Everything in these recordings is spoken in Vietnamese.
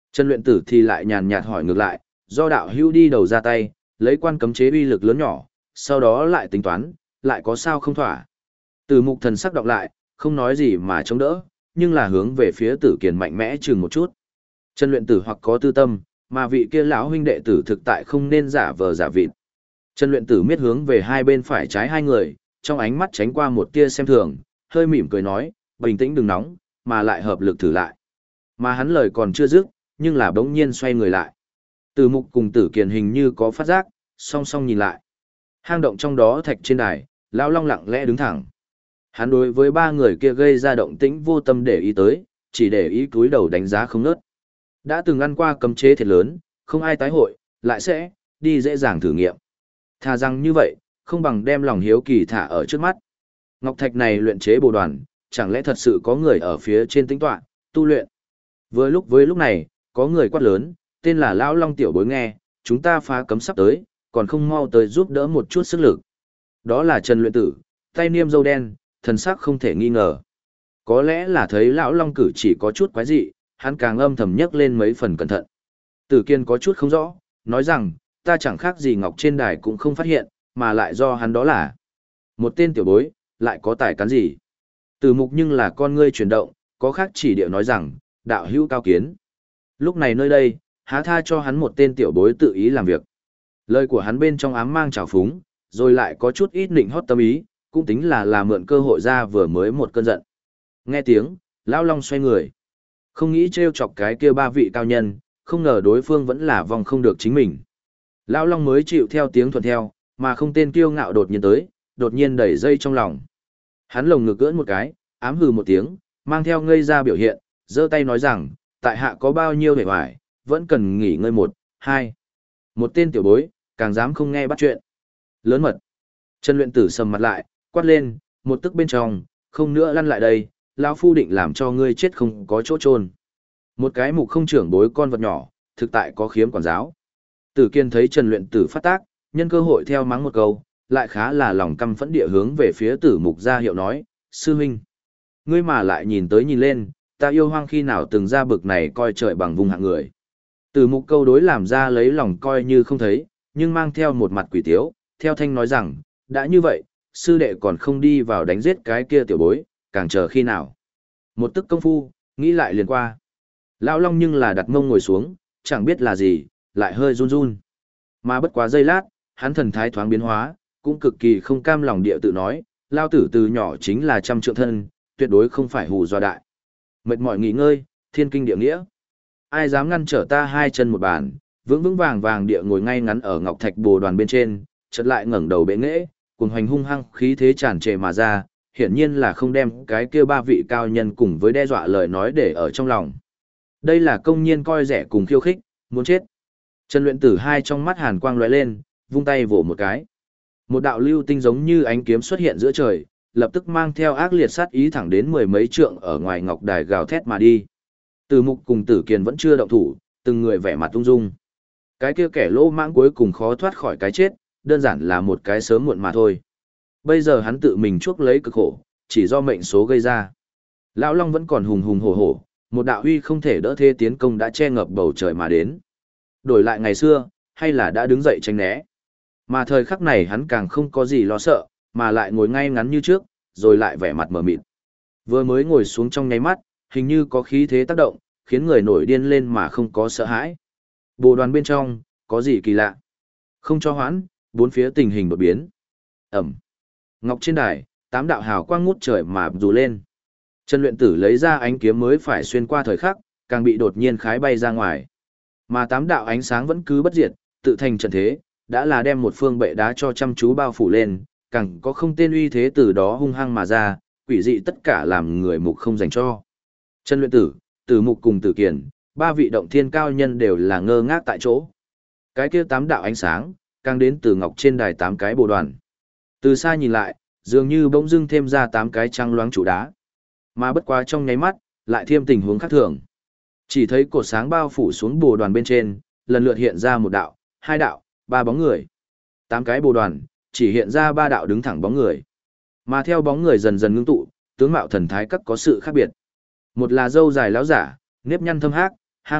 Trần Luyện Tử thì lại nhàn nhạt hỏi ngược lại, do đạo hữu đi đầu ra tay, lấy quan cấm chế uy lực lớn nhỏ, sau đó lại tính toán, lại có sao không thỏa. Tử Mục thần sắc đọc lại, không nói gì mà chống đỡ, nhưng là hướng về phía Tử Kiền mạnh mẽ chừng một chút. Trần Luyện Tử hoặc có tư tâm, mà vị kia lão huynh đệ tử thực tại không nên giả vờ giả vịt. Trần Luyện Tử miết hướng về hai bên phải trái hai người, trong ánh mắt tránh qua một tia xem thường, hơi mỉm cười nói, bình tĩnh đừng nóng, mà lại hợp lực thử lại. Mà hắn lời còn chưa dứt, nhưng là bỗng nhiên xoay người lại. Tử Mục cùng Tử Kiền hình như có phát giác, song song nhìn lại. Hang động trong đó thạch trên đài, lão long lặng lẽ đứng thẳng. Hắn đối với ba người kia gây ra động tĩnh vô tâm để ý tới, chỉ để ý cúi đầu đánh giá không ngớt. Đã từng ăn qua cấm chế thiệt lớn, không ai tái hội, lại sẽ đi dễ dàng thử nghiệm. Thà rằng như vậy, không bằng đem lòng hiếu kỳ thả ở trước mắt. Ngọc thạch này luyện chế bồ đoàn, chẳng lẽ thật sự có người ở phía trên tính tọa, tu luyện. Với lúc này, có người quát lớn, tên là Lão Long tiểu bối nghe, chúng ta phá cấm sắp tới, còn không mau tới giúp đỡ một chút sức lực. Đó là Trần Luyện Tử, tay niêm râu đen, thần sắc không thể nghi ngờ. Có lẽ là thấy Lão Long cử chỉ có chút quái dị, hắn càng âm thầm nhấc lên mấy phần cẩn thận. Tử Kiên có chút không rõ, nói rằng, ta chẳng khác gì ngọc trên đài cũng không phát hiện, mà lại do hắn đó là một tên tiểu bối, lại có tài cán gì. Tử Mục nhưng là con ngươi chuyển động, có khác chỉ điệu nói rằng, đạo hữu cao kiến. Lúc này nơi đây, há tha cho hắn một tên tiểu bối tự ý làm việc. Lời của hắn bên trong ám mang trào phúng, rồi lại có chút ít nịnh hót tâm ý, cũng tính là mượn cơ hội ra vừa mới một cơn giận. Nghe tiếng, Lão Long xoay người. Không nghĩ trêu chọc cái kia ba vị cao nhân, không ngờ đối phương vẫn là vòng không được chính mình. Lão Long mới chịu theo tiếng thuận theo, mà không tên kiêu ngạo đột nhiên tới, đột nhiên đẩy dây trong lòng. Hắn lồng ngực ưỡn một cái, ám hừ một tiếng, mang theo ngây ra biểu hiện, giơ tay nói rằng, tại hạ có bao nhiêu vẻ vải, vẫn cần nghỉ ngơi một, hai. Một tên tiểu bối, càng dám không nghe bắt chuyện. Lớn mật. Trần Luyện Tử sầm mặt lại, quát lên, một tức bên trong, không nữa lăn lại đây, lão phu định làm cho ngươi chết không có chỗ chôn. Một cái mục không trưởng bối con vật nhỏ, thực tại có khiếm quản giáo. Tử Kiên thấy Trần Luyện Tử phát tác, nhân cơ hội theo mắng một câu, lại khá là lòng căm phẫn địa hướng về phía Tử Mục ra hiệu nói, sư huynh, ngươi mà lại nhìn tới nhìn lên, ta yêu hoang khi nào từng ra bực này coi trời bằng vùng hạng người. Tử Mục câu đối làm ra lấy lòng coi như không thấy, nhưng mang theo một mặt quỷ tiếu, theo thanh nói rằng, đã như vậy, sư đệ còn không đi vào đánh giết cái kia tiểu bối, càng chờ khi nào. Một tức công phu, nghĩ lại liền qua. Lão Long nhưng là đặt mông ngồi xuống, chẳng biết là gì, lại hơi run run. Mà bất quá giây lát, hắn thần thái thoáng biến hóa, cũng cực kỳ không cam lòng địa tự nói, lao tử từ nhỏ chính là trăm trượng thân, tuyệt đối không phải hù dọa đại. Mệt mỏi nghỉ ngơi, thiên kinh địa nghĩa. Ai dám ngăn trở ta hai chân một bàn, vững vững vàng vàng địa ngồi ngay ngắn ở ngọc thạch bồ đoàn bên trên, chợt lại ngẩng đầu bệ nghễ, cùng hoành hung hăng khí thế tràn trề mà ra, hiển nhiên là không đem cái kia ba vị cao nhân cùng với đe dọa lời nói để ở trong lòng. Đây là công nhiên coi rẻ cùng khiêu khích, muốn chết. Trần Luyện Tử hai trong mắt hàn quang lóe lên, vung tay vỗ một cái. Một đạo lưu tinh giống như ánh kiếm xuất hiện giữa trời, lập tức mang theo ác liệt sát ý thẳng đến mười mấy trượng ở ngoài ngọc đài gào thét mà đi. Từ Mục cùng Tử Kiền vẫn chưa động thủ, từng người vẻ mặt ung dung. Cái kia kẻ lỗ mãng cuối cùng khó thoát khỏi cái chết, đơn giản là một cái sớm muộn mà thôi. Bây giờ hắn tự mình chuốc lấy cực khổ, chỉ do mệnh số gây ra. Lão Long vẫn còn hùng hùng hổ hổ, một đạo uy không thể đỡ thế tiến công đã che ngập bầu trời mà đến. Đổi lại ngày xưa, hay là đã đứng dậy tránh né. Mà thời khắc này hắn càng không có gì lo sợ, mà lại ngồi ngay ngắn như trước, rồi lại vẻ mặt mờ mịt. Vừa mới ngồi xuống trong nháy mắt, hình như có khí thế tác động, khiến người nổi điên lên mà không có sợ hãi. Bồ đoàn bên trong, có gì kỳ lạ? Không cho hoãn, bốn phía tình hình đột biến. Ẩm. Ngọc trên đài, tám đạo hào quang ngút trời mà dù lên. Trần Luyện Tử lấy ra ánh kiếm mới phải xuyên qua thời khắc, càng bị đột nhiên khái bay ra ngoài. Mà tám đạo ánh sáng vẫn cứ bất diệt, tự thành trận thế, đã là đem một phương bệ đá cho chăm chú bao phủ lên, càng có không tên uy thế từ đó hung hăng mà ra, quỷ dị tất cả làm người mục không dành cho. Trần Luyện Tử, Tử Mục cùng Tử Kiền, ba vị động thiên cao nhân đều là ngơ ngác tại chỗ. Cái kia tám đạo ánh sáng, càng đến từ ngọc trên đài tám cái bồ đoàn. Từ xa nhìn lại, dường như bỗng dưng thêm ra tám cái trăng loáng trụ đá. Mà bất quá trong nháy mắt, lại thêm tình huống khác thường. Chỉ thấy cột sáng bao phủ xuống bồ đoàn bên trên, lần lượt hiện ra một đạo, hai đạo, ba bóng người. Tám cái bồ đoàn, chỉ hiện ra ba đạo đứng thẳng bóng người. Mà theo bóng người dần dần ngưng tụ, tướng mạo thần thái các có sự khác biệt. Một là râu dài láo giả, nếp nhăn thâm hác, hang hốc,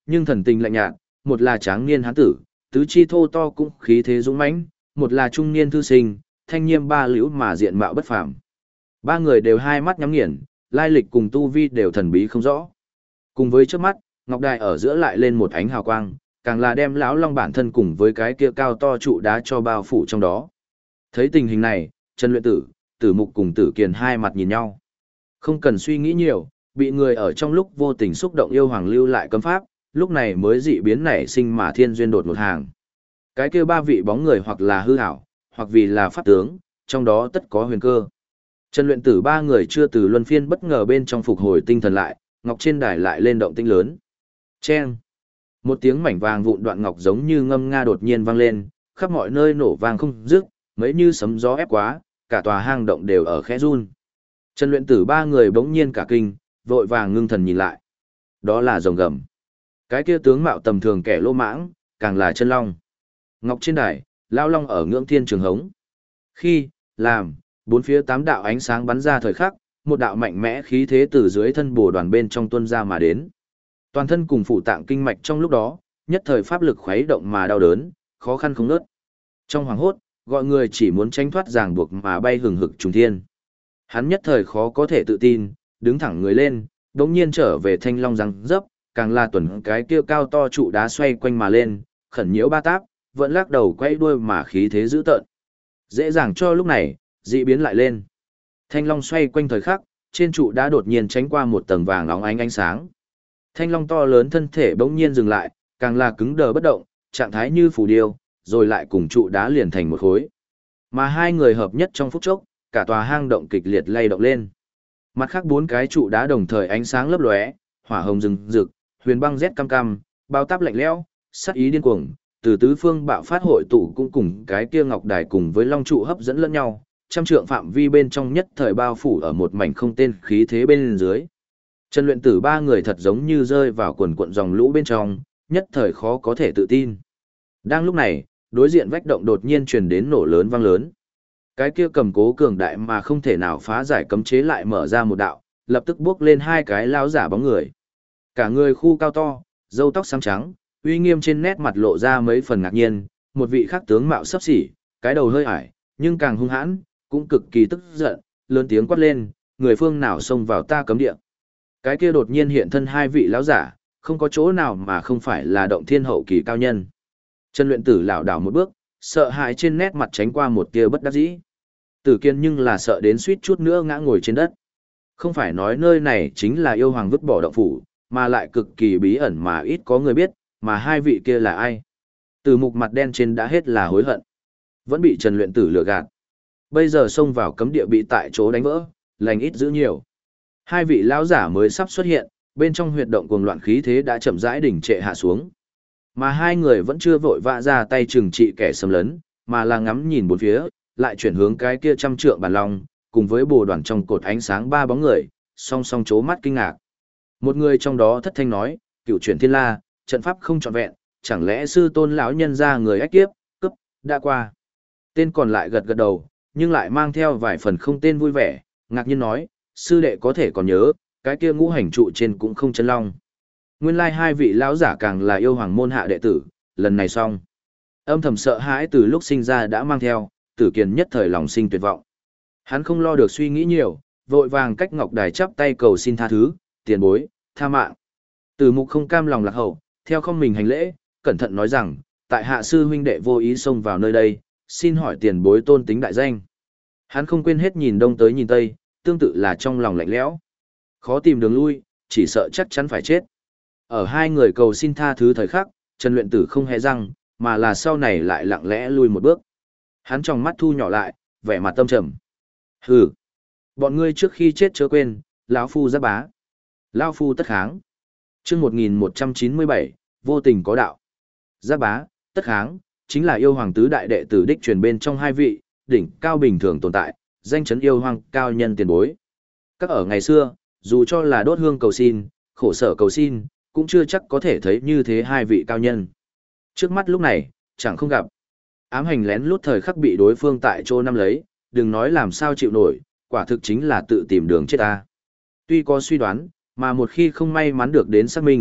nhưng thần tình lạnh nhạt, một là tráng niên hán tử, tứ chi thô to cũng khí thế dũng mãnh, một là trung niên thư sinh, thanh nghiêm ba liễu mà diện mạo bất phàm. Ba người đều hai mắt nhắm nghiền, lai lịch cùng tu vi đều thần bí không rõ. Cùng với trước mắt, ngọc đài ở giữa lại lên một ánh hào quang, càng là đem lão long bản thân cùng với cái kia cao to trụ đá cho bao phủ trong đó. Thấy tình hình này, Trần Luyện Tử, Tử Mục cùng Tử Kiền hai mặt nhìn nhau. Không cần suy nghĩ nhiều, bị người ở trong lúc vô tình xúc động yêu hoàng lưu lại cấm pháp, lúc này mới dị biến nảy sinh mà thiên duyên đột một hàng. Cái kia ba vị bóng người hoặc là hư ảo, hoặc vì là pháp tướng, trong đó tất có huyền cơ. Trần Luyện Tử ba người chưa từ luân phiên bất ngờ bên trong phục hồi tinh thần lại, ngọc trên đài lại lên động tĩnh lớn. Chen! Một tiếng mảnh vàng vụn đoạn ngọc giống như ngâm nga đột nhiên vang lên, khắp mọi nơi nổ vang không dứt, mấy như sấm gió ép quá, cả tòa hang động đều ở khẽ run. Trần Luyện Tử ba người bỗng nhiên cả kinh, vội vàng ngưng thần nhìn lại. Đó là rồng gầm. Cái kia tướng mạo tầm thường kẻ lô mãng, càng là chân long. Ngọc trên đài, lao long ở ngưỡng thiên trường hống. Khi, làm, bốn phía tám đạo ánh sáng bắn ra thời khắc, một đạo mạnh mẽ khí thế từ dưới thân bổ đoàn bên trong tuôn ra mà đến. Toàn thân cùng phủ tạng kinh mạch trong lúc đó, nhất thời pháp lực khuấy động mà đau đớn, khó khăn không ngớt. Trong hoàng hốt, gọi người chỉ muốn tránh thoát ràng buộc mà bay hừng hực trùng thiên. Hắn nhất thời khó có thể tự tin, đứng thẳng người lên, đống nhiên trở về thanh long răng dấp, càng là tuần cái kia cao to trụ đá xoay quanh mà lên, khẩn nhiễu ba táp, vẫn lắc đầu quay đuôi mà khí thế dữ tợn. Dễ dàng cho lúc này, dị biến lại lên. Thanh long xoay quanh thời khắc, trên trụ đá đột nhiên tránh qua một tầng vàng óng ánh sáng. Thanh long to lớn thân thể bỗng nhiên dừng lại, càng là cứng đờ bất động, trạng thái như phù điêu, rồi lại cùng trụ đá liền thành một khối. Mà hai người hợp nhất trong phút chốc, cả tòa hang động kịch liệt lay động lên. Mặt khác bốn cái trụ đá đồng thời ánh sáng lấp lóe, hỏa hồng rừng rực, huyền băng rét cam cam, bao táp lạnh lẽo, sát ý điên cuồng, từ tứ phương bạo phát hội tụ cũng cùng cái kia ngọc đài cùng với long trụ hấp dẫn lẫn nhau, trăm trượng phạm vi bên trong nhất thời bao phủ ở một mảnh không tên khí thế bên dưới. Trần Luyện Tử ba người thật giống như rơi vào quần cuộn dòng lũ bên trong, nhất thời khó có thể tự tin. Đang lúc này, đối diện vách động đột nhiên truyền đến nổ lớn vang lớn. Cái kia cầm cố cường đại mà không thể nào phá giải cấm chế lại mở ra một đạo, lập tức bước lên hai cái lão giả bóng người. Cả người khu cao to, râu tóc xám trắng, uy nghiêm trên nét mặt lộ ra mấy phần ngạc nhiên, một vị khác tướng mạo xấp xỉ, cái đầu hơi ải, nhưng càng hung hãn, cũng cực kỳ tức giận, lớn tiếng quát lên, người phương nào xông vào ta cấm địa. Cái kia đột nhiên hiện thân hai vị lão giả, không có chỗ nào mà không phải là động thiên hậu kỳ cao nhân. Trần Luyện Tử lảo đảo một bước, sợ hãi trên nét mặt tránh qua một tia bất đắc dĩ. Tử Kiên nhưng là sợ đến suýt chút nữa ngã ngồi trên đất. Không phải nói nơi này chính là yêu hoàng vứt bỏ động phủ, mà lại cực kỳ bí ẩn mà ít có người biết, mà hai vị kia là ai. Từ Mục mặt đen trên đã hết là hối hận. Vẫn bị Trần Luyện Tử lừa gạt. Bây giờ xông vào cấm địa bị tại chỗ đánh vỡ, lành ít giữ nhiều. Hai vị lão giả mới sắp xuất hiện, bên trong huyệt động cuồng loạn khí thế đã chậm rãi đỉnh trệ hạ xuống. Mà hai người vẫn chưa vội vã ra tay trừng trị kẻ xâm lấn, mà là ngắm nhìn bốn phía, lại chuyển hướng cái kia trăm trượng bàn long, cùng với bồ đoàn trong cột ánh sáng ba bóng người, song song chố mắt kinh ngạc. Một người trong đó thất thanh nói, cựu chuyển thiên la, trận pháp không trọn vẹn, chẳng lẽ sư tôn lão nhân ra người ách kiếp, cấp, đã qua. Tên còn lại gật gật đầu, nhưng lại mang theo vài phần không tên vui vẻ, ngạc nhiên nói, sư đệ có thể còn nhớ, cái kia ngũ hành trụ trên cũng không chân long. Nguyên lai hai vị lão giả càng là yêu hoàng môn hạ đệ tử, lần này xong. Âm thầm sợ hãi từ lúc sinh ra đã mang theo, Tử Kiền nhất thời lòng sinh tuyệt vọng. Hắn không lo được suy nghĩ nhiều, vội vàng cách ngọc đài chắp tay cầu xin tha thứ, tiền bối, tha mạng. Tử Mục không cam lòng lạc hậu, theo không mình hành lễ, cẩn thận nói rằng, tại hạ sư huynh đệ vô ý xông vào nơi đây, xin hỏi tiền bối tôn tính đại danh. Hắn không quên hết nhìn đông tới nhìn tây, tương tự là trong lòng lạnh lẽo. Khó tìm đường lui, chỉ sợ chắc chắn phải chết. Ở hai người cầu xin tha thứ thời khắc, Trần Luyện Tử không hề răng, mà là sau này lại lặng lẽ lui một bước. Hắn trong mắt thu nhỏ lại, vẻ mặt tâm trầm. Hừ, bọn ngươi trước khi chết chớ quên, lão phu giáp bá. Lão phu tất kháng. Chương 1197, vô tình có đạo. Giáp bá, tất kháng, chính là yêu hoàng tứ đại đệ tử đích truyền bên trong hai vị, đỉnh cao bình thường tồn tại, danh chấn yêu hoàng cao nhân tiền bối. Các ở ngày xưa, dù cho là đốt hương cầu xin, khổ sở cầu xin, cũng chưa chắc có thể thấy như thế hai vị cao nhân. Trước mắt lúc này, chẳng không gặp. Ám hành lén lút thời khắc bị đối phương tại chỗ nắm lấy, đừng nói làm sao chịu nổi, quả thực chính là tự tìm đường chết ta. Tuy có suy đoán, mà một khi không may mắn được đến xác minh,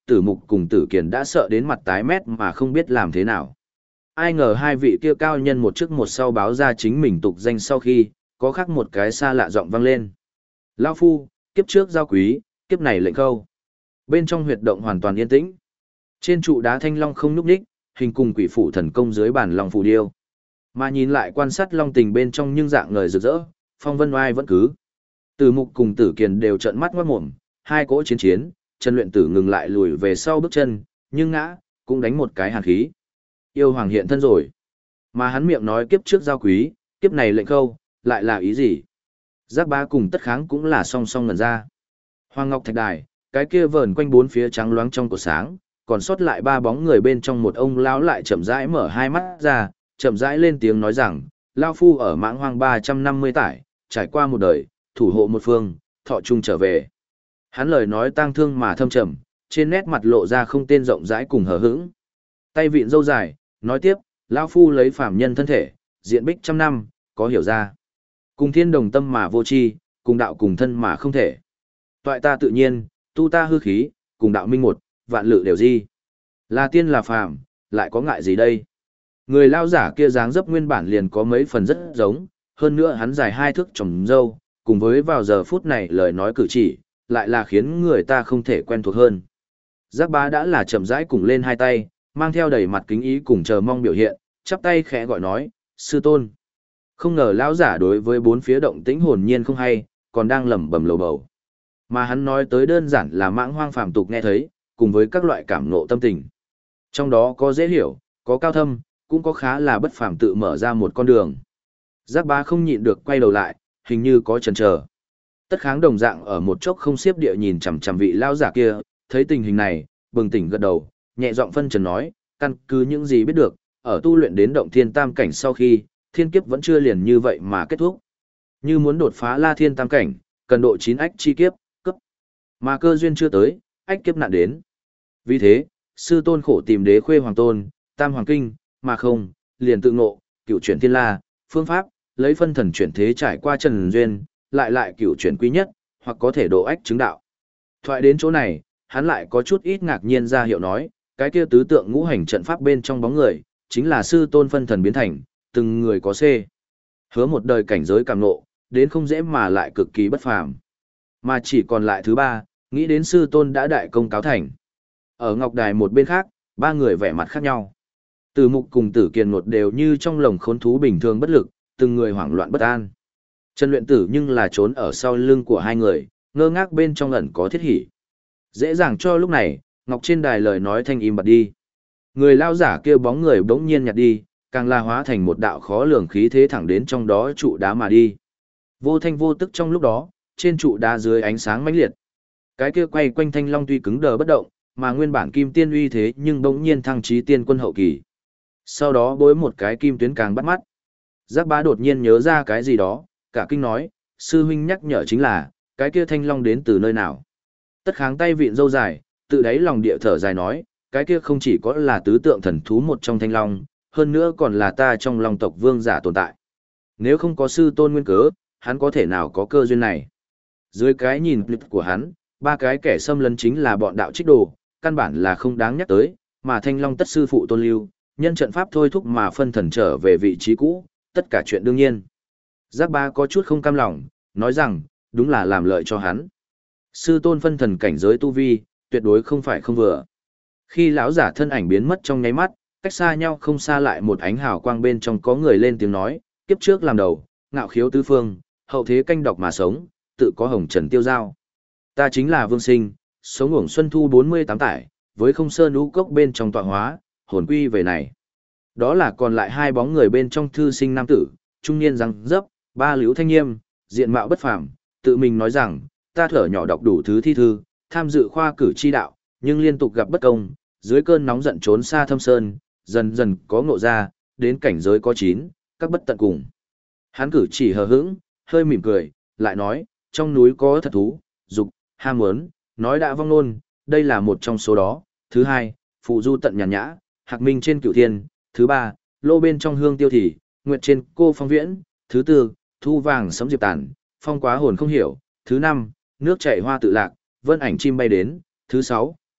Tử Mục cùng Tử Kiền đã sợ đến mặt tái mét mà không biết làm thế nào. Ai ngờ hai vị kia cao nhân một trước một sau báo ra chính mình tục danh sau khi, có khác một cái xa lạ giọng vang lên. Lao phu, kiếp trước giao quý, kiếp này lệnh khâu. Bên trong huyệt động hoàn toàn yên tĩnh. Trên trụ đá thanh long không nhúc nhích, hình cùng quỷ phủ thần công dưới bản long phù điêu. Mà nhìn lại quan sát long tình bên trong nhưng dạng ngời rực rỡ, phong vân oai vẫn cứ. Tử Mục cùng Tử Kiền đều trợn mắt ngoát mồm, hai cỗ chiến chiến, Trần Luyện Tử ngừng lại lùi về sau bước chân, nhưng ngã, cũng đánh một cái hàn khí. Yêu hoàng hiện thân rồi. Mà hắn miệng nói kiếp trước giao quý, kiếp này lệnh khâu, lại là ý gì? Giác Bá cùng Tất Kháng cũng là song song ngẩn ra. Hoàng Ngọc Thạch Đài, cái kia vờn quanh bốn phía trắng loáng trong cột sáng, còn sót lại ba bóng người bên trong một ông lão lại chậm rãi mở hai mắt ra, chậm rãi lên tiếng nói rằng, lao phu ở mãng hoang 350 tải, trải qua một đời, thủ hộ một phương, thọ chung trở về. Hắn lời nói tang thương mà thâm trầm, trên nét mặt lộ ra không tên rộng rãi cùng hờ hững. Tay vịn râu dài, nói tiếp, lão phu lấy phàm nhân thân thể, diện bích trăm năm, có hiểu ra. Cùng thiên đồng tâm mà vô tri, cùng đạo cùng thân mà không thể. Toại ta tự nhiên, tu ta hư khí, cùng đạo minh một, vạn lự đều di. Là tiên là phàm, lại có ngại gì đây? Người lao giả kia dáng dấp nguyên bản liền có mấy phần rất giống, hơn nữa hắn dài hai thước trồng râu, cùng với vào giờ phút này lời nói cử chỉ, lại là khiến người ta không thể quen thuộc hơn. Giác Bá đã là chậm rãi cùng lên hai tay, mang theo đầy mặt kính ý cùng chờ mong biểu hiện, chắp tay khẽ gọi nói, sư tôn. Không ngờ lão giả đối với bốn phía động tĩnh hồn nhiên không hay, còn đang lẩm bẩm lầu bầu. Mà hắn nói tới đơn giản là mãng hoang phàm tục nghe thấy, cùng với các loại cảm ngộ tâm tình. Trong đó có dễ hiểu, có cao thâm, cũng có khá là bất phàm tự mở ra một con đường. Giác Bá không nhịn được quay đầu lại, hình như có chần chờ. Tất Kháng đồng dạng ở một chốc không xiếp địa nhìn chằm chằm vị lão giả kia, thấy tình hình này, bừng tỉnh gật đầu, nhẹ giọng phân trần nói, căn cứ những gì biết được, ở tu luyện đến động thiên tam cảnh sau khi, thiên kiếp vẫn chưa liền như vậy mà kết thúc. Như muốn đột phá La Thiên tam cảnh, cần độ 9 ách chi kiếp, cấp. Mà cơ duyên chưa tới, ách kiếp nạn đến. Vì thế, sư tôn khổ tìm Đế Khuê Hoàng Tôn, Tam Hoàng Kinh, mà không, liền tự ngộ, cựu chuyển thiên la, phương pháp, lấy phân thần chuyển thế trải qua trần duyên, lại cựu chuyển quý nhất, hoặc có thể độ ách chứng đạo. Thoại đến chỗ này, hắn lại có chút ít ngạc nhiên ra hiệu nói, cái kia tứ tượng ngũ hành trận pháp bên trong bóng người, chính là sư tôn phân thần biến thành, từng người có C. Hứa một đời cảnh giới cảm ngộ, đến không dễ mà lại cực kỳ bất phàm. Mà chỉ còn lại thứ ba, nghĩ đến sư tôn đã đại công cáo thành. Ở Ngọc Đài một bên khác, ba người vẻ mặt khác nhau. Tử Mục cùng Tử Kiền một đều như trong lồng khốn thú bình thường bất lực, từng người hoảng loạn bất an. Trần Luyện Tử nhưng là trốn ở sau lưng của hai người, ngơ ngác bên trong ẩn có thiết hỉ. Dễ dàng cho lúc này, Ngọc trên đài lời nói thanh im bặt đi. Người lao giả kia bóng người bỗng nhiên nhạt đi, càng la hóa thành một đạo khó lường khí thế thẳng đến trong đó trụ đá mà đi. Vô thanh vô tức trong lúc đó, trên trụ đá dưới ánh sáng mãnh liệt. Cái kia quay quanh thanh long tuy cứng đờ bất động, mà nguyên bản kim tiên uy thế nhưng bỗng nhiên thăng chí tiên quân hậu kỳ. Sau đó bối một cái kim tuyến càng bắt mắt. Giác Bá đột nhiên nhớ ra cái gì đó, cả kinh nói, sư huynh nhắc nhở chính là, cái kia thanh long đến từ nơi nào. Tất Kháng tay vịn râu dài, tự đáy lòng địa thở dài nói, cái kia không chỉ có là tứ tượng thần thú một trong thanh long, hơn nữa còn là ta trong long tộc vương giả tồn tại. Nếu không có sư tôn nguyên cớ, hắn có thể nào có cơ duyên này. Dưới cái nhìn của hắn, ba cái kẻ xâm lấn chính là bọn đạo trích đồ, căn bản là không đáng nhắc tới, mà thanh long tất sư phụ tôn lưu, nhân trận pháp thôi thúc mà phân thần trở về vị trí cũ, tất cả chuyện đương nhiên. Giác Bá có chút không cam lòng, nói rằng, đúng là làm lợi cho hắn. Sư tôn phân thần cảnh giới tu vi, tuyệt đối không phải không vừa. Khi lão giả thân ảnh biến mất trong nháy mắt, cách xa nhau không xa lại một ánh hào quang bên trong có người lên tiếng nói, kiếp trước làm đầu, ngạo khiếu tứ phương, hậu thế canh độc mà sống, tự có hồng trần tiêu giao. Ta chính là Vương Sinh, sống uổng xuân thu 48 tải, với không sơn lũ cốc bên trong tọa hóa, hồn quy về này. Đó là còn lại hai bóng người bên trong thư sinh nam tử, trung niên răng dấp, ba liễu thanh nghiêm, diện mạo bất phàm, tự mình nói rằng, ta thở nhỏ đọc đủ thứ thi thư, tham dự khoa cử chi đạo, nhưng liên tục gặp bất công, dưới cơn nóng giận trốn xa thâm sơn, dần dần có ngộ ra, đến cảnh giới có 9, các bất tận cùng. Hắn cử chỉ hờ hững, hơi mỉm cười, lại nói, trong núi có thật thú, dục, ham muốn, nói đã vong nôn, đây là một trong số đó. Thứ hai, phụ du tận nhàn nhã, hạc minh trên cửu thiên. Thứ ba, lô bên trong hương tiêu thị, nguyệt trên cô phong viễn. Thứ tư, thu vàng sấm diệp tàn, phong quá hồn không hiểu. Thứ năm, nước chảy hoa tự lạc, vân ảnh chim bay đến. Thứ sáu,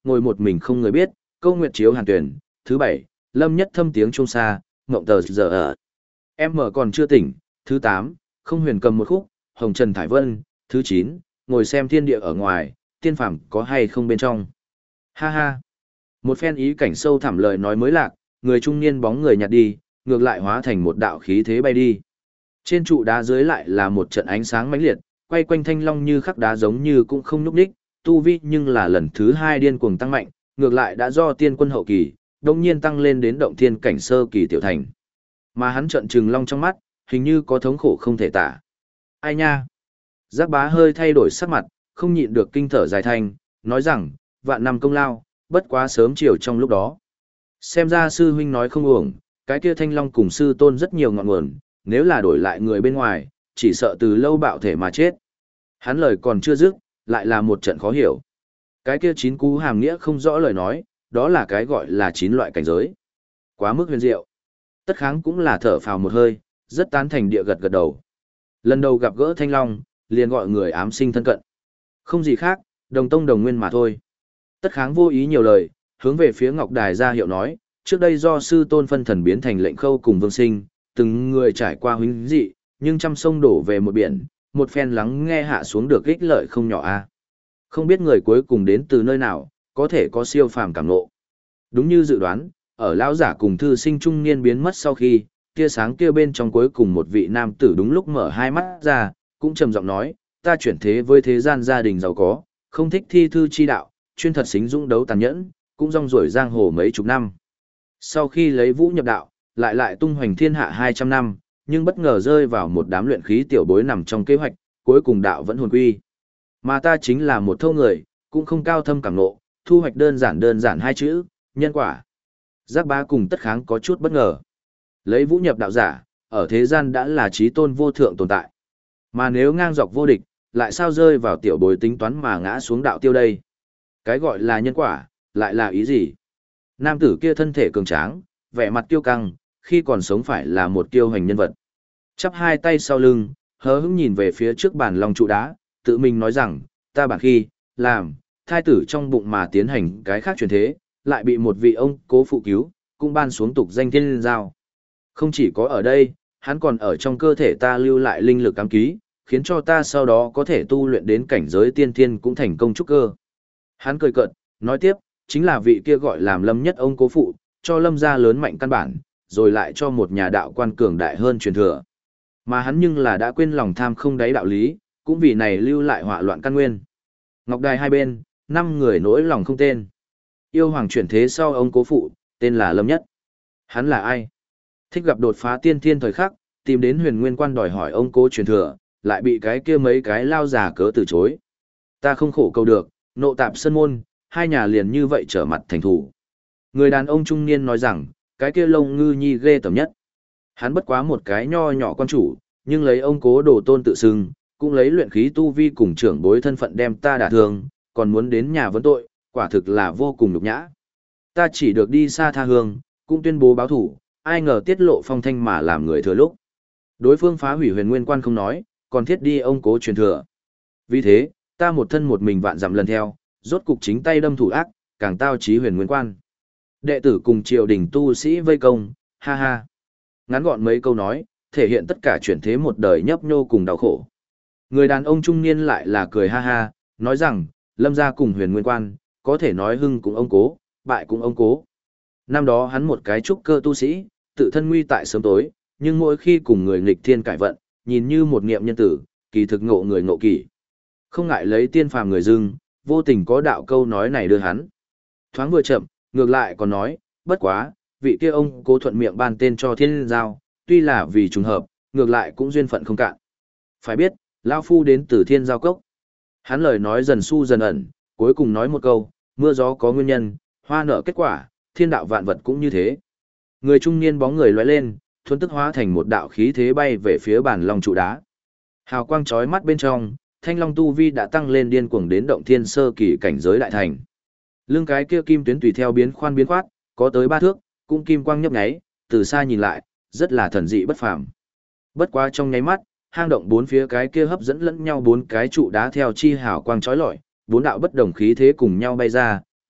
ngồi một mình không người biết, câu nguyệt chiếu hàn tuyển. Thứ 7, lâm nhất thâm tiếng trung xa, ngộng tờ giờ ở. Em mở còn chưa tỉnh. Thứ 8, không huyền cầm một khúc, hồng trần thải vân. Thứ 9, ngồi xem thiên địa ở ngoài, tiên phàm có hay không bên trong. Ha ha. Một phen ý cảnh sâu thẳm lời nói mới lạc, người trung niên bóng người nhạt đi, ngược lại hóa thành một đạo khí thế bay đi. Trên trụ đá dưới lại là một trận ánh sáng mãnh liệt, quay quanh thanh long như khắc đá giống như cũng không nhúc nhích, tu vi nhưng là lần thứ 2 điên cuồng tăng mạnh, ngược lại đã do tiên quân hậu kỳ, đồng nhiên tăng lên đến động thiên cảnh sơ kỳ tiểu thành. Mà hắn trợn trừng long trong mắt, hình như có thống khổ không thể tả. Ai nha? Giác bá hơi thay đổi sắc mặt, không nhịn được kinh thở dài thanh, nói rằng, vạn năm công lao, bất quá sớm chiều trong lúc đó. Xem ra sư huynh nói không uổng, cái kia thanh long cùng sư tôn rất nhiều ngọn nguồn, nếu là đổi lại người bên ngoài, chỉ sợ từ lâu bạo thể mà chết. Hắn lời còn chưa dứt, lại là một trận khó hiểu. Cái kia 9 cú hàm nghĩa không rõ lời nói, đó là cái gọi là 9 loại cảnh giới. Quá mức huyền diệu. Tất Kháng cũng là thở phào một hơi, rất tán thành địa gật gật đầu. Lần đầu gặp gỡ thanh long, liền gọi người ám sinh thân cận. Không gì khác, đồng tông đồng nguyên mà thôi. Tất Kháng vô ý nhiều lời, hướng về phía Ngọc Đài ra hiệu nói, trước đây do sư tôn phân thần biến thành lệnh khâu cùng vương sinh, từng người trải qua huynh dị, nhưng trăm sông đổ về một biển, một phen lắng nghe hạ xuống được ích lợi không nhỏ a. Không biết người cuối cùng đến từ nơi nào, có thể có siêu phàm cảm ngộ. Đúng như dự đoán, ở lão giả cùng thư sinh trung niên biến mất sau khi, tia sáng kia bên trong cuối cùng một vị nam tử đúng lúc mở hai mắt ra, cũng trầm giọng nói, ta chuyển thế với thế gian gia đình giàu có, không thích thi thư chi đạo, chuyên thật xính dũng đấu tàn nhẫn, cũng rong ruổi giang hồ mấy chục năm. Sau khi lấy vũ nhập đạo, lại tung hoành thiên hạ 200 năm, nhưng bất ngờ rơi vào một đám luyện khí tiểu bối nằm trong kế hoạch, cuối cùng đạo vẫn hồn quy. Mà ta chính là một thâu người, cũng không cao thâm cảm ngộ, thu hoạch đơn giản hai chữ, nhân quả. Giác Bá cùng Tất Kháng có chút bất ngờ. Lấy vũ nhập đạo giả, ở thế gian đã là trí tôn vô thượng tồn tại. Mà nếu ngang dọc vô địch, lại sao rơi vào tiểu bối tính toán mà ngã xuống đạo tiêu đây? Cái gọi là nhân quả, lại là ý gì? Nam tử kia thân thể cường tráng, vẻ mặt tiêu căng, khi còn sống phải là một kiêu hành nhân vật. Chắp hai tay sau lưng, hờ hững nhìn về phía trước bàn long trụ đá, tự mình nói rằng, ta bản khi, làm, thai tử trong bụng mà tiến hành cái khác truyền thế, lại bị một vị ông cố phụ cứu, cũng ban xuống tục danh thiên liên giao. Không chỉ có ở đây, hắn còn ở trong cơ thể ta lưu lại linh lực ám ký, khiến cho ta sau đó có thể tu luyện đến cảnh giới tiên thiên cũng thành công trúc cơ. Hắn cười cợt, nói tiếp, chính là vị kia gọi làm Lâm Nhất ông cố phụ, cho Lâm gia lớn mạnh căn bản, rồi lại cho một nhà đạo quan cường đại hơn truyền thừa. Mà hắn nhưng là đã quên lòng tham không đáy đạo lý, cũng vì này lưu lại họa loạn căn nguyên. Ngọc Đài hai bên, 5 người nỗi lòng không tên. Yêu hoàng chuyển thế sau ông cố phụ, tên là Lâm Nhất. Hắn là ai? Thích gặp đột phá tiên thiên thời khắc, tìm đến Huyền Nguyên Quan đòi hỏi ông cố truyền thừa, lại bị cái kia mấy cái lao già cớ từ chối. Ta không khổ cầu được, nộ tạp sân môn, hai nhà liền như vậy trở mặt thành thủ. Người đàn ông trung niên nói rằng, cái kia Lông Ngư Nhi ghê tởm nhất. Hắn bất quá một cái nho nhỏ quan chủ, nhưng lấy ông cố đồ tôn tự xưng, cũng lấy luyện khí tu vi cùng trưởng bối thân phận đem ta đả thương, còn muốn đến nhà vấn tội, quả thực là vô cùng nhục nhã. Ta chỉ được đi xa tha hương, cũng tuyên bố báo thủ, ai ngờ tiết lộ phong thanh mà làm người thừa lúc. Đối phương phá hủy Huyền Nguyên Quan không nói, còn thiết đi ông cố truyền thừa. Vì thế, ta một thân một mình vạn dặm lần theo, rốt cục chính tay đâm thủ ác, càng tao chí Huyền Nguyên Quan. Đệ tử cùng triều đình tu sĩ vây công, ha ha. Ngắn gọn mấy câu nói, thể hiện tất cả chuyển thế một đời nhấp nhô cùng đau khổ. Người đàn ông trung niên lại là cười ha ha, nói rằng, Lâm gia cùng Huyền Nguyên Quan, có thể nói hưng cũng ông cố, bại cũng ông cố. Năm đó hắn một cái trúc cơ tu sĩ, tự thân nguy tại sớm tối, nhưng mỗi khi cùng người nghịch thiên cải vận, nhìn như một niệm nhân tử, kỳ thực ngộ người ngộ kỷ. Không ngại lấy tiên phàm người dưng, vô tình có đạo câu nói này đưa hắn. Thoáng vừa chậm, ngược lại còn nói, bất quá, vị kia ông cố thuận miệng ban tên cho thiên giao, tuy là vì trùng hợp, ngược lại cũng duyên phận không cạn. Phải biết, Lao Phu đến từ thiên giao cốc. Hắn lời nói dần su dần ẩn, cuối cùng nói một câu, mưa gió có nguyên nhân, hoa nở kết quả, thiên đạo vạn vật cũng như thế. Người trung niên bóng người lóe lên, thuần tức hóa thành một đạo khí thế bay về phía bàn long trụ đá. Hào quang chói mắt bên trong, thanh long tu vi đã tăng lên điên cuồng đến động thiên sơ kỳ cảnh giới đại thành. Lưng cái kia kim tuyến tùy theo biến khoan biến khoát, có tới 3 thước, cũng kim quang nhấp nháy, từ xa nhìn lại, rất là thần dị bất phàm. Bất quá trong nháy mắt, hang động bốn phía cái kia hấp dẫn lẫn nhau 4 cái trụ đá theo chi hào quang chói lọi, 4 đạo bất đồng khí thế cùng nhau bay ra,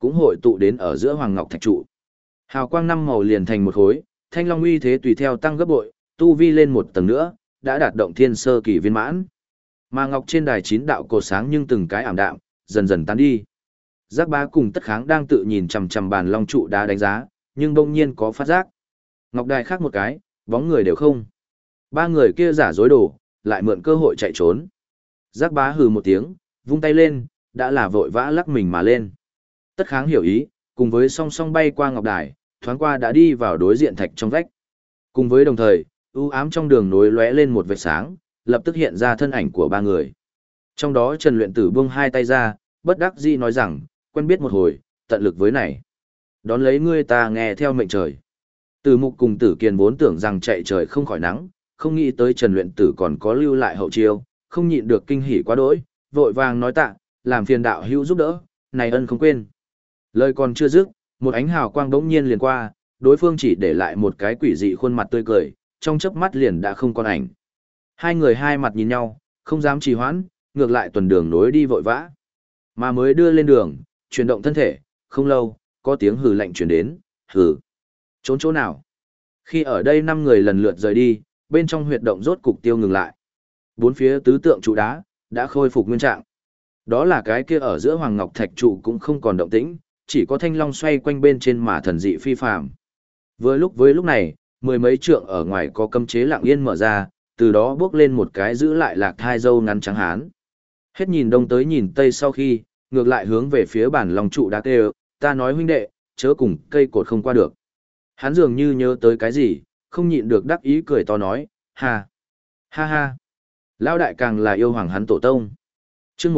cũng hội tụ đến ở giữa hoàng ngọc thạch trụ. Hào quang năm màu liền thành một khối, thanh long uy thế tùy theo tăng gấp bội, tu vi lên một tầng nữa, đã đạt động thiên sơ kỳ viên mãn. Mà ngọc trên đài 9 đạo cột sáng nhưng từng cái ảm đạm, dần dần tan đi. Giác Bá cùng Tất Kháng đang tự nhìn chằm chằm bàn long trụ đá đánh giá, nhưng bỗng nhiên có phát giác. Ngọc đài khác một cái, bóng người đều không. Ba người kia giả dối đồ, lại mượn cơ hội chạy trốn. Giác Bá hừ một tiếng, vung tay lên, đã là vội vã lắc mình mà lên. Tất Kháng hiểu ý, cùng với song song bay qua ngọc đài, thoáng qua đã đi vào đối diện thạch trong vách. Cùng với đồng thời, u ám trong đường nối lóe lên một vệt sáng, lập tức hiện ra thân ảnh của ba người. Trong đó Trần Luyện Tử buông hai tay ra, bất đắc dĩ nói rằng, quen biết một hồi, tận lực với này. Đón lấy ngươi ta nghe theo mệnh trời. Tử Mục cùng Tử Kiền vốn tưởng rằng chạy trời không khỏi nắng, không nghĩ tới Trần Luyện Tử còn có lưu lại hậu chiêu, không nhịn được kinh hỉ quá đỗi, vội vàng nói tạ, làm phiền đạo hữu giúp đỡ, này ân không quên. Lời còn chưa dứt, một ánh hào quang bỗng nhiên liền qua, đối phương chỉ để lại một cái quỷ dị khuôn mặt tươi cười, trong chớp mắt liền đã không còn ảnh. Hai người hai mặt nhìn nhau, không dám trì hoãn, ngược lại tuần đường nối đi vội vã. Mà mới đưa lên đường, chuyển động thân thể, không lâu, có tiếng hừ lạnh truyền đến, hừ. Trốn chỗ nào? Khi ở đây 5 người lần lượt rời đi, bên trong huyệt động rốt cục tiêu ngừng lại. Bốn phía tứ tượng trụ đá đã khôi phục nguyên trạng. Đó là cái kia ở giữa hoàng ngọc thạch trụ cũng không còn động tĩnh, chỉ có thanh long xoay quanh bên trên mà thần dị phi phàm. Với lúc này, mười mấy trượng ở ngoài có cấm chế lặng yên mở ra, từ đó bước lên một cái giữ lại lạc thai dâu ngắn trắng hán. Hết nhìn đông tới nhìn tây sau khi, ngược lại hướng về phía bản long trụ đá kêu, ta nói huynh đệ, chớ cùng cây cột không qua được. Hắn dường như nhớ tới cái gì, không nhịn được đắc ý cười to nói, ha, ha ha. Lão đại càng là yêu hoàng hắn tổ tông. Chương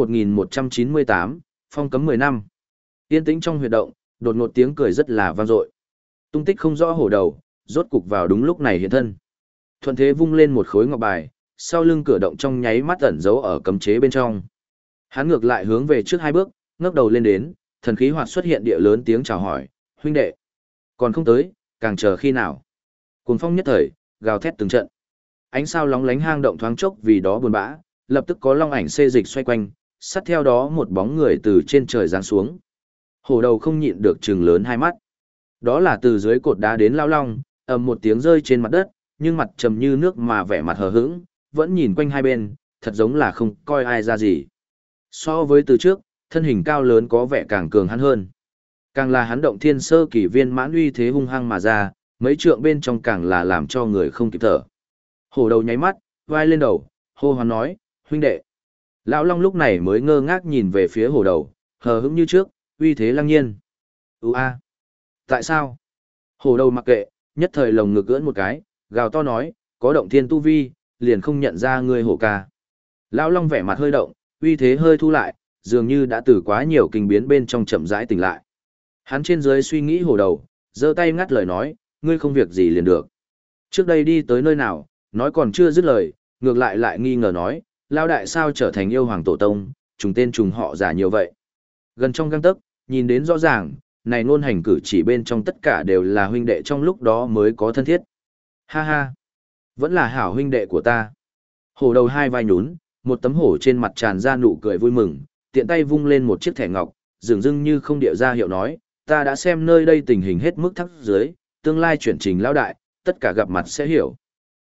1198, phong cấm 10 năm. Yên tĩnh trong huyệt động, đột ngột tiếng cười rất là vang dội. Tung tích không rõ hổ đầu, rốt cục vào đúng lúc này hiện thân. Thuận thế vung lên một khối ngọc bài, sau lưng cửa động trong nháy mắt ẩn giấu ở cấm chế bên trong. Hắn ngược lại hướng về trước 2 bước, ngước đầu lên đến, thần khí hoạt xuất hiện địa lớn tiếng chào hỏi, huynh đệ. Còn không tới, càng chờ khi nào. Cuồng phong nhất thời, gào thét từng trận. Ánh sao lóng lánh hang động thoáng chốc vì đó buồn bã, lập tức có long ảnh xê dịch xoay quanh, sát theo đó một bóng người từ trên trời giáng xuống. Hổ đầu không nhịn được trừng lớn hai mắt. Đó là từ dưới cột đá đến lao long, ầm một tiếng rơi trên mặt đất, nhưng mặt trầm như nước mà vẻ mặt hờ hững, vẫn nhìn quanh hai bên, thật giống là không coi ai ra gì. So với từ trước, thân hình cao lớn có vẻ càng cường hắn hơn. Càng là hắn động thiên sơ kỳ viên mãn uy thế hung hăng mà ra, mấy trượng bên trong càng là làm cho người không kịp thở. Hổ đầu nháy mắt, vai lên đầu, hô hoán nói, huynh đệ. Lão long lúc này mới ngơ ngác nhìn về phía hổ đầu, hờ hững như trước, uy thế lăng nhiên. A, tại sao? Hổ đầu mặc kệ, nhất thời lồng ngực ưỡn một cái, gào to nói, có động thiên tu vi, liền không nhận ra ngươi hổ ca. Lão long vẻ mặt hơi động, uy thế hơi thu lại, dường như đã từ quá nhiều kinh biến bên trong chậm rãi tỉnh lại. Hắn trên dưới suy nghĩ hổ đầu, giơ tay ngắt lời nói, ngươi không việc gì liền được. Trước đây đi tới nơi nào, nói còn chưa dứt lời, ngược lại nghi ngờ nói, lao đại sao trở thành yêu hoàng tổ tông, trùng tên trùng họ giả nhiều vậy. Gần trong gang tấc, nhìn đến rõ ràng, này ngôn hành cử chỉ bên trong tất cả đều là huynh đệ trong lúc đó mới có thân thiết. Ha ha, vẫn là hảo huynh đệ của ta. Hổ đầu hai vai nhún, một tấm hổ trên mặt tràn ra nụ cười vui mừng, tiện tay vung lên một chiếc thẻ ngọc, dường dưng như không địa ra hiệu nói, ta đã xem nơi đây tình hình hết mức thấp dưới, tương lai chuyển trình lão đại, tất cả gặp mặt sẽ hiểu.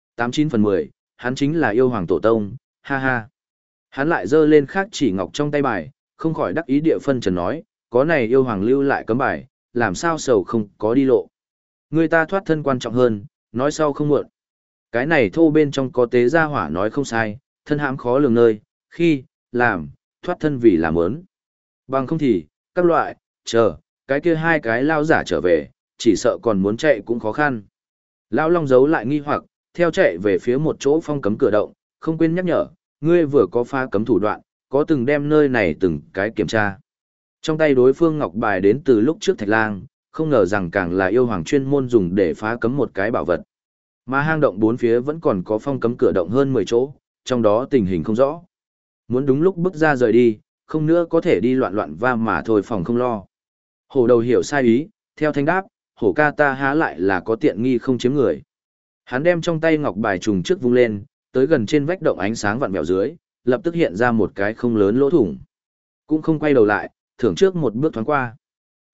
89/10, hắn chính là yêu hoàng tổ tông, ha ha. Hắn lại giơ lên khác chỉ ngọc trong tay bài, không khỏi đắc ý địa phân trần nói, có này yêu hoàng lưu lại cấm bài, làm sao sầu không có đi lộ. Người ta thoát thân quan trọng hơn, nói sau không muộn. Cái này thô bên trong có tế gia hỏa nói không sai, thân hãm khó lường nơi, khi, làm, thoát thân vì làm ớn. Bằng không thì, các loại, chờ, cái kia hai cái lao giả trở về, chỉ sợ còn muốn chạy cũng khó khăn. Lão long giấu lại nghi hoặc, theo chạy về phía một chỗ phong cấm cửa động, không quên nhắc nhở, ngươi vừa có phá cấm thủ đoạn, có từng đem nơi này từng cái kiểm tra. Trong tay đối phương ngọc bài đến từ lúc trước Thạch Lang, không ngờ rằng càng là yêu hoàng chuyên môn dùng để phá cấm một cái bảo vật. Mà hang động bốn phía vẫn còn có phong cấm cửa động hơn 10 chỗ, trong đó tình hình không rõ. Muốn đúng lúc bước ra rời đi, không nữa có thể đi loạn loạn va mà thôi phòng không lo. Hổ đầu hiểu sai ý, theo thanh đáp, hổ ca ta há lại là có tiện nghi không chiếm người. Hắn đem trong tay ngọc bài trùng trước vung lên, tới gần trên vách động ánh sáng vặn vẹo dưới, lập tức hiện ra một cái không lớn lỗ thủng. Cũng không quay đầu lại, thưởng trước một bước thoáng qua.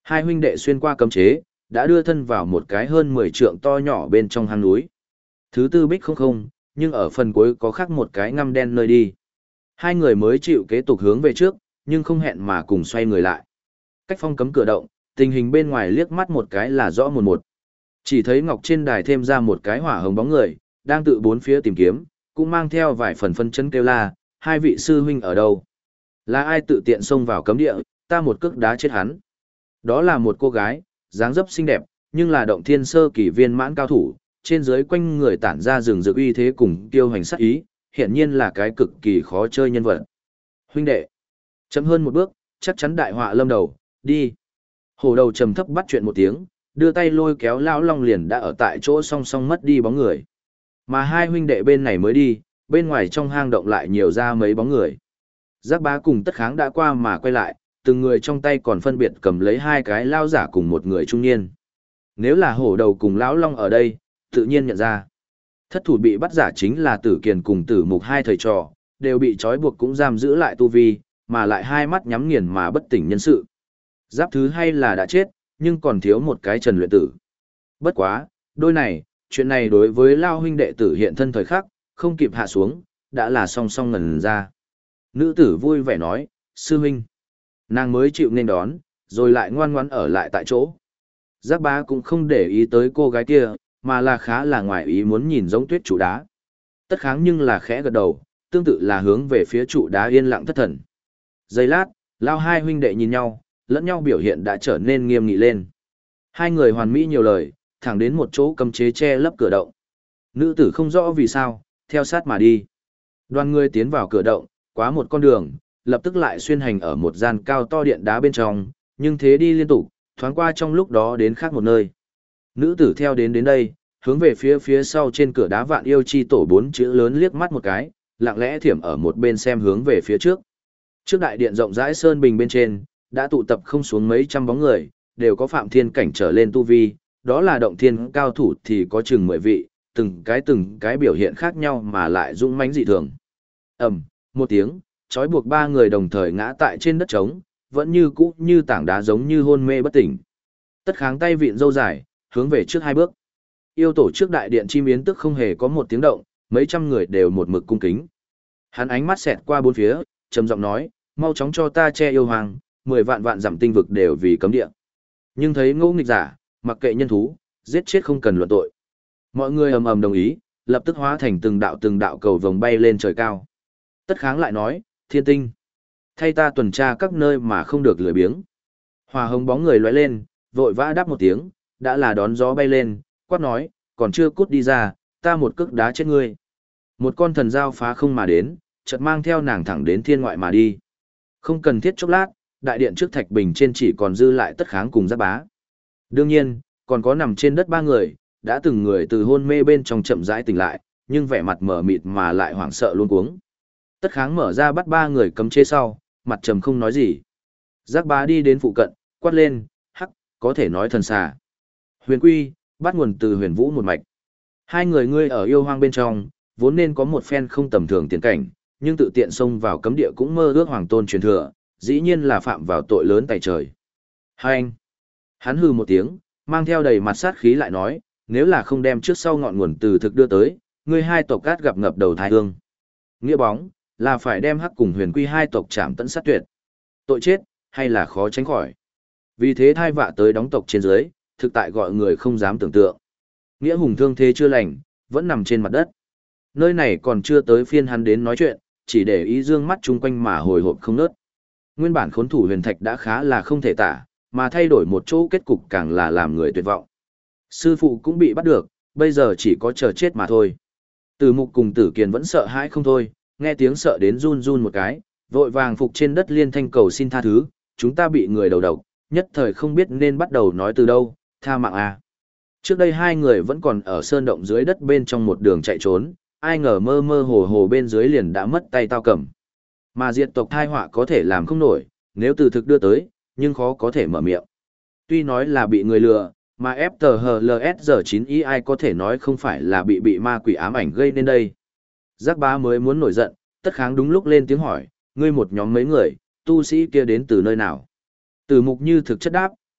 Hai huynh đệ xuyên qua cấm chế, đã đưa thân vào một cái hơn 10 trượng to nhỏ bên trong hang núi. Thứ tư bích không không, nhưng ở phần cuối có khắc một cái ngăm đen nơi đi. Hai người mới chịu kế tục hướng về trước, nhưng không hẹn mà cùng xoay người lại. Cách phong cấm cửa động, tình hình bên ngoài liếc mắt một cái là rõ một một. Chỉ thấy ngọc trên đài thêm ra một cái hỏa hồng bóng người, đang tự bốn phía tìm kiếm, cũng mang theo vài phần phân chấn kêu la, hai vị sư huynh ở đâu? Là ai tự tiện xông vào cấm địa, ta một cước đá chết hắn. Đó là một cô gái, dáng dấp xinh đẹp, nhưng là động thiên sơ kỳ viên mãn cao thủ, trên dưới quanh người tản ra rừng rực uy thế cùng kiêu hành sát ý, hiện nhiên là cái cực kỳ khó chơi nhân vật. Huynh đệ, chậm hơn một bước, chắc chắn đại họa lâm đầu, đi. Hổ đầu trầm thấp bắt chuyện một tiếng, đưa tay lôi kéo lão long liền đã ở tại chỗ song song mất đi bóng người. Mà hai huynh đệ bên này mới đi, bên ngoài trong hang động lại nhiều ra mấy bóng người. Giác Bá cùng Tất Kháng đã qua mà quay lại, từng người trong tay còn phân biệt cầm lấy hai cái lao giả cùng một người trung niên. Nếu là hổ đầu cùng lão long ở đây, tự nhiên nhận ra. Thất thủ bị bắt giả chính là Tử Kiền cùng Tử Mục hai thầy trò, đều bị trói buộc cũng giam giữ lại tu vi, mà lại hai mắt nhắm nghiền mà bất tỉnh nhân sự. Giáp thứ hay là đã chết, nhưng còn thiếu một cái Trần luyện tử. Bất quá, đôi này, chuyện này đối với Lao huynh đệ tử hiện thân thời khắc, không kịp hạ xuống, đã là song song ngần ra. Nữ tử vui vẻ nói, sư huynh. Nàng mới chịu nên đón, rồi lại ngoan ngoãn ở lại tại chỗ. Giác Bá cũng không để ý tới cô gái kia, mà là khá là ngoài ý muốn nhìn giống tuyết trụ đá. Tất Kháng nhưng là khẽ gật đầu, tương tự là hướng về phía trụ đá yên lặng thất thần. Giây lát, Lao hai huynh đệ nhìn nhau, lẫn nhau biểu hiện đã trở nên nghiêm nghị lên. Hai người hoàn mỹ nhiều lời, thẳng đến một chỗ cấm chế che lấp cửa động. Nữ tử không rõ vì sao, theo sát mà đi. Đoàn người tiến vào cửa động, quá một con đường, lập tức lại xuyên hành ở một gian cao to điện đá bên trong, nhưng thế đi liên tục, thoáng qua trong lúc đó đến khác một nơi. Nữ tử theo đến đây, hướng về phía sau trên cửa đá Vạn Yêu Chi Tổ 4 chữ lớn liếc mắt một cái, lặng lẽ thiểm ở một bên xem hướng về phía trước. Trước đại điện rộng rãi sơn bình bên trên, đã tụ tập không xuống mấy trăm bóng người, đều có phạm thiên cảnh trở lên tu vi, đó là động thiên cao thủ thì có chừng 10 vị, từng cái biểu hiện khác nhau mà lại dũng mãnh dị thường. Ầm, một tiếng, trói buộc ba người đồng thời ngã tại trên đất trống, vẫn như cũ như tảng đá giống như hôn mê bất tỉnh. Tất Kháng tay vịn râu dài, hướng về trước hai bước. Yêu tổ trước đại điện chim yến tức không hề có một tiếng động, mấy trăm người đều một mực cung kính. Hắn ánh mắt xẹt qua bốn phía, trầm giọng nói, mau chóng cho ta che yêu hoàng, 10 vạn vạn dặm tinh vực đều vì cấm địa. Nhưng thấy ngỗ nghịch giả, mặc kệ nhân thú, giết chết không cần luận tội. Mọi người ầm ầm đồng ý, lập tức hóa thành từng đạo cầu vồng bay lên trời cao. Tất Kháng lại nói, thiên tinh, thay ta tuần tra các nơi mà không được lười biếng. Hỏa hồng bóng người lóe lên, vội vã đáp một tiếng, đã là đón gió bay lên, quát nói, còn chưa cút đi ra, ta một cước đá chết ngươi. Một con thần dao phá không mà đến, chợt mang theo nàng thẳng đến thiên ngoại mà đi. Không cần thiết chốc lát, đại điện trước thạch bình trên chỉ còn dư lại Tất Kháng cùng Giác Bá. Đương nhiên, còn có nằm trên đất ba người, đã từng người từ hôn mê bên trong chậm rãi tỉnh lại, nhưng vẻ mặt mờ mịt mà lại hoảng sợ luống cuống. Tất Kháng mở ra bắt ba người cấm chế sau, mặt trầm không nói gì. Giác Bá đi đến phụ cận, quát lên, hắc, có thể nói thần xà. Huyền Quy, bắt nguồn từ Huyền Vũ một mạch. Hai người ngươi ở yêu hoang bên trong, vốn nên có một phen không tầm thường tiền cảnh, nhưng tự tiện xông vào cấm địa cũng mơ ước hoàng tôn truyền thừa, dĩ nhiên là phạm vào tội lớn tày trời. Hai anh. Hắn hừ một tiếng, mang theo đầy mặt sát khí lại nói, nếu là không đem trước sau ngọn nguồn từ thực đưa tới, ngươi hai tộc cát gặp ngập đầu thái hương. Nghĩa bóng, là phải đem Hắc cùng Huyền Quy hai tộc chạm tận sát tuyệt. Tội chết, hay là khó tránh khỏi. Vì thế thai vạ tới đóng tộc trên dưới, thực tại gọi người không dám tưởng tượng. Nghĩa hùng thương thế chưa lành, vẫn nằm trên mặt đất. Nơi này còn chưa tới phiên hắn đến nói chuyện, chỉ để ý dương mắt chung quanh mà hồi hộp không nớt. Nguyên bản khốn thủ huyền thạch đã khá là không thể tả, mà thay đổi một chỗ kết cục càng là làm người tuyệt vọng. Sư phụ cũng bị bắt được, bây giờ chỉ có chờ chết mà thôi. Tử Mục cùng Tử Kiền vẫn sợ hãi không thôi, nghe tiếng sợ đến run run một cái, vội vàng phục trên đất liên thanh cầu xin tha thứ, chúng ta bị người đầu độc, nhất thời không biết nên bắt đầu nói từ đâu, tha mạng à. Trước đây hai người vẫn còn ở sơn động dưới đất bên trong một đường chạy trốn, ai ngờ mơ mơ hồ hồ bên dưới liền đã mất tay tao cầm. Mà diệt tộc thai họa có thể làm không nổi, nếu từ thực đưa tới, nhưng khó có thể mở miệng. Tuy nói là bị người lừa, mà FTHLS9i ai có thể nói không phải là bị ma quỷ ám ảnh gây nên đây. Giác Bá mới muốn nổi giận, Tất Kháng đúng lúc lên tiếng hỏi, ngươi một nhóm mấy người, tu sĩ kia đến từ nơi nào? Tử Mục như thực chất đáp,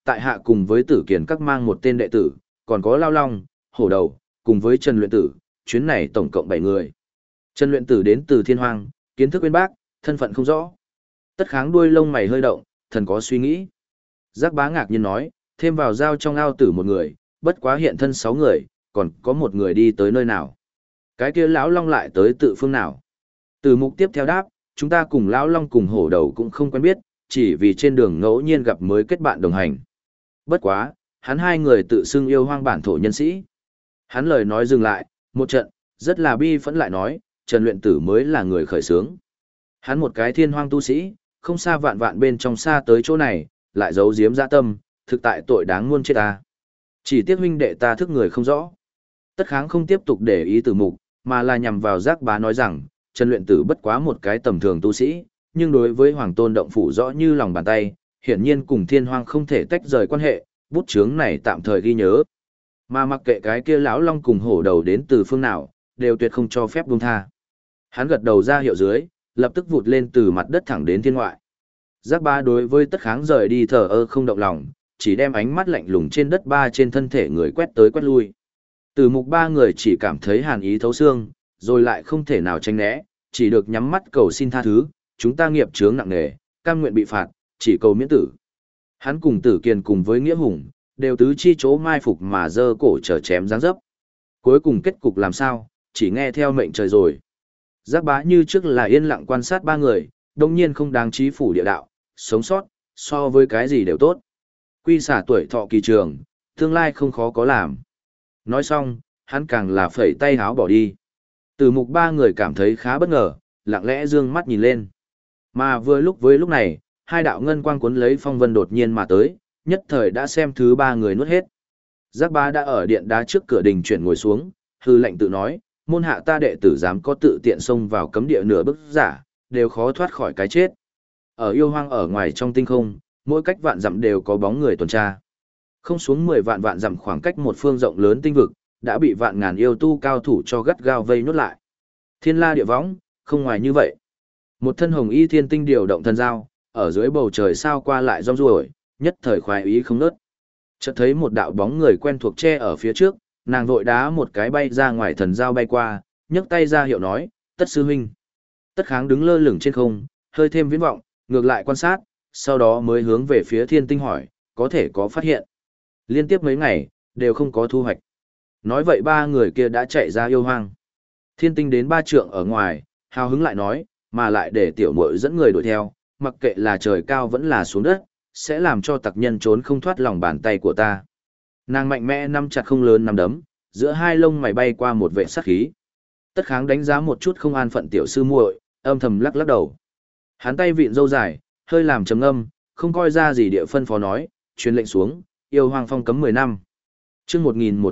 tại hạ cùng với Tử Kiền các mang một tên đệ tử, còn có Lao Long, Hổ Đầu, cùng với Trần Luyện Tử, chuyến này tổng cộng 7 người. Trần Luyện Tử đến từ Thiên Hoang, kiến thức uyên bác, thân phận không rõ. Tất Kháng đuôi lông mày hơi động, thần có suy nghĩ. Giác Bá ngạc nhiên nói, thêm vào giao trong ao tử một người, bất quá hiện thân 6 người, còn có một người đi tới nơi nào. Cái kia lão Long lại tới tự phương nào? Từ Mục tiếp theo đáp, chúng ta cùng lão Long cùng Hổ Đầu cũng không quen biết, chỉ vì trên đường ngẫu nhiên gặp mới kết bạn đồng hành. Bất quá, hắn hai người tự xưng yêu hoang bản thổ nhân sĩ. Hắn lời nói dừng lại, một trận, rất là bi phẫn lại nói, Trần Luyện Tử mới là người khởi xướng. Hắn một cái thiên hoang tu sĩ, không xa vạn vạn bên trong xa tới chỗ này, lại giấu giếm dạ tâm, thực tại tội đáng muôn chết ta. Chỉ tiếc huynh đệ ta thức người không rõ. Tất Kháng không tiếp tục để ý Tử Mục, mà là nhằm vào Giác Bá nói rằng, Trần Luyện Tử bất quá một cái tầm thường tu sĩ, nhưng đối với Hoàng Tôn động phủ rõ như lòng bàn tay, hiển nhiên cùng Thiên Hoang không thể tách rời quan hệ, bút chướng này tạm thời ghi nhớ. Mà mặc kệ cái kia lão Long cùng Hổ Đầu đến từ phương nào, đều tuyệt không cho phép buông tha. Hắn gật đầu ra hiệu dưới, lập tức vụt lên từ mặt đất thẳng đến thiên ngoại. Giác Bá đối với Tất Kháng rời đi thờ ơ không động lòng, chỉ đem ánh mắt lạnh lùng trên đất ba trên thân thể người quét tới quét lui. Từ Mục ba người chỉ cảm thấy hàn ý thấu xương, rồi lại không thể nào tránh né, chỉ được nhắm mắt cầu xin tha thứ, chúng ta nghiệp chướng nặng nề, cam nguyện bị phạt, chỉ cầu miễn tử. Hắn cùng Tử Kiền cùng với Nghĩa Hùng, đều tứ chi chỗ mai phục mà giơ cổ chờ chém giáng dấp. Cuối cùng kết cục làm sao, chỉ nghe theo mệnh trời rồi. Giác Bá như trước là yên lặng quan sát ba người, đồng nhiên không đáng trí phủ địa đạo, sống sót, so với cái gì đều tốt. Quy xả tuổi thọ kỳ trường, tương lai không khó có làm. Nói xong, hắn càng là phẩy tay háo bỏ đi. Từ Mục ba người cảm thấy khá bất ngờ, lặng lẽ dương mắt nhìn lên. Mà vừa lúc với lúc này, hai đạo ngân quang cuốn lấy phong vân đột nhiên mà tới, nhất thời đã xem thứ ba người nuốt hết. Giác Bá đã ở điện đá trước cửa đình chuyển ngồi xuống, hư lệnh tự nói, môn hạ ta đệ tử dám có tự tiện xông vào cấm địa nửa bước giả, đều khó thoát khỏi cái chết. Ở yêu hoang ở ngoài trong tinh không, mỗi cách vạn dặm đều có bóng người tuần tra. Không xuống 10 vạn vạn dặm khoảng cách một phương rộng lớn tinh vực, đã bị vạn ngàn yêu tu cao thủ cho gắt gao vây nốt lại. Thiên la địa võng, không ngoài như vậy. Một thân hồng y thiên tinh điều động thần giao, ở dưới bầu trời sao qua lại rong ruổi, nhất thời khoái ý không nớt. Chợt thấy một đạo bóng người quen thuộc che ở phía trước, nàng vội đá một cái bay ra ngoài thần giao bay qua, nhấc tay ra hiệu nói, Tất sư huynh. Tất Kháng đứng lơ lửng trên không, hơi thêm viễn vọng, ngược lại quan sát, sau đó mới hướng về phía thiên tinh hỏi, có thể có phát hiện. Liên tiếp mấy ngày, đều không có thu hoạch. Nói vậy ba người kia đã chạy ra yêu hoang. Thiên tinh đến 3 trượng ở ngoài, hào hứng lại nói, mà lại để tiểu muội dẫn người đuổi theo, mặc kệ là trời cao vẫn là xuống đất, sẽ làm cho tặc nhân trốn không thoát lòng bàn tay của ta. Nàng mạnh mẽ nắm chặt không lớn nắm đấm, giữa hai lông mày bay qua một vệ sát khí. Tất Kháng đánh giá một chút không an phận tiểu sư muội, âm thầm lắc lắc đầu. Hắn tay vịn râu dài, hơi làm trầm ngâm, không coi ra gì địa phân phó nói, truyền lệnh xuống, yêu hoang phong cấm 10 năm. Chương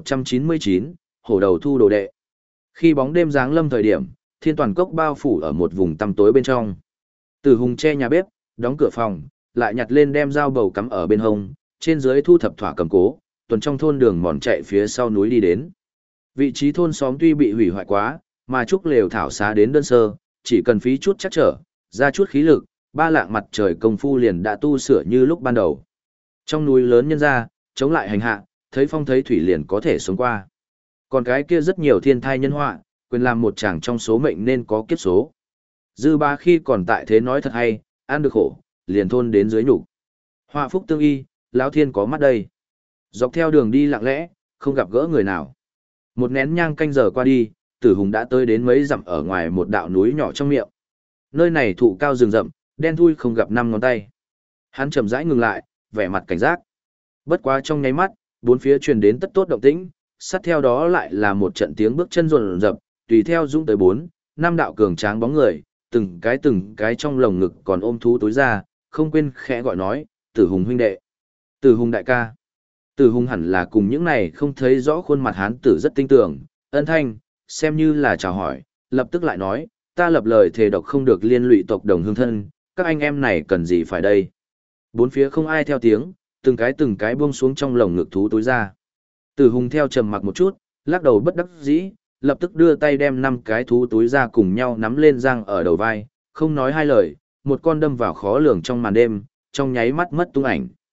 1199, Hổ Đầu thu đồ đệ. Khi bóng đêm giáng lâm thời điểm, thiên toàn cốc bao phủ ở một vùng tăm tối bên trong. Tử Hùng che nhà bếp, đóng cửa phòng, lại nhặt lên đem dao bầu cắm ở bên hông, trên dưới thu thập thỏa cầm cố, tuần trong thôn đường mòn chạy phía sau núi đi đến. Vị trí thôn xóm tuy bị hủy hoại quá, mà trúc lều thảo xá đến đơn sơ, chỉ cần phí chút chắc trở, ra chút khí lực, 3 lạng mặt trời công phu liền đã tu sửa như lúc ban đầu. Trong núi lớn nhân ra, chống lại hành hạ, thấy phong thấy thủy liền có thể sống qua. Còn cái kia rất nhiều thiên thai nhân họa, quyền làm một chàng trong số mệnh nên có kiếp số. Dư Ba khi còn tại thế nói thật hay, ăn được khổ, liền thôn đến dưới nhục. Họa phúc tương y, lão thiên có mắt đây. Dọc theo đường đi lặng lẽ, không gặp gỡ người nào. Một nén nhang canh giờ qua đi, Tử Hùng đã tới đến mấy dặm ở ngoài một đạo núi nhỏ trong miệng. Nơi này thụ cao rừng rậm, đen thui không gặp 5 ngón tay. Hắn chậm rãi ngừng lại, vẻ mặt cảnh giác. Bất quá trong nháy mắt, bốn phía truyền đến tất tốt động tĩnh, sát theo đó lại là một trận tiếng bước chân rồn rập, tùy theo dũng tới 4, 5 đạo cường tráng bóng người, từng cái trong lồng ngực còn ôm thú tối ra, không quên khẽ gọi nói, Tử Hùng huynh đệ, Tử Hùng đại ca. Tử Hùng hẳn là cùng những này không thấy rõ khuôn mặt hán tử rất tinh tưởng, ân thanh, xem như là chào hỏi, lập tức lại nói, ta lập lời thề độc không được liên lụy tộc đồng hương thân, các anh em này cần gì phải đây. Bốn phía không ai theo tiếng, từng cái buông xuống trong lồng ngực thú tối ra. Tử Hùng theo trầm mặc một chút, lắc đầu bất đắc dĩ, lập tức đưa tay đem 5 cái thú túi ra cùng nhau nắm lên răng ở đầu vai, không nói hai lời, một con đâm vào khó lường trong màn đêm, trong nháy mắt mất tung ảnh.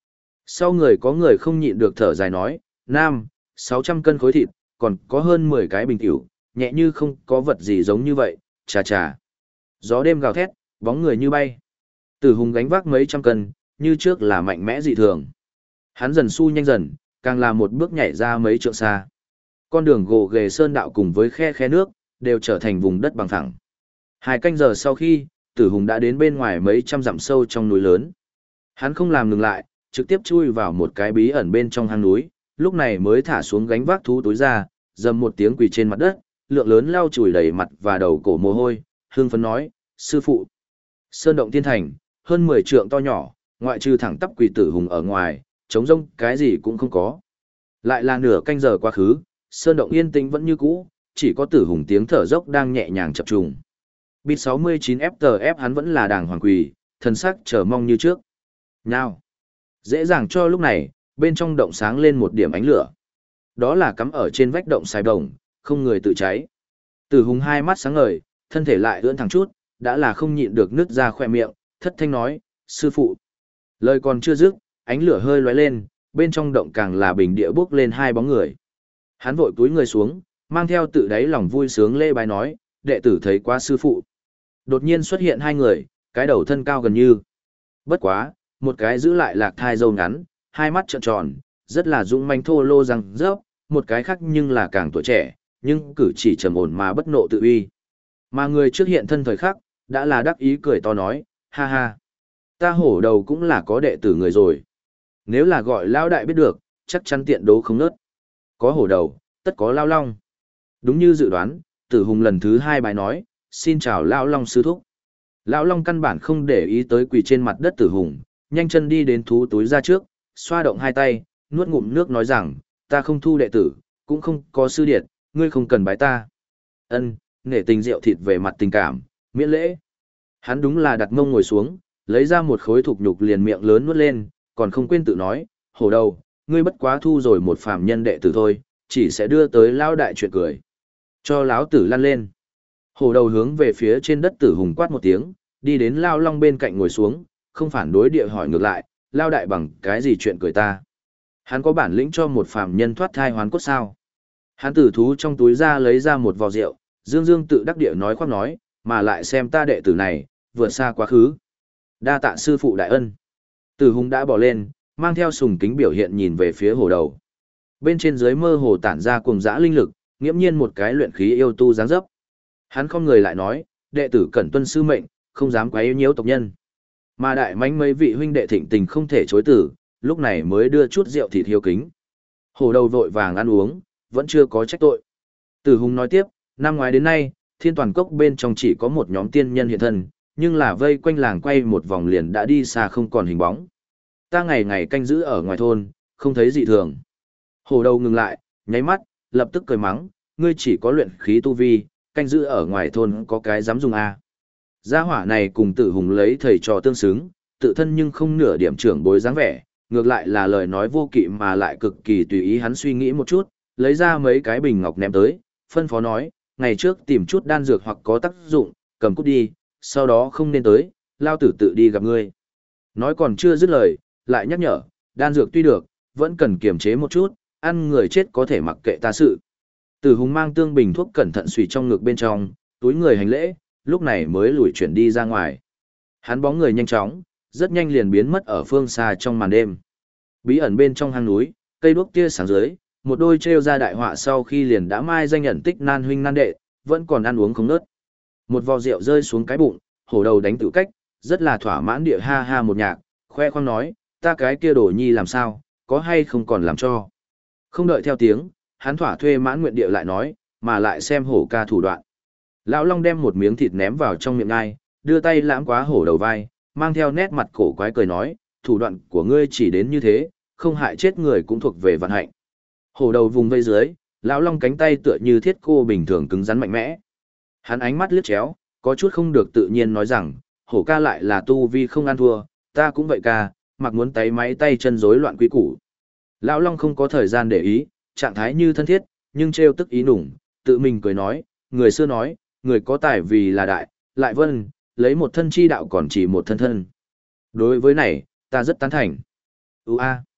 Sau người có người không nhịn được thở dài nói, Nam, 600 cân khối thịt, còn có hơn 10 cái bình tiểu, nhẹ như không có vật gì giống như vậy, chà chà. Gió đêm gào thét, bóng người như bay. Tử Hùng gánh vác mấy trăm cân, như trước là mạnh mẽ dị thường. Hắn dần su nhanh dần, càng là một bước nhảy ra mấy trượng xa. Con đường gồ ghề sơn đạo cùng với khe khe nước, đều trở thành vùng đất bằng phẳng. 2 canh giờ sau khi, Tử Hùng đã đến bên ngoài mấy trăm dặm sâu trong núi lớn. Hắn không làm ngừng lại, trực tiếp chui vào một cái bí ẩn bên trong hang núi, lúc này mới thả xuống gánh vác thú túi ra, dầm một tiếng quỳ trên mặt đất, lượng lớn lau chùi đầy mặt và đầu cổ mồ hôi, hương phấn nói, sư phụ. Sơn động thiên thành, hơn 10 trượng to nhỏ, ngoại trừ thẳng tắp quỳ Tử Hùng ở ngoài, trống rông cái gì cũng không có. Lại là nửa canh giờ quá khứ, sơn động yên tĩnh vẫn như cũ, chỉ có Tử Hùng tiếng thở dốc đang nhẹ nhàng chập trùng. Bit 69 FTF hắn vẫn là đàng hoàng quỳ, thần sắc chờ mong như trước. Nào. Dễ dàng cho lúc này, bên trong động sáng lên một điểm ánh lửa. Đó là cắm ở trên vách động xài đồng, không người tự cháy. Tử Hùng hai mắt sáng ngời, thân thể lại ưỡn thẳng chút, đã là không nhịn được nứt ra khoe miệng, thất thanh nói, sư phụ. Lời còn chưa dứt, ánh lửa hơi lóe lên, bên trong động càng là bình địa bước lên 2 bóng người. Hắn vội cúi người xuống, mang theo tự đáy lòng vui sướng lê bái nói, đệ tử thấy quá sư phụ. Đột nhiên xuất hiện 2 người, cái đầu thân cao gần như. Bất quá, một cái giữ lại lạc thai râu ngắn, 2 mắt trợn tròn, rất là dũng manh thô lô răng rớp, một cái khác nhưng là càng tuổi trẻ, nhưng cử chỉ trầm ổn mà bất nộ tự uy. Mà người trước hiện thân thời khắc, đã là đắc ý cười to nói, ha ha. Ta hổ đầu cũng là có đệ tử người rồi. Nếu là gọi lao đại biết được, chắc chắn tiện đố không nớt. Có hổ đầu, tất có lao long. Đúng như dự đoán, Tử Hùng lần thứ 2 bài nói, xin chào lao long sư thúc. Lão long căn bản không để ý tới quỳ trên mặt đất Tử Hùng, nhanh chân đi đến thú túi ra trước, xoa động 2 tay, nuốt ngụm nước nói rằng, ta không thu đệ tử, cũng không có sư điệt, ngươi không cần bái ta. Ân, nể tình rượu thịt về mặt tình cảm, miễn lễ. Hắn đúng là đặt mông ngồi xuống, lấy ra một khối thục nhục liền miệng lớn nuốt lên, còn không quên tự nói, hổ đầu, ngươi bất quá thu rồi một phàm nhân đệ tử thôi, chỉ sẽ đưa tới lao đại chuyện cười. Cho lão tử lăn lên. Hổ đầu hướng về phía trên đất Tử Hùng quát một tiếng, đi đến lao long bên cạnh ngồi xuống, không phản đối địa hỏi ngược lại, lao đại bằng cái gì chuyện cười ta. Hắn có bản lĩnh cho một phàm nhân thoát thai hoán cốt sao. Hắn tử thú trong túi ra lấy ra một vò rượu, dương dương tự đắc địa nói khoác nói, mà lại xem ta đệ tử này, vượt xa quá khứ. Đa tạ sư phụ đại ân. Tử Hùng đã bỏ lên, mang theo sùng kính biểu hiện nhìn về phía hổ đầu. Bên trên dưới mơ hồ tản ra cuồng dã linh lực, nghiễm nhiên một cái luyện khí yêu tu dáng dấp. Hắn không người lại nói, đệ tử cẩn tuân sư mệnh, không dám quấy nhiễu tộc nhân. Mà đại mãnh mấy vị huynh đệ thịnh tình không thể chối từ, lúc này mới đưa chút rượu thịt hiếu kính. Hổ đầu vội vàng ăn uống, vẫn chưa có trách tội. Tử Hùng nói tiếp, năm ngoái đến nay, Thiên Toàn Cốc bên trong chỉ có một nhóm tiên nhân hiện thân, nhưng là vây quanh làng quay một vòng liền đã đi xa không còn hình bóng. Ta ngày ngày canh giữ ở ngoài thôn, không thấy dị thường. Hổ đầu ngừng lại, nháy mắt, lập tức cười mắng, ngươi chỉ có luyện khí tu vi, canh giữ ở ngoài thôn có cái dám dùng a. Gia hỏa này cùng Tử Hùng lấy thầy trò tương xứng, tự thân nhưng không nửa điểm trưởng bối dáng vẻ, ngược lại là lời nói vô kỵ mà lại cực kỳ tùy ý. Hắn suy nghĩ một chút, lấy ra mấy cái bình ngọc ném tới, phân phó nói, ngày trước tìm chút đan dược hoặc có tác dụng, cầm cút đi, sau đó không nên tới, lao tử tự đi gặp ngươi. Nói còn chưa dứt lời, lại nhắc nhở, đan dược tuy được, vẫn cần kiềm chế một chút, ăn người chết có thể mặc kệ ta sự. Tử Hùng mang tương bình thuốc cẩn thận xùy trong ngực bên trong, túi người hành lễ, lúc này mới lùi chuyển đi ra ngoài. Hắn bóng người nhanh chóng, rất nhanh liền biến mất ở phương xa trong màn đêm. Bí ẩn bên trong hang núi, cây đuốc tia sáng dưới, một đôi trêu ra đại họa sau khi liền đã mai danh nhận tích nan huynh nan đệ, vẫn còn ăn uống không nớt. Một vò rượu rơi xuống cái bụng, hổ đầu đánh tự cách, rất là thỏa mãn địa ha ha một nhạc, khoe khoang nói, ta cái kia đồ nhi làm sao, có hay không còn làm cho. Không đợi theo tiếng, hắn thỏa thuê mãn nguyện địa lại nói, mà lại xem hổ ca thủ đoạn. Lão Long đem một miếng thịt ném vào trong miệng ngai, đưa tay lãm quá hổ đầu vai, mang theo nét mặt cổ quái cười nói, thủ đoạn của ngươi chỉ đến như thế, không hại chết người cũng thuộc về vận hạnh. Hổ đầu vùng vây dưới, Lão Long cánh tay tựa như thiết cô bình thường cứng rắn mạnh mẽ. Hắn ánh mắt liếc chéo, có chút không được tự nhiên nói rằng, hổ ca lại là tu vi không ăn thua, ta cũng vậy ca, mặc muốn tay máy tay chân rối loạn quý củ. Lão Long không có thời gian để ý, trạng thái như thân thiết, nhưng trêu tức ý nủng, tự mình cười nói, người xưa nói, người có tài vì là đại, lại vân, lấy một thân chi đạo còn chỉ một thân thân. Đối với này, ta rất tán thành.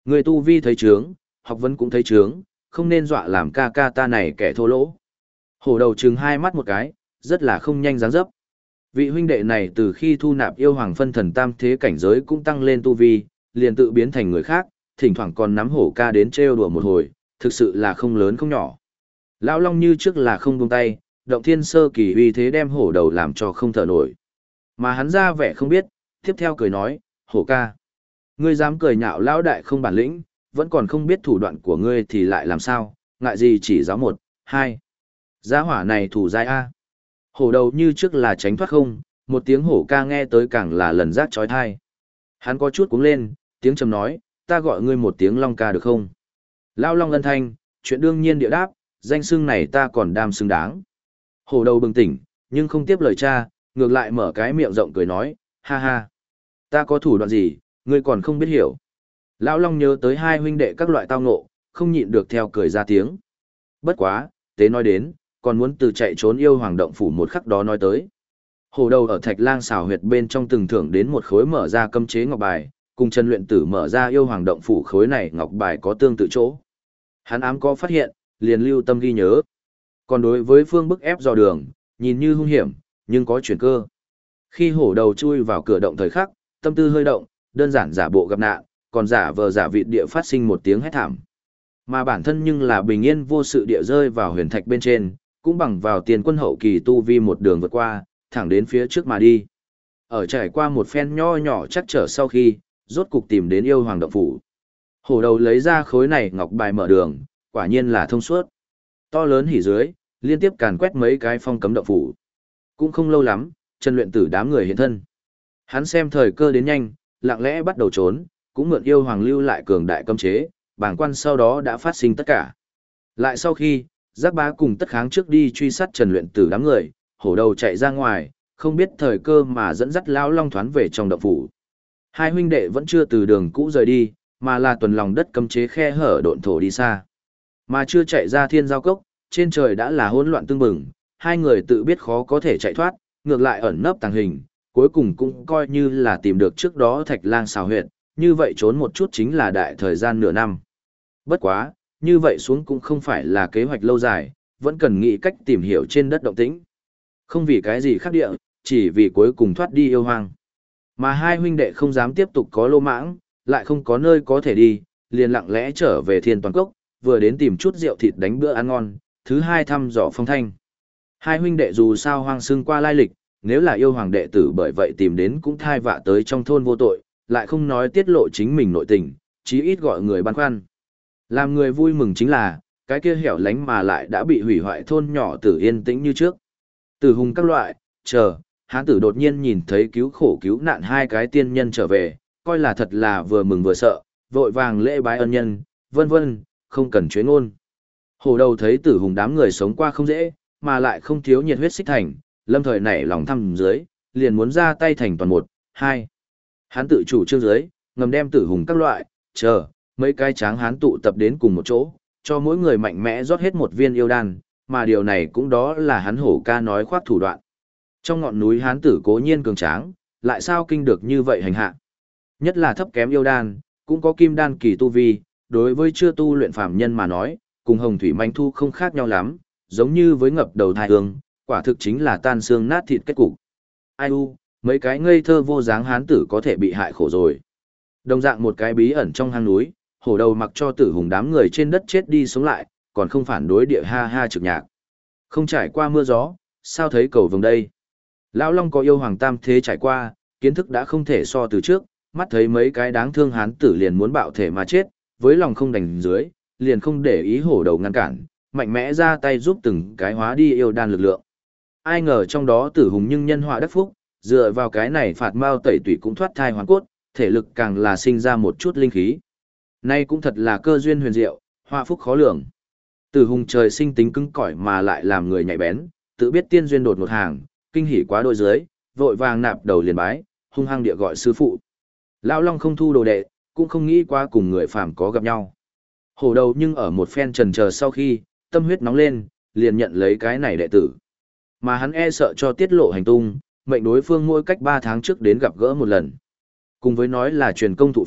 Người tu vi thấy trướng, học vấn cũng thấy trướng, không nên dọa làm ca ca ta này kẻ thô lỗ. Hổ đầu trừng hai mắt một cái, rất là không nhanh dáng dấp. Vị huynh đệ này từ khi thu nạp yêu hoàng phân thần tam thế cảnh giới cũng tăng lên tu vi, liền tự biến thành người khác, thỉnh thoảng còn nắm hổ ca đến trêu đùa một hồi, thực sự là không lớn không nhỏ. Lão Long như trước là không buông tay, động thiên sơ kỳ uy thế đem hổ đầu làm cho không thở nổi. Mà hắn ra vẻ không biết, tiếp theo cười nói, hổ ca. Ngươi dám cười nhạo lão đại không bản lĩnh, vẫn còn không biết thủ đoạn của ngươi thì lại làm sao, ngại gì chỉ giáo một, hai. Giá hỏa này thủ giai A. Hổ đầu như trước là tránh thoát không, một tiếng hổ ca nghe tới càng là lần rát trói thai. Hắn có chút cuống lên, tiếng trầm nói, ta gọi ngươi một tiếng long ca được không? Lão Long ân thanh, chuyện đương nhiên địa đáp, danh xưng này ta còn đam xứng đáng. Hổ đầu bừng tỉnh, nhưng không tiếp lời cha, ngược lại mở cái miệng rộng cười nói, ha ha. Ta có thủ đoạn gì, ngươi còn không biết hiểu. Lão Long nhớ tới hai huynh đệ các loại tao ngộ, không nhịn được theo cười ra tiếng. Bất quá, tế nói đến, còn muốn từ chạy trốn yêu hoàng động phủ một khắc đó nói tới. Hổ đầu ở Thạch Lang xảo huyệt bên trong từng thưởng đến một khối mở ra cấm chế ngọc bài, cùng Trần Luyện Tử mở ra yêu hoàng động phủ khối này ngọc bài có tương tự chỗ. Hắn ám có phát hiện, liền lưu tâm ghi nhớ. Còn đối với phương bức ép dò đường, nhìn như hung hiểm, nhưng có chuyển cơ. Khi hổ đầu chui vào cửa động thời khắc, tâm tư hơi động, đơn giản giả bộ gặp nạn, còn giả vờ giả vịt địa phát sinh một tiếng hét thảm. Mà bản thân nhưng là bình yên vô sự địa rơi vào huyền thạch bên trên, cũng bằng vào tiền quân hậu kỳ tu vi một đường vượt qua, thẳng đến phía trước mà đi. Ở trải qua một phen nho nhỏ chắc trở sau khi, rốt cục tìm đến yêu hoàng động phủ. Hổ đầu lấy ra khối này ngọc bài mở đường, quả nhiên là thông suốt. To lớn hỉ dưới, liên tiếp càn quét mấy cái phong cấm động phủ. Cũng không lâu lắm, Trần Luyện Tử đám người hiện thân. Hắn xem thời cơ đến nhanh, lặng lẽ bắt đầu trốn, cũng mượn yêu hoàng lưu lại cường đại cấm chế, bảng quan sau đó đã phát sinh tất cả. Lại sau khi, Giác Bá cùng Tất Kháng trước đi truy sát Trần Luyện Tử đám người, hổ đầu chạy ra ngoài, không biết thời cơ mà dẫn dắt Lão Long thoán về trong động phủ. Hai huynh đệ vẫn chưa từ đường cũ rời đi, mà là tuần lòng đất cấm chế khe hở độn thổ đi xa. Mà chưa chạy ra thiên giao cốc, trên trời đã là hỗn loạn tương bừng, hai người tự biết khó có thể chạy thoát, ngược lại ẩn nấp tàng hình, cuối cùng cũng coi như là tìm được trước đó Thạch Lang xào huyệt, như vậy trốn một chút chính là đại thời gian nửa năm. Bất quá, như vậy xuống cũng không phải là kế hoạch lâu dài, vẫn cần nghĩ cách tìm hiểu trên đất động tĩnh. Không vì cái gì khác địa, chỉ vì cuối cùng thoát đi yêu hoang. Mà hai huynh đệ không dám tiếp tục có lô mãng, lại không có nơi có thể đi, liền lặng lẽ trở về thiên toàn cốc, vừa đến tìm chút rượu thịt đánh bữa ăn ngon, thứ hai thăm dò phong thanh. Hai huynh đệ dù sao hoang xưng qua lai lịch, nếu là yêu hoàng đệ tử bởi vậy tìm đến cũng thai vạ tới trong thôn vô tội, lại không nói tiết lộ chính mình nội tình, chí ít gọi người băn khoăn. Làm người vui mừng chính là, cái kia hẻo lánh mà lại đã bị hủy hoại thôn nhỏ tử yên tĩnh như trước. Tử hùng các loại, chờ, hán tử đột nhiên nhìn thấy cứu khổ cứu nạn hai cái tiên nhân trở về, coi là thật là vừa mừng vừa sợ, vội vàng lễ bái ân nhân, vân vân, không cần chuyến ngôn. Hổ đầu thấy tử hùng đám người sống qua không dễ, mà lại không thiếu nhiệt huyết xích thành, lâm thời nảy lòng thăm dưới, liền muốn ra tay thành toàn một, hai. Hán tự chủ trương dưới, ngầm đem tử hùng các loại, chờ, mấy cái tráng hán tụ tập đến cùng một chỗ, cho mỗi người mạnh mẽ rót hết một viên yêu đan, mà điều này cũng đó là hắn hổ ca nói khoác thủ đoạn. Trong ngọn núi hán tử cố nhiên cường tráng, lại sao kinh được như vậy hành hạ. Nhất là thấp kém yêu đan, cũng có kim đan kỳ tu vi, đối với chưa tu luyện phàm nhân mà nói, cùng hồng thủy manh thu không khác nhau lắm, giống như với ngập đầu thai hương, quả thực chính là tan xương nát thịt kết cục. Ai u, mấy cái ngây thơ vô dáng hán tử có thể bị hại khổ rồi. Đồng dạng một cái bí ẩn trong hang núi, hổ đầu mặc cho tử hùng đám người trên đất chết đi sống lại, còn không phản đối địa ha ha trực nhạc. Không trải qua mưa gió, sao thấy cầu vồng đây? Lão Long có yêu hoàng tam thế trải qua, kiến thức đã không thể so từ trước, mắt thấy mấy cái đáng thương hán tử liền muốn bạo thể mà chết, với lòng không đành dưới, liền không để ý hổ đầu ngăn cản, mạnh mẽ ra tay giúp từng cái hóa đi yêu đan lực lượng. Ai ngờ trong đó tử hùng nhưng nhân họa đắc phúc, dựa vào cái này phạt mao tẩy tủy cũng thoát thai hoàn cốt, thể lực càng là sinh ra một chút linh khí. Nay cũng thật là cơ duyên huyền diệu, họa phúc khó lường. Tử hùng trời sinh tính cứng cỏi mà lại làm người nhạy bén, tự biết tiên duyên đột một hàng, kinh hỉ quá đôi dưới, vội vàng nạp đầu liền bái, hung hăng địa gọi sư phụ. Lão Long không thu đồ đệ, cũng không nghĩ qua cùng người phàm có gặp nhau. Hổ đầu nhưng ở một phen trần chờ sau khi, tâm huyết nóng lên, liền nhận lấy cái này đệ tử. Mà hắn e sợ cho tiết lộ hành tung, mệnh đối phương mỗi cách 3 tháng trước đến gặp gỡ một lần. Cùng với nói là truyền công thụ pháp,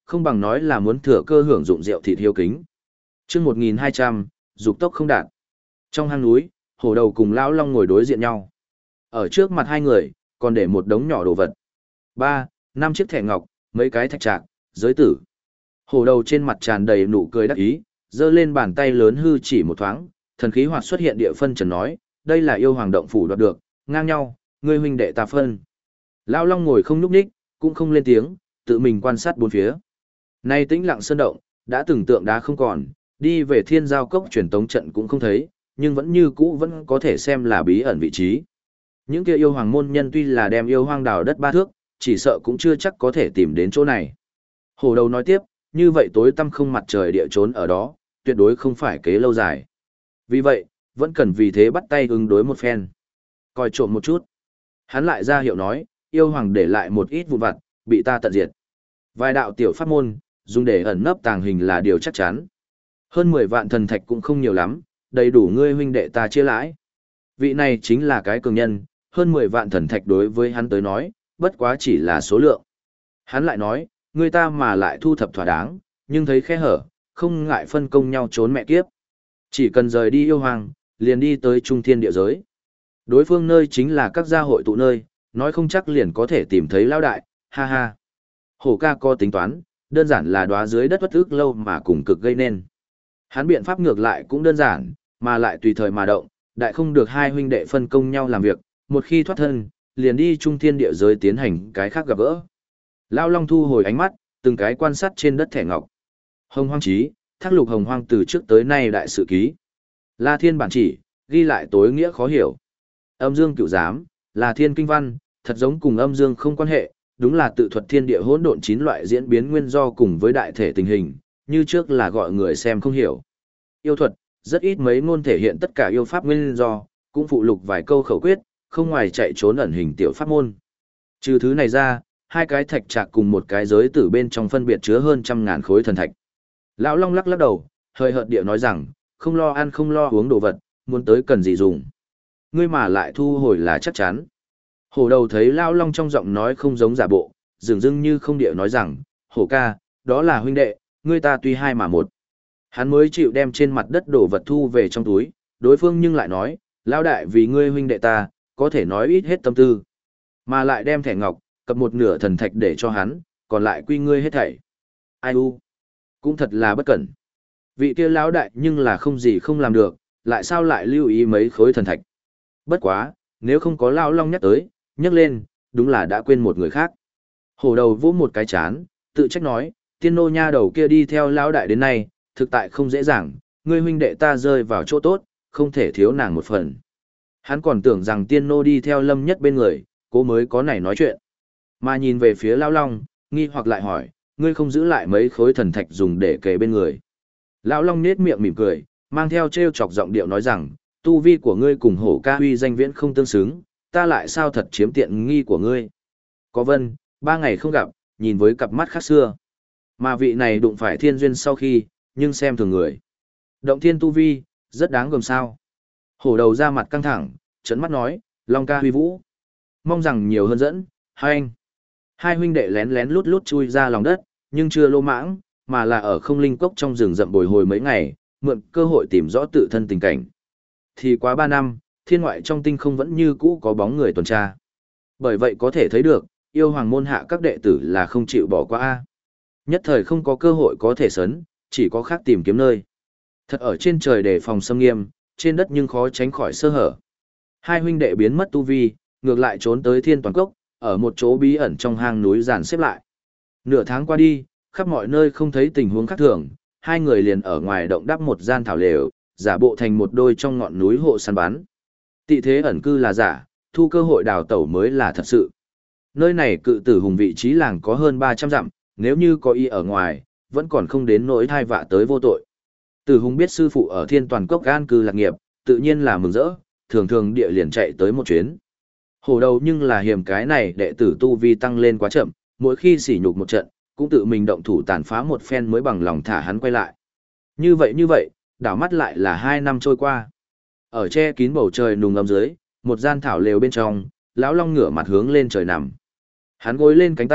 không bằng nói là muốn thừa cơ hưởng dụng rượu thịt hiếu kính. Chương 1200, dục tốc không đạt. Trong hang núi, hổ đầu cùng lão long ngồi đối diện nhau. Ở trước mặt hai người, còn để một đống nhỏ đồ vật. 5 chiếc thẻ ngọc, mấy cái thạch trạc, giới tử. Hổ đầu trên mặt tràn đầy nụ cười đắc ý, giơ lên bàn tay lớn hư chỉ một thoáng, thần khí hoạt xuất hiện địa phân trần nói, đây là yêu hoàng động phủ đoạt được, ngang nhau, ngươi huynh đệ ta phân. Lão long ngồi không nhúc nhích, cũng không lên tiếng, tự mình quan sát bốn phía. Nay tĩnh lặng sơn động, đã từng tượng đá không còn, đi về thiên giao cốc truyền tống trận cũng không thấy, nhưng vẫn như cũ vẫn có thể xem là bí ẩn vị trí. Những kia yêu hoàng môn nhân tuy là đem yêu hoang đào đất 3 thước, chỉ sợ cũng chưa chắc có thể tìm đến chỗ này. Hổ đầu nói tiếp, như vậy tối tăm không mặt trời địa trốn ở đó, tuyệt đối không phải kế lâu dài. Vì vậy, vẫn cần vì thế bắt tay ứng đối một phen. Coi trộm một chút. Hắn lại ra hiệu nói, yêu hoàng để lại một ít vụn vặt, bị ta tận diệt. Vài đạo tiểu pháp môn, dùng để ẩn nấp tàng hình là điều chắc chắn. Hơn 10 vạn thần thạch cũng không nhiều lắm, đầy đủ ngươi huynh đệ ta chia lãi. Vị này chính là cái cường nhân, hơn 10 vạn thần thạch đối với hắn tới nói, bất quá chỉ là số lượng. Hắn lại nói, người ta mà lại thu thập thỏa đáng, nhưng thấy khe hở, không ngại phân công nhau trốn mẹ kiếp. Chỉ cần rời đi yêu hoàng, liền đi tới trung thiên địa giới. Đối phương nơi chính là các gia hội tụ nơi, nói không chắc liền có thể tìm thấy lao đại, ha ha. Hổ ca có tính toán, đơn giản là đóa dưới đất bất ức lâu mà cùng cực gây nên. Hắn biện pháp ngược lại cũng đơn giản, mà lại tùy thời mà động, đại không được hai huynh đệ phân công nhau làm việc, một khi thoát thân, liền đi trung thiên địa giới tiến hành cái khác gặp gỡ. Lao Long thu hồi ánh mắt, từng cái quan sát trên đất thẻ ngọc. Hồng Hoang Chí, Thác Lục Hồng Hoang từ trước tới nay đại sự ký. La Thiên bản chỉ, ghi lại tối nghĩa khó hiểu. Âm Dương Cửu Giám, là thiên kinh văn, thật giống cùng âm dương không quan hệ, đúng là tự thuật thiên địa hỗn độn 9 loại diễn biến nguyên do cùng với đại thể tình hình, như trước là gọi người xem không hiểu. Yêu thuật, rất ít mấy ngôn thể hiện tất cả yêu pháp nguyên do, cũng phụ lục vài câu khẩu quyết, không ngoài chạy trốn ẩn hình tiểu pháp môn. Trừ thứ này ra, hai cái thạch trạc cùng một cái giới tử bên trong phân biệt chứa hơn 100.000 khối thần thạch. Lão Long lắc lắc đầu, hơi hợt địa nói rằng, không lo ăn không lo uống đồ vật, muốn tới cần gì dùng. Ngươi mà lại thu hồi là chắc chắn. Hổ đầu thấy Lão Long trong giọng nói không giống giả bộ, dường dưng như không địa nói rằng, hổ ca, đó là huynh đệ, ngươi ta tuy hai mà một. Hắn mới chịu đem trên mặt đất đồ vật thu về trong túi, đối phương nhưng lại nói, Lão đại vì ngươi huynh đệ ta, có thể nói ít hết tâm tư. Mà lại đem thẻ ngọc, cập một nửa thần thạch để cho hắn, còn lại quy ngươi hết thảy. Ai u, cũng thật là bất cẩn. Vị kia lão đại nhưng là không gì không làm được, lại sao lại lưu ý mấy khối thần thạch. Bất quá, nếu không có Lão Long nhắc tới, nhắc lên, đúng là đã quên một người khác. Hổ đầu vỗ một cái chán, tự trách nói, tiên nô nha đầu kia đi theo lão đại đến nay, thực tại không dễ dàng, ngươi huynh đệ ta rơi vào chỗ tốt, không thể thiếu nàng một phần. Hắn còn tưởng rằng tiên nô đi theo Lâm Nhất bên người, cô mới có này nói chuyện. Mà nhìn về phía Lão Long, nghi hoặc lại hỏi, ngươi không giữ lại mấy khối thần thạch dùng để kề bên người. Lão Long nết miệng mỉm cười, mang theo trêu chọc giọng điệu nói rằng, tu vi của ngươi cùng hổ ca huy danh viễn không tương xứng, ta lại sao thật chiếm tiện nghi của ngươi. Có vân, 3 ngày không gặp, nhìn với cặp mắt khác xưa. Mà vị này đụng phải thiên duyên sau khi, nhưng xem thường người. Động thiên tu vi, rất đáng gờm sao. Hổ đầu ra mặt căng thẳng, trấn mắt nói, Long ca huy vũ. Mong rằng nhiều hơn dẫn, hai anh. Hai huynh đệ lén lén lút lút chui ra lòng đất, nhưng chưa lô mãng, mà là ở không linh cốc trong rừng rậm bồi hồi mấy ngày, mượn cơ hội tìm rõ tự thân tình cảnh. Thì quá 3 năm, thiên ngoại trong tinh không vẫn như cũ có bóng người tuần tra. Bởi vậy có thể thấy được, yêu hoàng môn hạ các đệ tử là không chịu bỏ qua a. Nhất thời không có cơ hội có thể sấn, chỉ có khác tìm kiếm nơi. Thật ở trên trời đề phòng xâm nghiêm, trên đất nhưng khó tránh khỏi sơ hở. Hai huynh đệ biến mất tu vi, ngược lại trốn tới thiên toàn cốc, ở một chỗ bí ẩn trong hang núi dàn xếp lại. Nửa tháng qua đi, khắp mọi nơi không thấy tình huống khác thường, hai người liền ở ngoài động đắp một gian thảo lều, giả bộ thành một đôi trong ngọn núi hộ săn bắn. Tị thế ẩn cư là giả, thu cơ hội đào tẩu mới là thật sự. Nơi này cự tử hùng vị trí làng có hơn 300 dặm, nếu như có y ở ngoài, vẫn còn không đến nỗi thai vạ tới vô tội. Tử hùng biết sư phụ ở thiên toàn cốc an cư lạc nghiệp, tự nhiên là mừng rỡ, thường thường địa liền chạy tới một chuyến. Hổ đầu nhưng là hiểm cái này đệ tử tu vi tăng lên quá chậm, mỗi khi sỉ nhục một trận, cũng tự mình động thủ tàn phá một phen mới bằng lòng thả hắn quay lại. Như vậy, đảo mắt lại là 2 năm trôi qua. Ở che kín bầu trời nùng ấm dưới, một gian thảo lều bên trong, lão Long ngửa mặt hướng lên trời nằm. Hắn gối lên cánh tay,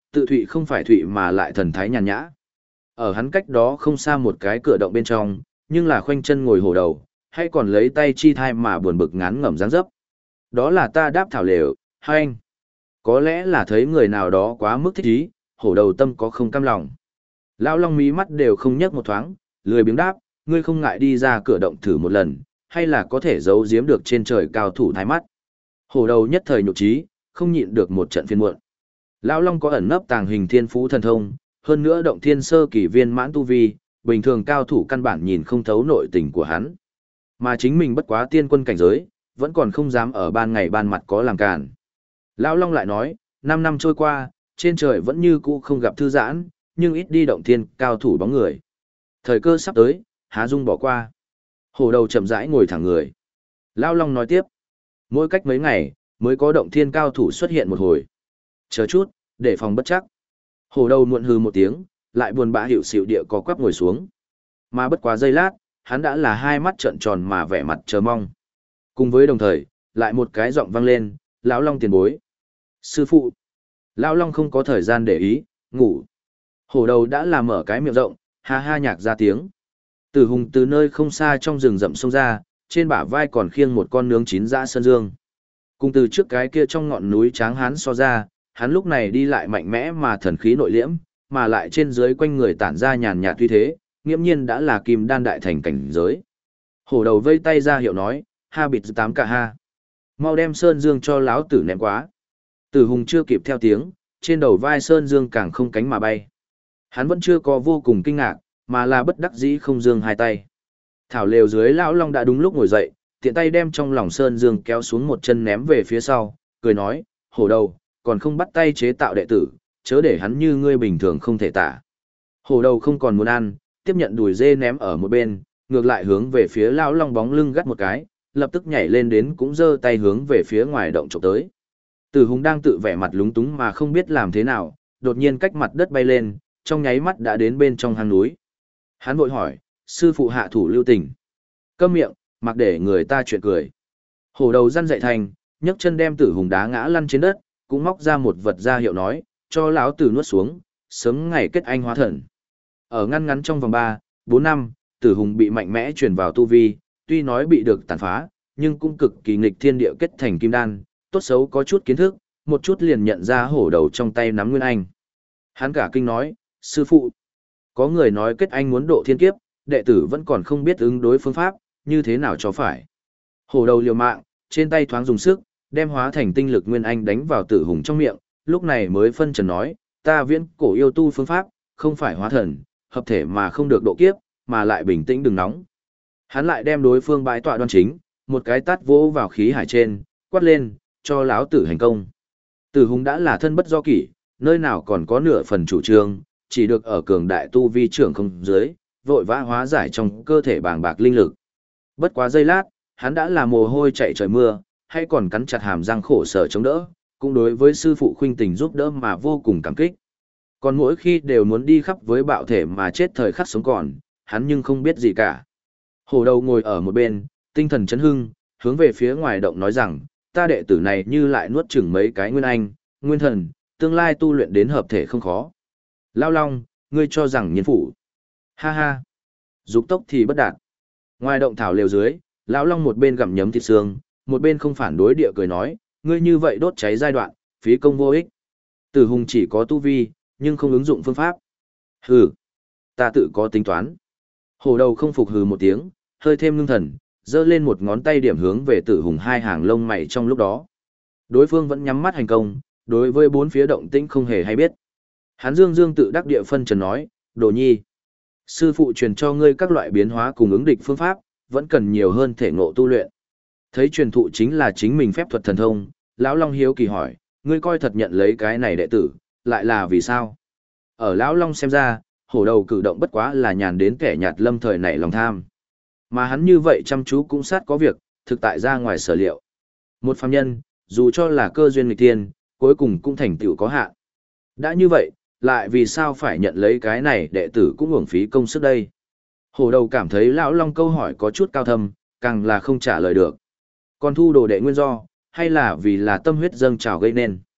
tự thụy không phải thụy mà lại thần thái nhàn nhã. Ở hắn cách đó không xa một cái cửa động bên trong, nhưng là khoanh chân ngồi hổ đầu, hay còn lấy tay chi thai mà buồn bực ngán ngẩm dáng dấp. Đó là ta đáp thảo lều, hai anh. Có lẽ là thấy người nào đó quá mức thích ý, hổ đầu tâm có không cam lòng. Lão Long mí mắt đều không nhấc một thoáng, lười biếng đáp, ngươi không ngại đi ra cửa động thử một lần, hay là có thể giấu giếm được trên trời cao thủ thái mắt. Hổ đầu nhất thời nhục trí, không nhịn được một trận phiền muộn. Lão Long có ẩn nấp tàng hình thiên phú thần thông, hơn nữa động thiên sơ kỳ viên mãn tu vi, bình thường cao thủ căn bản nhìn không thấu nội tình của hắn. Mà chính mình bất quá tiên quân cảnh giới, vẫn còn không dám ở ban ngày ban mặt có làm cản. Lão Long lại nói, 5 năm trôi qua, trên trời vẫn như cũ không gặp thư giãn, nhưng ít đi động thiên cao thủ bóng người. Thời cơ sắp tới, há dung bỏ qua. Hổ đầu chậm rãi ngồi thẳng người. Lão Long nói tiếp, mỗi cách mấy ngày, mới có động thiên cao thủ xuất hiện một hồi. Chờ chút, để phòng bất chắc. Hổ đầu muộn hừ một tiếng, lại buồn bã hiệu xịu địa có quắp ngồi xuống. Mà bất quá giây lát, hắn đã là hai mắt trợn tròn mà vẻ mặt chờ mong. Cùng với đồng thời, lại một cái giọng vang lên, Lão Long tiền bối. Sư phụ. Lão Long không có thời gian để ý, ngủ. Hổ đầu đã làm mở cái miệng rộng, ha ha nhạc ra tiếng. Tử Hùng từ nơi không xa trong rừng rậm xông ra, trên bả vai còn khiêng một con nướng chín dã sơn dương. Cùng từ trước cái kia trong ngọn núi tráng hán so ra, hắn lúc này đi lại mạnh mẽ mà thần khí nội liễm, mà lại trên dưới quanh người tản ra nhàn nhạt tuy thế, nghiễm nhiên đã là kim đan đại thành cảnh giới. Hổ đầu vây tay ra hiệu nói, ha bịt 8 cả ha. Mau đem sơn dương cho lão tử ném quá. Tử Hùng chưa kịp theo tiếng, trên đầu vai sơn dương càng không cánh mà bay. Hắn vẫn chưa có vô cùng kinh ngạc, mà là bất đắc dĩ không dương hai tay. Thảo lều dưới lão Long đã đúng lúc ngồi dậy, tiện tay đem trong lòng sơn dương kéo xuống một chân ném về phía sau, cười nói, hổ đầu, còn không bắt tay chế tạo đệ tử, chớ để hắn như ngươi bình thường không thể tả. Hổ đầu không còn muốn ăn, tiếp nhận đùi dê ném ở một bên, ngược lại hướng về phía lão Long bóng lưng gắt một cái, lập tức nhảy lên đến cũng giơ tay hướng về phía ngoài động chụp tới. Tử Hùng đang tự vẻ mặt lúng túng mà không biết làm thế nào, đột nhiên cách mặt đất bay lên, trong nháy mắt đã đến bên trong hang núi. Hắn vội hỏi, sư phụ hạ thủ lưu tình. Câm miệng, mặc để người ta chuyện cười. Hổ đầu răn dậy thành, nhấc chân đem Tử Hùng đá ngã lăn trên đất, cũng móc ra một vật ra hiệu nói, cho lão tử nuốt xuống, sớm ngày kết anh hóa thần. Ở ngăn ngắn trong vòng 3, 4 năm, Tử Hùng bị mạnh mẽ truyền vào tu vi, tuy nói bị được tàn phá, nhưng cũng cực kỳ nghịch thiên địa kết thành kim đan, tốt xấu có chút kiến thức, một chút liền nhận ra hổ đầu trong tay nắm nguyên anh. Hắn cả kinh nói, sư phụ, có người nói kết anh muốn độ thiên kiếp, đệ tử vẫn còn không biết ứng đối phương pháp, như thế nào cho phải. Hổ đầu liều mạng, trên tay thoáng dùng sức, đem hóa thành tinh lực nguyên anh đánh vào Tử Hùng trong miệng, lúc này mới phân trần nói, ta viễn cổ yêu tu phương pháp, không phải hóa thần, hợp thể mà không được độ kiếp, mà lại bình tĩnh đừng nóng. Hắn lại đem đối phương bãi tọa đoan chính, một cái tát vỗ vào khí hải trên, quát lên, cho lão tử hành công. Tử Hùng đã là thân bất do kỷ, nơi nào còn có nửa phần chủ trương, chỉ được ở cường đại tu vi trưởng không dưới, vội vã hóa giải trong cơ thể bàng bạc linh lực. Bất quá giây lát, hắn đã là mồ hôi chạy trời mưa, hay còn cắn chặt hàm răng khổ sở chống đỡ, cũng đối với sư phụ khuynh tình giúp đỡ mà vô cùng cảm kích. Còn mỗi khi đều muốn đi khắp với bạo thể mà chết thời khắc sống còn, hắn nhưng không biết gì cả. Hổ đầu ngồi ở một bên, tinh thần chấn hưng, hướng về phía ngoài động nói rằng, ta đệ tử này như lại nuốt chửng mấy cái nguyên anh, nguyên thần, tương lai tu luyện đến hợp thể không khó. Lao Long, ngươi cho rằng nhiên phủ. Ha ha. Dục tốc thì bất đạt. Ngoài động thảo lều dưới, lão Long một bên gặm nhấm thịt xương, một bên không phản đối địa cười nói, ngươi như vậy đốt cháy giai đoạn, phí công vô ích. Tử Hùng chỉ có tu vi, nhưng không ứng dụng phương pháp. Hừ, ta tự có tính toán. Hổ đầu không phục hừ một tiếng, hơi thêm ngưng thần, giơ lên một ngón tay điểm hướng về Tử Hùng hai hàng lông mày trong lúc đó. Đối phương vẫn nhắm mắt hành công, đối với bốn phía động tĩnh không hề hay biết. Hắn dương tự đắc địa phân trần nói, Đồ Nhi, sư phụ truyền cho ngươi các loại biến hóa cùng ứng địch phương pháp, vẫn cần nhiều hơn thể ngộ tu luyện. Thấy truyền thụ chính là chính mình phép thuật thần thông, lão Long hiếu kỳ hỏi, ngươi coi thật nhận lấy cái này đệ tử, lại là vì sao? Ở lão Long xem ra, hổ đầu cử động bất quá là nhàn đến kẻ nhạt lâm thời nảy lòng tham. Mà hắn như vậy chăm chú cũng sát có việc, thực tại ra ngoài sở liệu. Một phàm nhân, dù cho là cơ duyên nghịch tiên, cuối cùng cũng thành tựu có hạn. Đã như vậy, lại vì sao phải nhận lấy cái này đệ tử cũng uổng phí công sức đây? Hổ đầu cảm thấy lão Long câu hỏi có chút cao thâm, càng là không trả lời được. Còn thu đồ đệ nguyên do, hay là vì là tâm huyết dâng trào gây nên?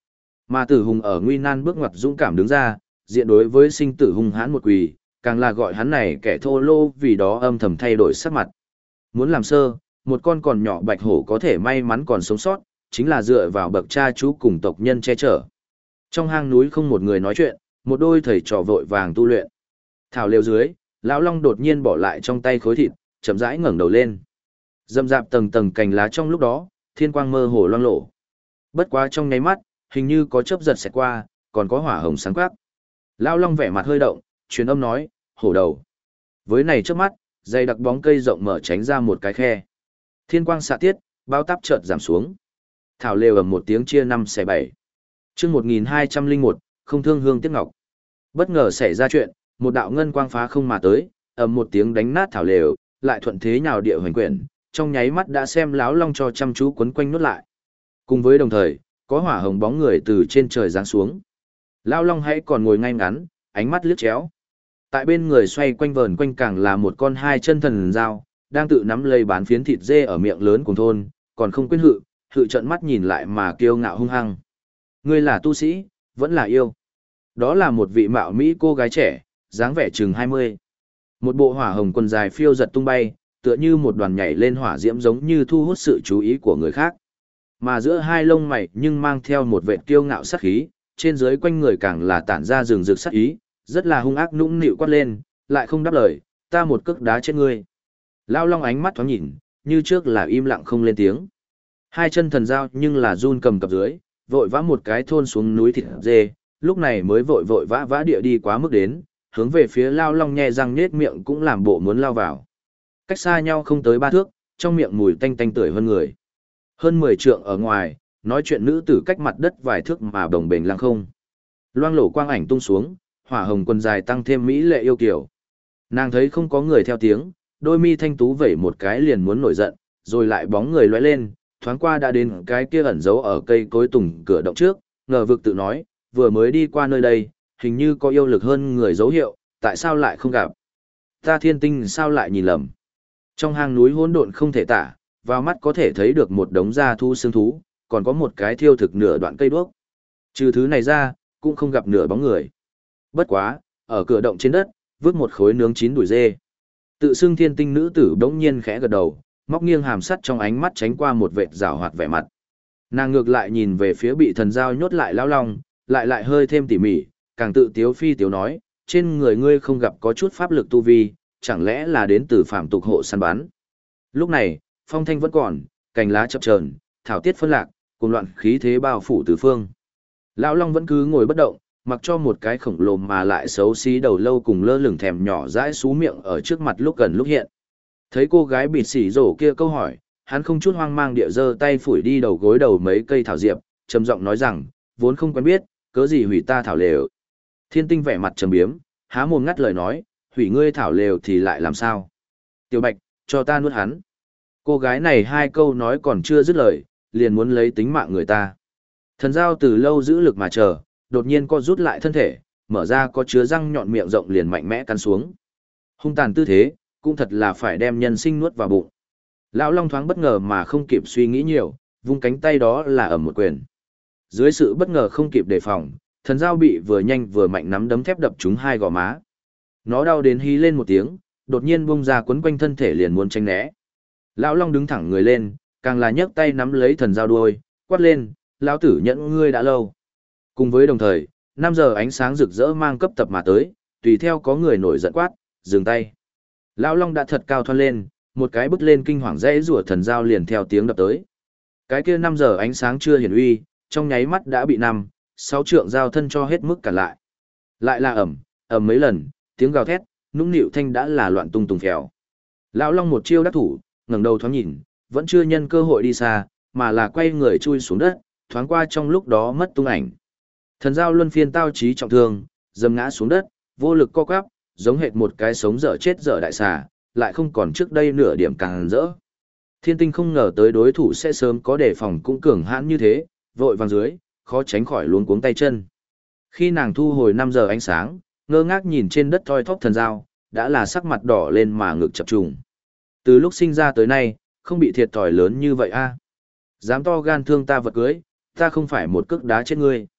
Mà Tử Hùng ở nguy nan bước ngoặt dũng cảm đứng ra, diện đối với sinh tử hung hãn một quỳ, càng là gọi hắn này kẻ thô lô vì đó âm thầm thay đổi sắc mặt. Muốn làm sơ, một con còn nhỏ bạch hổ có thể may mắn còn sống sót, chính là dựa vào bậc cha chú cùng tộc nhân che chở. Trong hang núi không một người nói chuyện, một đôi thầy trò vội vàng tu luyện. Thảo lều dưới, lão long đột nhiên bỏ lại trong tay khối thịt, chậm rãi ngẩng đầu lên. Rậm rạp tầng tầng cành lá trong lúc đó, thiên quang mơ hồ loang lổ. Bất quá trong nháy mắt, hình như có chớp giật xẹt qua, còn có hỏa hồng sáng quắc. Lão long vẻ mặt hơi động, truyền âm nói, hổ đầu. Với này trước mắt, dây đặc bóng cây rộng mở tránh ra một cái khe. Thiên quang xạ tiết, bao táp chợt giảm xuống. Thảo lều ầm một tiếng chia 5 xẻ 7. Chương 1201, không thương hương tiếc ngọc. Bất ngờ xảy ra chuyện, một đạo ngân quang phá không mà tới, ầm một tiếng đánh nát thảo lều, lại thuận thế nhào địa hoành quyển, trong nháy mắt đã xem lão long cho chăm chú quấn quanh nuốt lại. Cùng với đồng thời, có hỏa hồng bóng người từ trên trời giáng xuống. Lão long hãy còn ngồi ngay ngắn, ánh mắt liếc chéo. Tại bên người xoay quanh vờn quanh càng là một con hai chân thần dao, đang tự nắm lấy bán phiến thịt dê ở miệng lớn cùng thôn, còn không quên hự trợn mắt nhìn lại mà kiêu ngạo hung hăng. Ngươi là tu sĩ, vẫn là yêu. Đó là một vị mạo mỹ cô gái trẻ, dáng vẻ chừng 20. Một bộ hỏa hồng quần dài phiêu giật tung bay, tựa như một đoàn nhảy lên hỏa diễm giống như thu hút sự chú ý của người khác. Mà giữa hai lông mày nhưng mang theo một vệt kiêu ngạo sát khí, trên dưới quanh người càng là tản ra rừng rực sát ý, rất là hung ác nũng nịu quát lên, lại không đáp lời, ta một cước đá chết ngươi. Lao long ánh mắt thoáng nhìn, như trước là im lặng không lên tiếng. Hai chân thần dao nhưng là run cầm cập dưới, vội vã một cái thôn xuống núi thịt dê, lúc này mới vội vội vã vã địa đi quá mức đến, hướng về phía lao long nhe răng nết miệng cũng làm bộ muốn lao vào. Cách xa nhau không tới 3 thước, trong miệng mùi tanh tanh tưởi hơn người. Hơn 10 trượng ở ngoài, nói chuyện nữ tử cách mặt đất vài thước mà bồng bềnh lăng không. Loang lổ quang ảnh tung xuống, hỏa hồng quần dài tăng thêm mỹ lệ yêu kiều. Nàng thấy không có người theo tiếng, đôi mi thanh tú vẩy một cái liền muốn nổi giận, rồi lại bóng người lóe lên, thoáng qua đã đến cái kia ẩn giấu ở cây cối tùng cửa động trước, ngờ vực tự nói, vừa mới đi qua nơi đây, hình như có yêu lực hơn người dấu hiệu, tại sao lại không gặp? Ta thiên tinh sao lại nhìn lầm? Trong hang núi hỗn độn không thể tả, vào mắt có thể thấy được một đống da thu xương thú, còn có một cái thiêu thực nửa đoạn cây đuốc. Trừ thứ này ra, cũng không gặp nửa bóng người. Bất quá, ở cửa động trên đất, vứt một khối nướng chín đùi dê. Tự xưng thiên tinh nữ tử bỗng nhiên khẽ gật đầu, móc nghiêng hàm sắt trong ánh mắt tránh qua một vệt rảo hoạt vẻ mặt. Nàng ngược lại nhìn về phía bị thần dao nhốt lại lão long, lại hơi thêm tỉ mỉ, càng tự tiếu phi tiếu nói, trên người ngươi không gặp có chút pháp lực tu vi, chẳng lẽ là đến từ phạm tục hộ săn bắn. Lúc này, phong thanh vẫn còn, cành lá chập chờn, thảo tiết phân lạc, cùng loạn khí thế bao phủ tứ phương. Lão long vẫn cứ ngồi bất động, mặc cho một cái khổng lồ mà lại xấu xí đầu lâu cùng lơ lửng thèm nhỏ dãi xú miệng ở trước mặt lúc gần lúc hiện. Thấy cô gái bịt xỉ rổ kia câu hỏi, hắn không chút hoang mang địa giơ tay phủi đi đầu gối đầu mấy cây thảo diệp, trầm giọng nói rằng, vốn không quen biết, cớ gì hủy ta thảo lều. Thiên tinh vẻ mặt trầm biếm, há mồm ngắt lời nói, hủy ngươi thảo lều thì lại làm sao? Tiểu Bạch, cho ta nuốt hắn. Cô gái này hai câu nói còn chưa dứt lời, liền muốn lấy tính mạng người ta. Thần dao từ lâu giữ lực mà chờ, đột nhiên co rút lại thân thể, mở ra có chứa răng nhọn miệng rộng liền mạnh mẽ cắn xuống. Hung tàn tư thế, cũng thật là phải đem nhân sinh nuốt vào bụng. Lão long thoáng bất ngờ mà không kịp suy nghĩ nhiều, vung cánh tay đó là ầm một quyền. Dưới sự bất ngờ không kịp đề phòng, thần dao bị vừa nhanh vừa mạnh nắm đấm thép đập trúng hai gò má. Nó đau đến hí lên một tiếng, đột nhiên bung ra quấn quanh thân thể liền muốn tránh né. Lão long đứng thẳng người lên, càng là nhấc tay nắm lấy thần dao đuôi, quát lên, lão tử nhẫn ngươi đã lâu. Cùng với đồng thời, 5 giờ ánh sáng rực rỡ mang cấp tập mà tới, tùy theo có người nổi giận quát, dừng tay. Lão long đã thật cao thoăn lên, một cái bứt lên kinh hoàng rẽ rủa thần dao liền theo tiếng đập tới. Cái kia 5 giờ ánh sáng chưa hiển uy, trong nháy mắt đã bị 6 trượng dao thân cho hết mức cản lại. Lại là ầm mấy lần, tiếng gào thét, nũng nịu thanh đã là loạn tung tùng phèo. Lão long một chiêu đắc thủ, ngẩng đầu thoáng nhìn, vẫn chưa nhân cơ hội đi xa, mà là quay người chui xuống đất, thoáng qua trong lúc đó mất tung ảnh. Thần dao luân phiên tao chí trọng thương, dầm ngã xuống đất, vô lực co quắp, giống hệt một cái sống dở chết dở đại xà, lại không còn trước đây nửa điểm càng rỡ. Thiên tinh không ngờ tới đối thủ sẽ sớm có đề phòng cũng cường hãn như thế, vội vàng dưới, khó tránh khỏi luống cuống tay chân. Khi nàng thu hồi 5 giờ ánh sáng, ngơ ngác nhìn trên đất thoi thóp thần dao, đã là sắc mặt đỏ lên mà ngực chập trùng. Từ lúc sinh ra tới nay, không bị thiệt thòi lớn như vậy a. Dám to gan thương ta vật cưới, ta không phải một cước đá chết ngươi.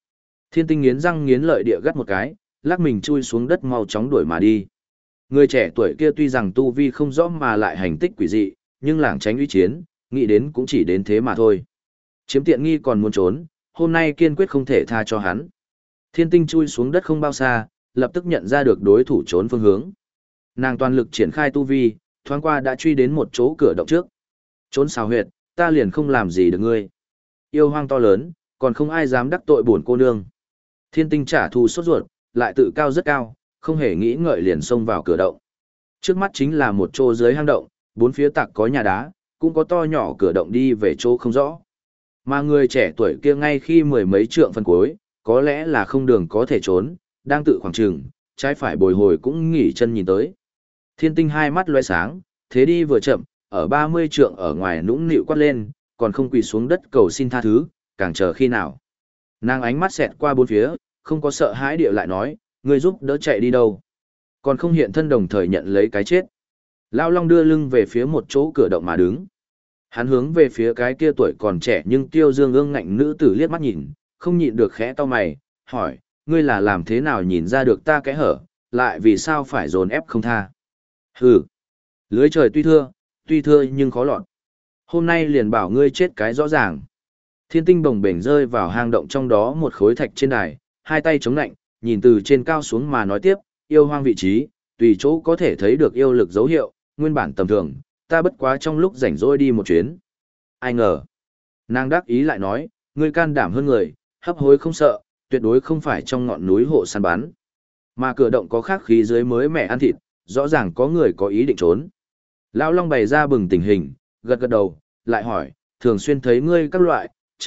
Thiên Tinh nghiến răng nghiến lợi địa gắt một cái, lắc mình chui xuống đất mau chóng đuổi mà đi. Người trẻ tuổi kia tuy rằng tu vi không rõ mà lại hành tích quỷ dị, nhưng lảng tránh uy chiến, nghĩ đến cũng chỉ đến thế mà thôi. Chiếm tiện nghi còn muốn trốn, hôm nay kiên quyết không thể tha cho hắn. Thiên Tinh chui xuống đất không bao xa, lập tức nhận ra được đối thủ trốn phương hướng. Nàng toàn lực triển khai tu vi, thoáng qua đã truy đến một chỗ cửa động trước. Trốn xào huyệt, ta liền không làm gì được ngươi. Yêu hoang to lớn, còn không ai dám đắc tội bổn cô nương. Thiên Tinh trả thù sốt ruột, lại tự cao rất cao, không hề nghĩ ngợi liền xông vào cửa động. Trước mắt chính là một chỗ dưới hang động, bốn phía tặc có nhà đá, cũng có to nhỏ cửa động đi về chỗ không rõ. Mà người trẻ tuổi kia ngay khi mười mấy trượng phân cuối, có lẽ là không đường có thể trốn, đang tự khoảng trừng, trái phải bồi hồi cũng nghỉ chân nhìn tới. Thiên Tinh hai mắt lóe sáng, thế đi vừa chậm, ở 30 trượng ở ngoài nũng nịu quát lên, còn không quỳ xuống đất cầu xin tha thứ, càng chờ khi nào. Nàng ánh mắt xẹt qua bốn phía, không có sợ hãi địa lại nói, ngươi giúp đỡ chạy đi đâu. Còn không hiện thân đồng thời nhận lấy cái chết. Lão Long đưa lưng về phía một chỗ cửa động mà đứng. Hắn hướng về phía cái kia tuổi còn trẻ nhưng tiêu dương ương ngạnh nữ tử liếc mắt nhìn, không nhịn được khẽ to mày, hỏi, ngươi là làm thế nào nhìn ra được ta cái hở, lại vì sao phải dồn ép không tha. Hừ, lưới trời tuy thưa nhưng khó lọt. Hôm nay liền bảo ngươi chết cái rõ ràng. Thiên Tinh bồng bềnh rơi vào hang động trong đó một khối thạch trên đài, hai tay chống nạnh, nhìn từ trên cao xuống mà nói tiếp, yêu hoang vị trí, tùy chỗ có thể thấy được yêu lực dấu hiệu, nguyên bản tầm thường, ta bất quá trong lúc rảnh rỗi đi một chuyến. Ai ngờ. Nàng đắc ý lại nói, ngươi can đảm hơn người, hấp hối không sợ, tuyệt đối không phải trong ngọn núi hộ săn bắn. Mà cửa động có khắc khí dưới mới mẻ ăn thịt, rõ ràng có người có ý định trốn. Lão Long bày ra bừng tình hình, gật gật đầu, lại hỏi, thường xuyên thấy ngươi các loại,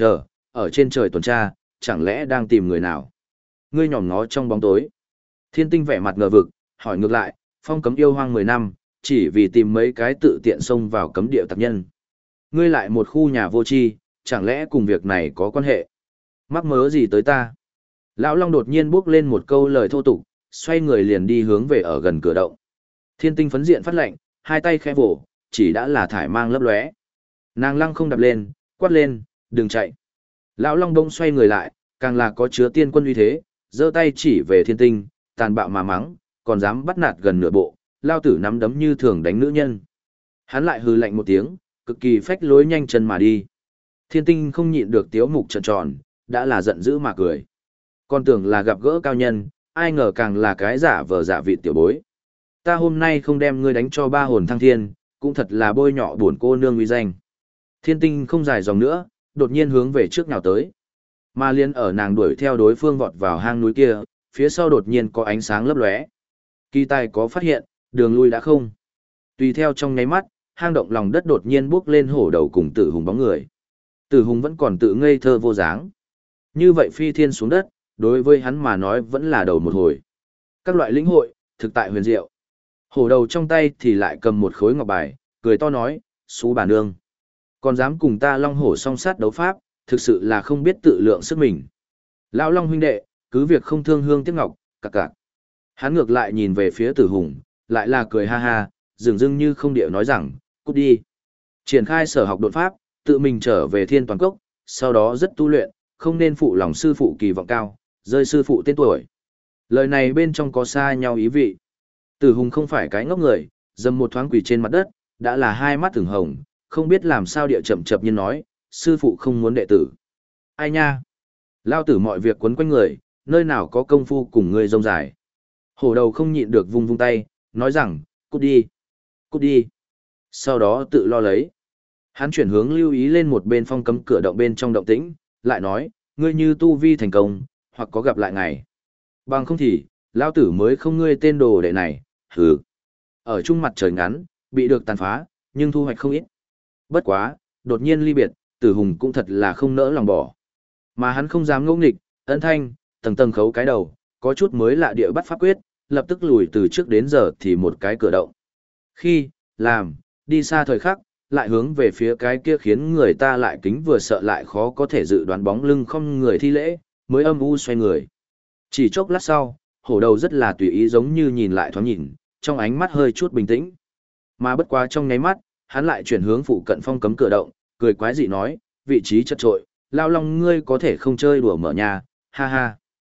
ở trên trời tuần tra, chẳng lẽ đang tìm người nào? Ngươi nhòm ngó trong bóng tối. Thiên Tinh vẻ mặt ngờ vực, hỏi ngược lại, phong cấm yêu hoang 10 năm, chỉ vì tìm mấy cái tự tiện xông vào cấm địa tặc nhân. Ngươi lại một khu nhà vô tri, chẳng lẽ cùng việc này có quan hệ? Mắc mớ gì tới ta? Lão Long đột nhiên bước lên một câu lời thô tục, xoay người liền đi hướng về ở gần cửa động. Thiên Tinh phấn diện phát lệnh, hai tay khẽ vỗ, chỉ đã là thải mang lấp lóe. Nàng lăng không đập lên, quát lên, đừng chạy. Lão Long bỗng xoay người lại, càng là có chứa tiên quân uy thế, giơ tay chỉ về Thiên Tinh, tàn bạo mà mắng, còn dám bắt nạt gần nửa bộ, lao tử nắm đấm như thường đánh nữ nhân. Hắn lại hừ lạnh một tiếng, cực kỳ phách lối nhanh chân mà đi. Thiên Tinh không nhịn được tiếu mục trợn tròn, đã là giận dữ mà cười. Con tưởng là gặp gỡ cao nhân, ai ngờ càng là cái giả vờ giả vị tiểu bối. Ta hôm nay không đem ngươi đánh cho ba hồn thăng thiên, cũng thật là bôi nhọ buồn cô nương uy danh. Thiên Tinh không dài dòng nữa, đột nhiên hướng về trước nhào tới. Mà liên ở nàng đuổi theo đối phương vọt vào hang núi kia, phía sau đột nhiên có ánh sáng lấp lóe. Kỳ tài có phát hiện, đường lui đã không. Tùy theo trong nháy mắt, hang động lòng đất đột nhiên bước lên hổ đầu cùng Tử Hùng bóng người. Tử Hùng vẫn còn tự ngây thơ vô dáng. Như vậy phi thiên xuống đất, đối với hắn mà nói vẫn là đầu một hồi. Các loại lĩnh hội, thực tại huyền diệu. Hổ đầu trong tay thì lại cầm một khối ngọc bài, cười to nói, xú bà nương. Còn dám cùng ta long hổ song sát đấu pháp, thực sự là không biết tự lượng sức mình. Lão Long huynh đệ, cứ việc không thương hương tiếc ngọc, cặc cặc. Hắn ngược lại nhìn về phía Tử Hùng, lại là cười ha ha, dường dưng như không điệu nói rằng, cút đi. Triển khai sở học đột pháp, tự mình trở về thiên toàn cốc, sau đó rất tu luyện, không nên phụ lòng sư phụ kỳ vọng cao, rơi sư phụ tên tuổi. Lời này bên trong có xa nhau ý vị. Tử Hùng không phải cái ngốc người, dầm một thoáng quỳ trên mặt đất, đã là hai mắt từng hồng, không biết làm sao địa chậm chậm nhiên nói, sư phụ không muốn đệ tử. Ai nha? Lao tử mọi việc quấn quanh người, nơi nào có công phu cùng ngươi rông dài. Hổ đầu không nhịn được vung vung tay, nói rằng, cút đi, cút đi. Sau đó tự lo lấy. Hắn chuyển hướng lưu ý lên một bên phong cấm cửa động bên trong động tĩnh, lại nói, ngươi như tu vi thành công, hoặc có gặp lại ngày. Bằng không thì, lao tử mới không ngươi tên đồ đệ này, hừ. Ở trung mặt trời ngắn, bị được tàn phá, nhưng thu hoạch không ít. Bất quá, đột nhiên ly biệt, Tử Hùng cũng thật là không nỡ lòng bỏ. Mà hắn không dám ngỗ nghịch, ân thanh, tầng tầng khấu cái đầu, có chút mới lạ địa bắt pháp quyết, lập tức lùi từ trước đến giờ thì một cái cửa động. Khi, làm, đi xa thời khắc, lại hướng về phía cái kia khiến người ta lại kính vừa sợ lại khó có thể dự đoán bóng lưng không người thi lễ, mới âm u xoay người. Chỉ chốc lát sau, hổ đầu rất là tùy ý giống như nhìn lại thoáng nhìn, trong ánh mắt hơi chút bình tĩnh. Mà bất quá trong nháy mắt, hắn lại chuyển hướng phụ cận phong cấm cửa động, cười quái dị nói, vị trí chật trội, lao long ngươi có thể không chơi đùa mở nhà, ha ha.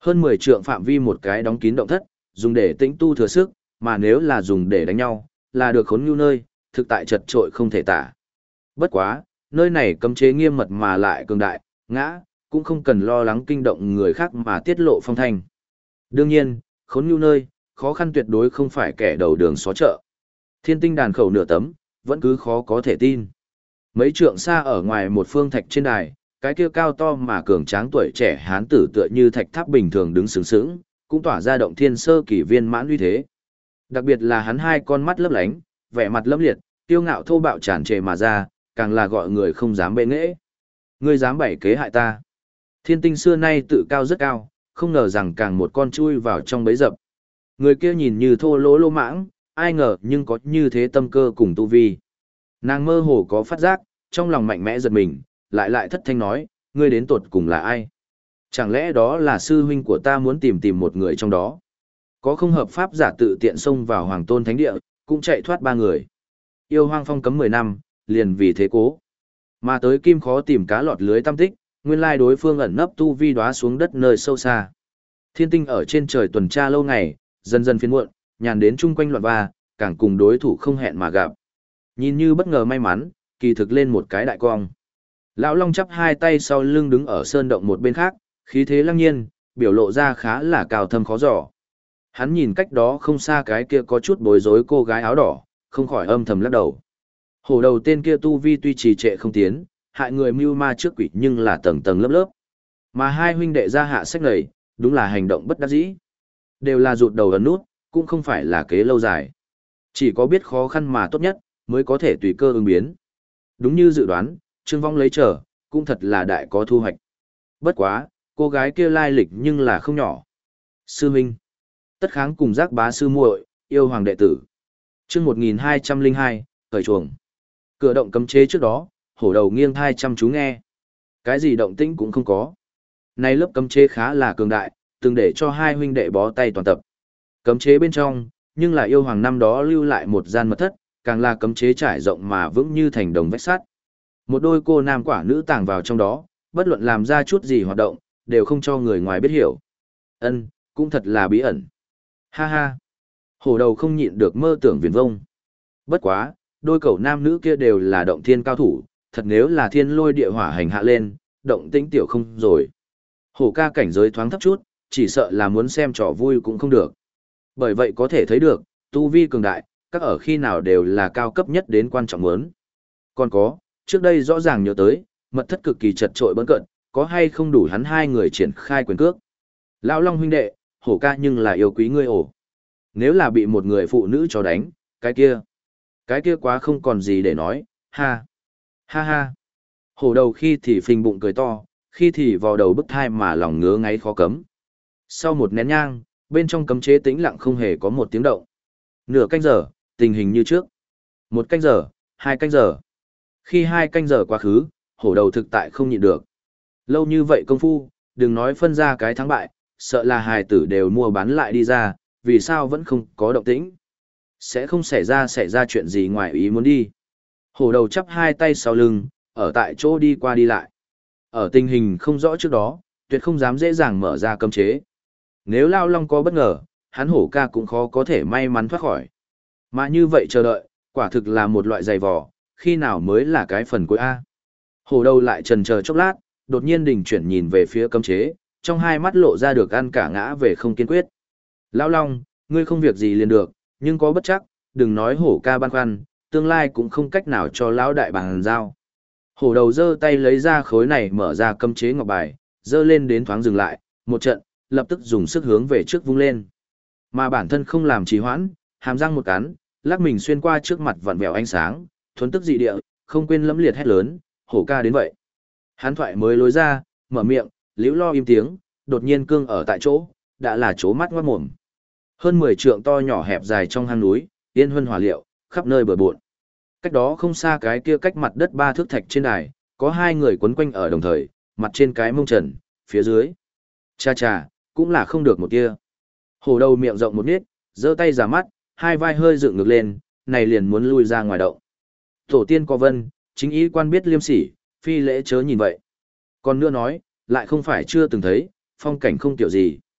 Hơn 10 trượng phạm vi một cái đóng kín động thất, dùng để tĩnh tu thừa sức, mà nếu là dùng để đánh nhau, là được khốn nhu nơi, thực tại chật trội không thể tả. Bất quá, nơi này cấm chế nghiêm mật mà lại cường đại, ngã, cũng không cần lo lắng kinh động người khác mà tiết lộ phong thanh. Đương nhiên, khốn nhu nơi, khó khăn tuyệt đối không phải kẻ đầu đường xó chợ. Thiên tinh đàn khẩu nửa tấm, vẫn cứ khó có thể tin. Mấy trượng xa ở ngoài một phương thạch trên đài, cái kia cao to mà cường tráng tuổi trẻ hán tử tựa như thạch tháp bình thường đứng sướng sướng, cũng tỏa ra động thiên sơ kỳ viên mãn uy thế. Đặc biệt là hắn hai con mắt lấp lánh, vẻ mặt lẫm liệt, tiêu ngạo thô bạo tràn trề mà ra, càng là gọi người không dám bệ nghễ. Ngươi dám bày kế hại ta? Thiên tinh xưa nay tự cao rất cao, không ngờ rằng càng một con chui vào trong bẫy dập. Người kia nhìn như thô lỗ lô mãng, ai ngờ nhưng có như thế tâm cơ cùng tu vi. Nàng mơ hồ có phát giác, trong lòng mạnh mẽ giật mình, lại thất thanh nói, ngươi đến tột cùng là ai? Chẳng lẽ đó là sư huynh của ta muốn tìm một người trong đó? Có không hợp pháp giả tự tiện xông vào Hoàng Tôn Thánh Địa, cũng chạy thoát 3 người. Yêu hoang phong cấm 10 năm, liền vì thế cố. Mà tới kim khó tìm cá lọt lưới tam tích, nguyên lai đối phương ẩn nấp tu vi đóa xuống đất nơi sâu xa. Thiên tinh ở trên trời tuần tra lâu ngày, dần dần phiền muộn, nhàn đến chung quanh loạn va, càng cùng đối thủ không hẹn mà gặp. Nhìn như bất ngờ may mắn, kỳ thực lên một cái đại cong. Lão Long chắp hai tay sau lưng đứng ở sơn động một bên khác, khí thế lăng nhiên, biểu lộ ra khá là cao thâm khó dò. Hắn nhìn cách đó không xa cái kia có chút bối rối cô gái áo đỏ, không khỏi âm thầm lắc đầu. Hổ đầu tên kia tu vi tuy trì trệ không tiến, hại người mưu ma trước quỷ nhưng là tầng tầng lớp lớp. Mà hai huynh đệ ra hạ sách này, đúng là hành động bất đắc dĩ. Đều là rụt đầu ấn nút, cũng không phải là kế lâu dài. Chỉ có biết khó khăn mà tốt nhất, mới có thể tùy cơ ứng biến. Đúng như dự đoán, Trương Vong lấy trở, cũng thật là đại có thu hoạch. Bất quá, cô gái kia lai lịch nhưng là không nhỏ. Sư Minh. Tất kháng cùng giác bá sư muội, yêu hoàng đệ tử. Chương 1202, cởi chuồng. Cửa động cấm chế trước đó, hổ đầu nghiêng thai chăm chú nghe. Cái gì động tĩnh cũng không có. Nay lớp cấm chế khá là cường đại, từng để cho hai huynh đệ bó tay toàn tập. Cấm chế bên trong, nhưng là yêu hoàng năm đó lưu lại một gian mật thất, càng là cấm chế trải rộng mà vững như thành đồng vách sắt. Một đôi cô nam quả nữ tàng vào trong đó, bất luận làm ra chút gì hoạt động, đều không cho người ngoài biết hiểu. Ân, cũng thật là bí ẩn. Ha ha. Hổ đầu không nhịn được mơ tưởng viển vông. Bất quá, đôi cậu nam nữ kia đều là động thiên cao thủ, thật nếu là thiên lôi địa hỏa hành hạ lên, động tĩnh tiểu không rồi. Hổ ca cảnh giới thoáng thấp chút, chỉ sợ là muốn xem trò vui cũng không được. Bởi vậy có thể thấy được, tu vi cường đại, các ở khi nào đều là cao cấp nhất đến quan trọng muốn. Còn có, trước đây rõ ràng nhớ tới, mật thất cực kỳ chật trội bấn cận, có hay không đủ hắn hai người triển khai quyền cước. Lão Long huynh đệ, hổ ca nhưng là yêu quý ngươi ổ. Nếu là bị một người phụ nữ cho đánh, cái kia quá không còn gì để nói, ha, ha ha. Hổ đầu khi thì phình bụng cười to, khi thì vào đầu bức thai mà lòng ngứa ngáy khó cấm. Sau một nén nhang, bên trong cấm chế tĩnh lặng không hề có một tiếng động. Nửa canh giờ, tình hình như trước. 1 canh giờ, 2 canh giờ. Khi 2 canh giờ quá khứ, hổ đầu thực tại không nhịn được. Lâu như vậy công phu, đừng nói phân ra cái thắng bại, sợ là hài tử đều mua bán lại đi ra, vì sao vẫn không có động tĩnh. Sẽ không xảy ra chuyện gì ngoài ý muốn đi. Hổ đầu chắp hai tay sau lưng, ở tại chỗ đi qua đi lại. Ở tình hình không rõ trước đó, tuyệt không dám dễ dàng mở ra cấm chế. Nếu Lao Long có bất ngờ, hắn hổ ca cũng khó có thể may mắn thoát khỏi. Mà như vậy chờ đợi, quả thực là một loại dày vò, khi nào mới là cái phần cuối A. Hổ đầu lại chần chờ chốc lát, đột nhiên đình chuyển nhìn về phía cấm chế, trong hai mắt lộ ra được ăn cả ngã về không kiên quyết. Lão Long, ngươi không việc gì liền được, nhưng có bất chắc, đừng nói hổ ca băn khoăn, tương lai cũng không cách nào cho lão đại bàn giao. Hổ đầu giơ tay lấy ra khối này mở ra cấm chế ngọc bài, giơ lên đến thoáng dừng lại, một trận, lập tức dùng sức hướng về trước vung lên. Mà bản thân không làm trì hoãn, hàm răng một cắn, lắc mình xuyên qua trước mặt vặn vẹo ánh sáng, thuấn tức dị địa, không quên lẫm liệt hét lớn, hổ ca đến vậy. Hắn thoại mới lối ra, mở miệng, liễu lo im tiếng, đột nhiên cương ở tại chỗ, đã là chố mắt ngoát mồm. Hơn 10 trượng to nhỏ hẹp dài trong hang núi, yên huân hỏa liệu, khắp nơi bừa bộn. Cách đó không xa cái kia cách mặt đất 3 thước thạch trên đài, có 2 người quấn quanh ở đồng thời, mặt trên cái mông trần, phía dưới. Cha cha, cũng là không được một kia. Hổ đầu miệng rộng một nít, giơ tay giả mắt, hai vai hơi dựng ngược lên, này liền muốn lui ra ngoài động. Tổ tiên có vân, chính ý quan biết liêm sỉ, phi lễ chớ nhìn vậy. Còn nữa nói, lại không phải chưa từng thấy, phong cảnh không tiểu gì.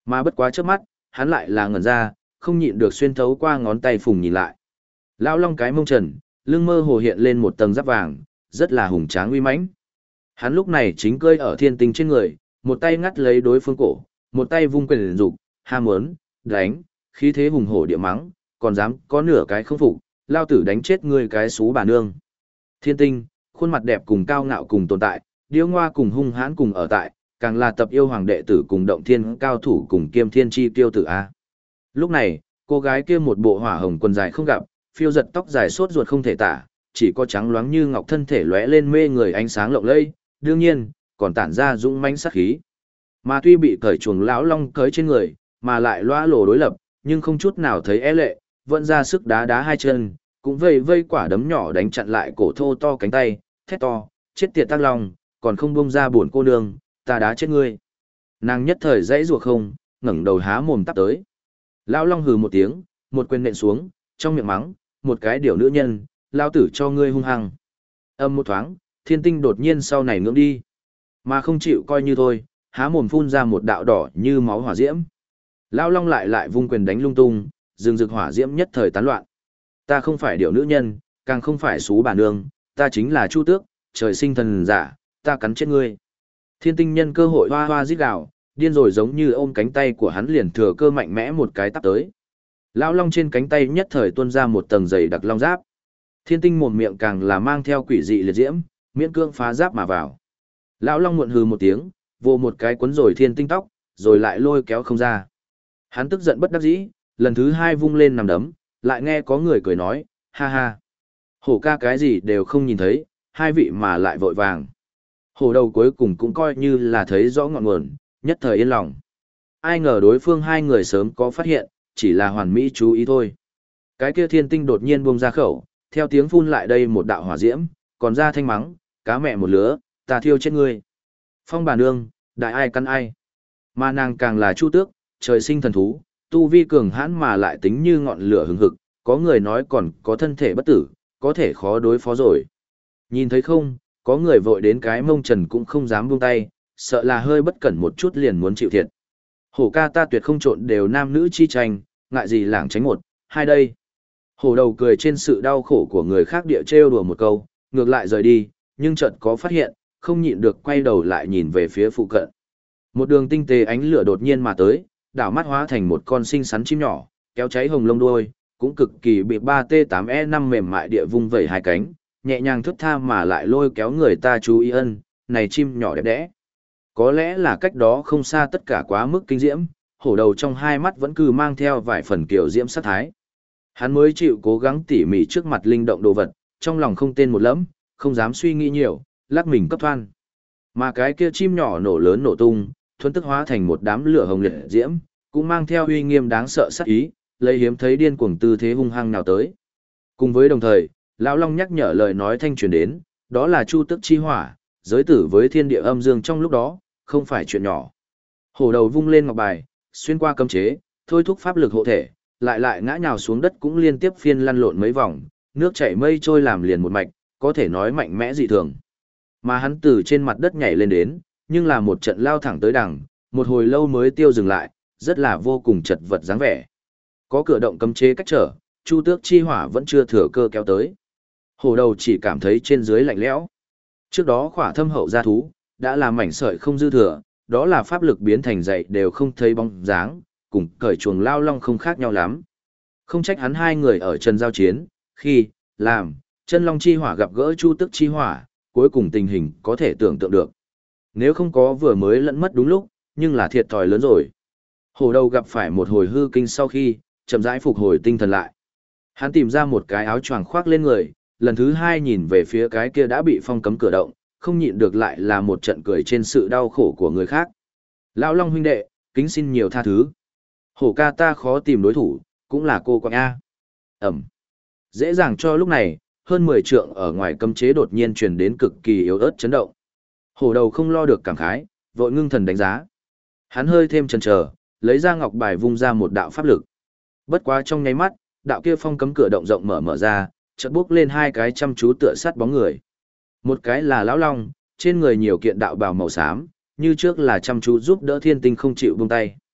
Mà bất quá trước mắt, hắn lại là ngẩn ra, không nhịn được xuyên thấu qua ngón tay phùng nhìn lại. Lão Long cái mông trần, lưng mơ hồ hiện lên một tầng giáp vàng, rất là hùng tráng uy mãnh. Hắn lúc này chính cơi ở thiên tinh trên người, một tay ngắt lấy đối phương cổ, một tay vung quyền liên dục, ham muốn, đánh, khí thế hùng hổ địa mắng, còn dám có nửa cái không phục, lao tử đánh chết ngươi cái xú bà nương. Thiên tinh, khuôn mặt đẹp cùng cao ngạo cùng tồn tại, điêu ngoa cùng hung hãn cùng ở tại, càng là tập yêu hoàng đệ tử cùng động thiên cao thủ cùng kiêm thiên chi tiêu tử A. Lúc này, cô gái kia một bộ hỏa hồng quần dài không gặp, phiêu giật tóc dài sốt ruột không thể tả, chỉ có trắng loáng như ngọc thân thể lóe lên mê người ánh sáng lộng lẫy, đương nhiên, còn tản ra dũng mãnh sát khí. Mà tuy bị cởi chuồng lão long cởi trên người, mà lại loa lổ đối lập, nhưng không chút nào thấy e lệ, vẫn ra sức đá đá hai chân, cũng vây vây quả đấm nhỏ đánh chặn lại cổ thô to cánh tay, thét to, chết tiệt tác long, còn không buông ra buồn cô nương, ta đá chết ngươi. Nàng nhất thời dãy ruột không, ngẩng đầu há mồm tắp tới. Lão long hừ một tiếng, một quyền nện xuống, trong miệng mắng, một cái điều nữ nhân, lao tử cho ngươi hung hăng. Âm một thoáng, thiên tinh đột nhiên sau này ngưỡng đi. Mà không chịu coi như thôi, há mồm phun ra một đạo đỏ như máu hỏa diễm. Lão long lại vung quyền đánh lung tung, rừng rực hỏa diễm nhất thời tán loạn. Ta không phải điều nữ nhân, càng không phải xú bà nương, ta chính là Chu Tước, trời sinh thần giả, ta cắn chết ngươi. Thiên tinh nhân cơ hội hoa hoa rít gào, điên rồi giống như ôm cánh tay của hắn liền thừa cơ mạnh mẽ một cái tắp tới. Lão long trên cánh tay nhất thời tuôn ra một tầng dày đặc long giáp. Thiên tinh mồm miệng càng là mang theo quỷ dị liệt diễm, miễn cương phá giáp mà vào. Lão long muộn hừ một tiếng, vô một cái cuốn rồi thiên tinh tóc, rồi lại lôi kéo không ra. Hắn tức giận bất đắc dĩ, lần thứ hai vung lên nằm đấm, lại nghe có người cười nói, ha ha. Hổ ca cái gì đều không nhìn thấy, hai vị mà lại vội vàng. Hổ đầu cuối cùng cũng coi như là thấy rõ ngọn nguồn, nhất thời yên lòng. Ai ngờ đối phương hai người sớm có phát hiện, chỉ là hoàn mỹ chú ý thôi. Cái kia thiên tinh đột nhiên buông ra khẩu, theo tiếng phun lại đây một đạo hỏa diễm, còn ra thanh mắng, cá mẹ một lứa, ta thiêu chết ngươi. Phong bà nương, đại ai căn ai. Mà nàng càng là Chu Tước, trời sinh thần thú, tu vi cường hãn mà lại tính như ngọn lửa hừng hực, có người nói còn có thân thể bất tử, có thể khó đối phó rồi. Nhìn thấy không, có người vội đến cái mông trần cũng không dám buông tay, sợ là hơi bất cẩn một chút liền muốn chịu thiệt. Hổ ca ta tuyệt không trộn đều nam nữ chi tranh, ngại gì lảng tránh một, hai đây. Hổ đầu cười trên sự đau khổ của người khác địa trêu đùa một câu, ngược lại rời đi, nhưng chợt có phát hiện, không nhịn được quay đầu lại nhìn về phía phụ cận. Một đường tinh tế ánh lửa đột nhiên mà tới, đảo mắt hóa thành một con xinh xắn chim nhỏ, kéo cháy hồng lông đuôi, cũng cực kỳ bị 3T8E5 mềm mại địa vung vẩy hai cánh, nhẹ nhàng thướt tha mà lại lôi kéo người ta chú ý ân, này chim nhỏ đẹp đẽ. Có lẽ là cách đó không xa tất cả quá mức kinh diễm, hổ đầu trong hai mắt vẫn cứ mang theo vài phần kiểu diễm sát thái. Hắn mới chịu cố gắng tỉ mỉ trước mặt linh động đồ vật, trong lòng không tên một lẫm, không dám suy nghĩ nhiều, lắc mình cấp thoan. Mà cái kia chim nhỏ nổ lớn nổ tung, thuần tức hóa thành một đám lửa hồng liệt diễm, cũng mang theo uy nghiêm đáng sợ sát ý, lấy hiếm thấy điên cuồng tư thế hung hăng nào tới. Cùng với đồng thời, lão long nhắc nhở lời nói thanh truyền đến, đó là Chu Tước chi hỏa, giới tử với thiên địa âm dương trong lúc đó, không phải chuyện nhỏ. Hổ đầu vung lên ngọc bài, xuyên qua cấm chế, thôi thúc pháp lực hộ thể, lại ngã nhào xuống đất cũng liên tiếp phiên lăn lộn mấy vòng, nước chảy mây trôi làm liền một mạch, có thể nói mạnh mẽ dị thường. Mà hắn từ trên mặt đất nhảy lên đến, nhưng là một trận lao thẳng tới đằng, một hồi lâu mới tiêu dừng lại, rất là vô cùng chật vật dáng vẻ. Có cửa động cấm chế cách trở, Chu Tước chi hỏa vẫn chưa thừa cơ kéo tới. Hổ đầu chỉ cảm thấy trên dưới lạnh lẽo. Trước đó khỏa thâm hậu gia thú, đã là mảnh sợi không dư thừa, đó là pháp lực biến thành dậy đều không thấy bóng dáng, cùng cởi chuồng lao long không khác nhau lắm. Không trách hắn hai người ở trần giao chiến, khi, làm, chân long chi hỏa gặp gỡ Chu Tước chi hỏa, cuối cùng tình hình có thể tưởng tượng được. Nếu không có vừa mới lẫn mất đúng lúc, nhưng là thiệt thòi lớn rồi. Hổ đầu gặp phải một hồi hư kinh sau khi, chậm rãi phục hồi tinh thần lại. Hắn tìm ra một cái áo choàng khoác lên người, lần thứ hai nhìn về phía cái kia đã bị phong cấm cửa động, không nhịn được lại là một trận cười trên sự đau khổ của người khác. Lão Long huynh đệ, kính xin nhiều tha thứ. Hổ ca ta khó tìm đối thủ, cũng là cô quạng A. Ẩm. Dễ dàng cho lúc này, hơn 10 trượng ở ngoài cấm chế đột nhiên truyền đến cực kỳ yếu ớt chấn động. Hổ đầu không lo được cảm khái, vội ngưng thần đánh giá. Hắn hơi thêm chần chờ, lấy ra ngọc bài vung ra một đạo pháp lực. Bất quá trong nháy mắt, đạo kia phong cấm cửa động rộng mở ra, chợt bước lên hai cái chăm chú tựa sát bóng người. Một cái là lão long, trên người nhiều kiện đạo bào màu xám, như trước là chăm chú giúp đỡ thiên tinh không chịu buông tay.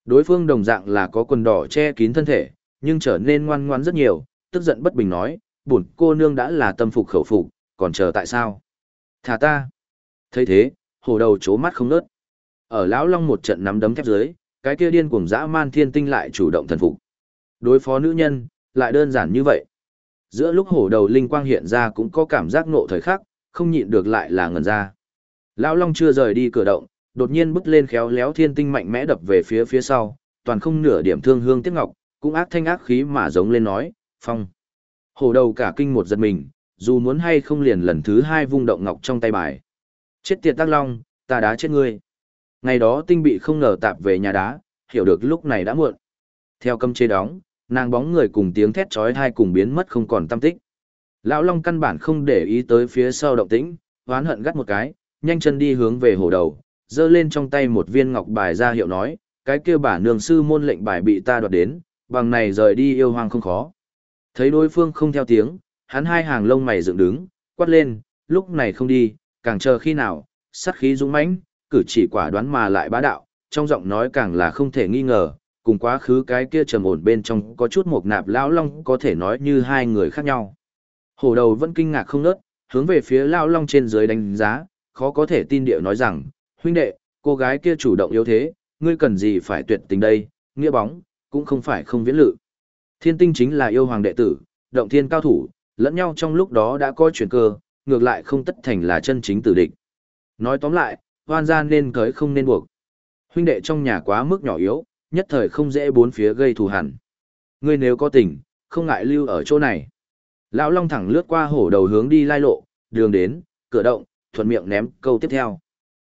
Đối phương đồng dạng là có quần đỏ che kín thân thể, nhưng trở nên ngoan ngoãn rất nhiều, tức giận bất bình nói, bổn cô nương đã là tâm phục khẩu phục, còn chờ tại sao? Thả ta. Thấy thế, hổ đầu chố mắt không nớt. Ở lão long một trận nắm đấm thép dưới, cái kia điên cuồng dã man thiên tinh lại chủ động thần phục. Đối phó nữ nhân, lại đơn giản như vậy. Giữa lúc hổ đầu linh quang hiện ra cũng có cảm giác nộ thời khắc, không nhịn được lại là ngẩn ra. Lão long chưa rời đi cửa động, đột nhiên bước lên khéo léo thiên tinh mạnh mẽ đập về phía sau, toàn không nửa điểm thương hương tiếc ngọc, cũng ác thanh ác khí mà giống lên nói, phong. Hổ đầu cả kinh một giật mình, dù muốn hay không liền lần thứ hai vung động ngọc trong tay bài. Chết tiệt Tác Long, ta đá chết ngươi. Ngày đó tinh bị không ngờ tạp về nhà đá, hiểu được lúc này đã muộn. Theo cấm chế đóng, nàng bóng người cùng tiếng thét chói tai cùng biến mất không còn tăm tích. Lão Long căn bản không để ý tới phía sau động tĩnh, oán hận gắt một cái, nhanh chân đi hướng về hổ đầu, giơ lên trong tay một viên ngọc bài ra hiệu nói, cái kia bả nương sư môn lệnh bài bị ta đoạt đến, bằng này rời đi yêu hoang không khó. Thấy đối phương không theo tiếng, hắn hai hàng lông mày dựng đứng, quát lên, lúc này không đi, càng chờ khi nào, sát khí dũng mãnh, cử chỉ quả đoán mà lại bá đạo, trong giọng nói càng là không thể nghi ngờ, cùng quá khứ cái kia trầm ổn bên trong có chút mộc nạp lão long có thể nói như hai người khác nhau. Hổ đầu vẫn kinh ngạc không nớt, hướng về phía lão long trên dưới đánh giá, khó có thể tin điệu nói rằng, huynh đệ, cô gái kia chủ động yếu thế, ngươi cần gì phải tuyệt tình đây, nghĩa bóng, cũng không phải không viễn lự. Thiên tinh chính là yêu hoàng đệ tử, động thiên cao thủ, lẫn nhau trong lúc đó đã có chuyển cơ, ngược lại không tất thành là chân chính tử địch. Nói tóm lại, hoan gia nên cưới không nên buộc. Huynh đệ trong nhà quá mức nhỏ yếu, nhất thời không dễ bốn phía gây thù hằn. Ngươi nếu có tình, không ngại lưu ở chỗ này. Lão Long thẳng lướt qua hổ đầu hướng đi lai lộ, đường đến, cửa động, thuận miệng ném câu tiếp theo.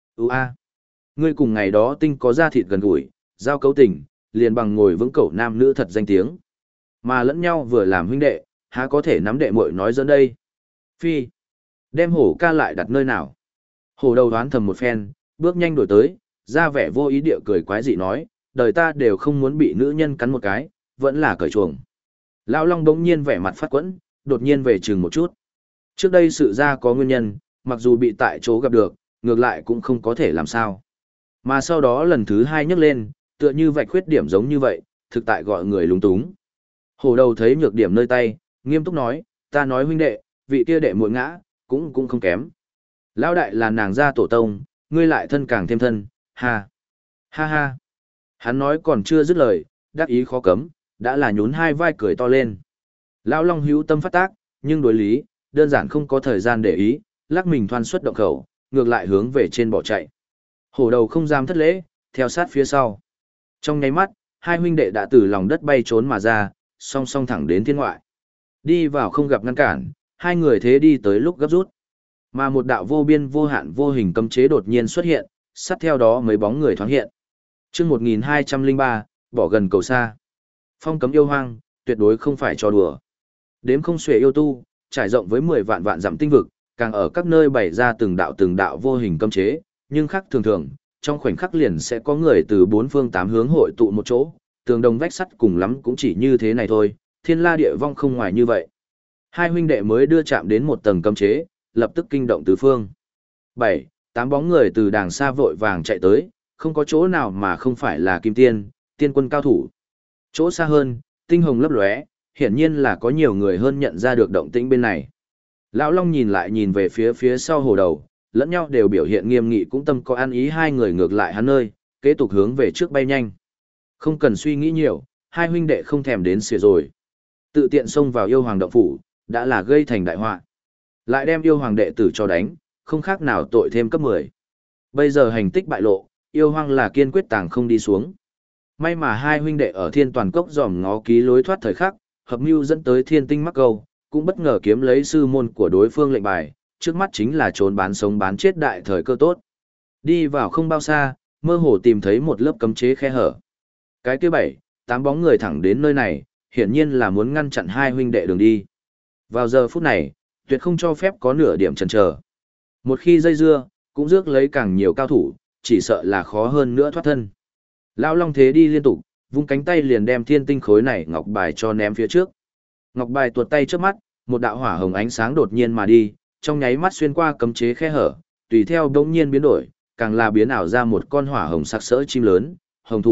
Ngươi cùng ngày đó tinh có da thịt gần gũi, giao cấu tình, liền bằng ngồi vững cẩu nam nữ thật danh tiếng. Mà lẫn nhau vừa làm huynh đệ, há có thể nắm đệ muội nói dẫn đây. Phi, đem hổ ca lại đặt nơi nào. Hổ đầu đoán thầm một phen, bước nhanh đổi tới, ra vẻ vô ý địa cười quái dị nói, đời ta đều không muốn bị nữ nhân cắn một cái, vẫn là cởi chuồng. Lão Long đống nhiên vẻ mặt phát quẫn, đột nhiên về chừng một chút. Trước đây sự ra có nguyên nhân, mặc dù bị tại chỗ gặp được, ngược lại cũng không có thể làm sao. Mà sau đó lần thứ hai nhấc lên, tựa như vạch khuyết điểm giống như vậy, thực tại gọi người lúng túng. Hổ đầu thấy nhược điểm nơi tay, nghiêm túc nói, ta nói huynh đệ, vị kia đệ muội ngã, cũng không kém. Lão đại là nàng gia tổ tông, ngươi lại thân càng thêm thân, ha. Ha ha. Hắn nói còn chưa dứt lời, đắc ý khó cấm, đã là nhún hai vai cười to lên. Lão Long hữu tâm phát tác, nhưng đối lý, đơn giản không có thời gian để ý, lắc mình thoăn xuất động khẩu, ngược lại hướng về trên bỏ chạy. Hổ đầu không dám thất lễ, theo sát phía sau. Trong nháy mắt, hai huynh đệ đã từ lòng đất bay trốn mà ra, song song thẳng đến thiên ngoại. Đi vào không gặp ngăn cản, hai người thế đi tới lúc gấp rút. Mà một đạo vô biên vô hạn vô hình cấm chế đột nhiên xuất hiện, sát theo đó mấy bóng người thoáng hiện. Chương 1203, bỏ gần cầu xa. Phong cấm yêu hoang, tuyệt đối không phải trò đùa. Đếm không xuể yêu tu, trải rộng với 10 vạn vạn dặm tinh vực, càng ở các nơi bày ra từng đạo vô hình cấm chế, nhưng khác thường, trong khoảnh khắc liền sẽ có người từ bốn phương tám hướng hội tụ một chỗ, tường đồng vách sắt cùng lắm cũng chỉ như thế này thôi, thiên la địa vong không ngoài như vậy. Hai huynh đệ mới đưa chạm đến một tầng cấm chế, lập tức kinh động tứ phương. 7, 8 bóng người từ đàng xa vội vàng chạy tới, không có chỗ nào mà không phải là kim tiên, tiên quân cao thủ. Chỗ xa hơn, tinh hồng lấp lóe, hiển nhiên là có nhiều người hơn nhận ra được động tĩnh bên này. Lão Long nhìn lại nhìn về phía sau hồ đầu, lẫn nhau đều biểu hiện nghiêm nghị cũng tâm có ăn ý, hai người ngược lại hắn nơi, kế tục hướng về trước bay nhanh. Không cần suy nghĩ nhiều, hai huynh đệ không thèm đến xỉa rồi. Tự tiện xông vào yêu hoàng động phủ, đã là gây thành đại họa. Lại đem yêu hoàng đệ tử cho đánh, không khác nào tội thêm cấp 10. Bây giờ hành tích bại lộ, yêu hoàng là kiên quyết tàng không đi xuống. May mà hai huynh đệ ở thiên toàn cốc dòm ngó ký lối thoát thời khắc, hợp mưu dẫn tới thiên tinh mắc câu, cũng bất ngờ kiếm lấy sư môn của đối phương lệnh bài, trước mắt chính là trốn bán sống bán chết đại thời cơ tốt. Đi vào không bao xa, mơ hồ tìm thấy một lớp cấm chế khe hở. Cái kia 7, 8 bóng người thẳng đến nơi này, hiển nhiên là muốn ngăn chặn hai huynh đệ đường đi. Vào giờ phút này, tuyệt không cho phép có nửa điểm chần chờ. Một khi dây dưa, cũng rước lấy càng nhiều cao thủ, chỉ sợ là khó hơn nữa thoát thân. Lão Long thế đi liên tục, vung cánh tay liền đem thiên tinh khối này ngọc bài cho ném phía trước. Ngọc bài tuột tay trước mắt, một đạo hỏa hồng ánh sáng đột nhiên mà đi, trong nháy mắt xuyên qua cấm chế khe hở, tùy theo đống nhiên biến đổi, càng là biến ảo ra một con hỏa hồng sặc sỡ chim lớn, hồng thủ,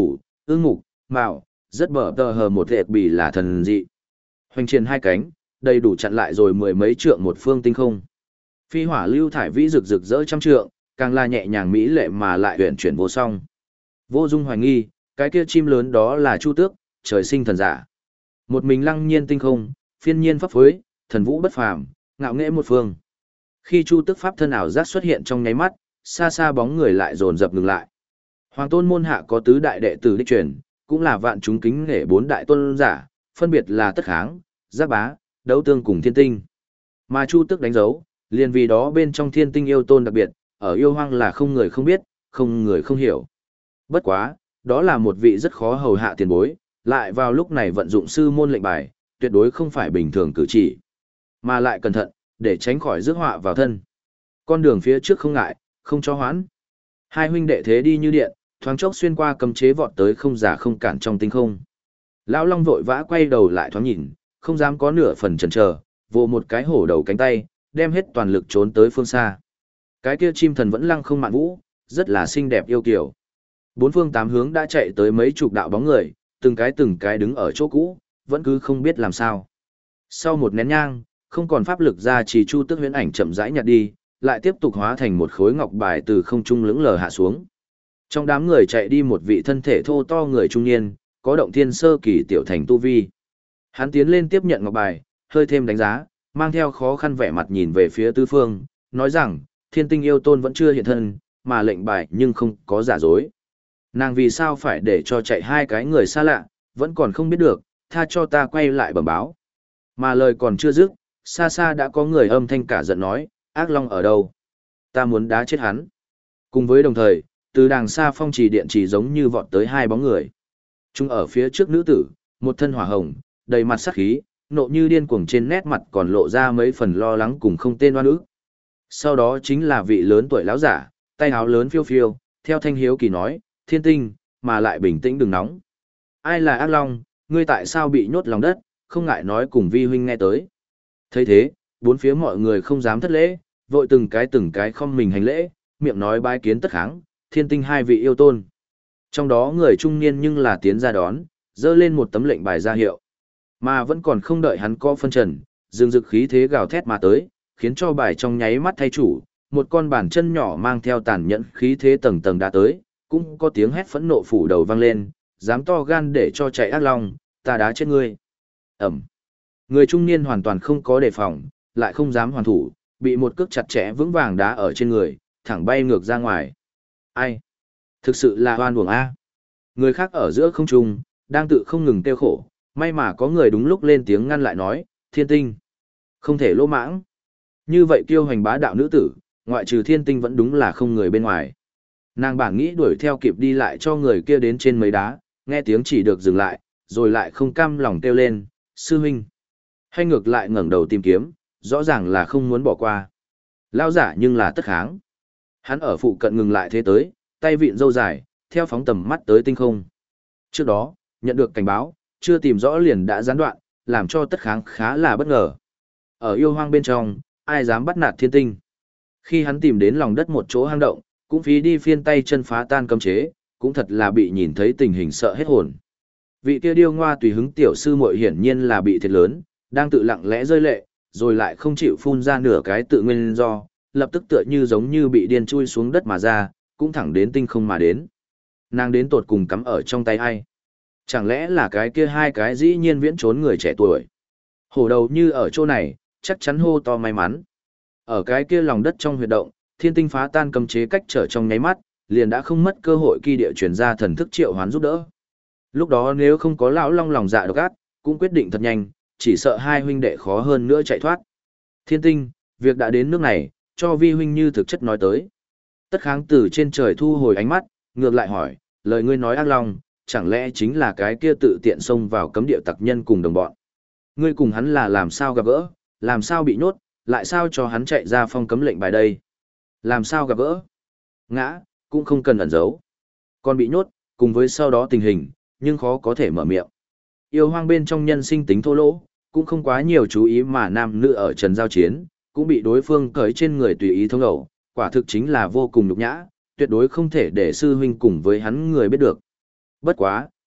ương mục, mạo, rất bở tờ hờ một lệ bì là thần dị. Hoành triển hai cánh, đầy đủ chặn lại rồi mười mấy trượng một phương tinh không. Phi hỏa lưu thải vĩ rực rực rỡ trăm trượng, càng là nhẹ nhàng mỹ lệ mà lại huyền chuyển vô song. Vô dung hoài nghi, cái kia chim lớn đó là Chu Tước, trời sinh thần giả. Một mình lăng nhiên tinh không, phiên nhiên pháp phối, thần vũ bất phàm, ngạo nghễ một phương. Khi Chu Tước pháp thân ảo giác xuất hiện trong nháy mắt, xa xa bóng người lại dồn dập ngừng lại. Hoàng tôn môn hạ có tứ đại đệ tử đích truyền, cũng là vạn chúng kính nể bốn đại tôn giả, phân biệt là Tất Kháng, Giác Bá, Đấu Tương cùng Thiên Tinh. Mà Chu Tước đánh dấu, liền vì đó bên trong Thiên Tinh yêu tôn đặc biệt, ở yêu hoang là không người không biết, không người không hiểu. Bất quá, đó là một vị rất khó hầu hạ tiền bối, lại vào lúc này vận dụng sư môn lệnh bài, tuyệt đối không phải bình thường cử chỉ, mà lại cẩn thận, để tránh khỏi rước họa vào thân. Con đường phía trước không ngại, không cho hoãn. Hai huynh đệ thế đi như điện, thoáng chốc xuyên qua cấm chế vọt tới không giả không cản trong tinh không. Lão Long vội vã quay đầu lại thoáng nhìn, không dám có nửa phần chần chờ, vồ một cái hổ đầu cánh tay, đem hết toàn lực trốn tới phương xa. Cái kia chim thần vẫn lăng không mạn vũ, rất là xinh đẹp yêu kiều. Bốn phương tám hướng đã chạy tới mấy chục đạo bóng người, từng cái đứng ở chỗ cũ, vẫn cứ không biết làm sao. Sau một nén nhang, không còn pháp lực ra chỉ Chu Tước huyễn ảnh chậm rãi nhạt đi, lại tiếp tục hóa thành một khối ngọc bài từ không trung lững lờ hạ xuống. Trong đám người chạy đi một vị thân thể thô to người trung niên, có động thiên sơ kỳ tiểu thành tu vi. Hắn tiến lên tiếp nhận ngọc bài, hơi thêm đánh giá, mang theo khó khăn vẻ mặt nhìn về phía tứ phương, nói rằng, Thiên Tinh yêu tôn vẫn chưa hiện thân, mà lệnh bài nhưng không có giả dối. Nàng vì sao phải để cho chạy hai cái người xa lạ, vẫn còn không biết được, tha cho ta quay lại bẩm báo. Mà lời còn chưa dứt, xa xa đã có người âm thanh cả giận nói, ác long ở đâu? Ta muốn đá chết hắn. Cùng với đồng thời, từ đàng xa phong trì điện chỉ giống như vọt tới hai bóng người. Chúng ở phía trước nữ tử, một thân hỏa hồng, đầy mặt sắc khí, nộ như điên cuồng trên nét mặt còn lộ ra mấy phần lo lắng cùng không tên oan ức. Sau đó chính là vị lớn tuổi lão giả, tay áo lớn phiêu phiêu, theo thanh hiếu kỳ nói, Thiên Tinh, mà lại bình tĩnh đừng nóng. Ai là ác long, ngươi tại sao bị nhốt lòng đất, không ngại nói cùng vi huynh nghe tới. Thấy thế, bốn phía mọi người không dám thất lễ, vội từng cái không mình hành lễ, miệng nói bái kiến Tất Kháng, Thiên Tinh hai vị yêu tôn. Trong đó người trung niên nhưng là tiến ra đón, dơ lên một tấm lệnh bài ra hiệu. Mà vẫn còn không đợi hắn có phân trần, dương dực khí thế gào thét mà tới, khiến cho bài trong nháy mắt thay chủ, một con bàn chân nhỏ mang theo tàn nhẫn khí thế tầng tầng đã tới, cũng có tiếng hét phẫn nộ phủ đầu vang lên, dám to gan để cho chạy ác long, ta đá chết ngươi. Ẩm. Người trung niên hoàn toàn không có đề phòng, lại không dám hoàn thủ, bị một cước chặt chẽ vững vàng đá ở trên người, thẳng bay ngược ra ngoài. Ai? Thực sự là oan uổng a. Người khác ở giữa không trung, đang tự không ngừng tiêu khổ, may mà có người đúng lúc lên tiếng ngăn lại nói, Thiên Tinh. Không thể lỗ mãng. Như vậy kiêu hành bá đạo nữ tử, ngoại trừ Thiên Tinh vẫn đúng là không người bên ngoài. Nàng bản nghĩ đuổi theo kịp đi lại cho người kia đến trên mấy đá, nghe tiếng chỉ được dừng lại, rồi lại không cam lòng kêu lên, sư huynh. Hay ngược lại ngẩng đầu tìm kiếm, rõ ràng là không muốn bỏ qua. Lao giả nhưng là Tất Kháng. Hắn ở phụ cận ngừng lại thế tới, tay vịn râu dài, theo phóng tầm mắt tới tinh không. Trước đó, nhận được cảnh báo, chưa tìm rõ liền đã gián đoạn, làm cho Tất Kháng khá là bất ngờ. Ở yêu hoang bên trong, ai dám bắt nạt Thiên Tinh. Khi hắn tìm đến lòng đất một chỗ hang động, cũng phí đi phiên tay chân phá tan cấm chế, cũng thật là bị nhìn thấy tình hình sợ hết hồn. Vị kia điêu ngoa tùy hứng tiểu sư muội hiển nhiên là bị thiệt lớn, đang tự lặng lẽ rơi lệ, rồi lại không chịu phun ra nửa cái tự nguyên do, lập tức tựa như giống như bị điên chui xuống đất mà ra, cũng thẳng đến tinh không mà đến. Nàng đến tột cùng cắm ở trong tay ai? Chẳng lẽ là cái kia hai cái dĩ nhiên viễn trốn người trẻ tuổi? Hổ đầu như ở chỗ này, chắc chắn hô to may mắn. Ở cái kia lòng đất trong huyệt động, Thiên Tinh phá tan cấm chế cách trở trong nháy mắt, liền đã không mất cơ hội kỳ địa truyền ra thần thức triệu hoán giúp đỡ. Lúc đó nếu không có lão long lòng dạ độc ác, cũng quyết định thật nhanh, chỉ sợ hai huynh đệ khó hơn nữa chạy thoát. Thiên Tinh, việc đã đến nước này, cho vi huynh như thực chất nói tới. Tất Kháng từ trên trời thu hồi ánh mắt, ngược lại hỏi, lời ngươi nói ác long, chẳng lẽ chính là cái kia tự tiện xông vào cấm địa tặc nhân cùng đồng bọn. Ngươi cùng hắn là làm sao gặp gỡ, làm sao bị nhốt, lại sao cho hắn chạy ra phong cấm lệnh bài đây. Làm sao gặp gỡ? Ngã, cũng không cần ẩn giấu. Còn bị nhốt, cùng với sau đó tình hình, nhưng khó có thể mở miệng. Yêu hoang bên trong nhân sinh tính thô lỗ, cũng không quá nhiều chú ý mà nam nữ ở trần giao chiến, cũng bị đối phương cởi trên người tùy ý thông ẩu, quả thực chính là vô cùng nhục nhã, tuyệt đối không thể để sư huynh cùng với hắn người biết được. Bất quá,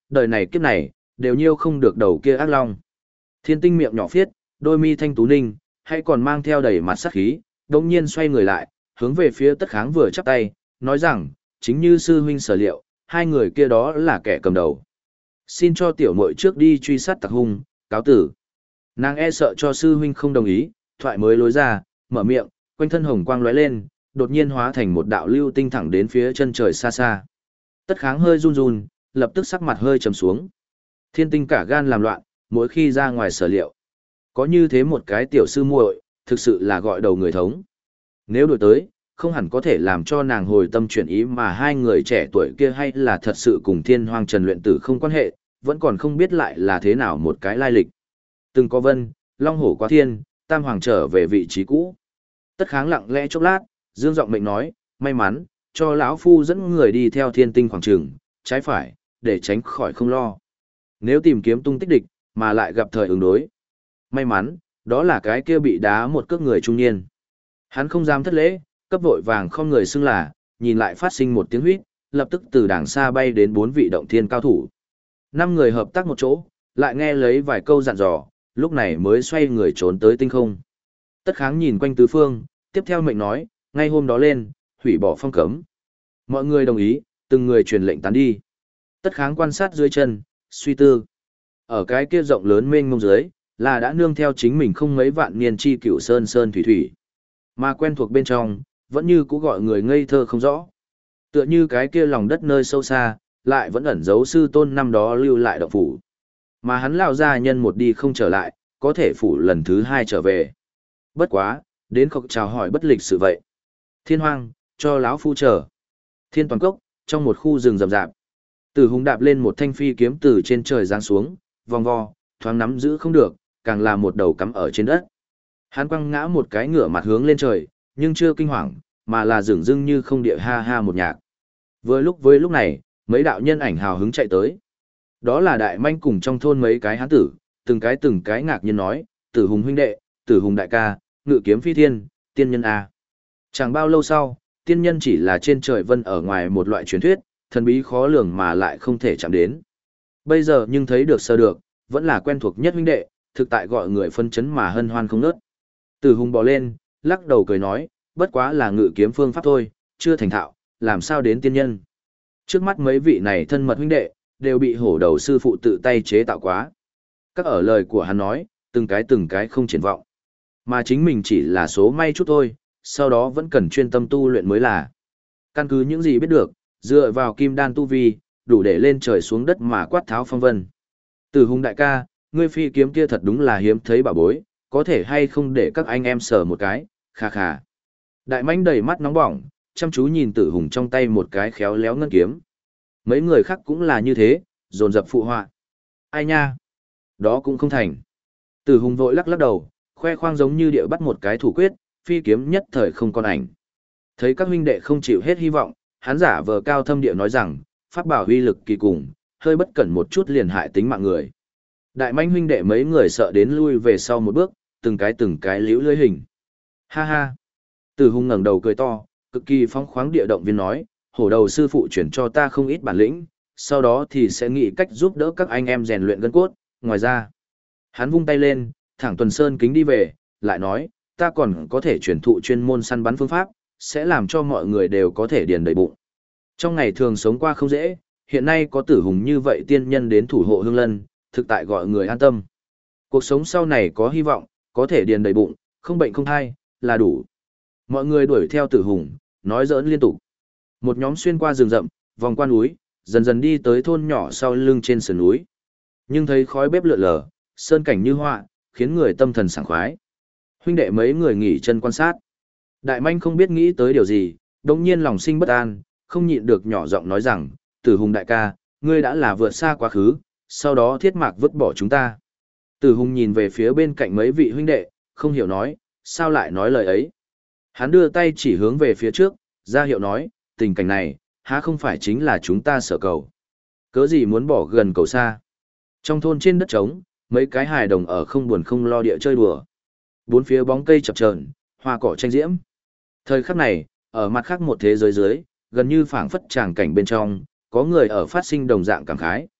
đời này kiếp này, đều nhiêu không được đầu kia ác long. Thiên tinh miệng nhỏ phiết, đôi mi thanh tú ninh, hay còn mang theo đầy mặt sát khí, đồng nhiên xoay người lại, hướng về phía Tất Kháng vừa chắp tay, nói rằng, chính như sư huynh sở liệu, hai người kia đó là kẻ cầm đầu. Xin cho tiểu muội trước đi truy sát tặc hung, cáo tử. Nàng e sợ cho sư huynh không đồng ý, thoại mới lối ra, mở miệng, quanh thân hồng quang lóe lên, đột nhiên hóa thành một đạo lưu tinh thẳng đến phía chân trời xa xa. Tất Kháng hơi run run, lập tức sắc mặt hơi trầm xuống. Thiên tinh cả gan làm loạn, mỗi khi ra ngoài sở liệu. Có như thế một cái tiểu sư muội, thực sự là gọi đầu người thống. Nếu đổi tới, không hẳn có thể làm cho nàng hồi tâm chuyển ý mà hai người trẻ tuổi kia hay là thật sự cùng Thiên Hoang Trần luyện tử không quan hệ, vẫn còn không biết lại là thế nào một cái lai lịch. Từng có vân, long hổ quá thiên, tam hoàng trở về vị trí cũ. Tất Kháng lặng lẽ chốc lát, dương giọng mệnh nói, may mắn, cho lão phu dẫn người đi theo thiên tinh khoảng trường, trái phải, để tránh khỏi không lo. Nếu tìm kiếm tung tích địch, mà lại gặp thời ứng đối. May mắn, đó là cái kia bị đá một cước người trung niên. Hắn không dám thất lễ, cấp vội vàng không người xưng là, nhìn lại phát sinh một tiếng huýt, lập tức từ đàng xa bay đến 4 vị động thiên cao thủ. 5 người hợp tác một chỗ, lại nghe lấy vài câu dặn dò, lúc này mới xoay người trốn tới tinh không. Tất Kháng nhìn quanh tứ phương, tiếp theo mệnh nói, ngay hôm đó lên, hủy bỏ phong cấm. Mọi người đồng ý, từng người truyền lệnh tán đi. Tất Kháng quan sát dưới chân, suy tư. Ở cái kia rộng lớn mênh mông dưới, là đã nương theo chính mình không mấy vạn niên chi cửu sơn sơn thủy thủy. Mà quen thuộc bên trong, vẫn như cũ gọi người ngây thơ không rõ. Tựa như cái kia lòng đất nơi sâu xa, lại vẫn ẩn giấu sư tôn năm đó lưu lại động phủ. Mà hắn lão gia nhân một đi không trở lại, có thể phủ lần thứ 2 trở về. Bất quá, đến khóc chào hỏi bất lịch sự vậy. Thiên Hoang, cho lão phu chờ. Thiên Toàn Cốc, trong một khu rừng rậm rạp. Tử Hùng đạp lên một thanh phi kiếm từ trên trời giáng xuống, vòng vo, thoáng nắm giữ không được, càng là một đầu cắm ở trên đất. Hắn quăng ngã một cái ngửa mặt hướng lên trời, nhưng chưa kinh hoàng, mà là dửng dưng như không địa ha ha một nhạc. Với lúc này, mấy đạo nhân ảnh hào hứng chạy tới. Đó là Đại Manh cùng trong thôn mấy cái hán tử, từng cái ngạc nhiên nói, Tử Hùng huynh đệ, Tử Hùng đại ca, ngự kiếm phi thiên, tiên nhân a. Chẳng bao lâu sau, tiên nhân chỉ là trên trời vân ở ngoài một loại truyền thuyết, thần bí khó lường mà lại không thể chạm đến. Bây giờ nhưng thấy được sơ được, vẫn là quen thuộc nhất huynh đệ, thực tại gọi người phân chấn mà hân hoan không nớt. Tử Hùng bò lên, lắc đầu cười nói, bất quá là ngự kiếm phương pháp thôi, chưa thành thạo, làm sao đến tiên nhân. Trước mắt mấy vị này thân mật huynh đệ, đều bị hổ đầu sư phụ tự tay chế tạo quá. Các ở lời của hắn nói, từng cái không triển vọng. Mà chính mình chỉ là số may chút thôi, sau đó vẫn cần chuyên tâm tu luyện mới là. Căn cứ những gì biết được, dựa vào kim đan tu vi, đủ để lên trời xuống đất mà quát tháo phong vân. Tử Hùng đại ca, ngươi phi kiếm kia thật đúng là hiếm thấy bảo bối, có thể hay không để các anh em sờ một cái, khà khà. Đại Mãnh đầy mắt nóng bỏng, chăm chú nhìn Tử Hùng trong tay một cái khéo léo ngân kiếm. Mấy người khác cũng là như thế, dồn dập phụ họa. Ai nha? Đó cũng không thành. Tử Hùng vội lắc lắc đầu, khoe khoang giống như địa bắt một cái thủ quyết, phi kiếm nhất thời không còn ảnh. Thấy các huynh đệ không chịu hết hy vọng, hắn giả vờ cao thâm địa nói rằng, pháp bảo huy lực kỳ cùng, hơi bất cẩn một chút liền hại tính mạng người. Đại Mãnh huynh đệ mấy người sợ đến lui về sau một bước, từng cái liễu lưỡi hình. Ha ha. Tử Hùng ngẩng đầu cười to, cực kỳ phóng khoáng địa động viên nói, hổ đầu sư phụ chuyển cho ta không ít bản lĩnh, sau đó thì sẽ nghĩ cách giúp đỡ các anh em rèn luyện gân cốt, ngoài ra. Hắn vung tay lên, thẳng Tuần Sơn kính đi về, lại nói, ta còn có thể truyền thụ chuyên môn săn bắn phương pháp, sẽ làm cho mọi người đều có thể điền đầy bụng. Trong ngày thường sống qua không dễ, hiện nay có Tử Hùng như vậy tiên nhân đến thủ hộ Hương Lân, thực tại gọi người an tâm. Cuộc sống sau này có hy vọng, có thể điền đầy bụng, không bệnh không thai, là đủ. Mọi người đuổi theo Tử Hùng, nói giỡn liên tục. Một nhóm xuyên qua rừng rậm, vòng qua núi, dần dần đi tới thôn nhỏ sau lưng trên sườn núi. Nhưng thấy khói bếp lượn lờ, sơn cảnh như họa, khiến người tâm thần sảng khoái. Huynh đệ mấy người nghỉ chân quan sát. Đại Manh không biết nghĩ tới điều gì, đống nhiên lòng sinh bất an, không nhịn được nhỏ giọng nói rằng, Tử Hùng đại ca, ngươi đã là vượt xa quá khứ, sau đó thiết mạc vứt bỏ chúng ta. Tử Hùng nhìn về phía bên cạnh mấy vị huynh đệ, không hiểu nói, sao lại nói lời ấy. Hắn đưa tay chỉ hướng về phía trước, ra hiệu nói, tình cảnh này, há không phải chính là chúng ta sở cầu. Cớ gì muốn bỏ gần cầu xa. Trong thôn trên đất trống, mấy cái hài đồng ở không buồn không lo địa chơi đùa. Bốn phía bóng cây chập chờn, hoa cỏ tranh diễm. Thời khắc này, ở mặt khác một thế giới dưới, gần như phảng phất tràng cảnh bên trong, có người ở phát sinh đồng dạng cảm khái.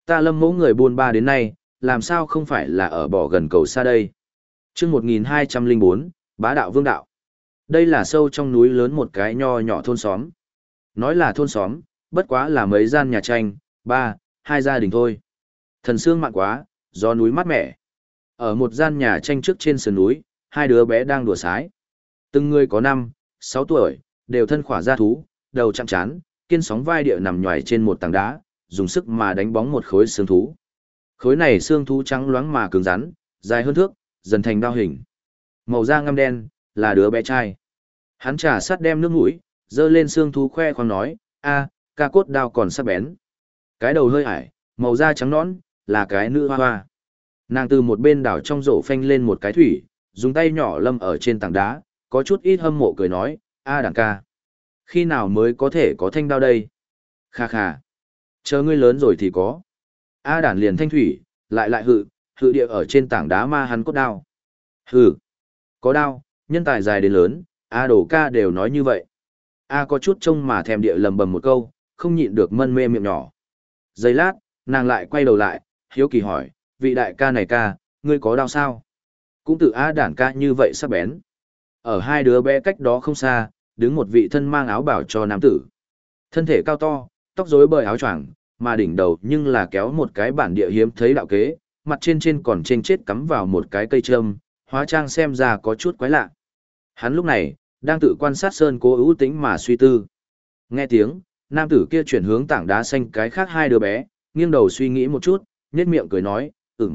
Ta Lâm mẫu người buôn ba đến nay, làm sao không phải là ở bỏ gần cầu xa đây. Trước 1204, bá đạo vương đạo. Đây là sâu trong núi lớn một cái nho nhỏ thôn xóm. Nói là thôn xóm, bất quá là mấy gian nhà tranh, hai gia đình thôi. Thần sương mặn quá, gió núi mát mẻ. Ở một gian nhà tranh trước trên sườn núi, hai đứa bé đang đùa sái. Từng người có 6 tuổi, đều thân khỏa da thú, đầu chạm chán, kiên sóng vai địa nằm nhoài trên một tảng đá, dùng sức mà đánh bóng một khối xương thú. Khối này xương thú trắng loáng mà cứng rắn, dài hơn thước, dần thành đao hình. Màu da ngăm đen, là đứa bé trai. Hắn trà sát đem nước mũi, dơ lên xương thú khoe khoang nói, ca cốt đao còn sắc bén. Cái đầu hơi ải, màu da trắng nõn, là cái nữ hoa hoa. Nàng từ một bên đảo trong rổ phanh lên một cái thủy, dùng tay nhỏ lâm ở trên tảng đá, có chút ít hâm mộ cười nói, đàn ca. Khi nào mới có thể có thanh đao đây? Kha kha. Chờ ngươi lớn rồi thì có. Đàn liền thanh thủy, lại hự địa ở trên tảng đá ma hắn cốt đao. Hừ. Có đao, nhân tài dài đến lớn, đồ ca đều nói như vậy. Có chút trông mà thèm địa lầm bầm một câu, không nhịn được mân mê miệng nhỏ. Giây lát, nàng lại quay đầu lại, hiếu kỳ hỏi, vị đại ca này ca, ngươi có đao sao? Cũng tự đản ca như vậy sắc bén. Ở hai đứa bé cách đó không xa, đứng một vị thân mang áo bảo cho nam tử. Thân thể cao to, tóc rối bời áo choàng, mà đỉnh đầu nhưng là kéo một cái bản địa hiếm thấy đạo kế, mặt trên còn trên chết cắm vào một cái cây trâm, hóa trang xem ra có chút quái lạ. Hắn lúc này, đang tự quan sát sơn cố ưu tĩnh mà suy tư. Nghe tiếng, nam tử kia chuyển hướng tảng đá xanh cái khác hai đứa bé, nghiêng đầu suy nghĩ một chút, nhếch miệng cười nói,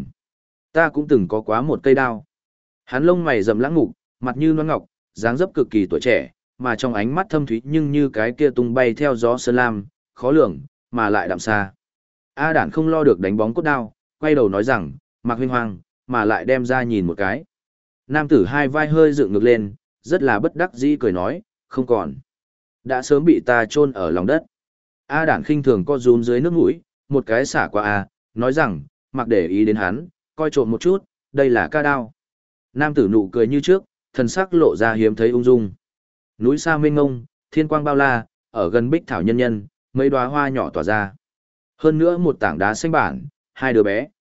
ta cũng từng có quá một cây đao. Hắn lông mày rậm lãng mục, mặt như nón ngọc, dáng dấp cực kỳ tuổi trẻ, mà trong ánh mắt thâm thúy nhưng như cái kia tung bay theo gió sơn lam, khó lường, mà lại đạm xa. Đản không lo được đánh bóng cốt đao, quay đầu nói rằng, Mạc huynh hoang, mà lại đem ra nhìn một cái. Nam tử hai vai hơi dựng ngược lên, rất là bất đắc dĩ cười nói, không còn. Đã sớm bị ta chôn ở lòng đất. Đản khinh thường co rúm dưới nước mũi, một cái xả qua nói rằng, Mặc để ý đến hắn, coi trộm một chút, đây là ca đao. Nam tử nụ cười như trước, thần sắc lộ ra hiếm thấy ung dung. Núi xa mênh mông, thiên quang bao la, ở gần bích thảo nhân nhân, mấy đóa hoa nhỏ tỏa ra. Hơn nữa một tảng đá xanh bản, hai đứa bé,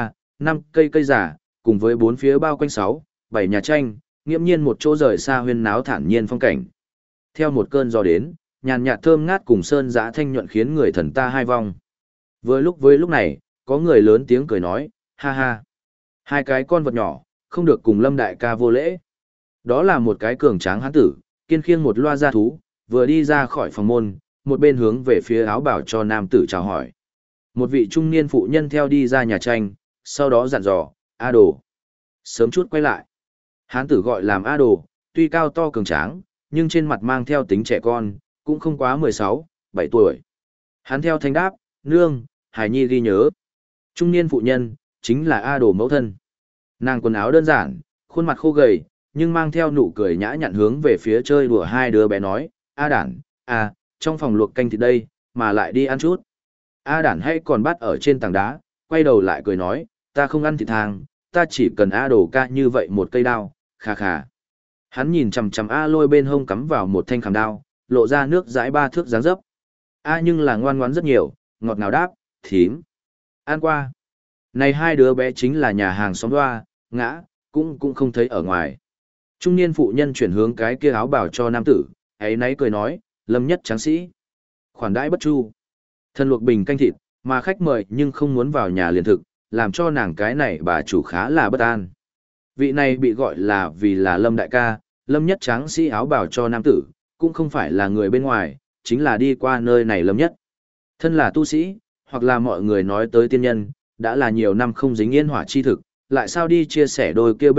5 cây giả, cùng với bốn phía bao quanh 7 nhà tranh, nghiễm nhiên một chỗ rời xa huyên náo thản nhiên phong cảnh. Theo một cơn gió đến, nhàn nhạt thơm ngát cùng sơn dã thanh nhuận khiến người thần ta hai vong. Với lúc này, có người lớn tiếng cười nói, ha ha. Hai cái con vật nhỏ, không được cùng Lâm đại ca vô lễ. Đó là một cái cường tráng hán tử, kiên khiêng một loa gia thú, vừa đi ra khỏi phòng môn, một bên hướng về phía áo bảo cho nam tử chào hỏi. Một vị trung niên phụ nhân theo đi ra nhà tranh, sau đó dặn dò, Đồ. Sớm chút quay lại. Hán tử gọi làm Đồ, tuy cao to cường tráng, nhưng trên mặt mang theo tính trẻ con, cũng không quá 16, 7 tuổi. Hắn theo thanh đáp, nương, Hải Nhi ghi nhớ. Trung niên phụ nhân, chính là Đồ mẫu thân. Nàng quần áo đơn giản, khuôn mặt khô gầy, nhưng mang theo nụ cười nhã nhặn hướng về phía chơi đùa hai đứa bé nói, Đản, trong phòng luộc canh thịt đây, mà lại đi ăn chút. Đản hay còn bắt ở trên tảng đá, quay đầu lại cười nói, ta không ăn thịt thang, ta chỉ cần Đồ ca như vậy một cây đao, khà khà. Hắn nhìn chằm chằm Lôi bên hông cắm vào một thanh khảm đao, lộ ra nước dãi 3 thước dáng dấp. Nhưng là ngoan ngoãn rất nhiều, ngọt ngào đáp, thím. Ăn qua. Này hai đứa bé chính là nhà hàng xóm đoa, ngã, cũng không thấy ở ngoài. Trung niên phụ nhân chuyển hướng cái kia áo bảo cho nam tử, ấy nấy cười nói, Lâm nhất tráng sĩ. Khoản đãi bất chu. Thân luộc bình canh thịt, mà khách mời nhưng không muốn vào nhà liền thực, làm cho nàng cái này bà chủ khá là bất an. Vị này bị gọi là vì là Lâm đại ca, Lâm nhất tráng sĩ áo bảo cho nam tử, cũng không phải là người bên ngoài, chính là đi qua nơi này Lâm nhất. Thân là tu sĩ, hoặc là mọi người nói tới tiên nhân, đã là nhiều năm không dính yên hỏa chi thực, lại sao đi chia sẻ đôi kia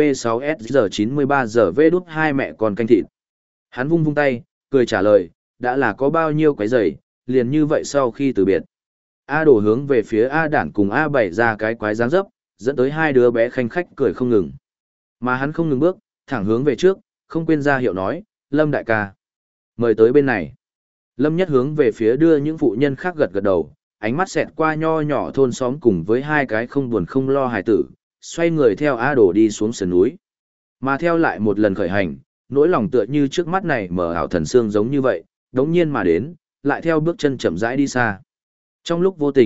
B6S93 đút hai mẹ con canh thịt. Hắn vung vung tay, cười trả lời, đã là có bao nhiêu cái giày, liền như vậy sau khi từ biệt. Đồ hướng về phía Đản cùng bày ra cái quái dáng dấp, dẫn tới hai đứa bé khanh khách cười không ngừng. Mà hắn không ngừng bước, thẳng hướng về trước, không quên ra hiệu nói, Lâm đại ca. Mời tới bên này. Lâm nhất hướng về phía đưa những phụ nhân khác gật gật đầu, ánh mắt xẹt qua nho nhỏ thôn xóm cùng với hai cái không buồn không lo hài tử, xoay người theo Đồ đi xuống sườn núi. Mà theo lại một lần khởi hành, nỗi lòng tựa như trước mắt này mở ảo thần xương giống như vậy, đống nhiên mà đến, lại theo bước chân chậm rãi đi xa. Trong lúc vô tình,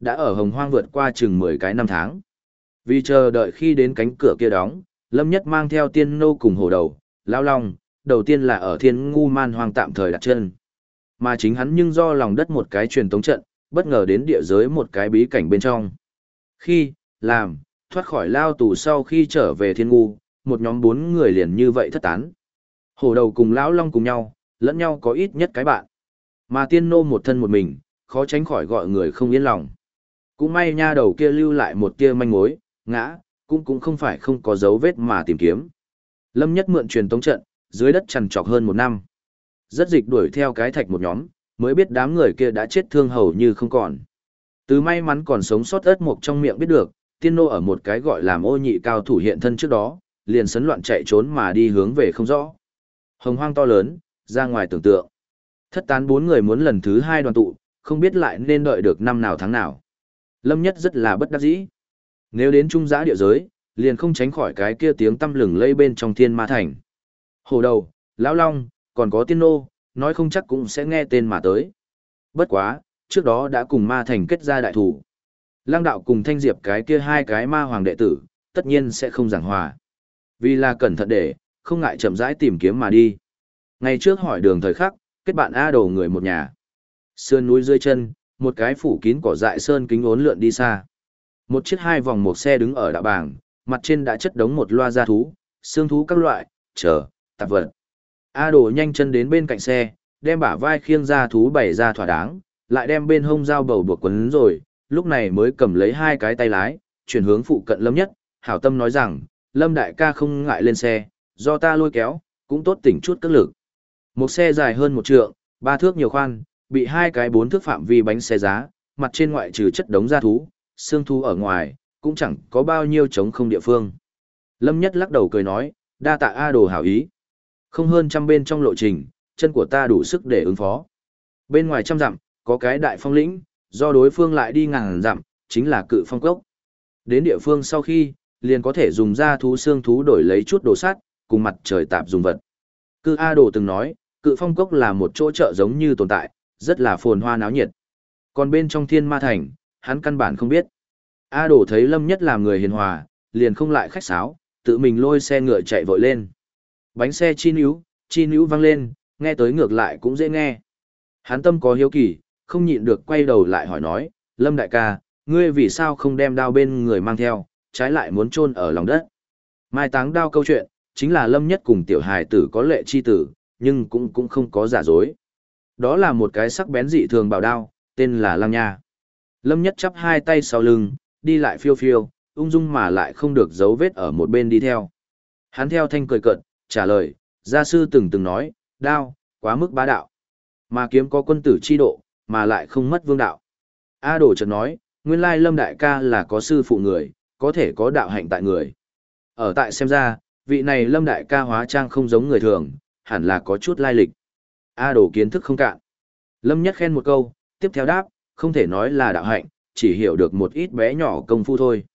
đã ở Hồng Hoang vượt qua chừng 10 cái năm tháng. Vì chờ đợi khi đến cánh cửa kia đóng, Lâm Nhất mang theo Tiên Nô cùng Hổ Đầu, Lão Long, đầu tiên là ở Thiên Ngu Man Hoang tạm thời đặt chân. Mà chính hắn nhưng do lòng đất một cái truyền tống trận, bất ngờ đến địa giới một cái bí cảnh bên trong. Khi, làm, thoát khỏi lao tù sau khi trở về Thiên Ngu, một nhóm 4 người liền như vậy thất tán. Hổ Đầu cùng Lão Long cùng nhau, lẫn nhau có ít nhất cái bạn. Mà Tiên Nô một thân một mình, khó tránh khỏi gọi người không yên lòng. Cũng may nha đầu kia lưu lại một tia manh mối, ngã, cũng không phải không có dấu vết mà tìm kiếm. Lâm Nhất mượn truyền tống trận, dưới đất trằn trọc hơn 1 năm. Rất dịch đuổi theo cái thạch một nhóm, mới biết đám người kia đã chết thương hầu như không còn. Từ may mắn còn sống sót ớt mộc trong miệng biết được, Tiên Nô ở một cái gọi làm ô nhị cao thủ hiện thân trước đó, liền sấn loạn chạy trốn mà đi hướng về không rõ. Hồng Hoang to lớn, ra ngoài tưởng tượng. Thất tán 4 người muốn lần thứ 2 đoàn tụ, không biết lại nên đợi được năm nào tháng nào. Lâm Nhất rất là bất đắc dĩ. Nếu đến trung giã địa giới, liền không tránh khỏi cái kia tiếng tăm lừng lây bên trong Thiên Ma Thành. Hổ Đầu, Lão Long, còn có Tiên Nô, nói không chắc cũng sẽ nghe tên mà tới. Bất quá, trước đó đã cùng Ma Thành kết ra đại thủ. Lăng Đạo cùng Thanh Diệp cái kia 2 cái ma hoàng đệ tử, tất nhiên sẽ không giảng hòa. Vì là cẩn thận để, không ngại chậm rãi tìm kiếm mà đi. Ngày trước hỏi đường thời khắc, kết bạn A Đồ người một nhà. Sườn núi dưới chân, một cái phủ kín cỏ dại sơn kính uốn lượn đi xa. Một chiếc 2 vòng một xe đứng ở đạo bảng, mặt trên đã chất đống một loa gia thú, xương thú các loại, tạp vật. A Đồ nhanh chân đến bên cạnh xe, đem bả vai khiêng gia thú bày ra thỏa đáng, lại đem bên hông dao bầu buộc quấn rồi, lúc này mới cầm lấy 2 cái tay lái, chuyển hướng phụ cận Lâm Nhất, hảo tâm nói rằng, Lâm đại ca không ngại lên xe, do ta lôi kéo, cũng tốt tỉnh chút cước lực. Một xe dài hơn 1 trượng, 3 thước nhiều khoan, bị 2 cái 4 thước phạm vi bánh xe giá, mặt trên ngoại trừ chất đống gia thú, xương thú ở ngoài, cũng chẳng có bao nhiêu trống không địa phương. Lâm Nhất lắc đầu cười nói, đa tạ A Đồ hảo ý. Không hơn trăm bên trong lộ trình, chân của ta đủ sức để ứng phó. Bên ngoài trăm dặm, có cái đại phong lĩnh, do đối phương lại đi ngàn dặm, chính là Cự Phong Cốc. Đến địa phương sau khi, liền có thể dùng gia thú xương thú đổi lấy chút đồ sắt, cùng mặt trời tạp dùng vật. Cự A Đồ từng nói, Cự Phong Cốc là một chỗ chợ giống như tồn tại, rất là phồn hoa náo nhiệt. Còn bên trong Thiên Ma Thành, hắn căn bản không biết. A Đồ thấy Lâm Nhất làm người hiền hòa, liền không lại khách sáo, tự mình lôi xe ngựa chạy vội lên. Bánh xe chi níu vang lên, nghe tới ngược lại cũng dễ nghe. Hắn tâm có hiếu kỳ, không nhịn được quay đầu lại hỏi nói, Lâm đại ca, ngươi vì sao không đem đao bên người mang theo, trái lại muốn chôn ở lòng đất. Mai táng đao câu chuyện, chính là Lâm Nhất cùng tiểu hài tử có lệ chi tử, nhưng cũng không có giả dối. Đó là một cái sắc bén dị thường bảo đao, tên là Lăng Nha. Lâm Nhất chắp 2 tay sau lưng, đi lại phiêu phiêu, ung dung mà lại không được dấu vết ở một bên đi theo. Hắn theo thanh cười cợt, trả lời, gia sư từng nói, đao, quá mức bá đạo. Mà kiếm có quân tử chi độ, mà lại không mất vương đạo. A Đồ chợt nói, nguyên lai Lâm đại ca là có sư phụ người, có thể có đạo hạnh tại người. Ở tại xem ra, vị này Lâm đại ca hóa trang không giống người thường, hẳn là có chút lai lịch. A Đồ kiến thức không cạn. Lâm Nhất khen một câu, tiếp theo đáp, không thể nói là đạo hạnh, chỉ hiểu được một ít bé nhỏ công phu thôi.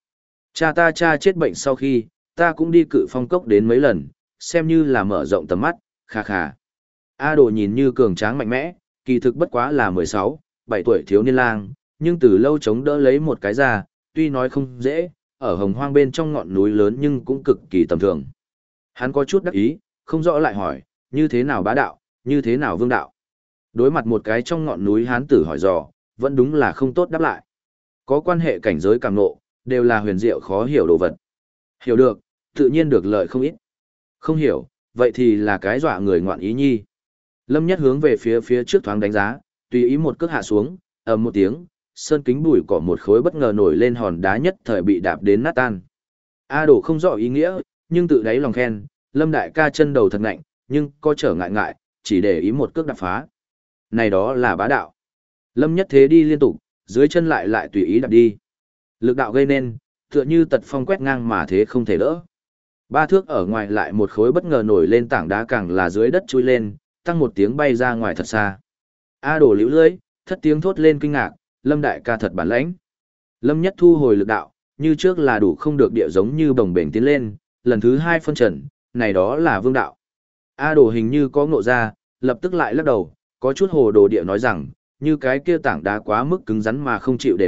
Cha chết bệnh sau khi, ta cũng đi Cự Phong Cốc đến mấy lần, xem như là mở rộng tầm mắt, khà khà. A Đồ nhìn như cường tráng mạnh mẽ, kỳ thực bất quá là 16, 7 tuổi thiếu niên lang, nhưng từ lâu chống đỡ lấy một cái ra, tuy nói không dễ, ở Hồng Hoang bên trong ngọn núi lớn nhưng cũng cực kỳ tầm thường. Hắn có chút đắc ý, không rõ lại hỏi, như thế nào bá đạo, như thế nào vương đạo. Đối mặt một cái trong ngọn núi hán tử hỏi dò, vẫn đúng là không tốt đáp lại. Có quan hệ cảnh giới càng ngộ, đều là huyền diệu khó hiểu đồ vật. Hiểu được, tự nhiên được lợi không ít. Không hiểu, vậy thì là cái dọa người ngoạn ý nhi. Lâm Nhất hướng về phía trước thoáng đánh giá, tùy ý một cước hạ xuống, ầm một tiếng, sơn kính bụi cỏ một khối bất ngờ nổi lên hòn đá nhất thời bị đạp đến nát tan. A Đồ không rõ ý nghĩa, nhưng tự đáy lòng khen, Lâm đại ca chân đầu thật ngạnh, nhưng có trở ngại, chỉ để ý một cước đạp phá. Này đó là bá đạo. Lâm Nhất thế đi liên tục, dưới chân lại tùy ý đạp đi. Lực đạo gây nên, tựa như tật phong quét ngang mà thế không thể đỡ. 3 thước ở ngoài lại một khối bất ngờ nổi lên tảng đá càng là dưới đất chui lên, tăng một tiếng bay ra ngoài thật xa. A Đồ liễu lưỡi, thất tiếng thốt lên kinh ngạc, Lâm đại ca thật bản lãnh. Lâm Nhất thu hồi lực đạo, như trước là đủ không được địa giống như bồng bềnh tiến lên, lần thứ 2 phân trần, này đó là vương đạo. A Đồ hình như có ngộ ra, lập tức lại lắc đầu, có chút hồ đồ địa nói rằng, như cái kia tảng đá quá mức cứng rắn mà không chịu để đạo,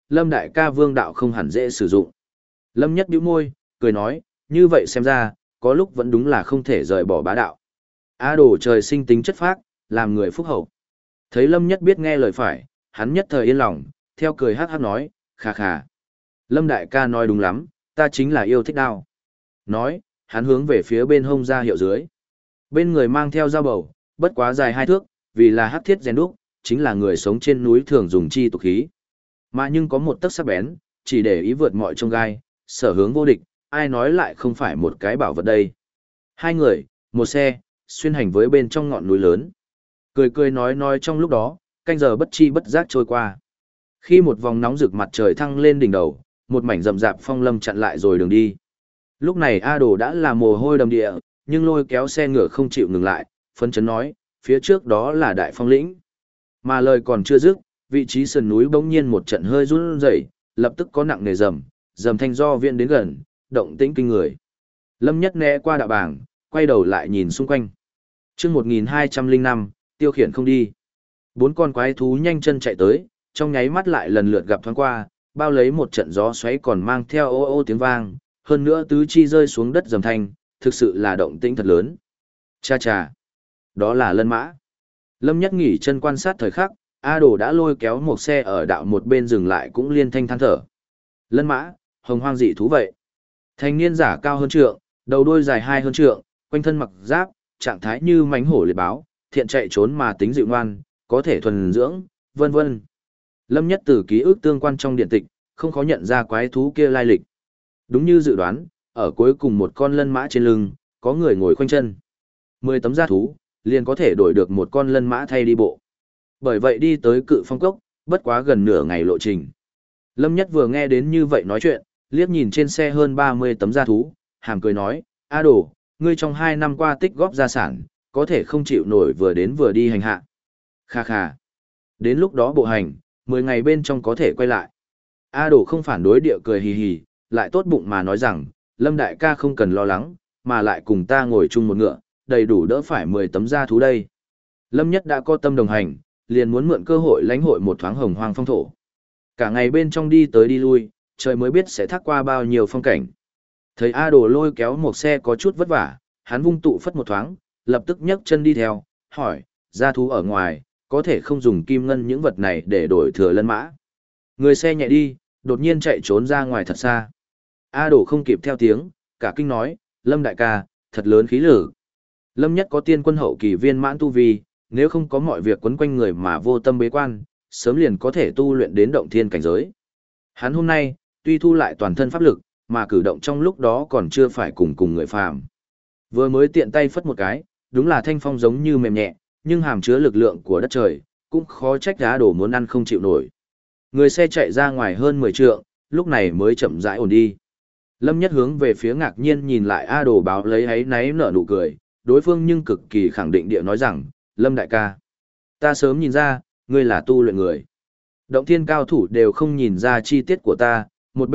Lâm đại ca vương đạo không hẳn dễ sử dụng. Lâm Nhất bĩu môi, cười nói, như vậy xem ra, có lúc vẫn đúng là không thể rời bỏ bá đạo. A Đồ trời sinh tính chất phác, làm người phúc hậu. Thấy Lâm Nhất biết nghe lời phải, hắn nhất thời yên lòng, theo cười hát hát nói, khà khà. Lâm đại ca nói đúng lắm, ta chính là yêu thích đao. Nói, hắn hướng về phía bên hông ra hiệu dưới. Bên người mang theo dao bầu, bất quá dài 2 thước, vì là hắc thiết rèn đúc, chính là người sống trên núi thường dùng chi tục khí. Mà nhưng có một tấc sắc bén, chỉ để ý vượt mọi chông gai, sở hướng vô địch, ai nói lại không phải một cái bảo vật đây. 2 người, một xe, xuyên hành với bên trong ngọn núi lớn. Cười cười nói trong lúc đó, canh giờ bất chi bất giác trôi qua. Khi một vòng nóng rực mặt trời thăng lên đỉnh đầu, một mảnh rậm rạp phong lâm chặn lại rồi đường đi. Lúc này A Đồ đã là mồ hôi đầm địa, nhưng lôi kéo xe ngựa không chịu ngừng lại, phấn chấn nói, phía trước đó là đại phong lĩnh. Mà lời còn chưa dứt, vị trí sườn núi bỗng nhiên một trận hơi run rẩy, lập tức có nặng nề rầm thanh do viện đến gần, động tĩnh kinh người. Lâm Nhất né qua đạo bảng, quay đầu lại nhìn xung quanh. Chương 1205, tiêu khiển không đi. 4 con quái thú nhanh chân chạy tới, trong nháy mắt lại lần lượt gặp thoáng qua, bao lấy một trận gió xoáy còn mang theo ô ô tiếng vang, hơn nữa tứ chi rơi xuống đất rầm thanh, thực sự là động tĩnh thật lớn. Cha cha, đó là lân mã. Lâm Nhất nghỉ chân quan sát thời khắc, A Đồ đã lôi kéo một xe ở đạo một bên dừng lại cũng liên thanh than thở. Lân mã, hồng hoang dị thú vậy. Thanh niên giả cao hơn trượng, đầu đuôi dài 2 hơn trượng, quanh thân mặc giáp, trạng thái như mãnh hổ liệt báo, thiện chạy trốn mà tính dịu ngoan, có thể thuần dưỡng, vân vân. Lâm Nhất từ ký ức tương quan trong điện tịch, không khó nhận ra quái thú kia lai lịch. Đúng như dự đoán, ở cuối cùng một con lân mã trên lưng, có người ngồi khoanh chân. 10 tấm da thú, liền có thể đổi được một con lân mã thay đi bộ. Bởi vậy đi tới Cự Phong Cốc, bất quá gần nửa ngày lộ trình. Lâm Nhất vừa nghe đến như vậy nói chuyện, liếc nhìn trên xe hơn 30 tấm da thú, hàm cười nói, A Đồ, ngươi trong 2 năm qua tích góp gia sản, có thể không chịu nổi vừa đến vừa đi hành hạ. Kha kha. Đến lúc đó bộ hành, 10 ngày bên trong có thể quay lại. A Đồ không phản đối, địa cười hì hì, lại tốt bụng mà nói rằng, Lâm đại ca không cần lo lắng, mà lại cùng ta ngồi chung một ngựa, đầy đủ đỡ phải 10 tấm da thú đây. Lâm Nhất đã có tâm đồng hành, liền muốn mượn cơ hội lãnh hội một thoáng hồng hoang phong thổ. Cả ngày bên trong đi tới đi lui, trời mới biết sẽ thác qua bao nhiêu phong cảnh. Thấy A Đồ lôi kéo một xe có chút vất vả, hắn vung tụ phất một thoáng, lập tức nhấc chân đi theo, hỏi, da thú ở ngoài, có thể không dùng kim ngân những vật này để đổi thừa lân mã. Người xe nhẹ đi, đột nhiên chạy trốn ra ngoài thật xa. A Đồ không kịp theo tiếng, cả kinh nói, Lâm đại ca, thật lớn khí lực. Lâm Nhất có tiên quân hậu kỳ viên mãn tu vi, nếu không có mọi việc quấn quanh người mà vô tâm bế quan, sớm liền có thể tu luyện đến động thiên cảnh giới. Hắn hôm nay, tuy thu lại toàn thân pháp lực, mà cử động trong lúc đó còn chưa phải cùng người phàm. Vừa mới tiện tay phất một cái, đúng là thanh phong giống như mềm nhẹ, nhưng hàm chứa lực lượng của đất trời, cũng khó trách A Đồ muốn ăn không chịu nổi. Người xe chạy ra ngoài hơn 10 trượng, lúc này mới chậm rãi ổn đi. Lâm Nhất hướng về phía ngạc nhiên nhìn lại A Đồ báo lấy ấy náy nở nụ cười, đối phương nhưng cực kỳ khẳng định địa nói rằng, Lâm đại ca, ta sớm nhìn ra, ngươi là tu luyện người. Động thiên cao thủ đều không nhìn ra chi tiết của ta, một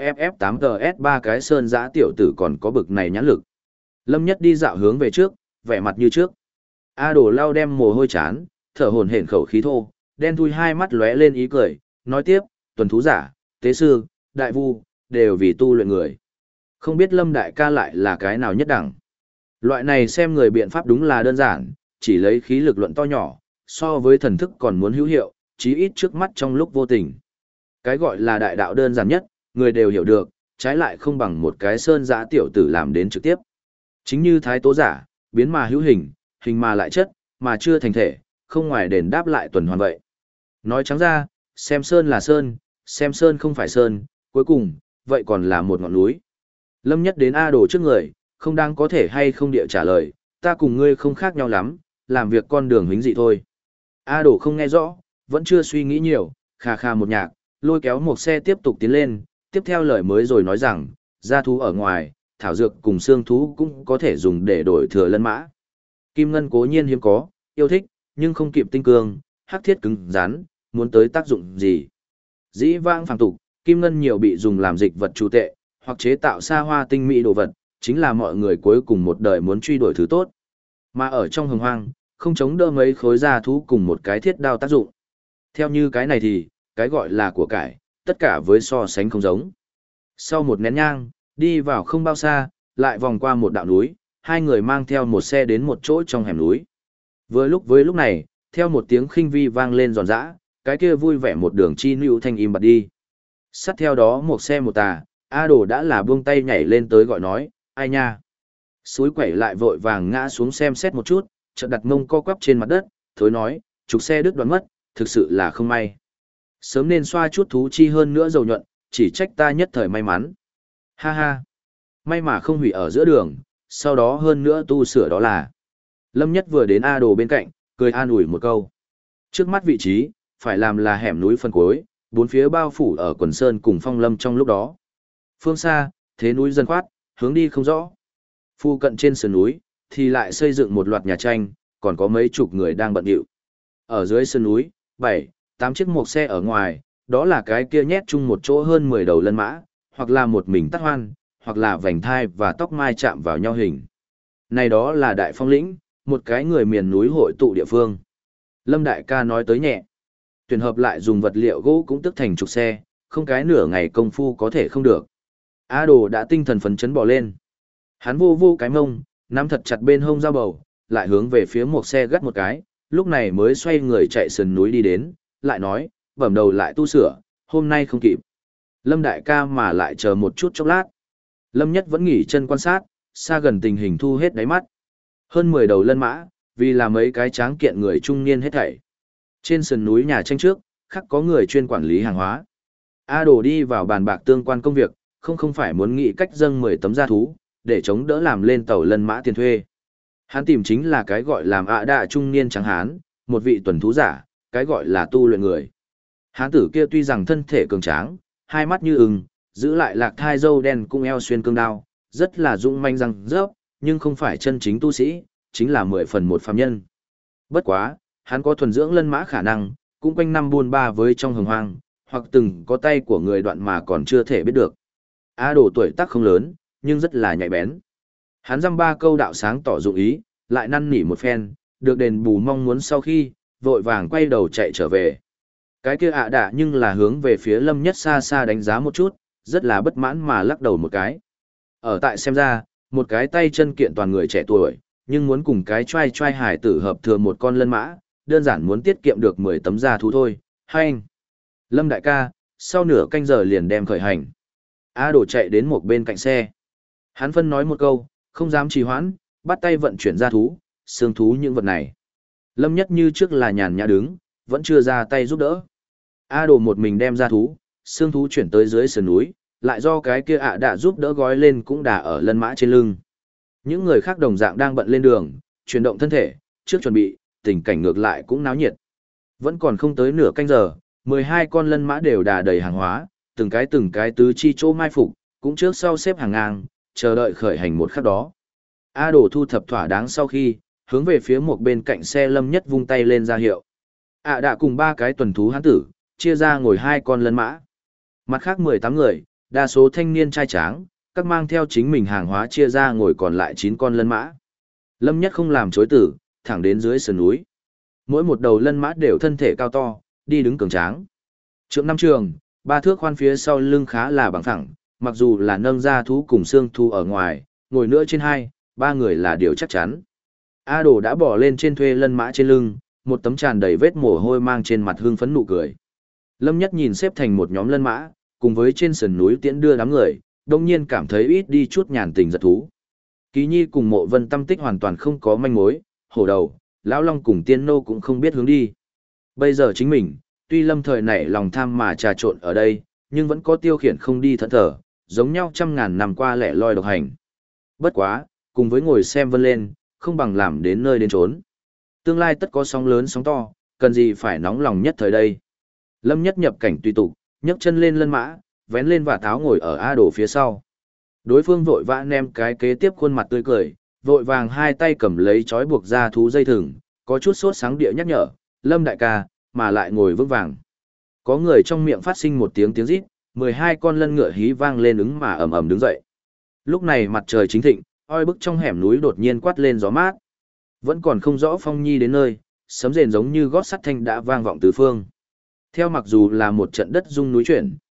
B6FF8GS 3 cái sơn giã tiểu tử còn có bực này nhãn lực. Lâm Nhất đi dạo hướng về trước, vẻ mặt như trước. A Đồ lau đem mồ hôi chán, thở hổn hển khẩu khí thô, đen thui hai mắt lóe lên ý cười, nói tiếp, tuần thú giả, tế sư, đại vu, đều vì tu luyện người. Không biết Lâm đại ca lại là cái nào nhất đẳng. Loại này xem người biện pháp đúng là đơn giản, chỉ lấy khí lực luận to nhỏ, so với thần thức còn muốn hữu hiệu, chí ít trước mắt trong lúc vô tình. Cái gọi là đại đạo đơn giản nhất, người đều hiểu được, trái lại không bằng một cái sơn giã tiểu tử làm đến trực tiếp. Chính như thái tố giả, biến mà hữu hình, hình mà lại chất, mà chưa thành thể, không ngoài đền đáp lại tuần hoàn vậy. Nói trắng ra, xem sơn là sơn, xem sơn không phải sơn, cuối cùng, vậy còn là một ngọn núi. Lâm Nhất đến A Đồ trước người, không đang có thể hay không địa trả lời, ta cùng ngươi không khác nhau lắm, làm việc con đường huynh dị thôi. A Đồ không nghe rõ, vẫn chưa suy nghĩ nhiều, khà khà một nhạc, lôi kéo một xe tiếp tục tiến lên, tiếp theo lời mới rồi nói rằng, gia thú ở ngoài, thảo dược cùng xương thú cũng có thể dùng để đổi thừa lân mã. Kim ngân cố nhiên hiếm có, yêu thích, nhưng không kịp tinh cương, hắc thiết cứng rắn, muốn tới tác dụng gì. Dĩ vãng phàm tục, kim ngân nhiều bị dùng làm dịch vật chủ tệ, hoặc chế tạo xa hoa tinh mỹ đồ vật, chính là mọi người cuối cùng một đời muốn truy đuổi thứ tốt. Mà ở trong hồng hoang, không chống đỡ mấy khối gia thú cùng một cái thiết đao tác dụng. Theo như cái này thì, cái gọi là của cải, tất cả với so sánh không giống. Sau một nén nhang, đi vào không bao xa, lại vòng qua một đạo núi, hai người mang theo một xe đến một chỗ trong hẻm núi. Với lúc này, theo một tiếng khinh vi vang lên giòn giã, cái kia vui vẻ một đường chi nữu thanh im bặt đi. Sát theo đó một xe một tà, A Đồ đã là buông tay nhảy lên tới gọi nói, ai nha. Suối quẩy lại vội vàng ngã xuống xem xét một chút, chợt đặt mông co quắp trên mặt đất, thối nói, trục xe đứt đoạn mất, thực sự là không may. Sớm nên xoa chút thú chi hơn nữa dầu nhuận, chỉ trách ta nhất thời may mắn. Ha ha. May mà không hủy ở giữa đường, sau đó hơn nữa tu sửa đó là. Lâm Nhất vừa đến A Đồ bên cạnh, cười an ủi một câu. Trước mắt vị trí, phải làm là hẻm núi phân cuối, bốn phía bao phủ ở quần sơn cùng phong lâm trong lúc đó. Phương xa, thế núi dần khoát, hướng đi không rõ. Phu cận trên sườn núi, thì lại xây dựng một loạt nhà tranh, còn có mấy chục người đang bận rộn. Ở dưới sườn núi, 7, 8 chiếc mộc xe ở ngoài, đó là cái kia nhét chung một chỗ hơn 10 đầu lân mã, hoặc là một mình tắt hoan, hoặc là vành thai và tóc mai chạm vào nhau hình. Này đó là Đại Phong lĩnh, một cái người miền núi hội tụ địa phương. Lâm Đại ca nói tới nhẹ. Tuyển hợp lại dùng vật liệu gỗ cũng tức thành trục xe, không cái nửa ngày công phu có thể không được. A Đồ đã tinh thần phấn chấn bỏ lên. Hắn vô cái mông, nắm thật chặt bên hông dao bầu, lại hướng về phía một xe gắt một cái, lúc này mới xoay người chạy sườn núi đi đến, lại nói, bẩm đầu lại tu sửa, hôm nay không kịp. Lâm Đại ca mà lại chờ một chút chốc lát. Lâm Nhất vẫn nghỉ chân quan sát, xa gần tình hình thu hết đáy mắt. Hơn 10 đầu lân mã, vì là mấy cái tráng kiện người trung niên hết thảy. Trên sườn núi nhà tranh trước, khắc có người chuyên quản lý hàng hóa. A Đồ đi vào bàn bạc tương quan công việc, không phải muốn nghĩ cách dâng 10 tấm gia thú, để chống đỡ làm lên tàu lân mã tiền thuê. Hắn tìm chính là cái gọi làm ạ đạ trung niên trắng hán, một vị tuần thú giả, cái gọi là tu luyện người. Hán tử kia tuy rằng thân thể cường tráng, hai mắt như ưng, giữ lại lạc thai râu đen cũng eo xuyên cương đao, rất là dũng manh răng rớp, nhưng không phải chân chính tu sĩ, chính là 10 phần một phàm nhân. Bất quá, hắn có thuần dưỡng lân mã khả năng, cũng quanh năm buôn ba với trong hồng hoang, hoặc từng có tay của người đoạn mà còn chưa thể biết được. A Đồ tuổi tác không lớn, nhưng rất là nhạy bén. Hắn dăm ba câu đạo sáng tỏ dụng ý, lại năn nỉ một phen, được đền bù mong muốn sau khi, vội vàng quay đầu chạy trở về. Cái kia ạ đạ nhưng là hướng về phía Lâm Nhất xa xa đánh giá một chút, rất là bất mãn mà lắc đầu một cái. Ở tại xem ra, một cái tay chân kiện toàn người trẻ tuổi, nhưng muốn cùng cái trai hải tử hợp thừa một con lân mã, đơn giản muốn tiết kiệm được 10 tấm da thú thôi, hay anh. Lâm đại ca, sau nửa canh giờ liền đem khởi hành. A Đồ chạy đến một bên cạnh xe. Hắn phân nói một câu, không dám trì hoãn, bắt tay vận chuyển da thú, xương thú những vật này. Lâm Nhất như trước là nhàn nhã đứng, vẫn chưa ra tay giúp đỡ. A Đồ một mình đem da thú, xương thú chuyển tới dưới sườn núi, lại do cái kia ạ đã giúp đỡ gói lên cũng đà ở lân mã trên lưng. Những người khác đồng dạng đang bận lên đường, chuyển động thân thể, trước chuẩn bị, tình cảnh ngược lại cũng náo nhiệt. Vẫn còn không tới nửa canh giờ, 12 con lân mã đều đà đầy hàng hóa, từng cái tứ chi chỗ mai phục, cũng trước sau xếp hàng ngang, chờ đợi khởi hành một khắc đó. A Đồ thu thập thỏa đáng sau khi, hướng về phía một bên cạnh xe Lâm Nhất vung tay lên ra hiệu. ạ đã cùng 3 cái tuần thú hán tử, chia ra ngồi 2 con lân mã. Mặt khác 18 người, đa số thanh niên trai tráng, các mang theo chính mình hàng hóa chia ra ngồi còn lại 9 con lân mã. Lâm Nhất không làm chối tử, thẳng đến dưới sườn núi. Mỗi một đầu lân mã đều thân thể cao to, đi đứng cường tráng. Trượng năm trường, 3 thước khoan phía sau lưng khá là bằng phẳng, mặc dù là nâng ra thú cùng xương thú ở ngoài, ngồi nữa trên 2, 3 người là điều chắc chắn. A Đồ đã bỏ lên trên thuê lân mã trên lưng, một tấm tràn đầy vết mồ hôi mang trên mặt hưng phấn nụ cười. Lâm Nhất nhìn xếp thành một nhóm lân mã, cùng với trên sườn núi tiễn đưa đám người, đông nhiên cảm thấy ít đi chút nhàn tình giật thú. Ký Nhi cùng Mộ Vân tâm tích hoàn toàn không có manh mối, hổ đầu, Lão Long cùng Tiên Nô cũng không biết hướng đi. Bây giờ chính mình, tuy lâm thời nảy lòng tham mà trà trộn ở đây, nhưng vẫn có tiêu khiển không đi thẫn thờ, giống nhau trăm ngàn năm qua lẻ loi độc hành. Bất quá, cùng với ngồi xem vân lên, không bằng làm đến nơi đến chốn. Tương lai tất có sóng lớn sóng to, cần gì phải nóng lòng nhất thời đây. Lâm Nhất nhập cảnh tùy tục, nhấc chân lên lân mã, vén lên và tháo ngồi ở A Đồ phía sau. Đối phương vội vã ném cái kế tiếp khuôn mặt tươi cười, vội vàng hai tay cầm lấy trói buộc ra thú dây thừng, có chút sốt sáng địa nhắc nhở, Lâm đại ca, mà lại ngồi vững vàng. Có người trong miệng phát sinh một tiếng rít, 12 con lân ngựa hí vang lên ứng mà ầm ầm đứng dậy. Lúc này mặt trời chính thịnh, oi bức trong hẻm núi đột nhiên quát lên gió mát. Vẫn còn không rõ phong nhi đến nơi, sấm rền giống như gót sắt thanh đã vang vọng tứ phương. Theo mặc dù là một trận đất rung núi chuyển,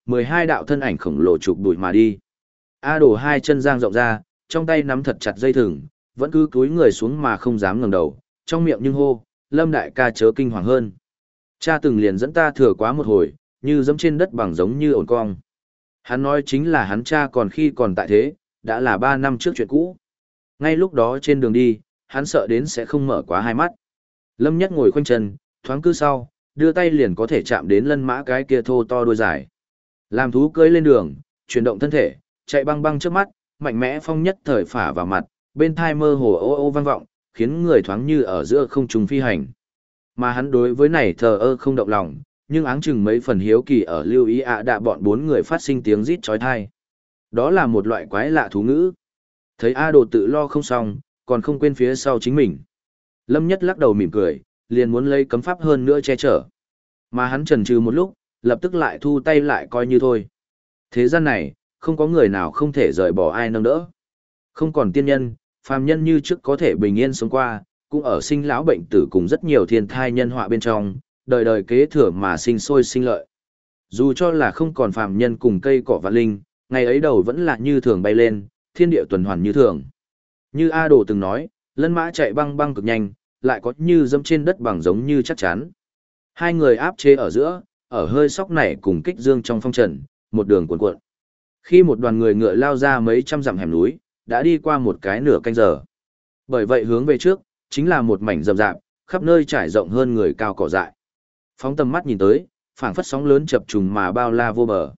12 đạo thân ảnh khổng lồ chụp đuổi mà đi. A Đồ hai chân giang rộng ra, trong tay nắm thật chặt dây thừng, vẫn cứ cúi người xuống mà không dám ngẩng đầu, trong miệng nhưng hô, Lâm đại ca chớ kinh hoàng hơn. Cha từng liền dẫn ta thừa quá một hồi, như dẫm trên đất bằng giống như ổn cong. Hắn nói chính là hắn cha còn khi còn tại thế, đã là 3 năm trước chuyện cũ. Ngay lúc đó trên đường đi, hắn sợ đến sẽ không mở quá hai mắt. Lâm Nhất ngồi khoanh chân, thoáng cư sau, đưa tay liền có thể chạm đến lân mã cái kia thô to đuôi dài. Làm thú cưỡi lên đường, chuyển động thân thể, chạy băng băng trước mắt, mạnh mẽ phong nhất thời phả vào mặt, bên thai mơ hồ ô ô vang vọng, khiến người thoáng như ở giữa không trung phi hành. Mà hắn đối với này thờ ơ không động lòng, nhưng áng chừng mấy phần hiếu kỳ ở lưu ý đã bọn 4 người phát sinh tiếng rít chói tai. Đó là một loại quái lạ thú ngữ. Thấy A Đồ tự lo không xong, còn không quên phía sau chính mình. Lâm Nhất lắc đầu mỉm cười, liền muốn lấy cấm pháp hơn nữa che chở. Mà hắn chần chừ một lúc, lập tức lại thu tay lại coi như thôi. Thế gian này, không có người nào không thể rời bỏ ai nâng đỡ. Không còn tiên nhân, phàm nhân như trước có thể bình yên sống qua, cũng ở sinh lão bệnh tử cùng rất nhiều thiên thai nhân họa bên trong, đời đời kế thừa mà sinh sôi sinh lợi. Dù cho là không còn phàm nhân cùng cây cỏ vạn linh, ngày ấy đầu vẫn là như thường bay lên, thiên địa tuần hoàn như thường. Như A Đồ từng nói, lân mã chạy băng băng cực nhanh, lại có như dẫm trên đất bằng giống như chắc chắn. Hai người áp chế ở giữa, ở hơi sóc nảy cùng kích dương trong phong trần, một đường cuộn cuộn. Khi một đoàn người ngựa lao ra mấy trăm dặm hẻm núi, đã đi qua một cái nửa canh giờ. Bởi vậy hướng về trước, chính là một mảnh rậm rạp, khắp nơi trải rộng hơn người cao cỏ dại. Phóng tầm mắt nhìn tới, phảng phất sóng lớn chập trùng mà bao la vô bờ.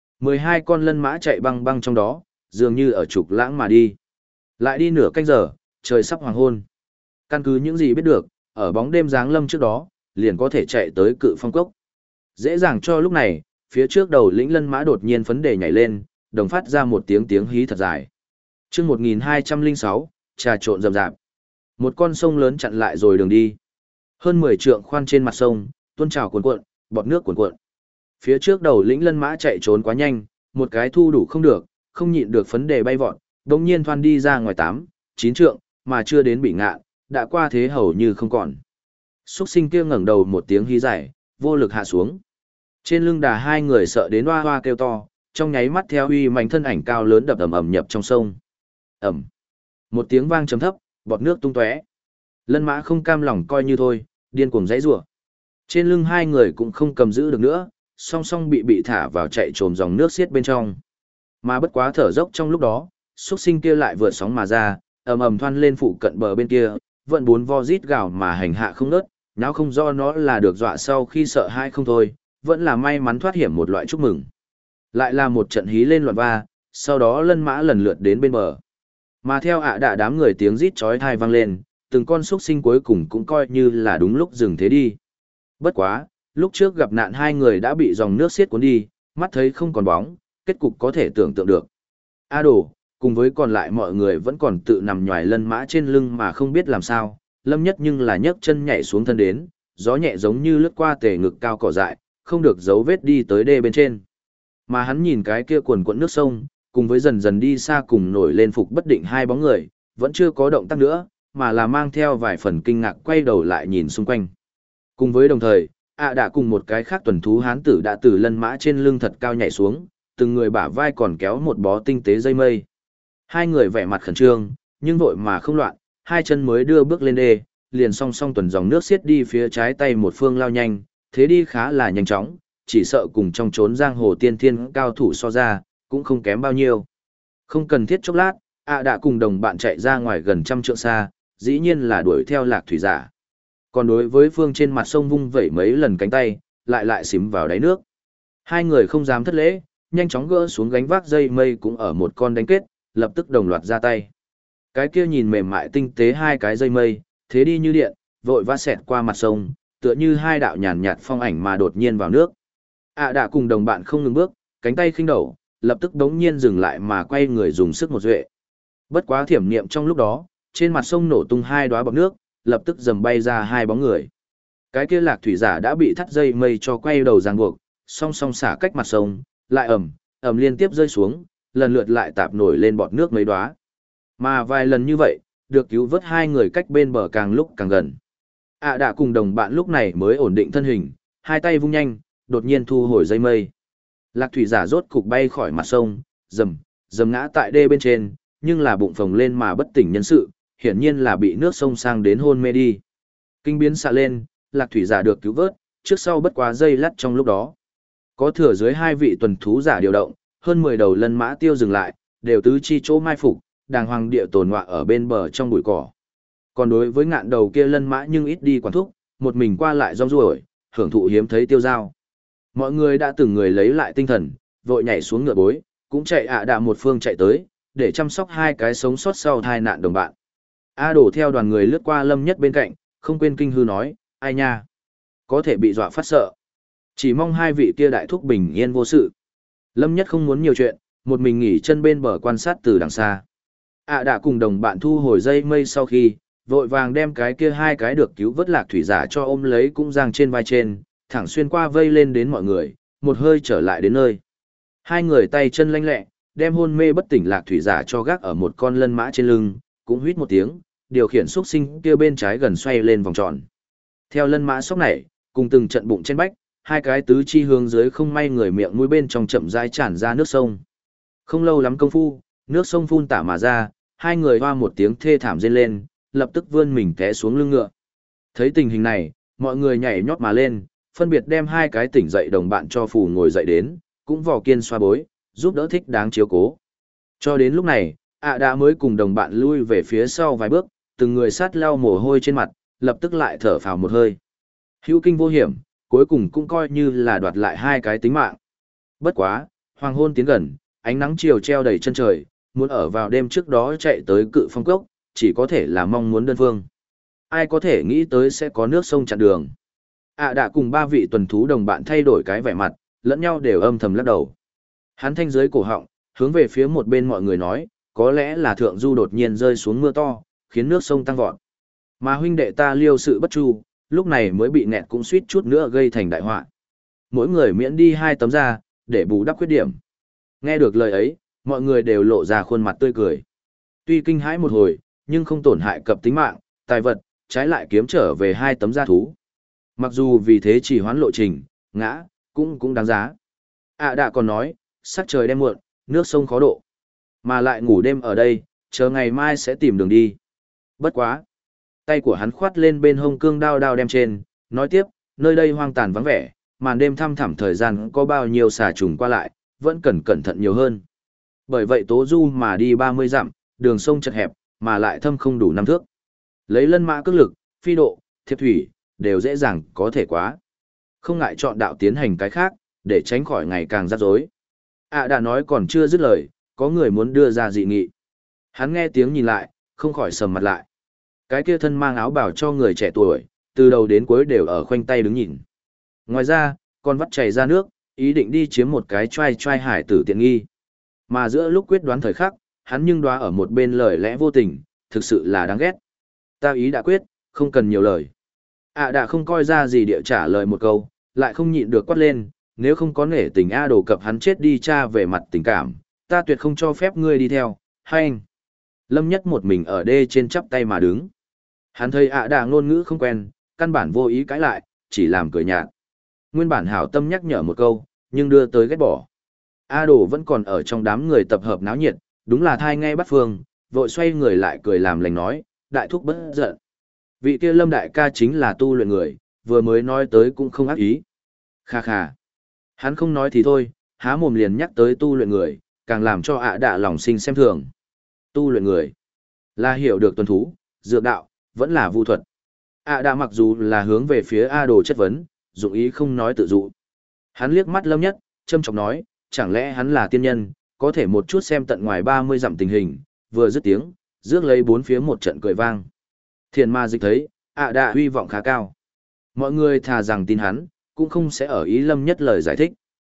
12 con lân mã chạy băng băng trong đó, dường như ở trục lãng mà đi. Lại đi nửa canh giờ, trời sắp hoàng hôn. Căn cứ những gì biết được, ở bóng đêm giáng lâm trước đó, liền có thể chạy tới Cự Phong Cốc. Dễ dàng cho lúc này, phía trước đầu lĩnh lân mã đột nhiên phấn đề nhảy lên, đồng phát ra một tiếng hí thật dài. Chương 1206, trà trộn rậm rạp. Một con sông lớn chặn lại rồi đường đi. Hơn 10 trượng khoan trên mặt sông, tuôn trào cuồn cuộn, bọt nước cuồn cuộn. Phía trước đầu lĩnh lân mã chạy trốn quá nhanh, một cái thu đủ không được, không nhịn được phấn đề bay vọt, đột nhiên thoăn đi ra ngoài 8, 9 trượng, mà chưa đến bị ngạn, đã qua thế hầu như không còn. Súc sinh kia ngẩng đầu một tiếng hí dài, vô lực hạ xuống. Trên lưng đà hai người sợ đến hoa hoa kêu to, trong nháy mắt theo uy mạnh thân ảnh cao lớn đập ầm ầm nhập trong sông. Ầm. Một tiếng vang trầm thấp, bọt nước tung tóe. Lân mã không cam lòng coi như thôi, điên cuồng giãy giụa. Trên lưng hai người cũng không cầm giữ được nữa, song song bị thả vào chạy trồm dòng nước xiết bên trong. Mà bất quá thở dốc trong lúc đó, xuất sinh kia lại vượt sóng mà ra, ầm ầm thoăn lên phụ cận bờ bên kia, vận 4 vo rít gào mà hành hạ không ngớt, náo không do nó là được dọa sau khi sợ hãi không thôi, vẫn là may mắn thoát hiểm một loại chúc mừng. Lại là một trận hí lên loạn va, sau đó lân mã lần lượt đến bên bờ. Mà theo đạ đám người tiếng rít chói tai vang lên, từng con xuất sinh cuối cùng cũng coi như là đúng lúc dừng thế đi. Bất quá, lúc trước gặp nạn hai người đã bị dòng nước xiết cuốn đi, mắt thấy không còn bóng, kết cục có thể tưởng tượng được. A Đồ, cùng với còn lại mọi người vẫn còn tự nằm nhòi lân mã trên lưng mà không biết làm sao, Lâm Nhất nhưng là nhấc chân nhảy xuống thân đến, gió nhẹ giống như lướt qua tề ngực cao cỏ dại, không được dấu vết đi tới đê bên trên. Mà hắn nhìn cái kia cuồn cuộn nước sông, cùng với dần dần đi xa cùng nổi lên phục bất định hai bóng người, vẫn chưa có động tác nữa, mà là mang theo vài phần kinh ngạc quay đầu lại nhìn xung quanh. Cùng với đồng thời, đã cùng một cái khác tuần thú hán tử đã từ lân mã trên lưng thật cao nhảy xuống, từng người bả vai còn kéo một bó tinh tế dây mây. Hai người vẻ mặt khẩn trương, nhưng vội mà không loạn, hai chân mới đưa bước lên đê, liền song song tuần dòng nước xiết đi phía trái tay một phương lao nhanh, thế đi khá là nhanh chóng, chỉ sợ cùng trong chốn giang hồ tiên thiên cao thủ so ra, cũng không kém bao nhiêu. Không cần thiết chốc lát, đã cùng đồng bạn chạy ra ngoài gần 100 trượng xa, dĩ nhiên là đuổi theo lạc thủy giả. Còn đối với phương trên mặt sông vung vẩy mấy lần cánh tay, lại xím vào đáy nước. Hai người không dám thất lễ, nhanh chóng gỡ xuống gánh vác dây mây cũng ở một con đánh kết, lập tức đồng loạt ra tay. Cái kia nhìn mềm mại tinh tế hai cái dây mây, thế đi như điện, vội vã xẹt qua mặt sông, tựa như hai đạo nhàn nhạt phong ảnh mà đột nhiên vào nước. Đã cùng đồng bạn không ngừng bước, cánh tay khinh đầu, lập tức đống nhiên dừng lại mà quay người dùng sức một duệ. Bất quá thiểm niệm trong lúc đó, trên mặt sông nổ tung hai đóa bọt nước, lập tức dầm bay ra hai bóng người. Cái kia lạc thủy giả đã bị thắt dây mây cho quay đầu ràng buộc, song song xả cách mặt sông, lại ầm liên tiếp rơi xuống, lần lượt lại tạp nổi lên bọt nước mấy đóa. Mà vài lần như vậy, được cứu vớt hai người cách bên bờ càng lúc càng gần. Đã cùng đồng bạn lúc này mới ổn định thân hình, hai tay vung nhanh, đột nhiên thu hồi dây mây. Lạc thủy giả rốt cục bay khỏi mặt sông, dầm ngã tại đê bên trên, nhưng là bụng phồng lên mà bất tỉnh nhân sự, hiển nhiên là bị nước sông sang đến hôn mê đi. Kinh biến xạ lên, lạc thủy giả được cứu vớt, trước sau bất quá giây lát trong lúc đó. Có thừa dưới 2 vị tuần thú giả điều động, hơn 10 đầu lân mã tiêu dừng lại, đều tứ chi chỗ mai phục, đàng hoàng địa tồn ngọa ở bên bờ trong bụi cỏ. Còn đối với ngạn đầu kia lân mã nhưng ít đi quản thúc, một mình qua lại rong ruổi, hưởng thụ hiếm thấy tiêu dao. Mọi người đã từng người lấy lại tinh thần, vội nhảy xuống ngựa bối, cũng chạy đạ một phương chạy tới, để chăm sóc 2 cái sống sót sau tai nạn đồng bạn. A Đổ theo đoàn người lướt qua Lâm Nhất bên cạnh, không quên kinh hư nói, ai nha, có thể bị dọa phát sợ. Chỉ mong 2 vị kia đại thúc bình yên vô sự. Lâm Nhất không muốn nhiều chuyện, một mình nghỉ chân bên bờ quan sát từ đằng xa. Đã cùng đồng bạn thu hồi dây mây sau khi, vội vàng đem cái kia 2 cái được cứu vớt lạc thủy giả cho ôm lấy cũng giang trên vai trên, thẳng xuyên qua vây lên đến mọi người, một hơi trở lại đến nơi. 2 người tay chân lanh lẹ, đem hôn mê bất tỉnh lạc thủy giả cho gác ở một con lân mã trên lưng, cũng huýt một tiếng, điều khiển xúc sinh kia bên trái gần xoay lên vòng tròn. Theo lân mã sóc này, cùng từng trận bụng trên bách, 2 cái tứ chi hướng dưới không may người miệng mũi bên trong chậm rãi tràn ra nước sông. Không lâu lắm công phu, nước sông phun tả mà ra, 2 người hoa một tiếng thê thảm rên lên, lập tức vươn mình té xuống lưng ngựa. Thấy tình hình này, mọi người nhảy nhót mà lên, phân biệt đem 2 cái tỉnh dậy đồng bạn cho phù ngồi dậy đến, cũng vò kiên xoa bối, giúp đỡ thích đáng chiếu cố. Cho đến lúc này, đã mới cùng đồng bạn lui về phía sau vài bước, từng người sát lau mồ hôi trên mặt, lập tức lại thở phào một hơi. Hữu kinh vô hiểm, cuối cùng cũng coi như là đoạt lại 2 cái tính mạng. Bất quá, hoàng hôn tiến gần, ánh nắng chiều treo đầy chân trời, muốn ở vào đêm trước đó chạy tới Cự Phong Cốc, chỉ có thể là mong muốn đơn phương. Ai có thể nghĩ tới sẽ có nước sông chặn đường. Đã cùng 3 vị tuần thú đồng bạn thay đổi cái vẻ mặt, lẫn nhau đều âm thầm lắc đầu. Hắn thanh dưới cổ họng, hướng về phía một bên mọi người nói, có lẽ là thượng du đột nhiên rơi xuống mưa to, khiến nước sông tăng vọt. Mà huynh đệ ta liêu sự bất chu, lúc này mới bị nẹt cũng suýt chút nữa gây thành đại họa. Mỗi người miễn đi 2 tấm da, để bù đắp khuyết điểm. Nghe được lời ấy, mọi người đều lộ ra khuôn mặt tươi cười. Tuy kinh hãi một hồi, nhưng không tổn hại cập tính mạng, tài vật, trái lại kiếm trở về 2 tấm da thú. Mặc dù vì thế chỉ hoán lộ trình, ngã, cũng đáng giá. Đã còn nói, sắc trời đêm muộn, nước sông khó độ. Mà lại ngủ đêm ở đây, chờ ngày mai sẽ tìm đường đi. Bất quá. Tay của hắn khoát lên bên hông cương đao đem trên, nói tiếp, nơi đây hoang tàn vắng vẻ, màn đêm thăm thẳm thời gian có bao nhiêu xà trùng qua lại, vẫn cần cẩn thận nhiều hơn. Bởi vậy tố du mà đi 30 dặm, đường sông chật hẹp, mà lại thâm không đủ 5 thước. Lấy lân mã cước lực, phi độ, thiệp thủy, đều dễ dàng có thể quá. Không ngại chọn đạo tiến hành cái khác, để tránh khỏi ngày càng rắc rối. Đã nói còn chưa dứt lời, có người muốn đưa ra dị nghị. Hắn nghe tiếng nhìn lại, không khỏi sầm mặt lại. Cái kia thân mang áo bào cho người trẻ tuổi, từ đầu đến cuối đều ở khoanh tay đứng nhìn. Ngoài ra, còn vắt chảy ra nước, ý định đi chiếm một cái trai hải tử tiện nghi. Mà giữa lúc quyết đoán thời khắc, hắn nhưng đoá ở một bên lời lẽ vô tình, thực sự là đáng ghét. Ta ý đã quyết, không cần nhiều lời. Đã không coi ra gì địa trả lời một câu, lại không nhịn được quát lên, nếu không có nể tình đồ cập hắn chết đi cha về mặt tình cảm, ta tuyệt không cho phép ngươi đi theo, hay anh. Lâm Nhất một mình ở đê trên chắp tay mà đứng. Hắn thấy đã ngôn ngữ không quen, căn bản vô ý cãi lại, chỉ làm cười nhạt. Nguyên bản hảo tâm nhắc nhở một câu, nhưng đưa tới ghét bỏ. Đồ vẫn còn ở trong đám người tập hợp náo nhiệt, đúng là thai ngay bắt phương, vội xoay người lại cười làm lành nói, đại thúc bất giận. Vị kia Lâm đại ca chính là tu luyện người, vừa mới nói tới cũng không ác ý. Kha kha. Hắn không nói thì thôi, há mồm liền nhắc tới tu luyện người, càng làm cho đạ lòng sinh xem thường. Tu luyện người là hiểu được tuần thú, dược đạo, vẫn là vu thuật. Đạ mặc dù là hướng về phía Đồ chất vấn, dụng ý không nói tự dụ. Hắn liếc mắt Lâm Nhất, châm chọc nói, chẳng lẽ hắn là tiên nhân, có thể một chút xem tận ngoài 30 dặm tình hình, vừa dứt tiếng, rước lấy 4 phía một trận cười vang. Thiền ma dịch thấy, Đạ huy vọng khá cao. Mọi người thà rằng tin hắn, cũng không sẽ ở ý Lâm Nhất lời giải thích.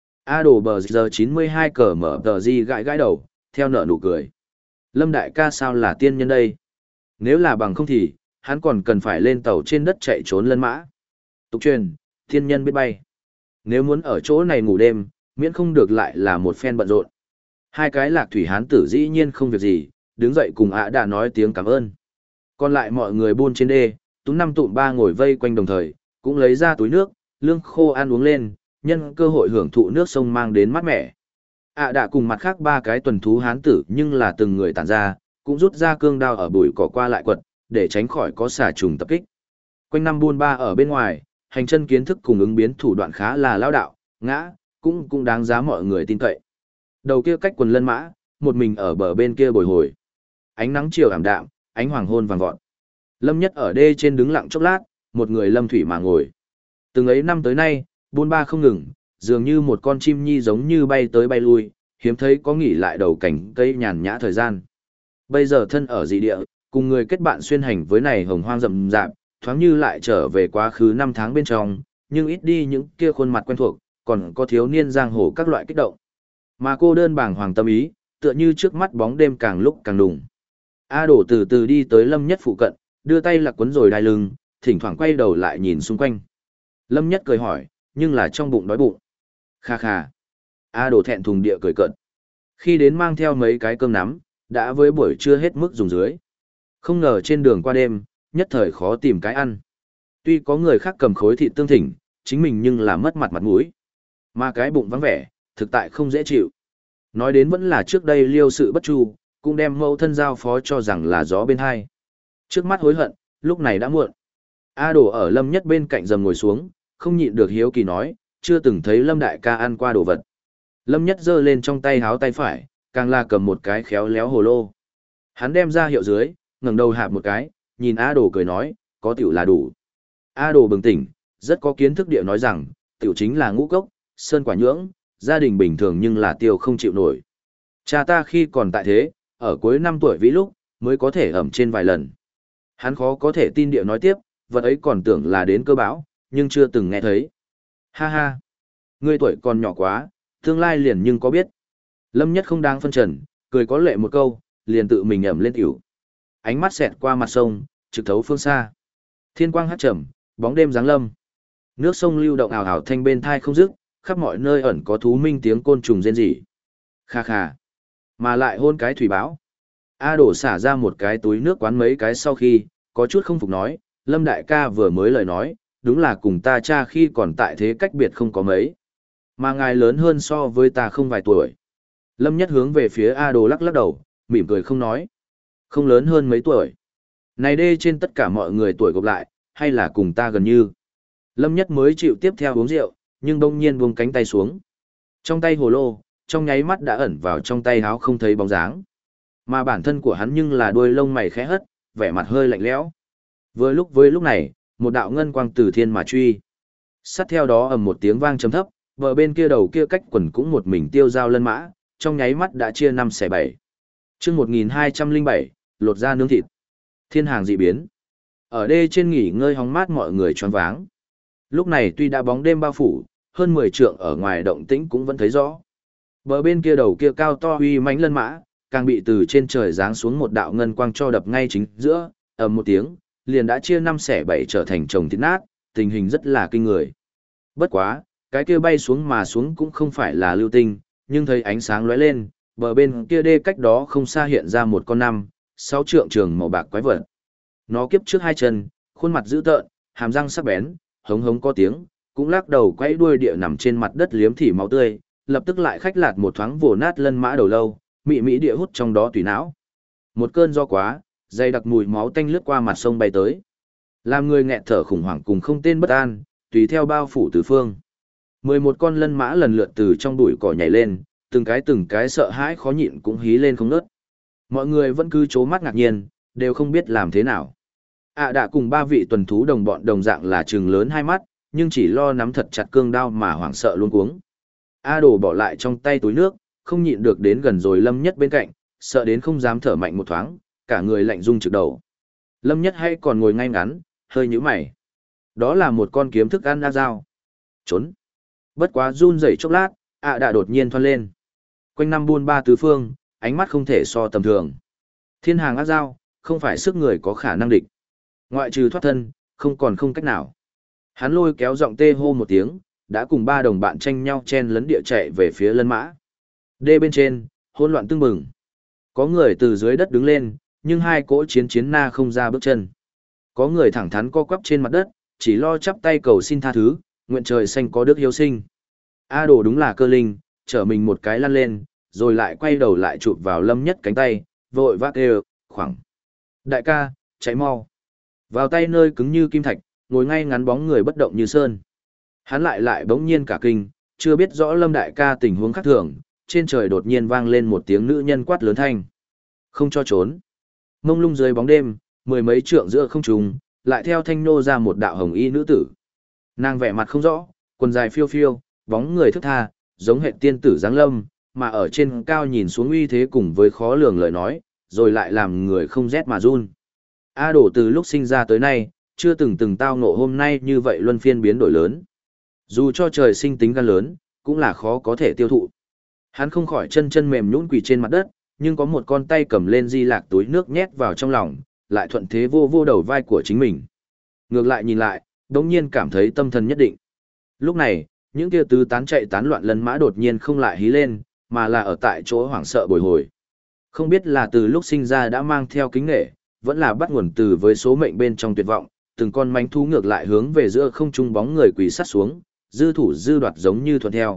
Đồ bờ giờ 92 cờ mở tờ di gãi gãi đầu, theo nợ nụ cười. Lâm đại ca sao là tiên nhân đây? Nếu là bằng không thì, hắn còn cần phải lên tàu trên đất chạy trốn lân mã. Tục truyền, tiên nhân biết bay. Nếu muốn ở chỗ này ngủ đêm, miễn không được lại là một phen bận rộn. 2 cái lạc thủy hán tử dĩ nhiên không việc gì, đứng dậy cùng đã nói tiếng cảm ơn. Còn lại mọi người buôn trên đê, túm 5 tụm 3 ngồi vây quanh đồng thời, cũng lấy ra túi nước, lương khô ăn uống lên, nhân cơ hội hưởng thụ nước sông mang đến mát mẻ. Đã cùng mặt khác ba cái tuần thú hán tử nhưng là từng người tản ra, cũng rút ra cương đao ở bụi cỏ qua lại quật, để tránh khỏi có xà trùng tập kích. Quanh năm buôn ba ở bên ngoài, hành chân kiến thức cùng ứng biến thủ đoạn khá là lao đạo, ngã, cũng đáng giá mọi người tin cậy. Đầu kia cách quần lân mã, một mình ở bờ bên kia bồi hồi. Ánh nắng chiều ảm đạm, ánh hoàng hôn vàng vọt. Lâm Nhất ở đê trên đứng lặng chốc lát, một người lâm thủy mà ngồi. Từng ấy năm tới nay, buôn ba không ngừng, dường như một con chim nhi giống như bay tới bay lui, hiếm thấy có nghỉ lại đầu cảnh cây nhàn nhã thời gian. Bây giờ thân ở dị địa, cùng người kết bạn xuyên hành với này hồng hoang rậm rạp, thoáng như lại trở về quá khứ năm tháng bên trong, nhưng ít đi những kia khuôn mặt quen thuộc, còn có thiếu niên giang hồ các loại kích động. Mà cô đơn bàng hoàng tâm ý, tựa như trước mắt bóng đêm càng lúc càng đùng. A Đổ từ từ đi tới Lâm Nhất phụ cận, đưa tay lạc quấn rồi đai lưng, thỉnh thoảng quay đầu lại nhìn xung quanh. Lâm Nhất cười hỏi, nhưng là trong bụng đói bụng. Kha kha. A Đổ thẹn thùng địa cười cợt. Khi đến mang theo mấy cái cơm nắm, đã với buổi trưa hết mức dùng dưới. Không ngờ trên đường qua đêm, nhất thời khó tìm cái ăn. Tuy có người khác cầm khối thịt tương thỉnh, chính mình nhưng là mất mặt mặt mũi. Mà cái bụng vắng vẻ, thực tại không dễ chịu. Nói đến vẫn là trước đây liêu sự bất chu, cũng đem mẫu thân giao phó cho rằng là gió bên hai. Trước mắt hối hận, lúc này đã muộn. A Đổ ở Lâm Nhất bên cạnh rầm ngồi xuống, không nhịn được hiếu kỳ nói, chưa từng thấy Lâm đại ca ăn qua đồ vật. Lâm Nhất giơ lên trong tay háo tay phải, càng là cầm một cái khéo léo hồ lô. Hắn đem ra hiệu dưới, ngẩng đầu hạp một cái, nhìn A Đổ cười nói, có tiểu là đủ. A Đổ bừng tỉnh, rất có kiến thức địa nói rằng, tiểu chính là ngũ cốc, sơn quả nhưỡng, gia đình bình thường nhưng là tiêu không chịu nổi. Cha ta khi còn tại thế, ở cuối năm tuổi vĩ lúc, mới có thể ẩm trên vài lần. Hắn khó có thể tin địa nói tiếp, vật ấy còn tưởng là đến cơ bão, nhưng chưa từng nghe thấy. Ha ha, ngươi tuổi còn nhỏ quá, tương lai liền nhưng có biết. Lâm Nhất không đáng phân trần, cười có lệ một câu, liền tự mình ẩm lên tiểu. Ánh mắt xẹt qua mặt sông, trực thấu phương xa. Thiên quang hắt trầm, bóng đêm giáng lâm. Nước sông lưu động ảo ảo thanh bên thai không dứt, khắp mọi nơi ẩn có thú minh tiếng côn trùng rên rỉ. Kha kha, mà lại hôn cái thủy báo. A Đổ xả ra một cái túi nước quán mấy cái sau khi, có chút không phục nói, Lâm đại ca vừa mới lời nói, đúng là cùng ta cha khi còn tại thế cách biệt không có mấy. Mà ngài lớn hơn so với ta không vài tuổi. Lâm Nhất hướng về phía A Đổ lắc lắc đầu, mỉm cười không nói. Không lớn hơn mấy tuổi. Này đê trên tất cả mọi người tuổi gộp lại, hay là cùng ta gần như. Lâm Nhất mới chịu tiếp theo uống rượu, nhưng đông nhiên buông cánh tay xuống. Trong tay hồ lô, trong nháy mắt đã ẩn vào trong tay háo không thấy bóng dáng. Mà bản thân của hắn nhưng là đuôi lông mày khẽ hất, vẻ mặt hơi lạnh lẽo. Với lúc này, một đạo ngân quang từ thiên mà truy. Sát theo đó ầm một tiếng vang trầm thấp, bờ bên kia đầu kia cách quần cũng một mình tiêu dao lân mã, trong nháy mắt đã chia 5/7. Chương 1207, lột da nướng thịt. Thiên hàng dị biến. Ở đê trên nghỉ ngơi hóng mát mọi người choáng váng. Lúc này tuy đã bóng đêm bao phủ, hơn 10 trượng ở ngoài động tĩnh cũng vẫn thấy rõ. Bờ bên kia đầu kia cao to uy mãnh lân mã, càng bị từ trên trời giáng xuống một đạo ngân quang cho đập ngay chính giữa, ầm một tiếng, liền đã chia 5/7 trở thành chồng thịt nát, tình hình rất là kinh người. Bất quá, cái kia bay xuống mà xuống cũng không phải là lưu tinh, nhưng thấy ánh sáng lóe lên, bờ bên kia đê cách đó không xa hiện ra một con 5-6 trượng trường màu bạc quái vật. Nó kiếp trước hai chân, khuôn mặt dữ tợn, hàm răng sắc bén, hống hống có tiếng, cũng lắc đầu quay đuôi địa nằm trên mặt đất liếm thỉ máu tươi, lập tức lại khách lạt một thoáng vồ nát lân mã đầu lâu, mị mỹ địa hút trong đó tùy não. Một cơn do quá, dày đặc mùi máu tanh lướt qua mặt sông bay tới. Làm người nghẹt thở khủng hoảng cùng không tên bất an, tùy theo bao phủ tứ phương. 11 con lân mã lần lượt từ trong bụi cỏ nhảy lên, từng cái sợ hãi khó nhịn cũng hí lên không ngớt. Mọi người vẫn cứ chố mắt ngạc nhiên, đều không biết làm thế nào. Đã cùng 3 vị tuần thú đồng bọn đồng dạng là trừng lớn hai mắt, nhưng chỉ lo nắm thật chặt cương đao mà hoảng sợ luôn cuống. Đổ bỏ lại trong tay túi nước, không nhịn được đến gần rồi Lâm Nhất bên cạnh, sợ đến không dám thở mạnh một thoáng, cả người lạnh rung trực đầu. Lâm Nhất hay còn ngồi ngay ngắn, hơi nhíu mày. Đó là một con kiếm thức ăn A dao. Trốn. Bất quá run rẩy chốc lát, đã đột nhiên thoăn lên. Quanh năm buôn ba tứ phương, ánh mắt không thể so tầm thường. Thiên hàng ác dao, không phải sức người có khả năng địch. Ngoại trừ thoát thân, không cách nào. Hắn lôi kéo giọng tê hô một tiếng, đã cùng 3 đồng bạn tranh nhau chen lấn địa chạy về phía lân mã. Đê bên trên, hỗn loạn tưng bừng. Có người từ dưới đất đứng lên, nhưng hai cỗ chiến na không ra bước chân. Có người thẳng thắn co quắp trên mặt đất, chỉ lo chắp tay cầu xin tha thứ, nguyện trời xanh có đức hiếu sinh. A Đồ đúng là cơ linh, trở mình một cái lăn lên, rồi lại quay đầu lại chụp vào Lâm Nhất cánh tay, vội vác kêu, khoảng. Đại ca, chạy mau. Vào tay nơi cứng như kim thạch, ngồi ngay ngắn bóng người bất động như sơn. Hắn lại bỗng nhiên cả kinh, chưa biết rõ Lâm đại ca tình huống khác thường, trên trời đột nhiên vang lên một tiếng nữ nhân quát lớn thanh. Không cho trốn. Mông lung dưới bóng đêm, mười mấy trượng giữa không trung, lại theo thanh nô ra một đạo hồng y nữ tử. Nàng vẻ mặt không rõ, quần dài phiêu phiêu, bóng người thức tha, giống hệ tiên tử giáng lâm, mà ở trên cao nhìn xuống uy thế cùng với khó lường lời nói, rồi lại làm người không rét mà run. A Đổ từ lúc sinh ra tới nay, chưa từng tao ngộ hôm nay như vậy luân phiên biến đổi lớn. Dù cho trời sinh tính gan lớn, cũng là khó có thể tiêu thụ. Hắn không khỏi chân mềm nhũn quỳ trên mặt đất, nhưng có một con tay cầm lên di lạc túi nước nhét vào trong lòng, lại thuận thế vô đầu vai của chính mình. Ngược lại nhìn lại, đống nhiên cảm thấy tâm thần nhất định. Lúc này, những kia tứ tán chạy tán loạn lân mã đột nhiên không lại hí lên, mà là ở tại chỗ hoảng sợ bồi hồi. Không biết là từ lúc sinh ra đã mang theo kính nghệ, vẫn là bắt nguồn từ với số mệnh bên trong tuyệt vọng, từng con manh thú ngược lại hướng về giữa không trung bóng người quỳ sát xuống, dư thủ dư đoạt giống như thuận theo.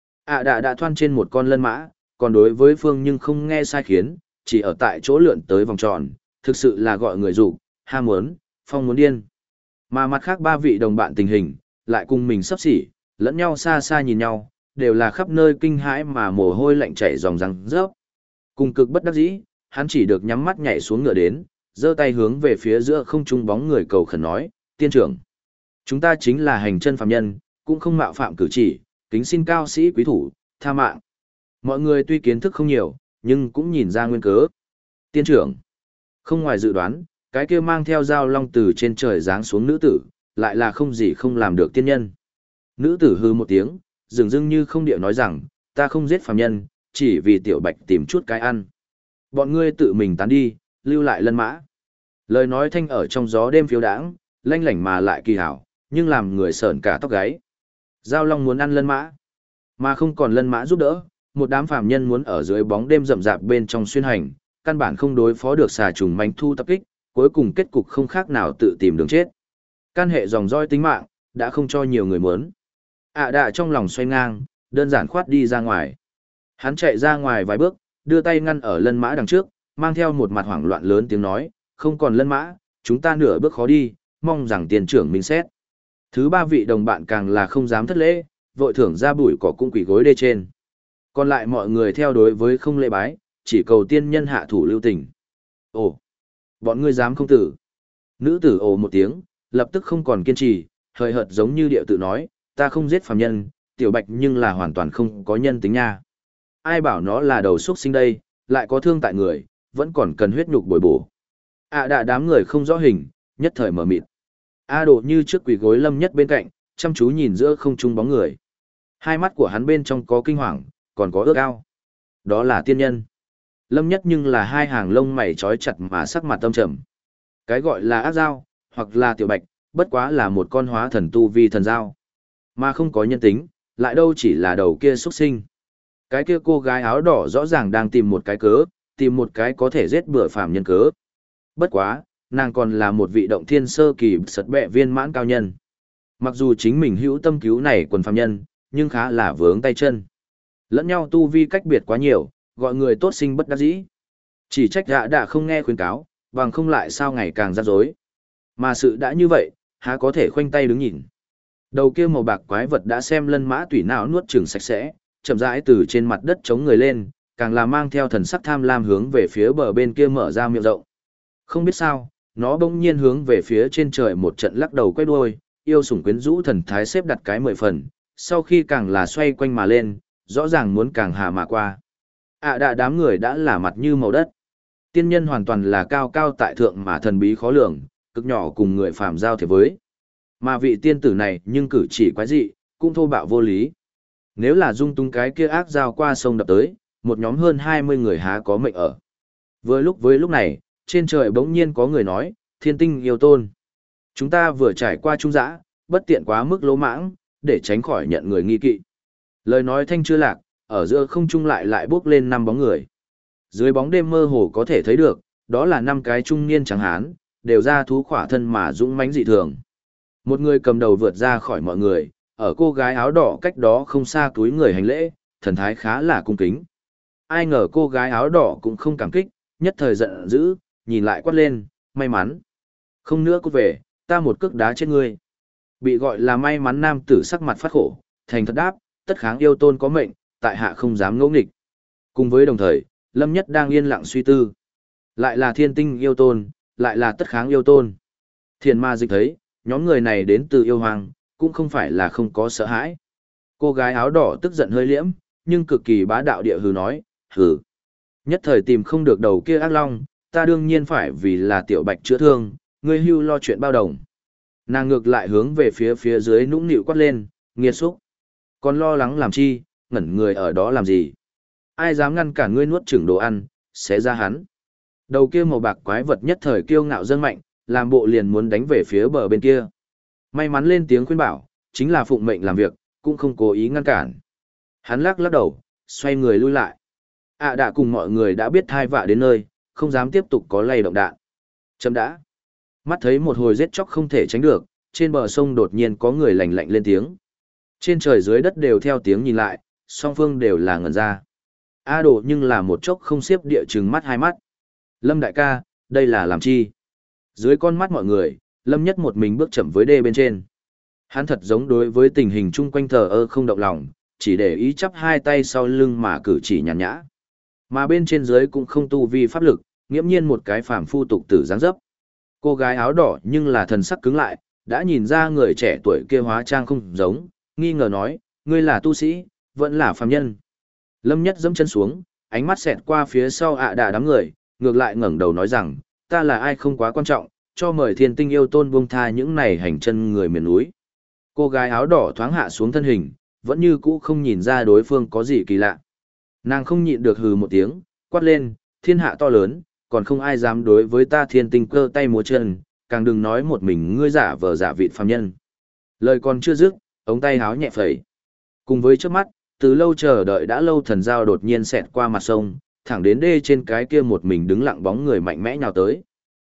Đã thoăn trên một con lân mã, còn đối với phương nhưng không nghe sai khiến, chỉ ở tại chỗ lượn tới vòng tròn, thực sự là gọi người rủ, ham muốn, phong muốn điên. Mà mặt khác ba vị đồng bạn tình hình, lại cùng mình sắp xỉ, lẫn nhau xa xa nhìn nhau, đều là khắp nơi kinh hãi mà mồ hôi lạnh chảy ròng răng rớp. Cùng cực bất đắc dĩ, hắn chỉ được nhắm mắt nhảy xuống ngựa đến, giơ tay hướng về phía giữa không trung bóng người cầu khẩn nói, tiên trưởng. Chúng ta chính là hành chân phàm nhân, cũng không mạo phạm cử chỉ, kính xin cao sĩ quý thủ, tha mạng. Mọi người tuy kiến thức không nhiều, nhưng cũng nhìn ra nguyên cớ. Tiên trưởng. Không ngoài dự đoán, cái kia mang theo dao long từ trên trời giáng xuống nữ tử, lại là không gì không làm được tiên nhân. Nữ tử hư một tiếng, dường dưng như không điệu nói rằng, ta không giết phàm nhân, chỉ vì tiểu bạch tìm chút cái ăn. Bọn ngươi tự mình tán đi, lưu lại lân mã. Lời nói thanh ở trong gió đêm phiêu đãng, lanh lảnh mà lại kỳ hảo, nhưng làm người sởn cả tóc gáy. Giao long muốn ăn lân mã, mà không còn lân mã giúp đỡ, một đám phàm nhân muốn ở dưới bóng đêm rậm rạp bên trong xuyên hành, căn bản không đối phó được xà trùng manh thu tập kích, cuối cùng kết cục không khác nào tự tìm đường chết. Can hệ dòng roi tính mạng, đã không cho nhiều người muốn. Đạ trong lòng xoay ngang, đơn giản khoát đi ra ngoài. Hắn chạy ra ngoài vài bước, đưa tay ngăn ở lân mã đằng trước, mang theo một mặt hoảng loạn lớn tiếng nói, không còn lân mã, chúng ta nửa bước khó đi, mong rằng tiền trưởng minh xét. Thứ ba vị đồng bạn càng là không dám thất lễ, vội thưởng ra bụi cỏ cung quỷ gối đê trên. Còn lại mọi người theo đối với không lễ bái, chỉ cầu tiên nhân hạ thủ lưu tình. Ồ, bọn ngươi dám không tử. Nữ tử ồ một tiếng, lập tức không còn kiên trì, hời hợt giống như điệu tự nói, ta không giết phàm nhân, tiểu bạch nhưng là hoàn toàn không có nhân tính nha. Ai bảo nó là đầu xuất sinh đây, lại có thương tại người, vẫn còn cần huyết nhục bồi bổ. Đã đám người không rõ hình, nhất thời mở mịt. Đồ như trước quỳ gối Lâm Nhất bên cạnh, chăm chú nhìn giữa không trung bóng người. Hai mắt của hắn bên trong có kinh hoàng, còn có ước ao. Đó là tiên nhân. Lâm Nhất nhưng là hai hàng lông mày trói chặt mà sắc mặt tâm trầm. Cái gọi là ác dao, hoặc là tiểu bạch, bất quá là một con hóa thần tu vi thần dao. Mà không có nhân tính, lại đâu chỉ là đầu kia xuất sinh. Cái kia cô gái áo đỏ rõ ràng đang tìm một cái cớ, tìm một cái có thể giết bừa phàm nhân cớ. Bất quá, nàng còn là một vị động thiên sơ kỳ sật bẹ viên mãn cao nhân. Mặc dù chính mình hữu tâm cứu này quần phàm nhân, nhưng khá là vướng tay chân. Lẫn nhau tu vi cách biệt quá nhiều, gọi người tốt sinh bất đắc dĩ. Chỉ trách đã không nghe khuyến cáo, bằng không lại sao ngày càng rắc rối. Mà sự đã như vậy, há có thể khoanh tay đứng nhìn. Đầu kia màu bạc quái vật đã xem lân mã tủy não nuốt chửng sạch sẽ, chậm rãi từ trên mặt đất chống người lên, càng là mang theo thần sắc tham lam hướng về phía bờ bên kia mở ra miệng rộng. Không biết sao, nó bỗng nhiên hướng về phía trên trời một trận lắc đầu quay đuôi, yêu sủng quyến rũ thần thái xếp đặt cái 10 phần, sau khi càng là xoay quanh mà lên, rõ ràng muốn càng hà mà qua. Đám người đã là mặt như màu đất. Tiên nhân hoàn toàn là cao cao tại thượng mà thần bí khó lường, cực nhỏ cùng người phàm giao thiệp với. Mà vị tiên tử này nhưng cử chỉ quái dị, cũng thô bạo vô lý. Nếu là dung tung cái kia ác dao qua sông đập tới, một nhóm hơn 20 người há có mệnh ở. Với lúc này, trên trời bỗng nhiên có người nói, thiên tinh yêu tôn. Chúng ta vừa trải qua trung dã, bất tiện quá mức lỗ mãng, để tránh khỏi nhận người nghi kỵ. Lời nói thanh chưa lạc, ở giữa không trung lại bước lên 5 bóng người. Dưới bóng đêm mơ hồ có thể thấy được, đó là 5 cái trung niên trắng hán, đều ra thú khỏa thân mà dũng mãnh dị thường. Một người cầm đầu vượt ra khỏi mọi người, ở cô gái áo đỏ cách đó không xa túi người hành lễ, thần thái khá là cung kính. Ai ngờ cô gái áo đỏ cũng không cảm kích, nhất thời giận dữ, nhìn lại quát lên, may mắn. Không nữa cút về, ta một cước đá chết ngươi. Bị gọi là may mắn nam tử sắc mặt phát khổ, thành thật đáp, tất kháng yêu tôn có mệnh, tại hạ không dám ngỗ nghịch. Cùng với đồng thời, Lâm Nhất đang yên lặng suy tư. Lại là thiên tinh yêu tôn, lại là tất kháng yêu tôn. Thiền ma dịch thấy, nhóm người này đến từ yêu hoàng, cũng không phải là không có sợ hãi. Cô gái áo đỏ tức giận hơi liễm, nhưng cực kỳ bá đạo địa hừ nói, hừ. Nhất thời tìm không được đầu kia ác long, ta đương nhiên phải vì là tiểu bạch chữa thương, ngươi hưu lo chuyện bao đồng. Nàng ngược lại hướng về phía dưới nũng nịu quát lên, nghiệt xúc. Còn lo lắng làm chi, ngẩn người ở đó làm gì? Ai dám ngăn cản ngươi nuốt chửng đồ ăn, xé ra hắn. Đầu kia màu bạc quái vật nhất thời kiêu ngạo dâng mạnh, làm bộ liền muốn đánh về phía bờ bên kia. May mắn lên tiếng khuyên bảo, chính là phụng mệnh làm việc, cũng không cố ý ngăn cản. Hắn lắc lắc đầu, xoay người lui lại. Đã cùng mọi người đã biết thai vạ đến nơi, không dám tiếp tục có lay động đạn. Chấm đã. Mắt thấy một hồi giết chóc không thể tránh được, trên bờ sông đột nhiên có người lạnh lạnh lên tiếng. Trên trời dưới đất đều theo tiếng nhìn lại, song phương đều là ngẩn ra. Đồ nhưng là một chốc không xếp địa chừng mắt hai mắt. Lâm đại ca, đây là làm chi? Dưới con mắt mọi người, Lâm Nhất một mình bước chậm với đê bên trên. Hắn thật giống đối với tình hình chung quanh thờ ơ không động lòng, chỉ để ý chắp hai tay sau lưng mà cử chỉ nhàn nhã. Mà bên trên dưới cũng không tu vi pháp lực, nghiễm nhiên một cái phàm phu tục tử dáng dấp. Cô gái áo đỏ nhưng là thần sắc cứng lại, đã nhìn ra người trẻ tuổi kia hóa trang không giống, nghi ngờ nói, ngươi là tu sĩ, vẫn là phàm nhân. Lâm Nhất dẫm chân xuống, ánh mắt xẹt qua phía sau đà đám người, ngược lại ngẩng đầu nói rằng, ta là ai không quá quan trọng, cho mời thiên tinh yêu tôn buông tha những này hành chân người miền núi. Cô gái áo đỏ thoáng hạ xuống thân hình, vẫn như cũ không nhìn ra đối phương có gì kỳ lạ. Nàng không nhịn được hừ một tiếng, quát lên, thiên hạ to lớn, còn không ai dám đối với ta thiên tinh cơ tay múa chân, càng đừng nói một mình ngươi giả vờ giả vịt phàm nhân. Lời còn chưa dứt, ống tay háo nhẹ phẩy. Cùng với trước mắt, từ lâu chờ đợi đã lâu thần dao đột nhiên xẹt qua mặt sông, thẳng đến đê trên cái kia một mình đứng lặng bóng người mạnh mẽ nhào tới.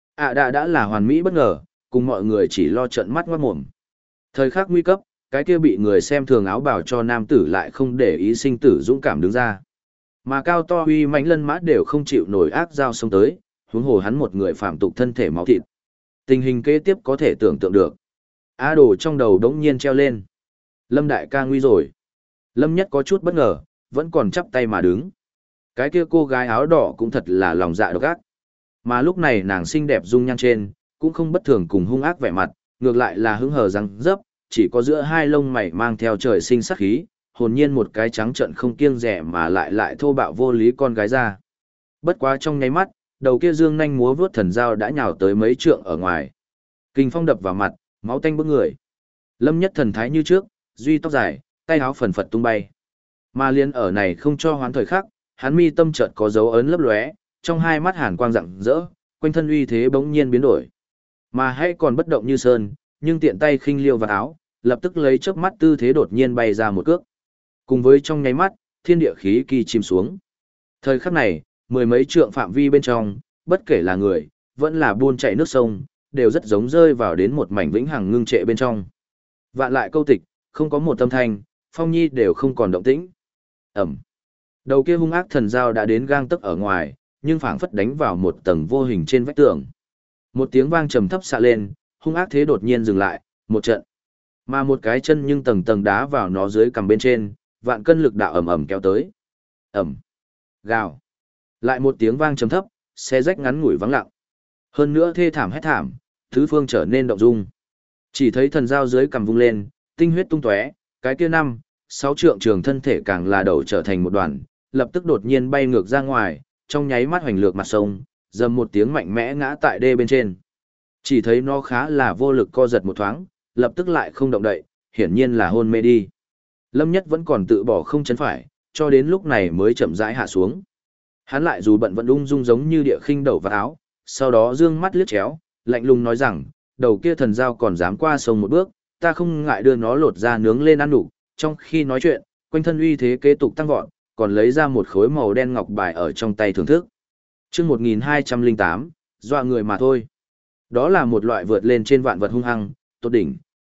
Đã là hoàn mỹ bất ngờ, cùng mọi người chỉ lo trợn mắt ngoát mồm. Thời khắc nguy cấp, cái kia bị người xem thường áo bào cho nam tử lại không để ý sinh tử dũng cảm đứng ra. Mà cao to uy mãnh lân mã đều không chịu nổi ác dao xông tới, huống hồ hắn một người phạm tục thân thể máu thịt. Tình hình kế tiếp có thể tưởng tượng được. Đồ trong đầu đống nhiên treo lên. Lâm đại ca nguy rồi. Lâm Nhất có chút bất ngờ, vẫn còn chắp tay mà đứng. Cái kia cô gái áo đỏ cũng thật là lòng dạ độc ác. Mà lúc này nàng xinh đẹp dung nhan trên, cũng không bất thường cùng hung ác vẻ mặt, ngược lại là hứng hờ răng dấp, chỉ có giữa hai lông mày mang theo trời sinh sắc khí, hồn nhiên một cái trắng trợn không kiêng dè mà lại thô bạo vô lý con gái ra. Bất quá trong nháy mắt, đầu kia dương nhanh múa vướt thần dao đã nhào tới mấy trượng ở ngoài. Kinh phong đập vào mặt, máu tanh bức người. Lâm Nhất thần thái như trước, duy tóc dài, tay áo phần phật tung bay. Mà liên ở này không cho hoán thời khắc, hắn mi tâm chợt có dấu ấn lấp lóe, trong hai mắt hàn quang rạng rỡ, quanh thân uy thế bỗng nhiên biến đổi. Mà hãy còn bất động như sơn, nhưng tiện tay khinh liêu vào áo, lập tức lấy chớp mắt tư thế đột nhiên bay ra một cước. Cùng với trong nháy mắt, thiên địa khí kỳ chìm xuống. Thời khắc này, mười mấy trượng phạm vi bên trong, bất kể là người, vẫn là buôn chạy nước sông, đều rất giống rơi vào đến một mảnh vĩnh hằng ngưng trệ bên trong. Vạn lại câu tịch, không có một âm thanh, phong nhi đều không còn động tĩnh. Ẩm. Đầu kia hung ác thần dao đã đến gang tấc ở ngoài, nhưng phảng phất đánh vào một tầng vô hình trên vách tường. Một tiếng vang trầm thấp xạ lên, hung ác thế đột nhiên dừng lại, một trận. Mà một cái chân nhưng tầng tầng đá vào nó dưới cằm bên trên, vạn cân lực đạo ầm ầm kéo tới. Ẩm. Gào. Lại một tiếng vang trầm thấp, xe rách ngắn ngủi vắng lặng. Hơn nữa thê thảm hét thảm, tứ phương trở nên động dung. Chỉ thấy thần dao dưới cằm vung lên, tinh huyết tung tóe, cái kia 5, 6 trượng trường thân thể càng là đầu trở thành một đoàn, lập tức đột nhiên bay ngược ra ngoài, trong nháy mắt hoành lược mặt sông, dầm một tiếng mạnh mẽ ngã tại đê bên trên. Chỉ thấy nó khá là vô lực co giật một thoáng, lập tức lại không động đậy, hiển nhiên là hôn mê đi. Lâm Nhất vẫn còn tự bỏ không chấn phải, cho đến lúc này mới chậm rãi hạ xuống. Hắn lại dù bận vẫn ung dung giống như địa khinh đầu vào áo, sau đó dương mắt liếc chéo, lạnh lùng nói rằng, đầu kia thần dao còn dám qua sông một bước, ta không ngại đưa nó lột ra nướng lên ăn đủ. Trong khi nói chuyện, quanh thân uy thế kế tục tăng vọt, còn lấy ra một khối màu đen ngọc bài ở trong tay thưởng thức. Chương 1208, dọa người mà thôi. Đó là một loại vượt lên trên vạn vật hung hăng, tốt đỉnh,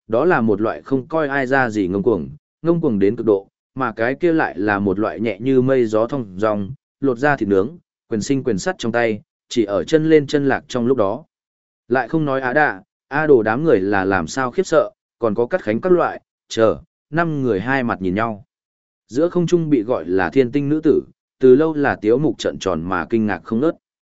đó là một loại không coi ai ra gì ngông cuồng đến cực độ, mà cái kia lại là một loại nhẹ như mây gió thông dong, lột ra thịt nướng, quyền sinh quyền sắt trong tay, chỉ ở chân lên chân lạc trong lúc đó. Lại không nói á đồ đám người là làm sao khiếp sợ, còn có cắt khánh các loại, chờ, 5 người hai mặt nhìn nhau. Giữa không trung bị gọi là thiên tinh nữ tử, từ lâu là tiếu mục trợn tròn mà kinh ngạc không ngớt.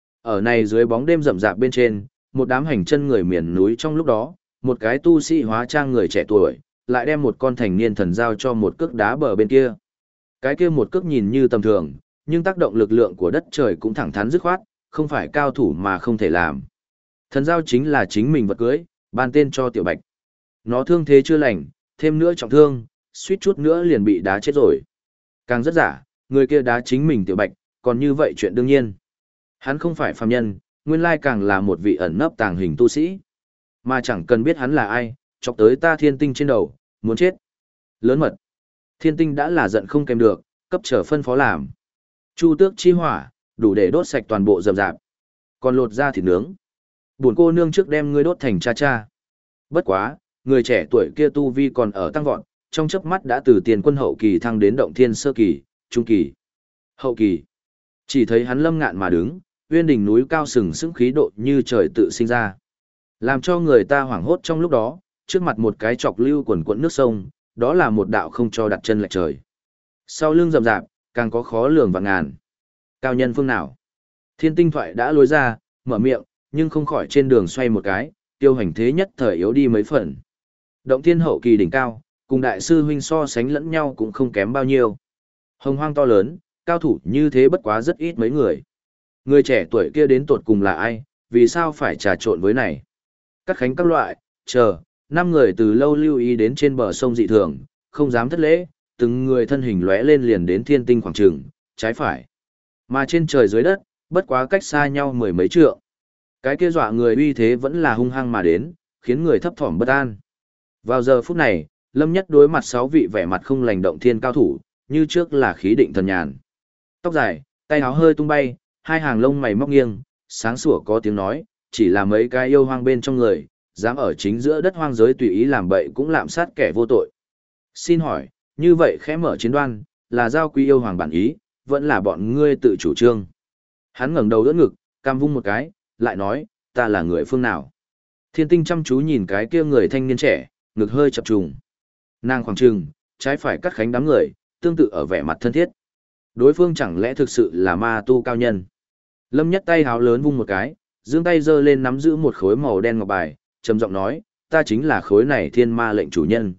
Ở này dưới bóng đêm rậm rạp bên trên, một đám hành chân người miền núi trong lúc đó, một cái tu sĩ hóa trang người trẻ tuổi, lại đem một con thành niên thần giao cho một cước đá bờ bên kia. Cái kia một cước nhìn như tầm thường, nhưng tác động lực lượng của đất trời cũng thẳng thắn dứt khoát, không phải cao thủ mà không thể làm. Thần giao chính là chính mình vật cưới, ban tên cho Tiểu Bạch. Nó thương thế chưa lành, thêm nữa trọng thương, suýt chút nữa liền bị đá chết rồi. Càng rất giả, người kia đá chính mình Tiểu Bạch, còn như vậy chuyện đương nhiên. Hắn không phải phàm nhân, nguyên lai càng là một vị ẩn nấp tàng hình tu sĩ. Mà chẳng cần biết hắn là ai, chọc tới ta thiên tinh trên đầu, muốn chết. Lớn mật. Thiên tinh đã là giận không kèm được, cấp trở phân phó làm. Chu tước chi hỏa, đủ để đốt sạch toàn bộ rậm rạp. Còn lột ra thịt nướng. Buồn cô nương trước đem ngươi đốt thành cha cha. Bất quá, người trẻ tuổi kia tu vi còn ở tăng vọt, trong chớp mắt đã từ tiền quân hậu kỳ thăng đến động thiên sơ kỳ, trung kỳ, hậu kỳ. Chỉ thấy hắn lâm ngạn mà đứng, uyên đỉnh núi cao sừng sững khí độ như trời tự sinh ra. Làm cho người ta hoảng hốt trong lúc đó, trước mặt một cái chọc lưu quần quận nước sông, đó là một đạo không cho đặt chân lệch trời. Sau lưng rậm rạp, càng có khó lường và ngàn. Cao nhân phương nào? Thiên tinh thoại đã lối ra, mở miệng, nhưng không khỏi trên đường xoay một cái, tiêu hành thế nhất thời yếu đi mấy phần. Động thiên hậu kỳ đỉnh cao, cùng đại sư huynh so sánh lẫn nhau cũng không kém bao nhiêu. Hồng hoang to lớn, cao thủ như thế bất quá rất ít mấy người. Người trẻ tuổi kia đến tột cùng là ai, vì sao phải trà trộn với này? Cắt khánh các loại, chờ, 5 người từ lâu lưu ý đến trên bờ sông dị thường, không dám thất lễ, từng người thân hình lóe lên liền đến thiên tinh khoảng trường, trái phải. Mà trên trời dưới đất, bất quá cách xa nhau mười mấy trượng. Cái kia dọa người uy thế vẫn là hung hăng mà đến, khiến người thấp thỏm bất an. Vào giờ phút này, Lâm Nhất đối mặt 6 vị vẻ mặt không lành động thiên cao thủ, như trước là khí định thần nhàn. Tóc dài, tay áo hơi tung bay, hai hàng lông mày móc nghiêng, sáng sủa có tiếng nói, chỉ là mấy cái yêu hoang bên trong người, dám ở chính giữa đất hoang giới tùy ý làm bậy cũng lạm sát kẻ vô tội. Xin hỏi, như vậy khẽ mở chiến đoan, là giao quý yêu hoàng bản ý, vẫn là bọn ngươi tự chủ trương. Hắn ngẩng đầu đỡ ngực, cam vung một cái, lại nói, ta là người phương nào. Thiên tinh chăm chú nhìn cái kia người thanh niên trẻ, ngực hơi chập trùng. Nàng khoảng trừng, trái phải cắt khánh đám người, tương tự ở vẻ mặt thân thiết. Đối phương chẳng lẽ thực sự là ma tu cao nhân. Lâm Nhất tay háo lớn vung một cái, giương tay giơ lên nắm giữ một khối màu đen ngọc bài, trầm giọng nói, ta chính là khối này thiên ma lệnh chủ nhân.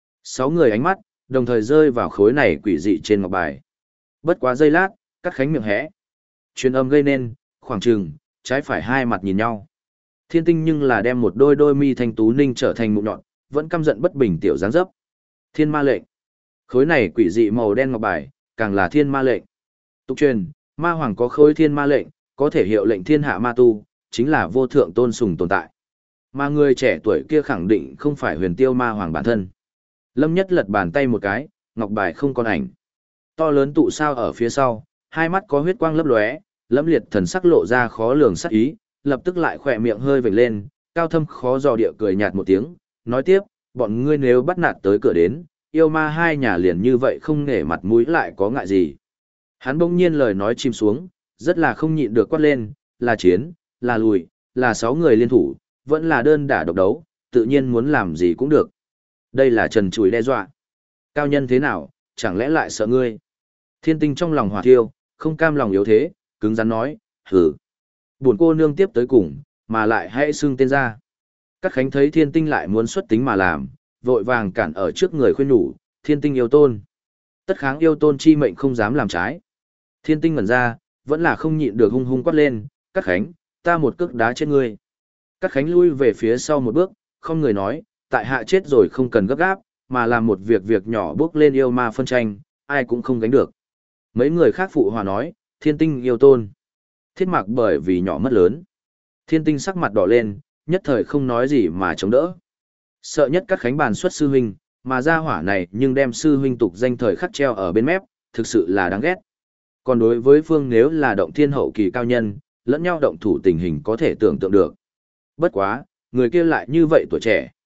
6 người ánh mắt, đồng thời rơi vào khối này quỷ dị trên ngọc bài. Bất quá giây lát, cắt khánh miệng hẽ. Truyền âm gây nên, khoảng trừng, trái phải hai mặt nhìn nhau. Thiên tinh nhưng là đem một đôi mi thanh tú ninh trở thành mụn nhọn, vẫn căm giận bất bình tiểu dáng dấp. Thiên ma lệnh. Khối này quỷ dị màu đen ngọc bài, càng là thiên ma lệnh. Tục truyền, ma hoàng có khối thiên ma lệnh, có thể hiệu lệnh thiên hạ ma tu, chính là vô thượng tôn sùng tồn tại. Mà người trẻ tuổi kia khẳng định không phải huyền tiêu ma hoàng bản thân. Lâm Nhất lật bàn tay một cái, ngọc bài không còn ảnh. To lớn tụ sao ở phía sau, hai mắt có huyết quang lấp lóe, lẫm liệt thần sắc lộ ra khó lường sắc ý, lập tức lại khỏe miệng hơi vểnh lên, cao thâm khó dò địa cười nhạt một tiếng, nói tiếp, bọn ngươi nếu bắt nạt tới cửa đến, yêu ma hai nhà liền như vậy không nể mặt mũi lại có ngại gì. Hắn bỗng nhiên lời nói chìm xuống, rất là không nhịn được quát lên, là chiến, là lùi, là 6 người liên thủ, vẫn là đơn đả độc đấu, tự nhiên muốn làm gì cũng được. Đây là trần trùi đe dọa. Cao nhân thế nào, chẳng lẽ lại sợ ngươi? Thiên tinh trong lòng hỏa thiêu, không cam lòng yếu thế, cứng rắn nói, hử. Buồn cô nương tiếp tới cùng, mà lại hãy xưng tên ra. Các khánh thấy thiên tinh lại muốn xuất tính mà làm, vội vàng cản ở trước người khuyên nhủ, thiên tinh yêu tôn. Tất kháng yêu tôn chi mệnh không dám làm trái. Thiên tinh ngẩn ra, vẫn là không nhịn được hung hung quát lên, các khánh, ta một cước đá chết ngươi. Các khánh lui về phía sau một bước, không người nói, tại hạ chết rồi không cần gấp gáp, mà làm một việc nhỏ bước lên yêu ma phân tranh, ai cũng không gánh được. Mấy người khác phụ hòa nói, thiên tinh yêu tôn. Thiết mặc bởi vì nhỏ mất lớn. Thiên tinh sắc mặt đỏ lên, nhất thời không nói gì mà chống đỡ. Sợ nhất các khánh bàn xuất sư huynh, mà ra hỏa này nhưng đem sư huynh tục danh thời khắc treo ở bên mép, thực sự là đáng ghét. Còn đối với phương nếu là động thiên hậu kỳ cao nhân, lẫn nhau động thủ tình hình có thể tưởng tượng được. Bất quá, người kia lại như vậy tuổi trẻ.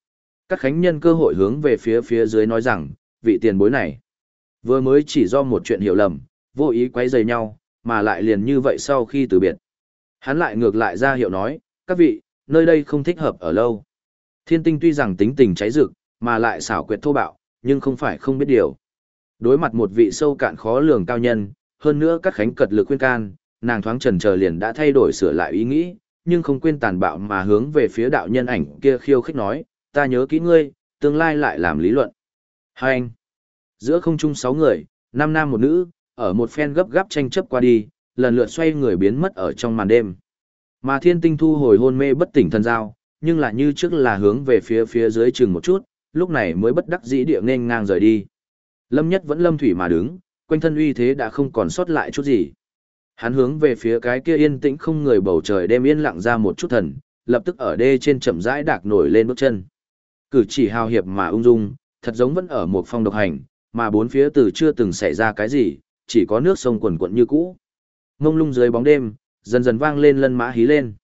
Các khánh nhân cơ hội hướng về phía dưới nói rằng, vị tiền bối này, vừa mới chỉ do một chuyện hiểu lầm, vô ý quấy rầy nhau, mà lại liền như vậy sau khi từ biệt. Hắn lại ngược lại ra hiệu nói, các vị, nơi đây không thích hợp ở lâu. Thiên Tinh tuy rằng tính tình cháy rực, mà lại xảo quyệt thô bạo, nhưng không phải không biết điều. Đối mặt một vị sâu cạn khó lường cao nhân, hơn nữa các khánh cật lực khuyên can, nàng thoáng chần chờ liền đã thay đổi sửa lại ý nghĩ, nhưng không quên tàn bạo mà hướng về phía đạo nhân ảnh kia khiêu khích nói, ta nhớ kỹ ngươi, tương lai lại làm lý luận. Hai anh, giữa không trung 6 người, 5 nam một nữ, ở một phen gấp gáp tranh chấp qua đi, lần lượt xoay người biến mất ở trong màn đêm. Mà Thiên Tinh thu hồi hôn mê bất tỉnh thần giao, nhưng lại như trước là hướng về phía dưới chừng một chút, lúc này mới bất đắc dĩ địa nên ngang rời đi. Lâm Nhất vẫn lâm thủy mà đứng, quanh thân uy thế đã không còn sót lại chút gì. Hắn hướng về phía cái kia yên tĩnh không người bầu trời đêm yên lặng ra một chút thần, lập tức ở đê trên chậm rãi đạc nổi lên bước chân. Cử chỉ hào hiệp mà ung dung, thật giống vẫn ở một phong độc hành, mà bốn phía từ chưa từng xảy ra cái gì, chỉ có nước sông quần quận như cũ. Ngông lung dưới bóng đêm, dần dần vang lên lân mã hí lên.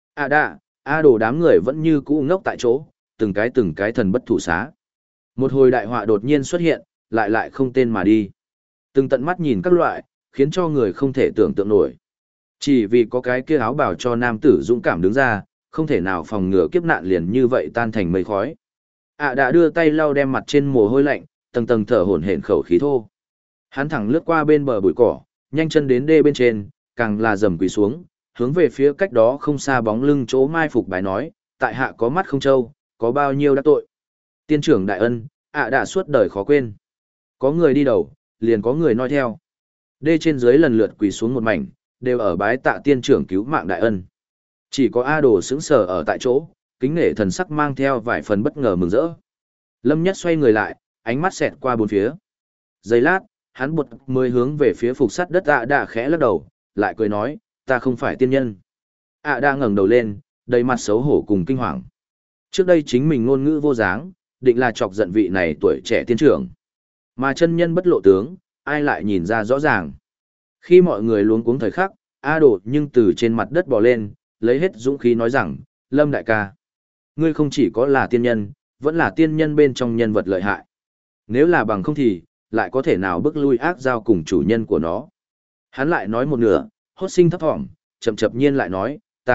Đồ đám người vẫn như cũ ngốc tại chỗ, từng cái thần bất thủ xá. Một hồi đại họa đột nhiên xuất hiện, lại không tên mà đi. Từng tận mắt nhìn các loại, khiến cho người không thể tưởng tượng nổi. Chỉ vì có cái kia áo bào cho nam tử dũng cảm đứng ra, không thể nào phòng ngừa kiếp nạn liền như vậy tan thành mây khói. Đã đưa tay lau đem mặt trên mồ hôi lạnh, tầng tầng thở hổn hển khẩu khí thô. Hắn thẳng lướt qua bên bờ bụi cỏ, nhanh chân đến đê bên trên, càng là dầm quỳ xuống, hướng về phía cách đó không xa bóng lưng chỗ mai phục bài nói, tại hạ có mắt không trâu, có bao nhiêu đắc tội. Tiên trưởng đại ân, đã suốt đời khó quên. Có người đi đầu, liền có người nói theo. Đê trên dưới lần lượt quỳ xuống một mảnh, đều ở bái tạ tiên trưởng cứu mạng đại ân. Chỉ có A Đồ sững sờ ở tại chỗ, kính nể thần sắc mang theo vài phần bất ngờ mừng rỡ. Lâm Nhất xoay người lại, ánh mắt xẹt qua bốn phía. Giây lát, hắn bụt mới hướng về phía phục sắt đất đã khẽ lắc đầu, lại cười nói, ta không phải tiên nhân. Đã ngẩng đầu lên, đầy mặt xấu hổ cùng kinh hoàng. Trước đây chính mình ngôn ngữ vô dáng, định là chọc giận vị này tuổi trẻ tiên trưởng. Mà chân nhân bất lộ tướng, ai lại nhìn ra rõ ràng. Khi mọi người luống cuống thời khắc, A Đồ nhưng từ trên mặt đất bò lên, lấy hết dũng khí nói rằng, Lâm đại ca, ngươi không chỉ có là tiên nhân, vẫn là tiên nhân bên trong nhân vật lợi hại. Nếu là bằng không thì, lại có thể nào bước lui ác giao cùng chủ nhân của nó. Hắn lại nói một nửa, hốt sinh thấp thỏm, chậm nhiên lại nói,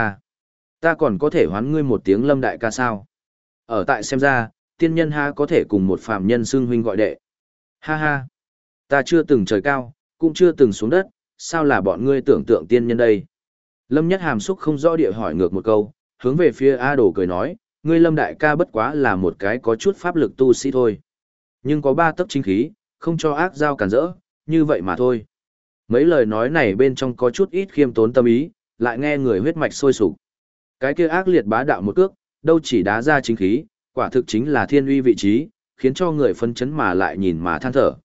ta còn có thể hoán ngươi một tiếng Lâm đại ca sao? Ở tại xem ra, tiên nhân ha có thể cùng một phàm nhân xưng huynh gọi đệ. Ha ha, ta chưa từng trời cao, cũng chưa từng xuống đất, sao là bọn ngươi tưởng tượng tiên nhân đây? Lâm Nhất hàm xúc không rõ địa hỏi ngược một câu, hướng về phía A Đồ cười nói, ngươi Lâm đại ca bất quá là một cái có chút pháp lực tu sĩ thôi. Nhưng có 3 tấc chính khí, không cho ác giao cản rỡ, như vậy mà thôi. Mấy lời nói này bên trong có chút ít khiêm tốn tâm ý, lại nghe người huyết mạch sôi sục. Cái kia ác liệt bá đạo một cước, đâu chỉ đá ra chính khí, quả thực chính là thiên uy vị trí, khiến cho người phân chấn mà lại nhìn mà than thở.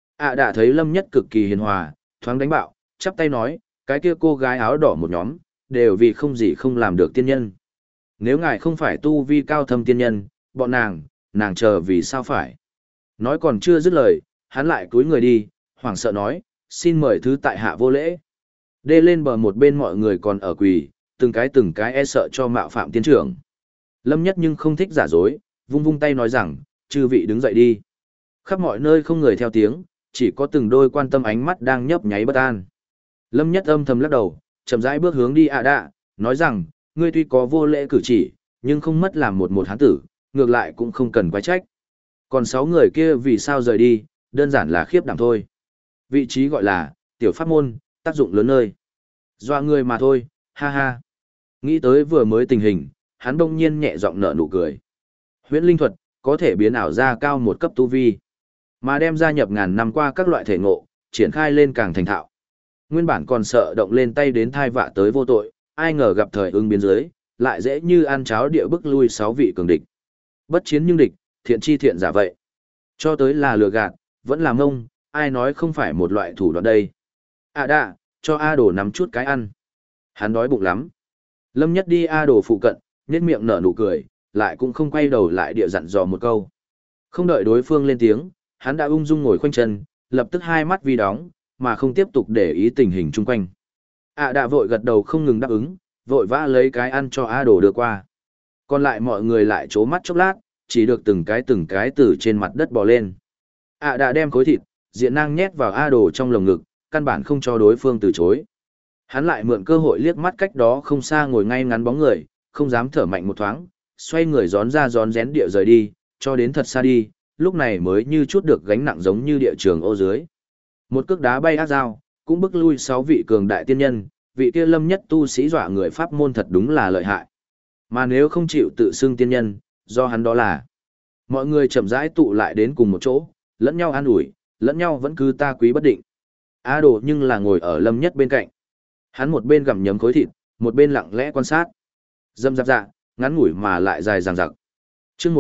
Đã thấy Lâm Nhất cực kỳ hiền hòa, thoáng đánh bạo, chắp tay nói, cái kia cô gái áo đỏ một nhóm, đều vì không gì không làm được tiên nhân. Nếu ngài không phải tu vi cao thâm tiên nhân, bọn nàng chờ vì sao phải. Nói còn chưa dứt lời, hắn lại cúi người đi, hoảng sợ nói, xin mời thứ tại hạ vô lễ. Đê lên bờ một bên mọi người còn ở quỳ, từng cái e sợ cho mạo phạm tiên trưởng. Lâm Nhất nhưng không thích giả dối, vung vung tay nói rằng, chư vị đứng dậy đi. Khắp mọi nơi không người theo tiếng, chỉ có từng đôi quan tâm ánh mắt đang nhấp nháy bất an. Lâm Nhất âm thầm lắc đầu, chậm rãi bước hướng đi Đạ, nói rằng, ngươi tuy có vô lễ cử chỉ, nhưng không mất làm một hán tử, ngược lại cũng không cần quái trách. Còn 6 người kia vì sao rời đi, đơn giản là khiếp đảm thôi. Vị trí gọi là, tiểu pháp môn, tác dụng lớn nơi. Doa người mà thôi, ha ha. Nghĩ tới vừa mới tình hình, hắn đông nhiên nhẹ giọng nở nụ cười. Huyễn linh thuật, có thể biến ảo ra cao một cấp tu vi, mà đem gia nhập ngàn năm qua các loại thể ngộ, triển khai lên càng thành thạo. Nguyên bản còn sợ động lên tay đến thai vạ tới vô tội, ai ngờ gặp thời ưng biến dưới, lại dễ như ăn cháo địa bức lui 6 vị cường địch. Bất chiến nhưng địch, thiện chi thiện giả vậy. Cho tới là lừa gạt, vẫn là ngông, ai nói không phải một loại thủ đoạn đây. Đạ, cho A Đồ nắm chút cái ăn. Hắn đói bụng lắm. Lâm Nhất đi A Đồ phụ cận, nhếch miệng nở nụ cười, lại cũng không quay đầu lại địa dặn dò một câu. Không đợi đối phương lên tiếng, hắn đã ung dung ngồi khoanh chân, lập tức hai mắt vi đóng, mà không tiếp tục để ý tình hình chung quanh. Đạ vội gật đầu không ngừng đáp ứng, vội vã lấy cái ăn cho A Đồ đưa qua. Còn lại mọi người lại trố mắt chốc lát, chỉ được từng cái từ trên mặt đất bò lên. Đã đem khối thịt, diện nang nhét vào A Đồ trong lồng ngực, căn bản không cho đối phương từ chối. Hắn lại mượn cơ hội liếc mắt cách đó không xa ngồi ngay ngắn bóng người, không dám thở mạnh một thoáng, xoay người gión ra gión rén địa rời đi, cho đến thật xa đi, lúc này mới như chút được gánh nặng giống như địa trường ô dưới. Một cước đá bay ác dao, cũng bức lui 6 vị cường đại tiên nhân, vị kia lâm nhất tu sĩ dọa người pháp môn thật đúng là lợi hại. Mà nếu không chịu tự xưng tiên nhân, do hắn đó là. Mọi người chậm rãi tụ lại đến cùng một chỗ, lẫn nhau an ủi, lẫn nhau vẫn cứ ta quý bất định. A Đồ nhưng là ngồi ở lâm nhất bên cạnh. Hắn một bên gặm nhấm khối thịt, một bên lặng lẽ quan sát. Dâm dạp dạ, ngắn ngủi mà lại dài dằng dặc. Chương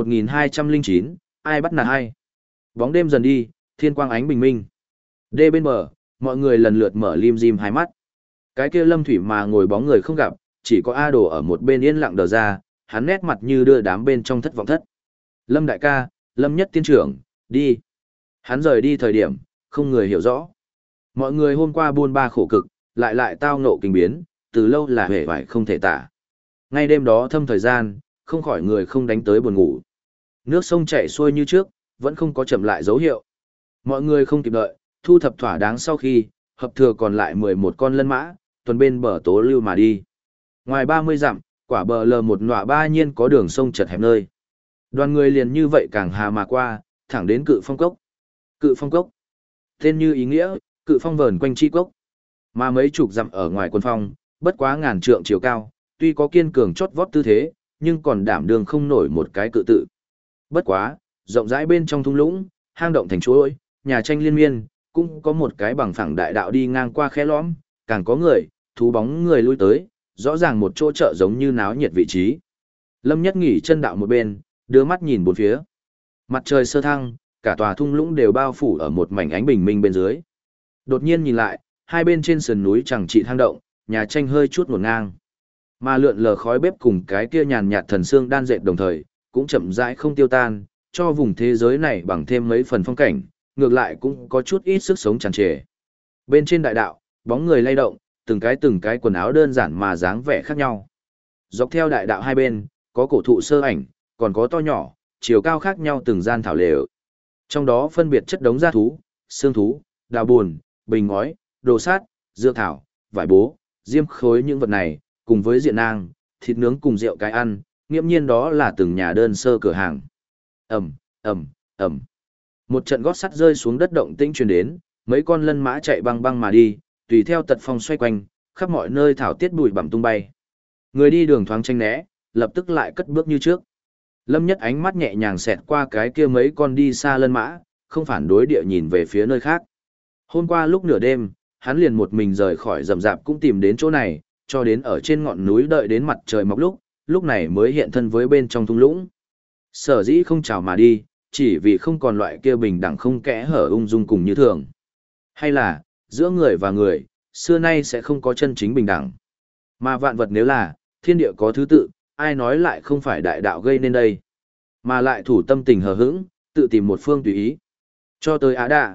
1209, ai bắt nạt ai? Bóng đêm dần đi, thiên quang ánh bình minh. Đê bên bờ, mọi người lần lượt mở lim dim hai mắt. Cái kia lâm thủy mà ngồi bóng người không gặp, chỉ có A Đồ ở một bên yên lặng đờ ra, hắn nét mặt như đưa đám bên trong thất vọng thất. Lâm đại ca, Lâm nhất tiên trưởng, đi. Hắn rời đi thời điểm, không người hiểu rõ. Mọi người hôm qua buôn ba khổ cực, lại tao ngộ kinh biến, từ lâu là hề vải không thể tả. Ngay đêm đó thâm thời gian, không khỏi người không đánh tới buồn ngủ. Nước sông chảy xuôi như trước, vẫn không có chậm lại dấu hiệu. Mọi người không kịp đợi, thu thập thỏa đáng sau khi, hợp thừa còn lại 11 con lân mã, tuần bên bờ tố lưu mà đi. Ngoài 30 dặm, quả bờ lờ một nọa ba nhiên có đường sông chật hẹp nơi. Đoàn người liền như vậy càng hà mà qua, thẳng đến Cự Phong Cốc. Cự Phong Cốc. Tên như ý nghĩa, cự phong vờn quanh chi cốc. Mà mấy chục dặm ở ngoài quân phong, bất quá ngàn trượng chiều cao, tuy có kiên cường chót vót tư thế, nhưng còn đảm đương không nổi một cái cự tự. Bất quá, rộng rãi bên trong thung lũng, hang động thành chuỗi, nhà tranh liên miên, cũng có một cái bằng phẳng đại đạo đi ngang qua khe lõm, càng có người, thú bóng người lui tới, rõ ràng một chỗ chợ giống như náo nhiệt vị trí. Lâm Nhất nghỉ chân đạo một bên, đưa mắt nhìn bốn phía. Mặt trời sơ thăng, cả tòa thung lũng đều bao phủ ở một mảnh ánh bình minh bên dưới. Đột nhiên nhìn lại, hai bên trên sườn núi chẳng trị hang động, nhà tranh hơi chút ngổn ngang. Mà lượn lờ khói bếp cùng cái kia nhàn nhạt thần xương đan dệt đồng thời, cũng chậm rãi không tiêu tan, cho vùng thế giới này bằng thêm mấy phần phong cảnh, ngược lại cũng có chút ít sức sống tràn trề. Bên trên đại đạo, bóng người lay động, từng cái quần áo đơn giản mà dáng vẻ khác nhau. Dọc theo đại đạo hai bên, có cổ thụ sơ ảnh, còn có to nhỏ, chiều cao khác nhau từng gian thảo lều. Trong đó phân biệt chất đống gia thú, xương thú, đào buồn, bình ngói, đồ sát, dược thảo, vải bố, diêm khối những vật này, cùng với diện nang, thịt nướng cùng rượu cái ăn, nghiễm nhiên đó là từng nhà đơn sơ cửa hàng. Ầm, ầm, ầm. Một trận gót sắt rơi xuống đất động tĩnh truyền đến, mấy con lân mã chạy băng băng mà đi, tùy theo tật phong xoay quanh, khắp mọi nơi thảo tiết bụi bặm tung bay. Người đi đường thoáng tranh né, lập tức lại cất bước như trước. Lâm Nhất ánh mắt nhẹ nhàng xẹt qua cái kia mấy con đi xa lân mã, không phản đối địa nhìn về phía nơi khác. Hôm qua lúc nửa đêm, hắn liền một mình rời khỏi rậm rạp cũng tìm đến chỗ này, cho đến ở trên ngọn núi đợi đến mặt trời mọc lúc này mới hiện thân với bên trong thung lũng. Sở dĩ không chào mà đi, chỉ vì không còn loại kia bình đẳng không kẽ hở ung dung cùng như thường. Hay là, giữa người và người, xưa nay sẽ không có chân chính bình đẳng. Mà vạn vật nếu là, thiên địa có thứ tự, ai nói lại không phải đại đạo gây nên đây. Mà lại thủ tâm tình hờ hững, tự tìm một phương tùy ý. Cho tới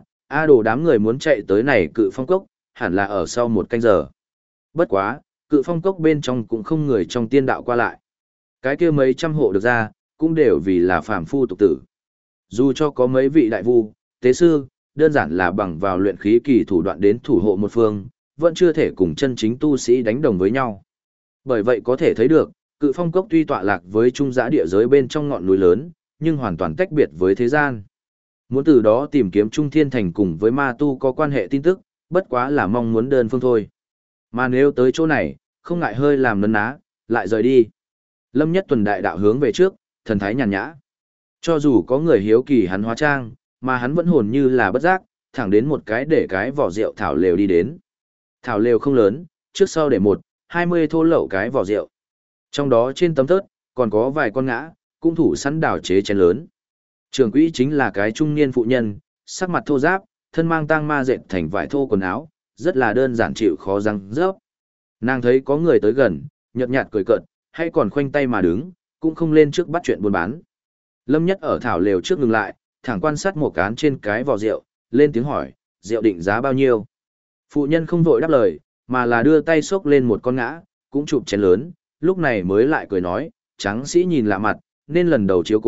A Đồ đám người muốn chạy tới này Cự Phong Cốc, hẳn là ở sau một canh giờ. Bất quá, Cự Phong Cốc bên trong cũng không người trong tiên đạo qua lại. Cái kia mấy trăm hộ được ra, cũng đều vì là phàm phu tục tử. Dù cho có mấy vị đại vu, tế sư, đơn giản là bằng vào luyện khí kỳ thủ đoạn đến thủ hộ một phương, vẫn chưa thể cùng chân chính tu sĩ đánh đồng với nhau. Bởi vậy có thể thấy được, Cự Phong Cốc tuy tọa lạc với trung giã địa giới bên trong ngọn núi lớn, nhưng hoàn toàn tách biệt với thế gian. Muốn từ đó tìm kiếm Trung Thiên Thành cùng với ma tu có quan hệ tin tức, bất quá là mong muốn đơn phương thôi. Mà nếu tới chỗ này, không ngại hơi làm nấn ná, lại rời đi. Lâm Nhất tuần đại đạo hướng về trước, thần thái nhàn nhã. Cho dù có người hiếu kỳ hắn hóa trang, mà hắn vẫn hồn như là bất giác, thẳng đến một cái để cái vỏ rượu thảo lều đi đến. Thảo lều không lớn, trước sau để 20 thô lậu cái vỏ rượu. Trong đó trên tấm thớt, còn có vài con ngã, cũng thủ sẵn đảo chế chén lớn. Trưởng quỹ chính là cái trung niên phụ nhân, sắc mặt thô ráp, thân mang tang ma dệt thành vải thô quần áo, rất là đơn giản chịu khó răng rớp. Nàng thấy có người tới gần, nhợt nhạt cười cợt, hay còn khoanh tay mà đứng, cũng không lên trước bắt chuyện buôn bán. Lâm Nhất ở thảo lều trước ngừng lại, thẳng quan sát một cán trên cái vỏ rượu, lên tiếng hỏi, rượu định giá bao nhiêu? Phụ nhân không vội đáp lời, mà là đưa tay xốc lên một con ngã, cũng chụp chén lớn, lúc này mới lại cười nói, tráng sĩ nhìn lạ mặt, nên lần đầu chiếu cố,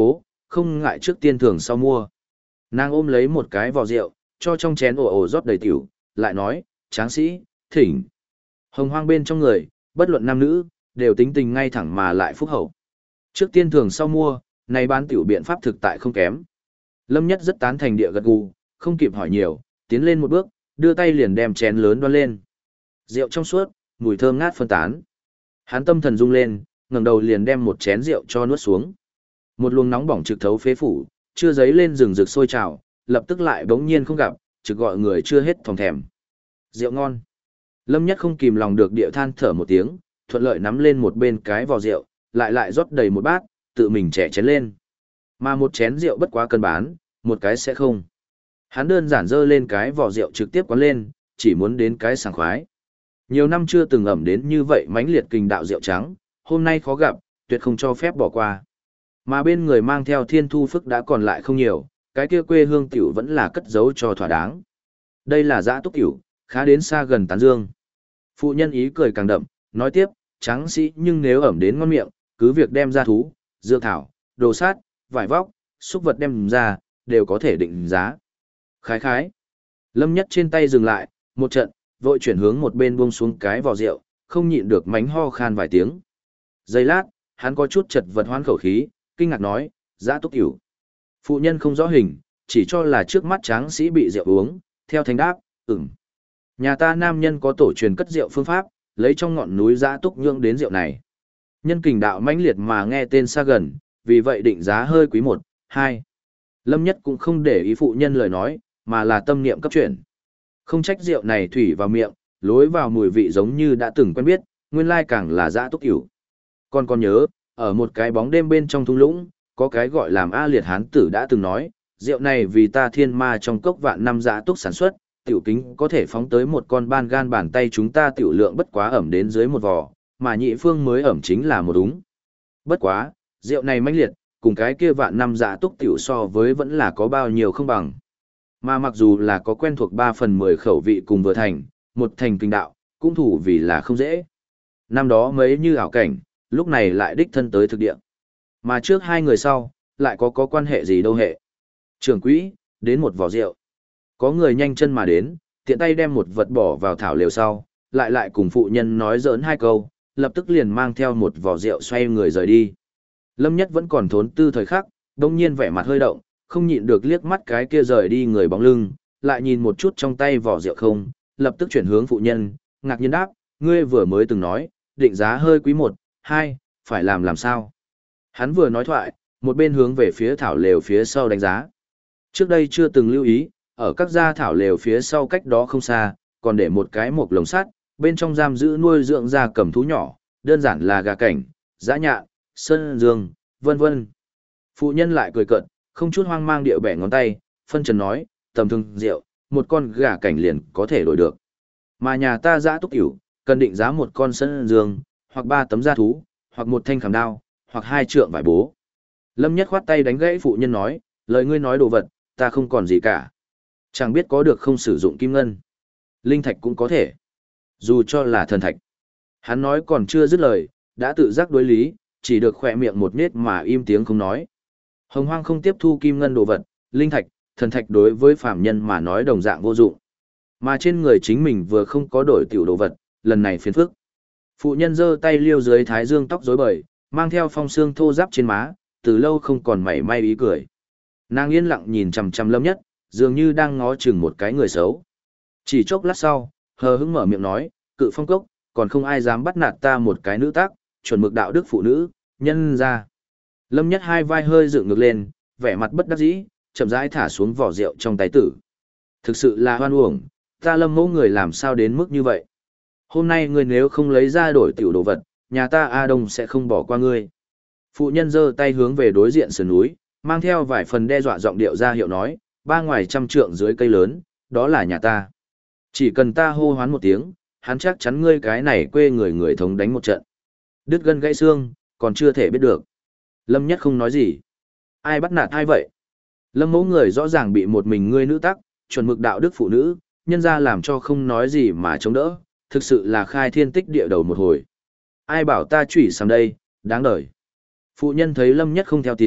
không ngại trước tiên thường sau mua. Nàng ôm lấy một cái vò rượu, cho trong chén ồ ồ rót đầy tiểu, lại nói, tráng sĩ, thỉnh. Hồng hoang bên trong người, bất luận nam nữ, đều tính tình ngay thẳng mà lại phúc hậu. Trước tiên thường sau mua, này bán tiểu biện pháp thực tại không kém. Lâm Nhất rất tán thành địa gật gù, không kịp hỏi nhiều, tiến lên một bước, đưa tay liền đem chén lớn đoan lên. Rượu trong suốt, mùi thơm ngát phân tán. Hắn tâm thần rung lên, ngẩng đầu liền đem một chén rượu cho nuốt xuống. Một luồng nóng bỏng trực thấu phế phủ, chưa dấy lên rừng rực sôi trào, lập tức lại bỗng nhiên không gặp, trực gọi người chưa hết thòng thèm. Rượu ngon. Lâm Nhất không kìm lòng được địa than thở một tiếng, thuận lợi nắm lên một bên cái vò rượu, lại rót đầy một bát, tự mình chẻ chén lên. Mà một chén rượu bất quá cân bán, một cái sẽ không. Hắn đơn giản dơ lên cái vò rượu trực tiếp quán lên, chỉ muốn đến cái sảng khoái. Nhiều năm chưa từng ẩm đến như vậy mãnh liệt kinh đạo rượu trắng, hôm nay khó gặp, tuyệt không cho phép bỏ qua. Mà bên người mang theo thiên thu phức đã còn lại không nhiều, cái kia quê hương tiểu vẫn là cất giấu cho thỏa đáng. Đây là dã túc tiểu, khá đến xa gần tán dương. Phụ nhân ý cười càng đậm, nói tiếp, tráng sĩ nhưng nếu ẩm đến ngon miệng, cứ việc đem ra thú, dược thảo, đồ sát, vải vóc, xúc vật đem ra, đều có thể định giá. Khái khái. Lâm Nhất trên tay dừng lại, một trận, vội chuyển hướng một bên buông xuống cái vò rượu, không nhịn được mánh ho khan vài tiếng. Giây lát, hắn có chút chật vật hoán khẩu khí, kinh ngạc nói, dã túc tiểu. Phụ nhân không rõ hình, chỉ cho là trước mắt tráng sĩ bị rượu uống, theo thanh đáp, ừm. Nhà ta nam nhân có tổ truyền cất rượu phương pháp, lấy trong ngọn núi dã túc nhượng đến rượu này. Nhân kình đạo mãnh liệt mà nghe tên xa gần, vì vậy định giá hơi quý 1, 2. Lâm Nhất cũng không để ý phụ nhân lời nói, mà là tâm niệm cấp chuyển. Không trách rượu này thủy vào miệng, lối vào mùi vị giống như đã từng quen biết, nguyên lai càng là dã túc tiểu. Còn nhớ, ở một cái bóng đêm bên trong thung lũng, có cái gọi làm A Liệt Hán Tử đã từng nói, rượu này vì ta thiên ma trong cốc vạn năm dã túc sản xuất, tiểu kính có thể phóng tới một con ban gan bàn tay chúng ta tiểu lượng bất quá ẩm đến dưới một vò, mà nhị phương mới ẩm chính là một đúng. Bất quá, rượu này mãnh liệt, cùng cái kia vạn năm dã túc tiểu so với vẫn là có bao nhiêu không bằng. Mà mặc dù là có quen thuộc 3/10 khẩu vị cùng vừa thành, một thành kinh đạo, cũng thủ vì là không dễ. Năm đó mấy như ảo cảnh, lúc này lại đích thân tới thực địa. Mà trước hai người sau, lại có quan hệ gì đâu hệ. Trưởng quỹ, đến một vò rượu. Có người nhanh chân mà đến, tiện tay đem một vật bỏ vào thảo lều sau, lại cùng phụ nhân nói giỡn hai câu, lập tức liền mang theo một vò rượu xoay người rời đi. Lâm Nhất vẫn còn thốn tư thời khắc, đông nhiên vẻ mặt hơi động, không nhịn được liếc mắt cái kia rời đi người bóng lưng, lại nhìn một chút trong tay vỏ rượu không, lập tức chuyển hướng phụ nhân, ngạc nhiên đáp, ngươi vừa mới từng nói, định giá hơi quý 1, 2, phải làm sao? Hắn vừa nói thoại, một bên hướng về phía thảo lều phía sau đánh giá. Trước đây chưa từng lưu ý, ở các gia thảo lều phía sau cách đó không xa, còn để một cái mộc lồng sắt, bên trong giam giữ nuôi dưỡng gia cầm thú nhỏ, đơn giản là gà cảnh, dã nhạn, sơn dương, vân vân. Phụ nhân lại cười cợt, không chút hoang mang điệu bẻ ngón tay, phân trần nói, tầm thường rượu, một con gà cảnh liền có thể đổi được. Mà nhà ta dã túc tiểu, cần định giá một con sơn dương, hoặc 3 tấm da thú, hoặc một thanh khảm đao, hoặc 2 trượng vải bố. Lâm Nhất khoát tay đánh gãy phụ nhân nói, lời ngươi nói đồ vật, ta không còn gì cả. Chẳng biết có được không sử dụng kim ngân. Linh thạch cũng có thể. Dù cho là thần thạch. Hắn nói còn chưa dứt lời, đã tự giác đối lý, chỉ được khỏe miệng một nết mà im tiếng không nói. Hồng Hoang không tiếp thu kim ngân đồ vật, linh thạch, thần thạch đối với phàm nhân mà nói đồng dạng vô dụng. Mà trên người chính mình vừa không có đổi tiểu đồ vật, lần này phiền phức. Phụ nhân giơ tay liêu dưới thái dương tóc rối bời, mang theo phong xương thô ráp trên má, từ lâu không còn mảy may ý cười. Nàng yên lặng nhìn chằm chằm Lâm Nhất, dường như đang ngó chừng một cái người xấu. Chỉ chốc lát sau, hờ hững mở miệng nói, Cự Phong Cốc, còn không ai dám bắt nạt ta một cái nữ tác, chuẩn mực đạo đức phụ nữ, nhân ra. Lâm Nhất hai vai hơi dựng ngược lên, vẻ mặt bất đắc dĩ, chậm rãi thả xuống vỏ rượu trong tay tử. Thực sự là hoan uổng, ta Lâm mẫu người làm sao đến mức như vậy. Hôm nay ngươi nếu không lấy ra đổi tiểu đồ vật, nhà ta A Đông sẽ không bỏ qua ngươi. Phụ nhân giơ tay hướng về đối diện sườn núi, mang theo vài phần đe dọa giọng điệu ra hiệu nói, ba ngoài 100 trượng dưới cây lớn, đó là nhà ta. Chỉ cần ta hô hoán một tiếng, hắn chắc chắn ngươi cái này quê người thống đánh một trận. Đứt gân gãy xương, còn chưa thể biết được. Lâm Nhất không nói gì. Ai bắt nạt ai vậy? Lâm mẫu người rõ ràng bị một mình ngươi nữ tắc, chuẩn mực đạo đức phụ nữ, nhân ra làm cho không nói gì mà chống đỡ, thực sự là khai thiên tích địa đầu một hồi. Ai bảo ta chửi sang đây, đáng đời. Phụ nhân thấy Lâm Nhất không theo tiếng,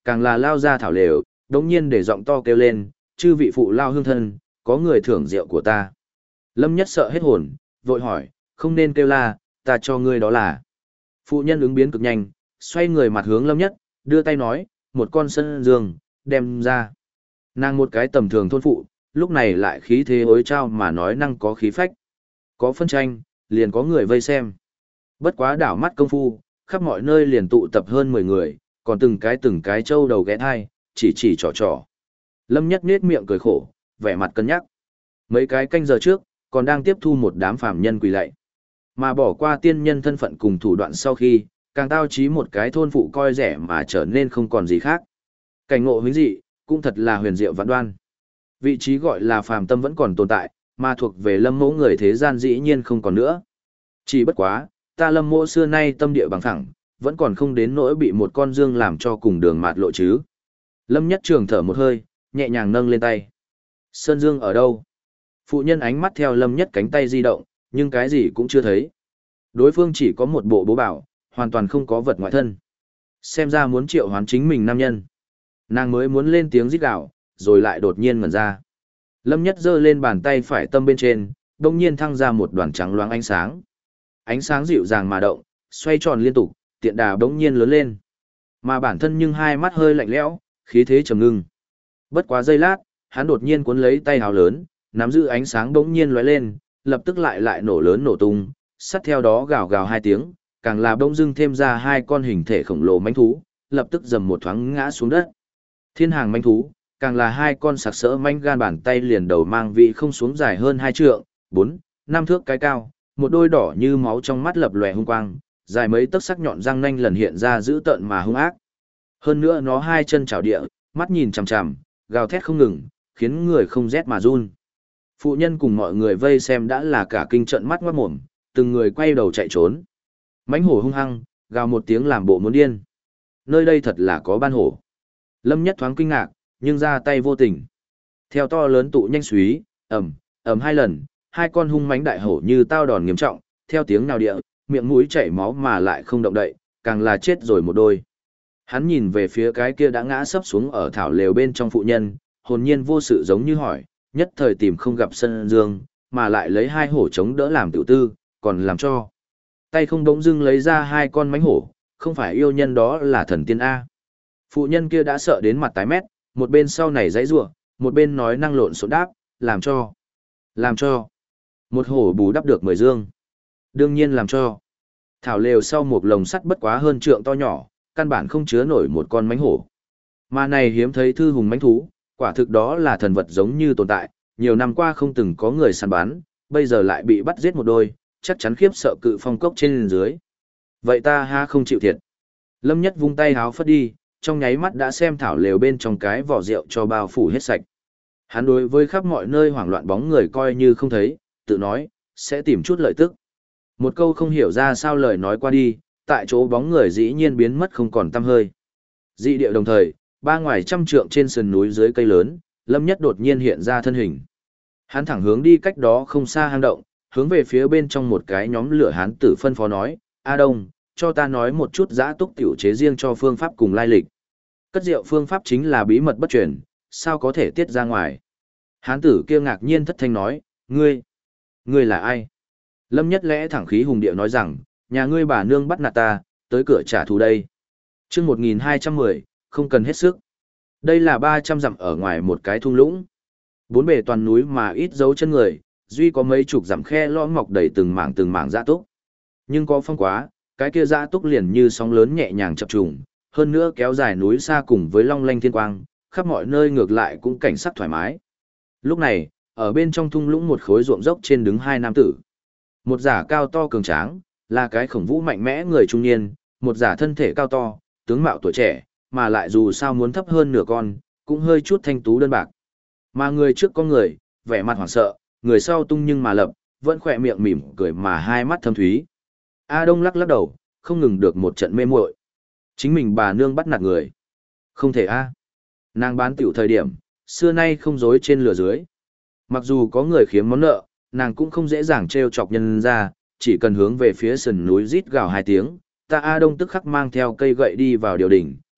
càng là lao ra thảo lều, đống nhiên để giọng to kêu lên, chư vị phụ lao hương thân, có người thưởng rượu của ta. Lâm Nhất sợ hết hồn, vội hỏi, không nên kêu la, ta cho ngươi đó là. Phụ nhân ứng biến cực nhanh, xoay người mặt hướng Lâm Nhất, đưa tay nói, một con sân dương, đem ra. Nàng một cái tầm thường thôn phụ, lúc này lại khí thế ối trao mà nói năng có khí phách. Có phân tranh, liền có người vây xem. Bất quá đảo mắt công phu, khắp mọi nơi liền tụ tập hơn 10 người, còn từng cái trâu đầu ghé thai, chỉ trò trò. Lâm Nhất nết miệng cười khổ, vẻ mặt cân nhắc. Mấy cái canh giờ trước, còn đang tiếp thu một đám phàm nhân quỳ lạy. Mà bỏ qua tiên nhân thân phận cùng thủ đoạn sau khi, càng tao chí một cái thôn phụ coi rẻ mà trở nên không còn gì khác. Cảnh ngộ huyễn dị, cũng thật là huyền diệu vạn đoan. Vị trí gọi là phàm tâm vẫn còn tồn tại, mà thuộc về Lâm Mỗ người thế gian dĩ nhiên không còn nữa. Chỉ bất quá, ta Lâm Mỗ xưa nay tâm địa bằng thẳng, vẫn còn không đến nỗi bị một con dương làm cho cùng đường mạt lộ chứ. Lâm Nhất Trường thở một hơi, nhẹ nhàng nâng lên tay. Sơn Dương ở đâu? Phụ nhân ánh mắt theo Lâm Nhất cánh tay di động, nhưng cái gì cũng chưa thấy. Đối phương chỉ có một bộ bố bảo, hoàn toàn không có vật ngoại thân. Xem ra muốn triệu hoán chính mình nam nhân. Nàng mới muốn lên tiếng rít gào, rồi lại đột nhiên ngẩn ra. Lâm Nhất giơ lên bàn tay phải tâm bên trên, đông nhiên thăng ra một đoàn trắng loáng ánh sáng. Ánh sáng dịu dàng mà động, xoay tròn liên tục, tiện đà đống nhiên lớn lên. Mà bản thân nhưng hai mắt hơi lạnh lẽo, khí thế trầm ngưng. Bất quá giây lát, hắn đột nhiên cuốn lấy tay hào lớn, nắm giữ ánh sáng đống nhiên lóe lên, lập tức lại nổ lớn nổ tung, sát theo đó gào gào hai tiếng, càng là bỗng dưng thêm ra hai con hình thể khổng lồ mãnh thú, lập tức dầm một thoáng ngã xuống đất. Thiên hàng mãnh thú, càng là hai con sặc sỡ manh gan bàn tay liền đầu mang vị không xuống dài hơn 2 trượng, 4, 5 thước cái cao, một đôi đỏ như máu trong mắt lập lòe hung quang, dài mấy tấc sắc nhọn răng nanh lần hiện ra dữ tợn mà hung ác. Hơn nữa nó hai chân chảo địa, mắt nhìn chằm chằm, gào thét không ngừng, khiến người không rét mà run. Phụ nhân cùng mọi người vây xem đã là cả kinh trận mắt ngoát mồm, từng người quay đầu chạy trốn. Mãnh hổ hung hăng, gào một tiếng làm bộ muốn điên. Nơi đây thật là có ban hổ. Lâm Nhất thoáng kinh ngạc, nhưng ra tay vô tình. Theo to lớn tụ nhanh xúy, ầm hai lần, hai con hung mãnh đại hổ như tao đòn nghiêm trọng, theo tiếng nào địa, miệng mũi chảy máu mà lại không động đậy, càng là chết rồi một đôi. Hắn nhìn về phía cái kia đã ngã sấp xuống ở thảo lều bên trong phụ nhân, hồn nhiên vô sự giống như hỏi, nhất thời tìm không gặp Sơn Dương, mà lại lấy hai hổ chống đỡ làm tiểu tư, còn làm cho. Tay không bỗng dưng lấy ra hai con mãnh hổ, không phải yêu nhân đó là thần tiên A. Phụ nhân kia đã sợ đến mặt tái mét, một bên sau này giãy giụa, một bên nói năng lộn xộn đáp, làm cho. Một hổ bù đắp được 10 dương. Đương nhiên làm cho. Thảo lều sau một lồng sắt bất quá hơn trượng to nhỏ, căn bản không chứa nổi một con mãnh hổ. Mà này hiếm thấy thư hùng mãnh thú, quả thực đó là thần vật giống như tồn tại, nhiều năm qua không từng có người săn bắn, bây giờ lại bị bắt giết một đôi, chắc chắn khiếp sợ cự phong cốc trên dưới. Vậy ta ha không chịu thiệt. Lâm Nhất vung tay háo phất đi, trong nháy mắt đã xem thảo lều bên trong cái vỏ rượu cho bao phủ hết sạch. Hắn đối với khắp mọi nơi hoảng loạn bóng người coi như không thấy, tự nói, sẽ tìm chút lợi tức. Một câu không hiểu ra sao lời nói qua đi, tại chỗ bóng người dĩ nhiên biến mất không còn tăm hơi. Dị địa đồng thời, ba ngoài trăm trượng trên sườn núi dưới cây lớn, Lâm Nhất đột nhiên hiện ra thân hình. Hắn thẳng hướng đi cách đó không xa hang động, hướng về phía bên trong một cái nhóm lửa hán tử phân phó nói, A Đông, cho ta nói một chút giã túc tiểu chế riêng cho phương pháp cùng lai lịch. Cất rượu phương pháp chính là bí mật bất truyền, sao có thể tiết ra ngoài. Hán tử kia ngạc nhiên thất thanh nói, ngươi là ai? Lâm Nhất lẽ thẳng khí hùng điệu nói rằng, nhà ngươi bà nương bắt nạt ta, tới cửa trả thù đây. Chương 1210, không cần hết sức. Đây là 300 dặm ở ngoài một cái thung lũng. Bốn bề toàn núi mà ít dấu chân người, duy có mấy chục dặm khe lõm mọc đầy từng mảng dã túc. Nhưng có phong quá, cái kia dã túc liền như sóng lớn nhẹ nhàng chập trùng, hơn nữa kéo dài núi xa cùng với long lanh thiên quang, khắp mọi nơi ngược lại cũng cảnh sắc thoải mái. Lúc này, ở bên trong thung lũng một khối ruộng dốc trên đứng hai nam tử. Một giả cao to cường tráng, là cái khổng vũ mạnh mẽ người trung niên, một giả thân thể cao to, tướng mạo tuổi trẻ, mà lại dù sao muốn thấp hơn nửa con, cũng hơi chút thanh tú đơn bạc. Mà người trước có người, vẻ mặt hoảng sợ, người sau tung nhưng mà lập, vẫn khỏe miệng mỉm cười mà hai mắt thâm thúy. A Đông lắc lắc đầu, không ngừng được một trận mê muội. Chính mình bà nương bắt nạt người. Không thể a. Nàng bán tiểu thời điểm, xưa nay không dối trên lửa dưới. Mặc dù có người khiếm món nợ, nàng cũng không dễ dàng trêu chọc nhân ra, chỉ cần hướng về phía sườn núi rít gào hai tiếng, ta A Đông tức khắc mang theo cây gậy đi vào điều đỉnh,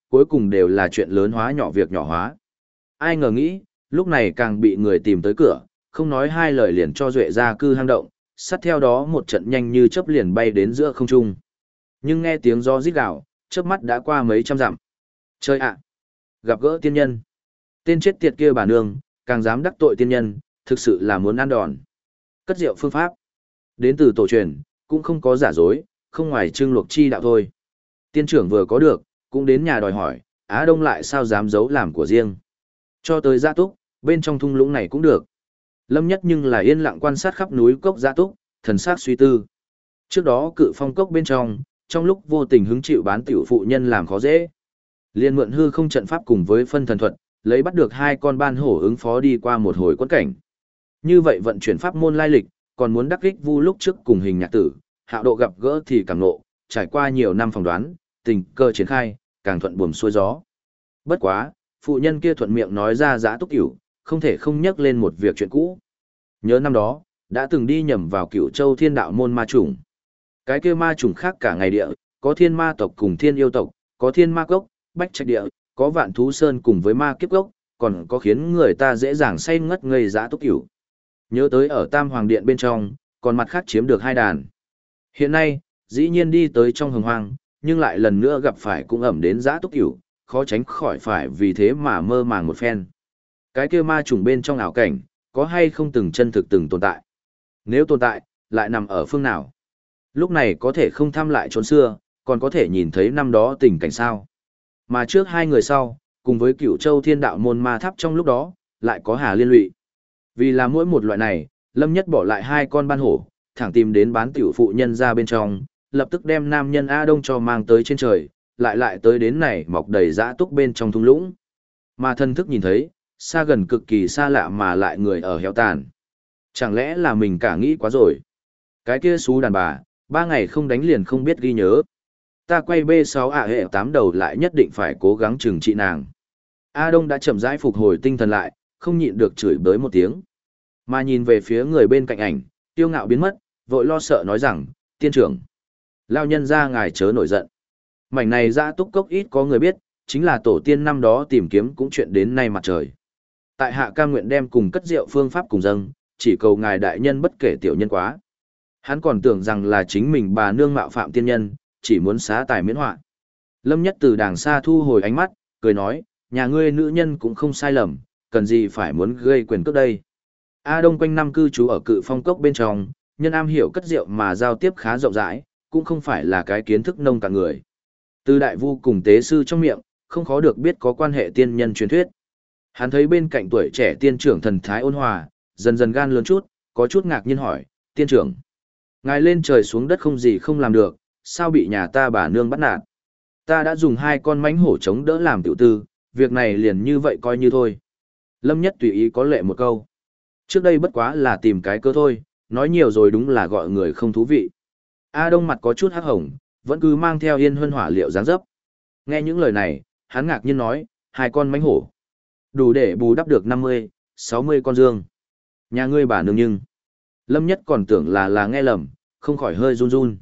cuối cùng đều là chuyện lớn hóa nhỏ việc nhỏ hóa. Ai ngờ nghĩ, lúc này càng bị người tìm tới cửa, không nói hai lời liền cho Duệ ra cư hang động, sát theo đó một trận nhanh như chớp liền bay đến giữa không trung. Nhưng nghe tiếng gió rít gào, chớp mắt đã qua mấy trăm dặm. Chơi ạ! Gặp gỡ tiên nhân. Tên chết tiệt kia bà nương, càng dám đắc tội tiên nhân, thực sự là muốn ăn đòn. Cất rượu phương pháp. Đến từ tổ truyền, cũng không có giả dối, không ngoài trưng luộc chi đạo thôi. Tiên trưởng vừa có được, cũng đến nhà đòi hỏi, Á Đông lại sao dám giấu làm của riêng. Cho tới Giã Túc, bên trong thung lũng này cũng được. Lâm Nhất nhưng là yên lặng quan sát khắp núi cốc Giã Túc, thần sắc suy tư. Trước đó Cự Phong cốc bên trong lúc vô tình hứng chịu bán tiểu phụ nhân làm khó dễ. Liên mượn hư không trận pháp cùng với phân thần thuật, lấy bắt được hai con ban hổ ứng phó đi qua một hồi quẫn cảnh. Như vậy vận chuyển pháp môn lai lịch, còn muốn đắc kích vu lúc trước cùng Hình Nhạc Tử, Hạo Độ gặp gỡ thì càng nộ, trải qua nhiều năm phỏng đoán, tình cơ triển khai, càng thuận buồm xuôi gió. Bất quá, phụ nhân kia thuận miệng nói ra Giã Túc Cửu, không thể không nhắc lên một việc chuyện cũ. Nhớ năm đó, đã từng đi nhầm vào Cửu Châu Thiên Đạo môn ma chủng. Cái kia ma chủng khác cả ngày địa, có thiên ma tộc cùng thiên yêu tộc, có thiên ma cốc, bách trạch địa, có vạn thú sơn cùng với ma kiếp cốc, còn có khiến người ta dễ dàng say ngất ngây Giã Túc Cửu. Nhớ tới ở Tam Hoàng Điện bên trong, còn mặt khác chiếm được hai đàn. Hiện nay, dĩ nhiên đi tới trong hồng hoang, nhưng lại lần nữa gặp phải cũng ẩm đến Giã Túc Cửu, khó tránh khỏi phải vì thế mà mơ màng một phen. Cái kia ma trùng bên trong ảo cảnh, có hay không từng chân thực từng tồn tại? Nếu tồn tại, lại nằm ở phương nào? Lúc này có thể không thăm lại chốn xưa, còn có thể nhìn thấy năm đó tình cảnh sao? Mà trước hai người sau, cùng với Cửu Châu Thiên Đạo môn ma tháp trong lúc đó, lại có hà liên lụy. Vì là mỗi một loại này, Lâm Nhất bỏ lại hai con ban hổ, thẳng tìm đến bán tiểu phụ nhân ra bên trong, lập tức đem nam nhân A Đông cho mang tới trên trời, lại tới đến này mọc đầy Giã Túc bên trong thung lũng. Mà thân thức nhìn thấy, xa gần cực kỳ xa lạ mà lại người ở heo tàn. Chẳng lẽ là mình cả nghĩ quá rồi? Cái kia xú đàn bà, 3 ngày không đánh liền không biết ghi nhớ. Ta quay B6 hệ 8 đầu lại nhất định phải cố gắng trừng trị nàng. A Đông đã chậm rãi phục hồi tinh thần lại, không nhịn được chửi bới một tiếng. Mà nhìn về phía người bên cạnh ảnh, tiêu ngạo biến mất, vội lo sợ nói rằng, tiên trưởng. Lao nhân ra ngài chớ nổi giận. Mảnh này Giã Túc cốc ít có người biết, chính là tổ tiên năm đó tìm kiếm cũng chuyện đến nay mặt trời. Tại hạ cam nguyện đem cùng cất rượu phương pháp cùng dâng, chỉ cầu ngài đại nhân bất kể tiểu nhân quá. Hắn còn tưởng rằng là chính mình bà nương mạo phạm tiên nhân, chỉ muốn xá tài miễn họa. Lâm Nhất từ đàng xa thu hồi ánh mắt, cười nói, nhà ngươi nữ nhân cũng không sai lầm, cần gì phải muốn gây quyền cước đây. A Đông quanh năm cư trú ở Cự Phong cốc bên trong, nhân am hiểu cất rượu mà giao tiếp khá rộng rãi, cũng không phải là cái kiến thức nông cạn người. Từ đại vu cùng tế sư trong miệng, không khó được biết có quan hệ tiên nhân truyền thuyết. Hắn thấy bên cạnh tuổi trẻ tiên trưởng thần thái ôn hòa, dần dần gan lớn chút, có chút ngạc nhiên hỏi, tiên trưởng. Ngài lên trời xuống đất không gì không làm được, sao bị nhà ta bà nương bắt nạt? Ta đã dùng 2 con mãnh hổ chống đỡ làm tiểu tư, việc này liền như vậy coi như thôi. Lâm Nhất tùy ý có lệ một câu. Trước đây bất quá là tìm cái cơ thôi, nói nhiều rồi đúng là gọi người không thú vị. A Đông mặt có chút hắc hồng, vẫn cứ mang theo yên huân hỏa liệu dáng dấp. Nghe những lời này, hắn ngạc nhiên nói, 2 con mãnh hổ. Đủ để bù đắp được 50, 60 con dương. Nhà ngươi bà nương nhưng. Lâm Nhất còn tưởng là nghe lầm, không khỏi hơi run run.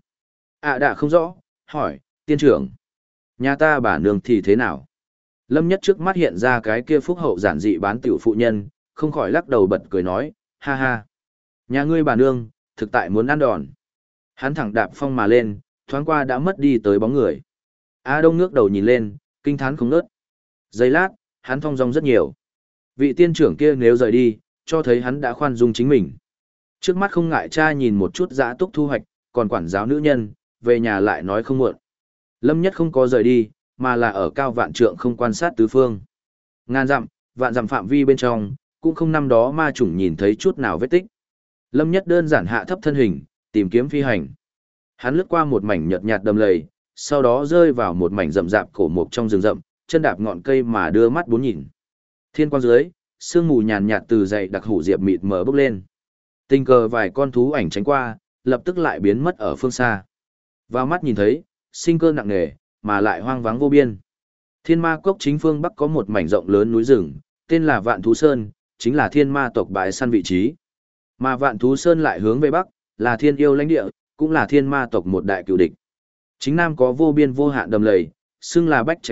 Đã không rõ, hỏi, tiên trưởng. Nhà ta bà nương thì thế nào? Lâm Nhất trước mắt hiện ra cái kia phúc hậu giản dị bán tiểu phụ nhân, không khỏi lắc đầu bật cười nói, ha ha. Nhà ngươi bà nương, thực tại muốn ăn đòn. Hắn thẳng đạp phong mà lên, thoáng qua đã mất đi tới bóng người. A Đông ngước đầu nhìn lên, kinh thán không ngớt. Giây lát, hắn thong dong rất nhiều. Vị tiên trưởng kia nếu rời đi, cho thấy hắn đã khoan dung chính mình. Trước mắt không ngại cha nhìn một chút Giã Túc thu hoạch, còn quản giáo nữ nhân, về nhà lại nói không muộn. Lâm Nhất không có rời đi, mà là ở cao vạn trượng không quan sát tứ phương. Ngàn dặm, vạn dặm phạm vi bên trong, cũng không năm đó ma chủng nhìn thấy chút nào vết tích. Lâm Nhất đơn giản hạ thấp thân hình, tìm kiếm phi hành. Hắn lướt qua một mảnh nhợt nhạt đầm lầy, sau đó rơi vào một mảnh rậm rạp cổ mục trong rừng rậm, chân đạp ngọn cây mà đưa mắt bốn nhìn. Thiên quang dưới, sương mù nhàn nhạt từ dậy đặc hủ diệp mịt mờ bốc lên. Tình cờ vài con thú ảnh tránh qua, lập tức lại biến mất ở phương xa. Vào mắt nhìn thấy, sinh cơ nặng nề, mà lại hoang vắng vô biên. Thiên ma cốc chính phương bắc có một mảnh rộng lớn núi rừng, tên là Vạn Thú Sơn, chính là thiên ma tộc bãi săn vị trí. Mà Vạn Thú Sơn lại hướng về bắc, là thiên yêu lãnh địa, cũng là thiên ma tộc một đại cựu địch. Chính nam có vô biên vô hạn đầm lầy, xưng là bách trạch địa,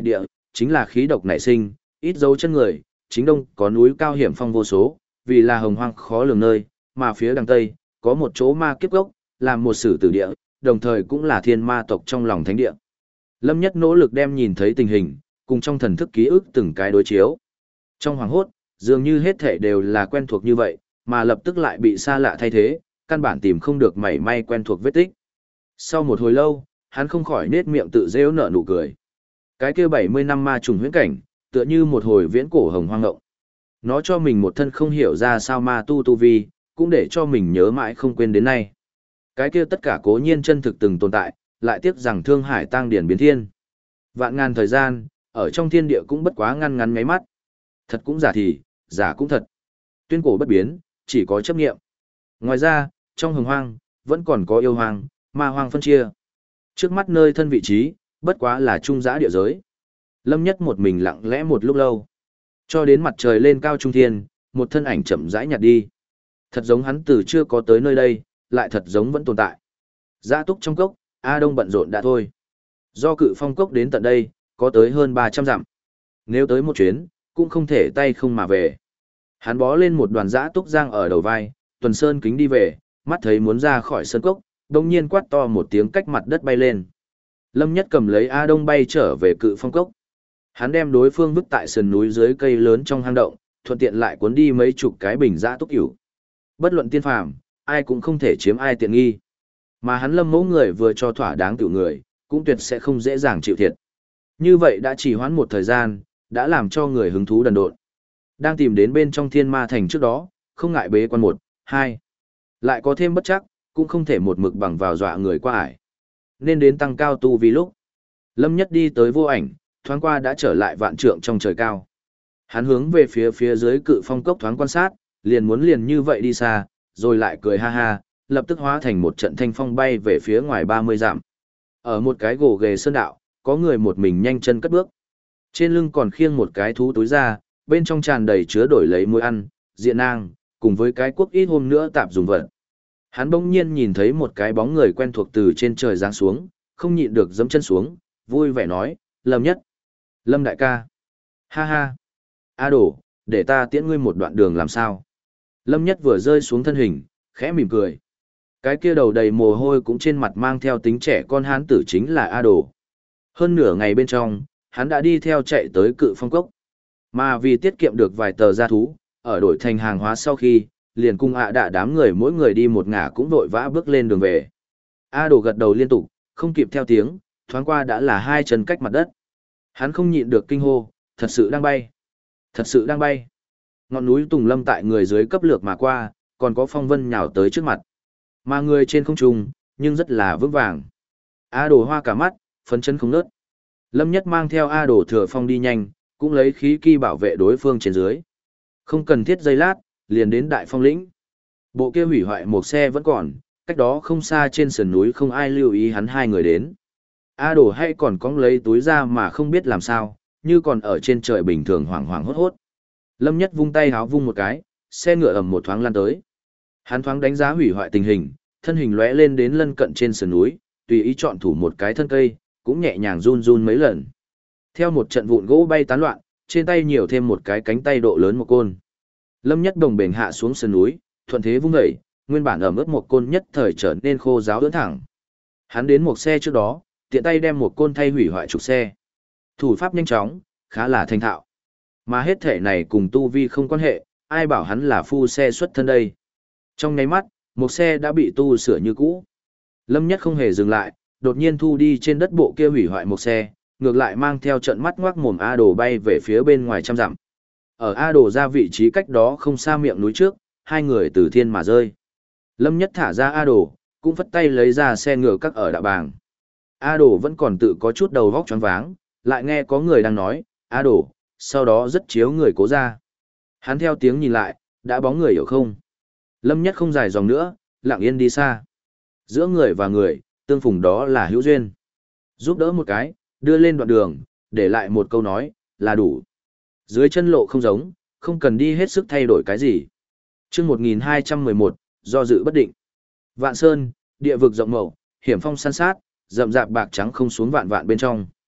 chính là khí độc nảy sinh, ít dấu chân người, chính đông có núi cao hiểm phong vô số, vì là hồng hoang khó lường nơi, mà phía đằng tây, có một chỗ ma kiếp gốc, làm một sử tử địa, đồng thời cũng là thiên ma tộc trong lòng thánh địa. Lâm Nhất nỗ lực đem nhìn thấy tình hình, cùng trong thần thức ký ức từng cái đối chiếu. Trong hoàng hốt, dường như hết thể đều là quen thuộc như vậy, mà lập tức lại bị xa lạ thay thế, căn bản tìm không được mảy may quen thuộc vết tích. Sau một hồi lâu, hắn không khỏi nết miệng tự rêu nở nụ cười. Cái kia 70 năm ma trùng huyễn cảnh, tựa như một hồi viễn cổ hồng hoang ngộng. Nó cho mình một thân không hiểu ra sao ma tu vi, cũng để cho mình nhớ mãi không quên đến nay. Cái kia tất cả cố nhiên chân thực từng tồn tại, lại tiếc rằng thương hải tang điển biến thiên. Vạn ngàn thời gian, ở trong thiên địa cũng bất quá ngăn ngắn ngáy mắt. Thật cũng giả thì, giả cũng thật. Tuyên cổ bất biến, chỉ có chấp nghiệm. Ngoài ra, trong hồng hoang, vẫn còn có yêu hoang, ma hoang phân chia. Trước mắt nơi thân vị trí, bất quá là trung giã địa giới. Lâm Nhất một mình lặng lẽ một lúc lâu. Cho đến mặt trời lên cao trung thiên, một thân ảnh chậm rãi nhạt đi. Thật giống hắn từ chưa có tới nơi đây, lại thật giống vẫn tồn tại. Dã túc trong cốc, A Đông bận rộn đã thôi. Do Cự Phong cốc đến tận đây, có tới hơn 300 dặm. Nếu tới một chuyến, cũng không thể tay không mà về. Hắn bó lên một đoàn dã túc giang ở đầu vai, tuần sơn kính đi về, mắt thấy muốn ra khỏi sơn cốc, đồng nhiên quát to một tiếng cách mặt đất bay lên. Lâm Nhất cầm lấy A Đông bay trở về Cự Phong cốc. Hắn đem đối phương vứt tại sườn núi dưới cây lớn trong hang động, thuận tiện lại cuốn đi mấy chục cái bình dã túc ỉu. Bất luận tiên phàm, ai cũng không thể chiếm ai tiện nghi. Mà hắn Lâm mẫu người vừa cho thỏa đáng tiểu người, cũng tuyệt sẽ không dễ dàng chịu thiệt. Như vậy đã chỉ hoãn một thời gian, đã làm cho người hứng thú đần độn. Đang tìm đến bên trong thiên ma thành trước đó, không ngại bế quan 1, 2. Lại có thêm bất chắc, cũng không thể một mực bằng vào dọa người qua ải. Nên đến tăng cao tu vì lúc. Lâm Nhất đi tới vô ảnh, thoáng qua đã trở lại vạn trượng trong trời cao. Hắn hướng về phía dưới Cự Phong cốc thoáng quan sát, liền muốn liền như vậy đi xa, rồi lại cười ha ha, lập tức hóa thành một trận thanh phong bay về phía ngoài 30 dặm. Ở một cái gồ ghề sơn đạo, có người một mình nhanh chân cất bước. Trên lưng còn khiêng một cái thú túi ra, bên trong tràn đầy chứa đổi lấy muối ăn, diện nang, cùng với cái cuốc ít hôm nữa tạp dùng vật. Hắn bỗng nhiên nhìn thấy một cái bóng người quen thuộc từ trên trời giáng xuống, không nhịn được giẫm chân xuống, vui vẻ nói, Lâm Nhất. Lâm đại ca. Ha ha. A đổ, để ta tiễn ngươi một đoạn đường làm sao. Lâm Nhất vừa rơi xuống thân hình, khẽ mỉm cười. Cái kia đầu đầy mồ hôi cũng trên mặt mang theo tính trẻ con hán tử chính là A Đồ. Hơn nửa ngày bên trong, hắn đã đi theo chạy tới Cự Phong cốc. Mà vì tiết kiệm được vài tờ gia thú, ở đổi thành hàng hóa sau khi, liền cung đạ đám người mỗi người đi một ngả cũng vội vã bước lên đường về. A Đồ gật đầu liên tục, không kịp theo tiếng, thoáng qua đã là 2 chân cách mặt đất. Hắn không nhịn được kinh hô, thật sự đang bay. Thật sự đang bay. Ngọn núi Tùng Lâm tại người dưới cấp lược mà qua, còn có phong vân nhào tới trước mặt. Mà người trên không trung, nhưng rất là vững vàng. A Đồ hoa cả mắt, phấn chấn không nớt. Lâm Nhất mang theo A Đồ thừa phong đi nhanh, cũng lấy khí kỳ bảo vệ đối phương trên dưới. Không cần thiết giây lát, liền đến Đại Phong lĩnh. Bộ kia hủy hoại một xe vẫn còn, cách đó không xa trên sườn núi không ai lưu ý hắn 2 người đến. A Đồ hay còn cong lấy túi ra mà không biết làm sao, như còn ở trên trời bình thường hoảng hoảng hốt hốt. Lâm Nhất vung tay háo vung một cái, xe ngựa ầm một thoáng lăn tới. Hắn thoáng đánh giá hủy hoại tình hình, thân hình lóe lên đến lân cận trên sườn núi, tùy ý chọn thủ một cái thân cây, cũng nhẹ nhàng run run mấy lần. Theo một trận vụn gỗ bay tán loạn, trên tay nhiều thêm một cái cánh tay độ lớn một côn. Lâm Nhất đồng bền hạ xuống sườn núi, thuận thế vung dậy, nguyên bản ẩm ướt một côn nhất thời trở nên khô ráo ưỡn thẳng. Hắn đến một xe trước đó, tiện tay đem một côn thay hủy hoại trục xe. Thủ pháp nhanh chóng, khá là thành thạo. Mà hết thể này cùng tu vi không quan hệ, ai bảo hắn là phu xe xuất thân đây. Trong nháy mắt, một xe đã bị tu sửa như cũ. Lâm Nhất không hề dừng lại, đột nhiên thu đi trên đất bộ kia hủy hoại một xe, ngược lại mang theo trận mắt ngoác mồm A Đồ bay về phía bên ngoài trăm dặm. Ở A Đồ ra vị trí cách đó không xa miệng núi trước, 2 người từ thiên mà rơi. Lâm Nhất thả ra A Đồ, cũng phất tay lấy ra xe ngựa các ở đạo bàng. A Đồ vẫn còn tự có chút đầu vóc choáng váng, lại nghe có người đang nói, A Đồ, sau đó rất chiếu người cố ra. Hắn theo tiếng nhìn lại, đã bóng người hiểu không? Lâm Nhất không dài dòng nữa, lặng yên đi xa. Giữa người và người, tương phùng đó là hữu duyên. Giúp đỡ một cái, đưa lên đoạn đường, để lại một câu nói, là đủ. Dưới chân lộ không giống, không cần đi hết sức thay đổi cái gì. Chương 1211, do dự bất định. Vạn Sơn, địa vực rộng mậu, hiểm phong san sát, rậm rạp bạc trắng không xuống vạn vạn bên trong.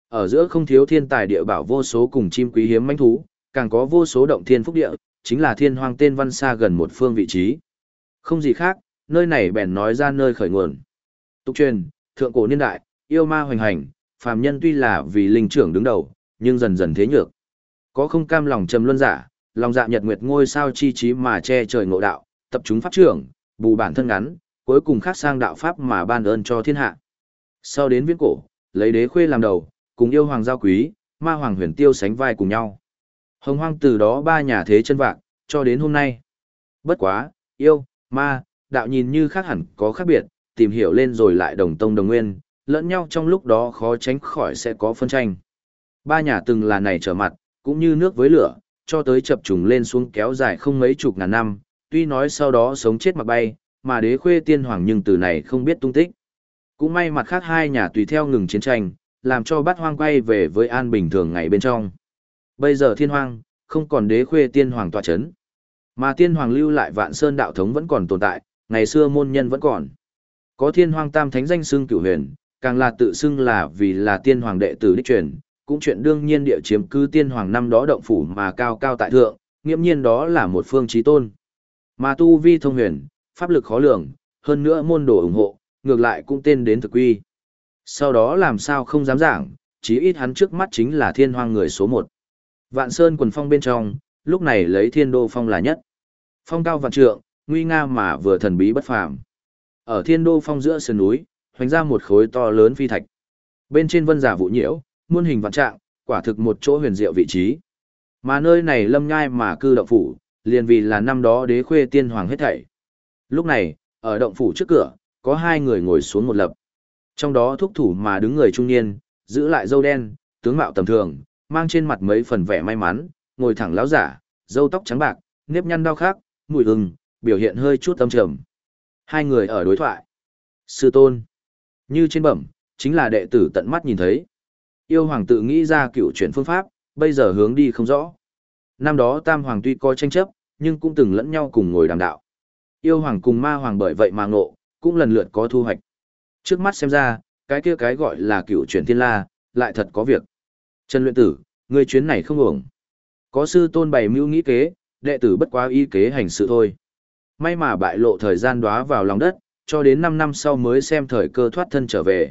Ở giữa không thiếu thiên tài địa bảo vô số cùng chim quý hiếm mãnh thú, càng có vô số động thiên phúc địa, chính là thiên hoang tên văn xa gần một phương vị trí. Không gì khác, nơi này bèn nói ra nơi khởi nguồn. Tục truyền, thượng cổ niên đại, yêu ma hoành hành, phàm nhân tuy là vì linh trưởng đứng đầu, nhưng dần dần thế nhược. Có không cam lòng trầm luân giả, lòng dạ nhật nguyệt ngôi sao chi trí mà che trời ngộ đạo, tập chúng pháp trưởng, bù bản thân ngắn, cuối cùng khác sang đạo pháp mà ban ơn cho thiên hạ. Sau đến viễn cổ, lấy đế khuê làm đầu, cùng yêu hoàng giao quý, ma hoàng huyền tiêu sánh vai cùng nhau. Hồng hoang từ đó ba nhà thế chân vạc, cho đến hôm nay. Bất quá, yêu, ma, đạo nhìn như khác hẳn có khác biệt, tìm hiểu lên rồi lại đồng tông đồng nguyên, lẫn nhau trong lúc đó khó tránh khỏi sẽ có phân tranh. Ba nhà từng là này trở mặt, cũng như nước với lửa, cho tới chập trùng lên xuống kéo dài không mấy chục ngàn năm, tuy nói sau đó sống chết mặc bay, mà đế khuê tiên hoàng nhưng từ này không biết tung tích. Cũng may mặt khác hai nhà tùy theo ngừng chiến tranh, làm cho bát hoang quay về với an bình thường ngày bên trong. Bây giờ thiên hoang, không còn đế khuê tiên hoàng tọa chấn. Mà tiên hoàng lưu lại vạn sơn đạo thống vẫn còn tồn tại, ngày xưa môn nhân vẫn còn. Có thiên hoang tam thánh danh xưng cửu huyền, càng là tự xưng là vì là tiên hoàng đệ tử đích truyền, cũng chuyện đương nhiên địa chiếm cư tiên hoàng năm đó động phủ mà cao cao tại thượng, nghiễm nhiên đó là một phương chí tôn. Mà tu vi thông huyền, pháp lực khó lường, hơn nữa môn đồ ủng hộ, ngược lại cũng tên đến thực quy. Sau đó làm sao không dám giảng, chí ít hắn trước mắt chính là thiên hoang người số một. Vạn Sơn quần phong bên trong, lúc này lấy Thiên Đô Phong là nhất. Phong cao vạn trượng, nguy nga mà vừa thần bí bất phàm. Ở Thiên Đô Phong giữa sườn núi, hoành ra một khối to lớn phi thạch. Bên trên vân giả vụ nhiễu, muôn hình vạn trạng, quả thực một chỗ huyền diệu vị trí. Mà nơi này lâm nhai mà cư động phủ, liền vì là năm đó đế khuê tiên hoàng hết thảy. Lúc này, ở động phủ trước cửa, có hai người ngồi xuống một lập. Trong đó thúc thủ mà đứng người trung niên, giữ lại râu đen, tướng mạo tầm thường, mang trên mặt mấy phần vẻ may mắn, ngồi thẳng láo giả, râu tóc trắng bạc, nếp nhăn đau khắc, mùi hừng, biểu hiện hơi chút âm trầm. Hai người ở đối thoại. Sư tôn. Như trên bẩm, chính là đệ tử tận mắt nhìn thấy. Yêu hoàng tự nghĩ ra cựu chuyển phương pháp, bây giờ hướng đi không rõ. Năm đó tam hoàng tuy có tranh chấp, nhưng cũng từng lẫn nhau cùng ngồi đàm đạo. Yêu hoàng cùng ma hoàng bởi vậy mà ngộ, cũng lần lượt có thu hoạch. Trước mắt xem ra, cái kia cái gọi là cựu chuyển thiên la, lại thật có việc. Trần luyện tử, người chuyến này không ổng. Có sư tôn bày mưu nghĩ kế, đệ tử bất quá y kế hành sự thôi. May mà bại lộ thời gian đóa vào lòng đất, cho đến 5 năm sau mới xem thời cơ thoát thân trở về.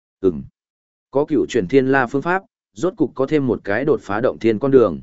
Có cựu chuyển thiên la phương pháp, rốt cục có thêm một cái đột phá động thiên con đường.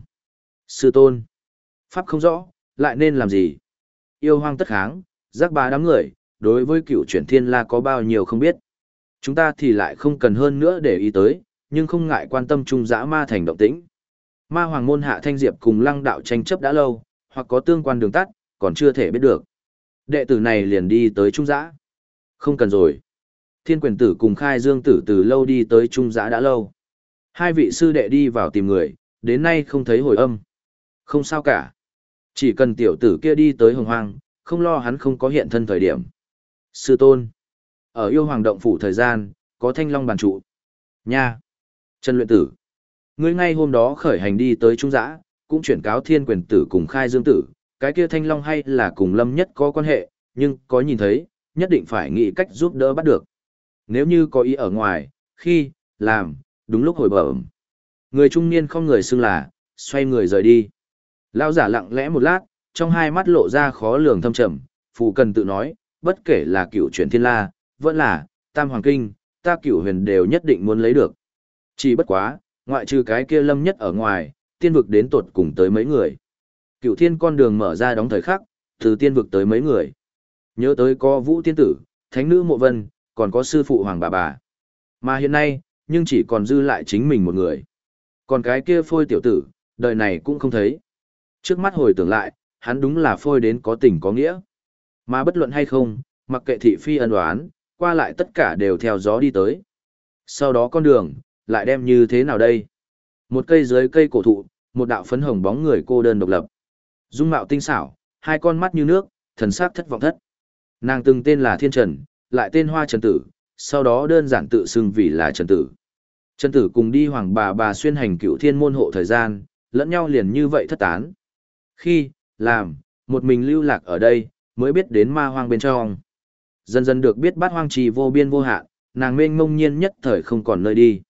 Sư tôn, pháp không rõ, lại nên làm gì? Yêu hoang tất kháng, giác bá đám người, đối với cựu chuyển thiên la có bao nhiêu không biết. Chúng ta thì lại không cần hơn nữa để ý tới, nhưng không ngại quan tâm trung dã ma thành động tĩnh. Ma hoàng môn hạ thanh diệp cùng lăng đạo tranh chấp đã lâu, hoặc có tương quan đường tắt, còn chưa thể biết được. Đệ tử này liền đi tới trung dã. Không cần rồi. Thiên quyền tử cùng khai dương tử từ lâu đi tới trung dã đã lâu. Hai vị sư đệ đi vào tìm người, đến nay không thấy hồi âm. Không sao cả. Chỉ cần tiểu tử kia đi tới hồng hoang, không lo hắn không có hiện thân thời điểm. Sư tôn. Ở yêu hoàng động phủ thời gian, có thanh long bàn trụ. Nha. Trần luyện tử. Ngươi ngay hôm đó khởi hành đi tới trung dã, cũng chuyển cáo thiên quyền tử cùng khai dương tử, cái kia thanh long hay là cùng lâm nhất có quan hệ, nhưng có nhìn thấy, nhất định phải nghĩ cách giúp đỡ bắt được. Nếu như có ý ở ngoài, khi, làm, đúng lúc hồi bẩm. Người trung niên không người xưng là, xoay người rời đi. Lão giả lặng lẽ một lát, trong hai mắt lộ ra khó lường thâm trầm, phụ cần tự nói, bất kể là cựu chuyển thiên la, vẫn là, tam hoàng kinh, ta cựu huyền đều nhất định muốn lấy được. Chỉ bất quá, ngoại trừ cái kia lâm nhất ở ngoài, tiên vực đến tột cùng tới mấy người. Cựu thiên con đường mở ra đóng thời khắc, từ tiên vực tới mấy người. Nhớ tới có vũ tiên tử, thánh nữ mộ vân, còn có sư phụ hoàng bà. Mà hiện nay, nhưng chỉ còn dư lại chính mình một người. Còn cái kia phôi tiểu tử, đời này cũng không thấy. Trước mắt hồi tưởng lại, hắn đúng là phôi đến có tình có nghĩa. Mà bất luận hay không, mặc kệ thị phi ân oán, qua lại tất cả đều theo gió đi tới. Sau đó con đường, lại đem như thế nào đây? Một cây dưới cây cổ thụ, một đạo phấn hồng bóng người cô đơn độc lập. Dung mạo tinh xảo, hai con mắt như nước, thần sắc thất vọng thất. Nàng từng tên là Thiên Trần, lại tên Hoa Trần Tử, sau đó đơn giản tự xưng vì là Trần Tử. Trần Tử cùng đi hoàng bà xuyên hành cựu thiên môn hộ thời gian, lẫn nhau liền như vậy thất tán. Khi, làm, một mình lưu lạc ở đây, mới biết đến ma hoang bên trong. Dần dần được biết bát hoang trì vô biên vô hạn, nàng mênh mông nhiên nhất thời không còn nơi đi.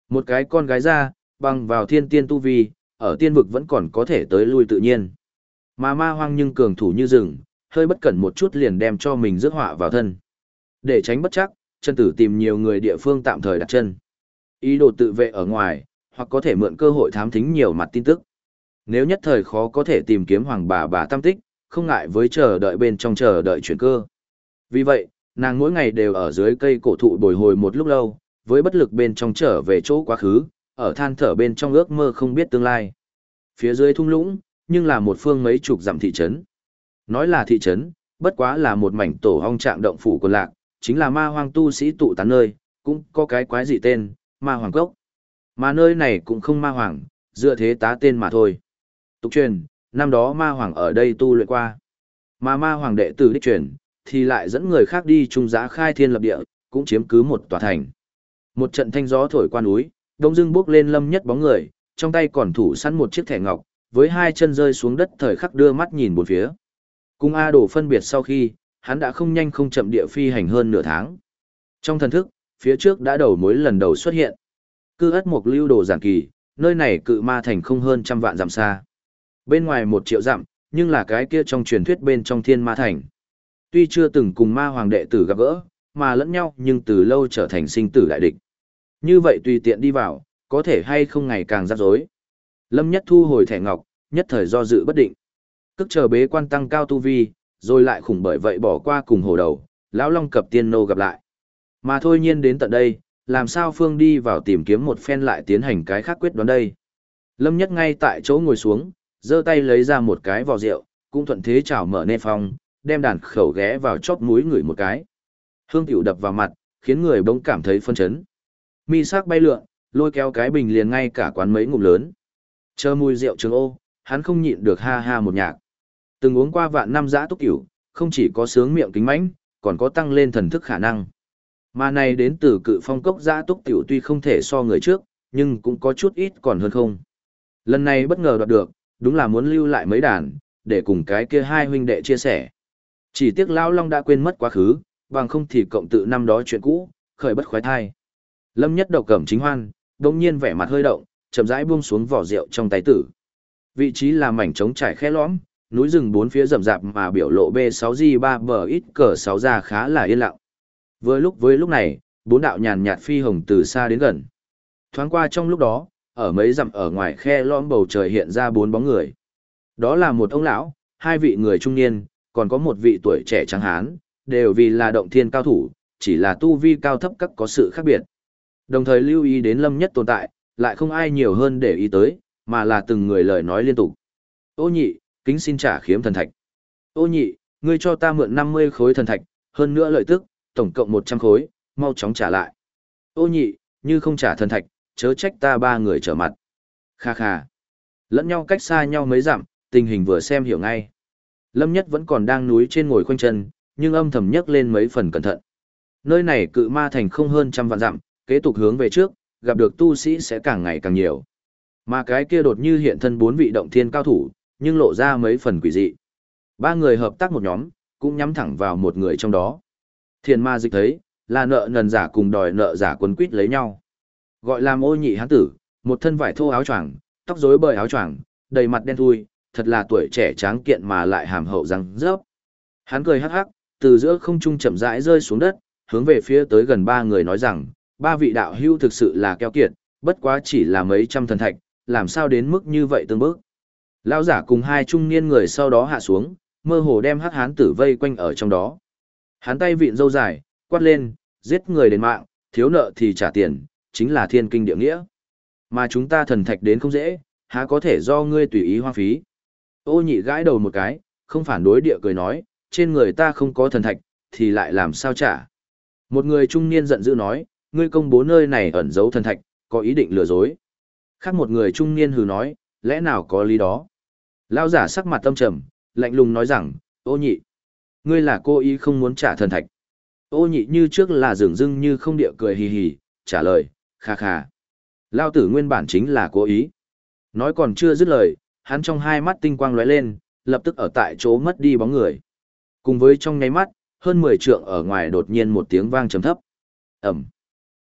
Một cái con gái ra, bằng vào thiên tiên tu vi, ở tiên vực vẫn còn có thể tới lui tự nhiên. Mà ma hoang nhưng cường thủ như rừng, hơi bất cẩn một chút liền đem cho mình rước họa vào thân. Để tránh bất chắc, chân tử tìm nhiều người địa phương tạm thời đặt chân. Ý đồ tự vệ ở ngoài, hoặc có thể mượn cơ hội thám thính nhiều mặt tin tức. Nếu nhất thời khó có thể tìm kiếm hoàng bà tam tích, không ngại với chờ đợi bên trong chờ đợi chuyển cơ. Vì vậy, nàng mỗi ngày đều ở dưới cây cổ thụ bồi hồi một lúc lâu, với bất lực bên trong trở về chỗ quá khứ, ở than thở bên trong ước mơ không biết tương lai. Phía dưới thung lũng, nhưng là một phương mấy chục dặm thị trấn. Nói là thị trấn, bất quá là một mảnh tổ hong trạng động phủ quần lạc, chính là ma hoang tu sĩ tụ tán nơi, cũng có cái quái dị tên, ma hoàng cốc. Mà nơi này cũng không ma hoàng, dựa thế tá tên mà thôi. Tục truyền, năm đó ma hoàng ở đây tu luyện qua. Mà ma hoàng đệ tử đích truyền, thì lại dẫn người khác đi trung giã khai thiên lập địa, cũng chiếm cứ một tòa thành. Một trận thanh gió thổi qua núi, đông dưng bước lên Lâm Nhất bóng người, trong tay còn thủ sẵn một chiếc thẻ ngọc, với hai chân rơi xuống đất thời khắc đưa mắt nhìn bốn phía. Cùng A Đồ phân biệt sau khi, hắn đã không nhanh không chậm địa phi hành hơn nửa tháng. Trong thần thức, phía trước đã đầu mối lần đầu xuất hiện. Cư ất mục lưu đồ giản kỳ, nơi này cự ma thành không hơn trăm vạn dặm xa. Bên ngoài 1 triệu dặm, nhưng là cái kia trong truyền thuyết bên trong thiên ma thành. Tuy chưa từng cùng ma hoàng đệ tử gặp gỡ, mà lẫn nhau nhưng từ lâu trở thành sinh tử đại địch. Như vậy tùy tiện đi vào, có thể hay không ngày càng rắc rối. Lâm Nhất thu hồi thẻ ngọc, nhất thời do dự bất định. Cức chờ bế quan tăng cao tu vi, rồi lại khủng bởi vậy bỏ qua cùng hồ đầu, lão long cập tiên nô gặp lại. Mà thôi nhiên đến tận đây, làm sao Phương đi vào tìm kiếm một phen lại tiến hành cái khác quyết đoán đây. Lâm Nhất ngay tại chỗ ngồi xuống, giơ tay lấy ra một cái vò rượu, cũng thuận thế chảo mở nê phong, đem đàn khẩu ghé vào chóp mũi người một cái. Hương tiểu đập vào mặt, khiến người bỗng cảm thấy phân chấn. Mi sắc bay lượn, lôi kéo cái bình liền ngay cả quán mấy ngụm lớn. Chờ mùi rượu trường ô, hắn không nhịn được ha ha một nhạc. Từng uống qua vạn năm dã túc cửu, không chỉ có sướng miệng kính mãnh, còn có tăng lên thần thức khả năng. Mà này đến từ cự phong cốc dã túc tiểu tuy không thể so người trước, nhưng cũng có chút ít còn hơn không. Lần này bất ngờ đoạt được, đúng là muốn lưu lại mấy đàn, để cùng cái kia hai huynh đệ chia sẻ. Chỉ tiếc Lão Long đã quên mất quá khứ, bằng không thì cộng tự năm đó chuyện cũ, khởi bất khoái thai. Lâm Nhất độc cẩm chính hoan, đồng nhiên vẻ mặt hơi động, chậm rãi buông xuống vỏ rượu trong tay tử. Vị trí là mảnh trống trải khe lõm, núi rừng bốn phía rậm rạp mà biểu lộ B6G3 bờ ít cờ 6 ra khá là yên lặng. Với lúc này, 4 đạo nhàn nhạt phi hồng từ xa đến gần. Thoáng qua trong lúc đó, ở mấy dặm ở ngoài khe lõm bầu trời hiện ra 4 bóng người. Đó là một ông lão, 2 vị người trung niên, còn có một vị tuổi trẻ trắng hán, đều vì là động thiên cao thủ, chỉ là tu vi cao thấp các có sự khác biệt. Đồng thời lưu ý đến Lâm Nhất tồn tại, lại không ai nhiều hơn để ý tới, mà là từng người lời nói liên tục. Ô nhị, kính xin trả khiếm thần thạch. Ô nhị, ngươi cho ta mượn 50 khối thần thạch, hơn nữa lợi tức, tổng cộng 100 khối, mau chóng trả lại. Ô nhị, như không trả thần thạch, chớ trách ta 3 người trở mặt. Kha kha. Lẫn nhau cách xa nhau mấy dặm, tình hình vừa xem hiểu ngay. Lâm Nhất vẫn còn đang núi trên ngồi khoanh chân, nhưng âm thầm nhấc lên mấy phần cẩn thận. Nơi này cự ma thành không hơn trăm vạn dặm, kế tục hướng về trước, gặp được tu sĩ sẽ càng ngày càng nhiều. Mà cái kia đột như hiện thân 4 vị động thiên cao thủ, nhưng lộ ra mấy phần quỷ dị. 3 người hợp tác một nhóm, cũng nhắm thẳng vào một người trong đó. Thiền ma dịch thấy, là nợ nần giả cùng đòi nợ giả quấn quýt lấy nhau. Gọi làm ô nhị hán tử, một thân vải thô áo choàng, tóc rối bời áo choàng, đầy mặt đen thui, thật là tuổi trẻ tráng kiện mà lại hàm hậu răng rớp. Hắn cười hắc hắc, từ giữa không trung chậm rãi rơi xuống đất, hướng về phía tới gần 3 người nói rằng, 3 vị đạo hữu thực sự là keo kiệt, bất quá chỉ là mấy trăm thần thạch, làm sao đến mức như vậy tương bức. Lão giả cùng 2 trung niên người sau đó hạ xuống, mơ hồ đem hắc hán tử vây quanh ở trong đó. Hắn tay vịn râu dài, quát lên, giết người đền mạng, thiếu nợ thì trả tiền, chính là thiên kinh địa nghĩa. Mà chúng ta thần thạch đến không dễ, há có thể do ngươi tùy ý hoang phí. Ô nhị gãi đầu một cái, không phản đối địa cười nói, trên người ta không có thần thạch, thì lại làm sao trả. Một người trung niên giận dữ nói, ngươi công bố nơi này ẩn giấu thần thạch, có ý định lừa dối. Khác một người trung niên hừ nói, lẽ nào có lý đó. Lão giả sắc mặt tâm trầm, lạnh lùng nói rằng, ô nhị, ngươi là cô ý không muốn trả thần thạch. Ô nhị như trước là dửng dưng như không địa cười hì hì, trả lời, kha kha. Lao tử nguyên bản chính là cố ý. Nói còn chưa dứt lời, hắn trong hai mắt tinh quang lóe lên, lập tức ở tại chỗ mất đi bóng người. Cùng với trong nháy mắt, hơn 10 trượng ở ngoài đột nhiên một tiếng vang trầm thấp. Ẩm.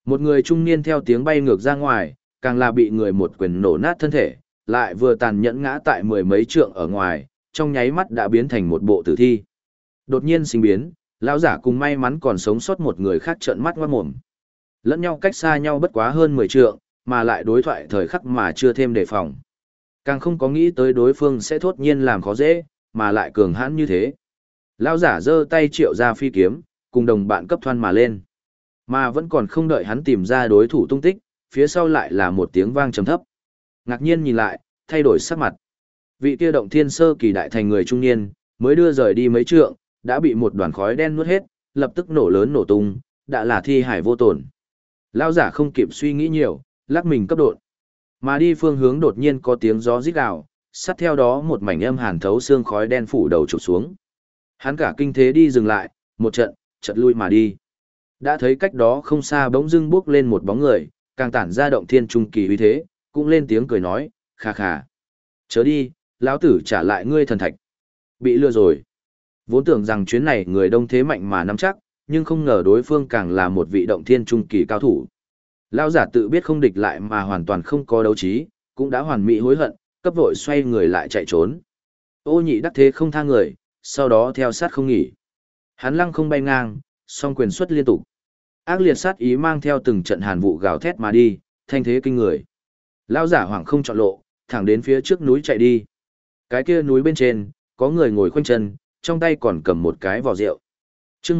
Một người trung niên theo tiếng bay ngược ra ngoài, càng là bị người một quyền nổ nát thân thể, lại vừa tàn nhẫn ngã tại mười mấy trượng ở ngoài, trong nháy mắt đã biến thành một bộ tử thi. Đột nhiên sinh biến, lão giả cùng may mắn còn sống sót một người khác trợn mắt ngoát mồm. Lẫn nhau cách xa nhau bất quá hơn 10 trượng, mà lại đối thoại thời khắc mà chưa thêm đề phòng. Càng không có nghĩ tới đối phương sẽ thốt nhiên làm khó dễ, mà lại cường hãn như thế. Lão giả giơ tay triệu ra phi kiếm, cùng đồng bạn cấp thoăn mà lên. Mà vẫn còn không đợi hắn tìm ra đối thủ tung tích, phía sau lại là một tiếng vang trầm thấp. Ngạc nhiên nhìn lại, thay đổi sắc mặt. Vị kia động thiên sơ kỳ đại thành người trung niên, mới đưa rời đi mấy trượng, đã bị một đoàn khói đen nuốt hết, lập tức nổ lớn nổ tung, đã là thi hải vô tổn. Lão giả không kịp suy nghĩ nhiều, lắc mình cấp đột. Mà đi phương hướng đột nhiên có tiếng gió rít gào, sát theo đó một mảnh âm hàn thấu xương khói đen phủ đầu chụp xuống. Hắn cả kinh thế đi dừng lại, một trận, trận lui mà đi. Đã thấy cách đó không xa bỗng dưng bước lên một bóng người, càng tản ra động thiên trung kỳ uy thế, cũng lên tiếng cười nói, khà khà. Chớ đi, lão tử trả lại ngươi thần thạch. Bị lừa rồi. Vốn tưởng rằng chuyến này người đông thế mạnh mà nắm chắc, nhưng không ngờ đối phương càng là một vị động thiên trung kỳ cao thủ. Lão giả tự biết không địch lại mà hoàn toàn không có đấu trí, cũng đã hoàn mỹ hối hận, cấp vội xoay người lại chạy trốn. Ô nhị đắc thế không tha người, sau đó theo sát không nghỉ. Hắn lăng không bay ngang, song quyền xuất liên tục. Ác liệt sát ý mang theo từng trận hàn vụ gào thét mà đi, thanh thế kinh người. Lão giả hoảng không chọn lộ, thẳng đến phía trước núi chạy đi. Cái kia núi bên trên, có người ngồi khoanh chân, trong tay còn cầm một cái vò rượu. Chương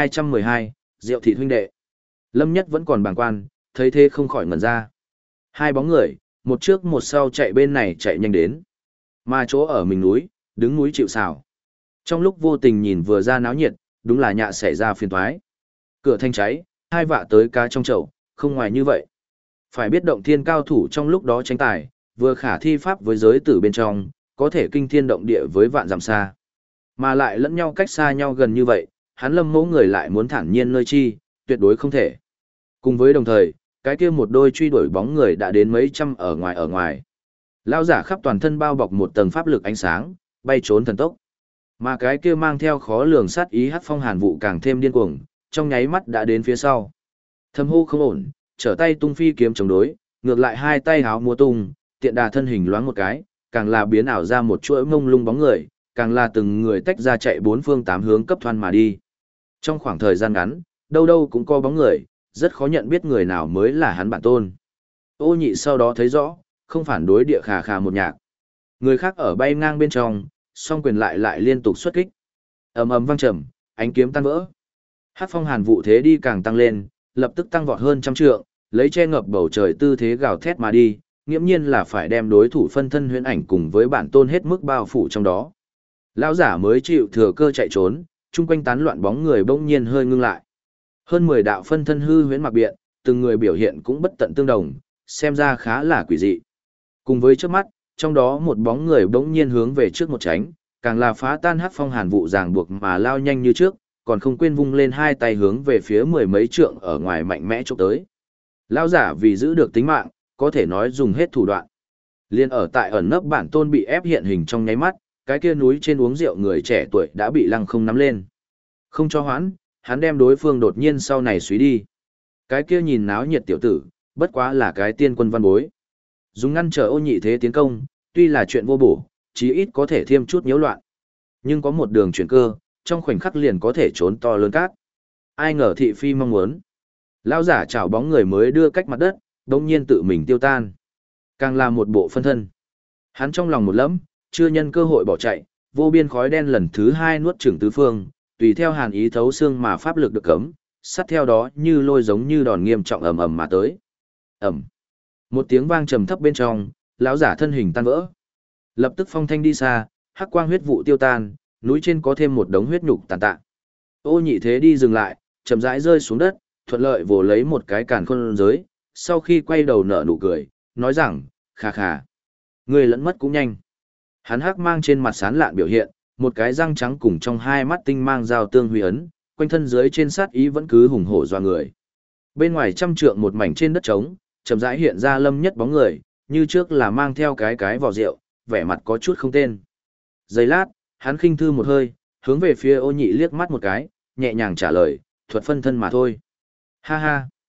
1212, rượu thịt huynh đệ. Lâm Nhất vẫn còn bàng quan, thấy thế không khỏi ngẩn ra. Hai bóng người, một trước một sau chạy bên này chạy nhanh đến. Mà chỗ ở mình núi, đứng núi chịu sào. Trong lúc vô tình nhìn vừa ra náo nhiệt, đúng là nhạ xảy ra phiền toái. Cửa thanh cháy, hai vạ tới cá trong chậu, không ngoài như vậy. Phải biết động thiên cao thủ trong lúc đó tranh tài, vừa khả thi pháp với giới tử bên trong, có thể kinh thiên động địa với vạn dặm xa. Mà lại lẫn nhau cách xa nhau gần như vậy, hắn Lâm Mẫu người lại muốn thản nhiên nơi chi, tuyệt đối không thể. Cùng với đồng thời, cái kia một đôi truy đuổi bóng người đã đến mấy trăm ở ngoài. Lao giả khắp toàn thân bao bọc một tầng pháp lực ánh sáng, bay trốn thần tốc. Mà cái kia mang theo khó lường sát ý hắc phong hàn vụ càng thêm điên cuồng, trong nháy mắt đã đến phía sau. Thâm hô không ổn, trở tay tung phi kiếm chống đối, ngược lại hai tay háo múa tung, tiện đà thân hình loáng một cái, càng là biến ảo ra một chuỗi mông lung bóng người, càng là từng người tách ra chạy bốn phương tám hướng cấp thoăn mà đi. Trong khoảng thời gian ngắn, đâu đâu cũng có bóng người, rất khó nhận biết người nào mới là hắn bản tôn. Ô nhị sau đó thấy rõ, không phản đối địa khà khà một nhạc. Người khác ở bay ngang bên trong, song quyền lại liên tục xuất kích. Ầm ầm vang trầm, ánh kiếm tan vỡ. Hắc phong hàn vụ thế đi càng tăng lên, lập tức tăng vọt hơn trăm trượng, lấy che ngập bầu trời tư thế gào thét mà đi, nghiễm nhiên là phải đem đối thủ phân thân huyễn ảnh cùng với bản tôn hết mức bao phủ trong đó. Lão giả mới chịu thừa cơ chạy trốn, chung quanh tán loạn bóng người bỗng nhiên hơi ngưng lại. Hơn 10 đạo phân thân hư huyễn mặc biện, từng người biểu hiện cũng bất tận tương đồng, xem ra khá là quỷ dị. Cùng với trước mắt, trong đó một bóng người bỗng nhiên hướng về trước một tránh, càng là phá tan hắc phong hàn vụ ràng buộc mà lao nhanh như trước, còn không quên vung lên hai tay hướng về phía mười mấy trượng ở ngoài mạnh mẽ chụp tới. Lão giả vì giữ được tính mạng, có thể nói dùng hết thủ đoạn. Liên ở tại ẩn nấp bản tôn bị ép hiện hình trong nháy mắt, cái kia núi trên uống rượu người trẻ tuổi đã bị lăng không nắm lên. Không cho hoãn, hắn đem đối phương đột nhiên sau này suy đi. Cái kia nhìn náo nhiệt tiểu tử, bất quá là cái tiên quân văn bối. Dùng ngăn trở Ô nhị thế tiến công, tuy là chuyện vô bổ, chí ít có thể thêm chút nhiễu loạn. Nhưng có một đường chuyển cơ, trong khoảnh khắc liền có thể trốn to lớn cát. Ai ngờ thị phi mong muốn. Lão giả chảo bóng người mới đưa cách mặt đất, đột nhiên tự mình tiêu tan. Càng là một bộ phân thân. Hắn trong lòng một lẫm, chưa nhân cơ hội bỏ chạy, vô biên khói đen lần thứ hai nuốt chửng tứ phương, tùy theo hàn ý thấu xương mà pháp lực được cấm, sát theo đó như lôi giống như đòn nghiêm trọng ầm ầm mà tới. Ầm. Một tiếng vang trầm thấp bên trong, lão giả thân hình tan vỡ. Lập tức phong thanh đi xa, hắc quang huyết vụ tiêu tan, núi trên có thêm một đống huyết nhục tàn tạ. Ô nhị thế đi dừng lại, chậm rãi rơi xuống đất, thuận lợi vồ lấy một cái càn khôn giới, sau khi quay đầu nở nụ cười, nói rằng, khà khà. Người lẫn mất cũng nhanh. Hắn hắc mang trên mặt sán lạn biểu hiện, một cái răng trắng cùng trong hai mắt tinh mang giao tương huy ấn, quanh thân dưới trên sát ý vẫn cứ hùng hổ doa người. Bên ngoài trăm trượng một mảnh trên đất trống, chậm rãi hiện ra Lâm Nhất bóng người, như trước là mang theo cái vỏ rượu, vẻ mặt có chút không tên. Giây lát, hắn khinh thư một hơi, hướng về phía Ô nhị liếc mắt một cái, nhẹ nhàng trả lời, thuật phân thân mà thôi. Ha ha.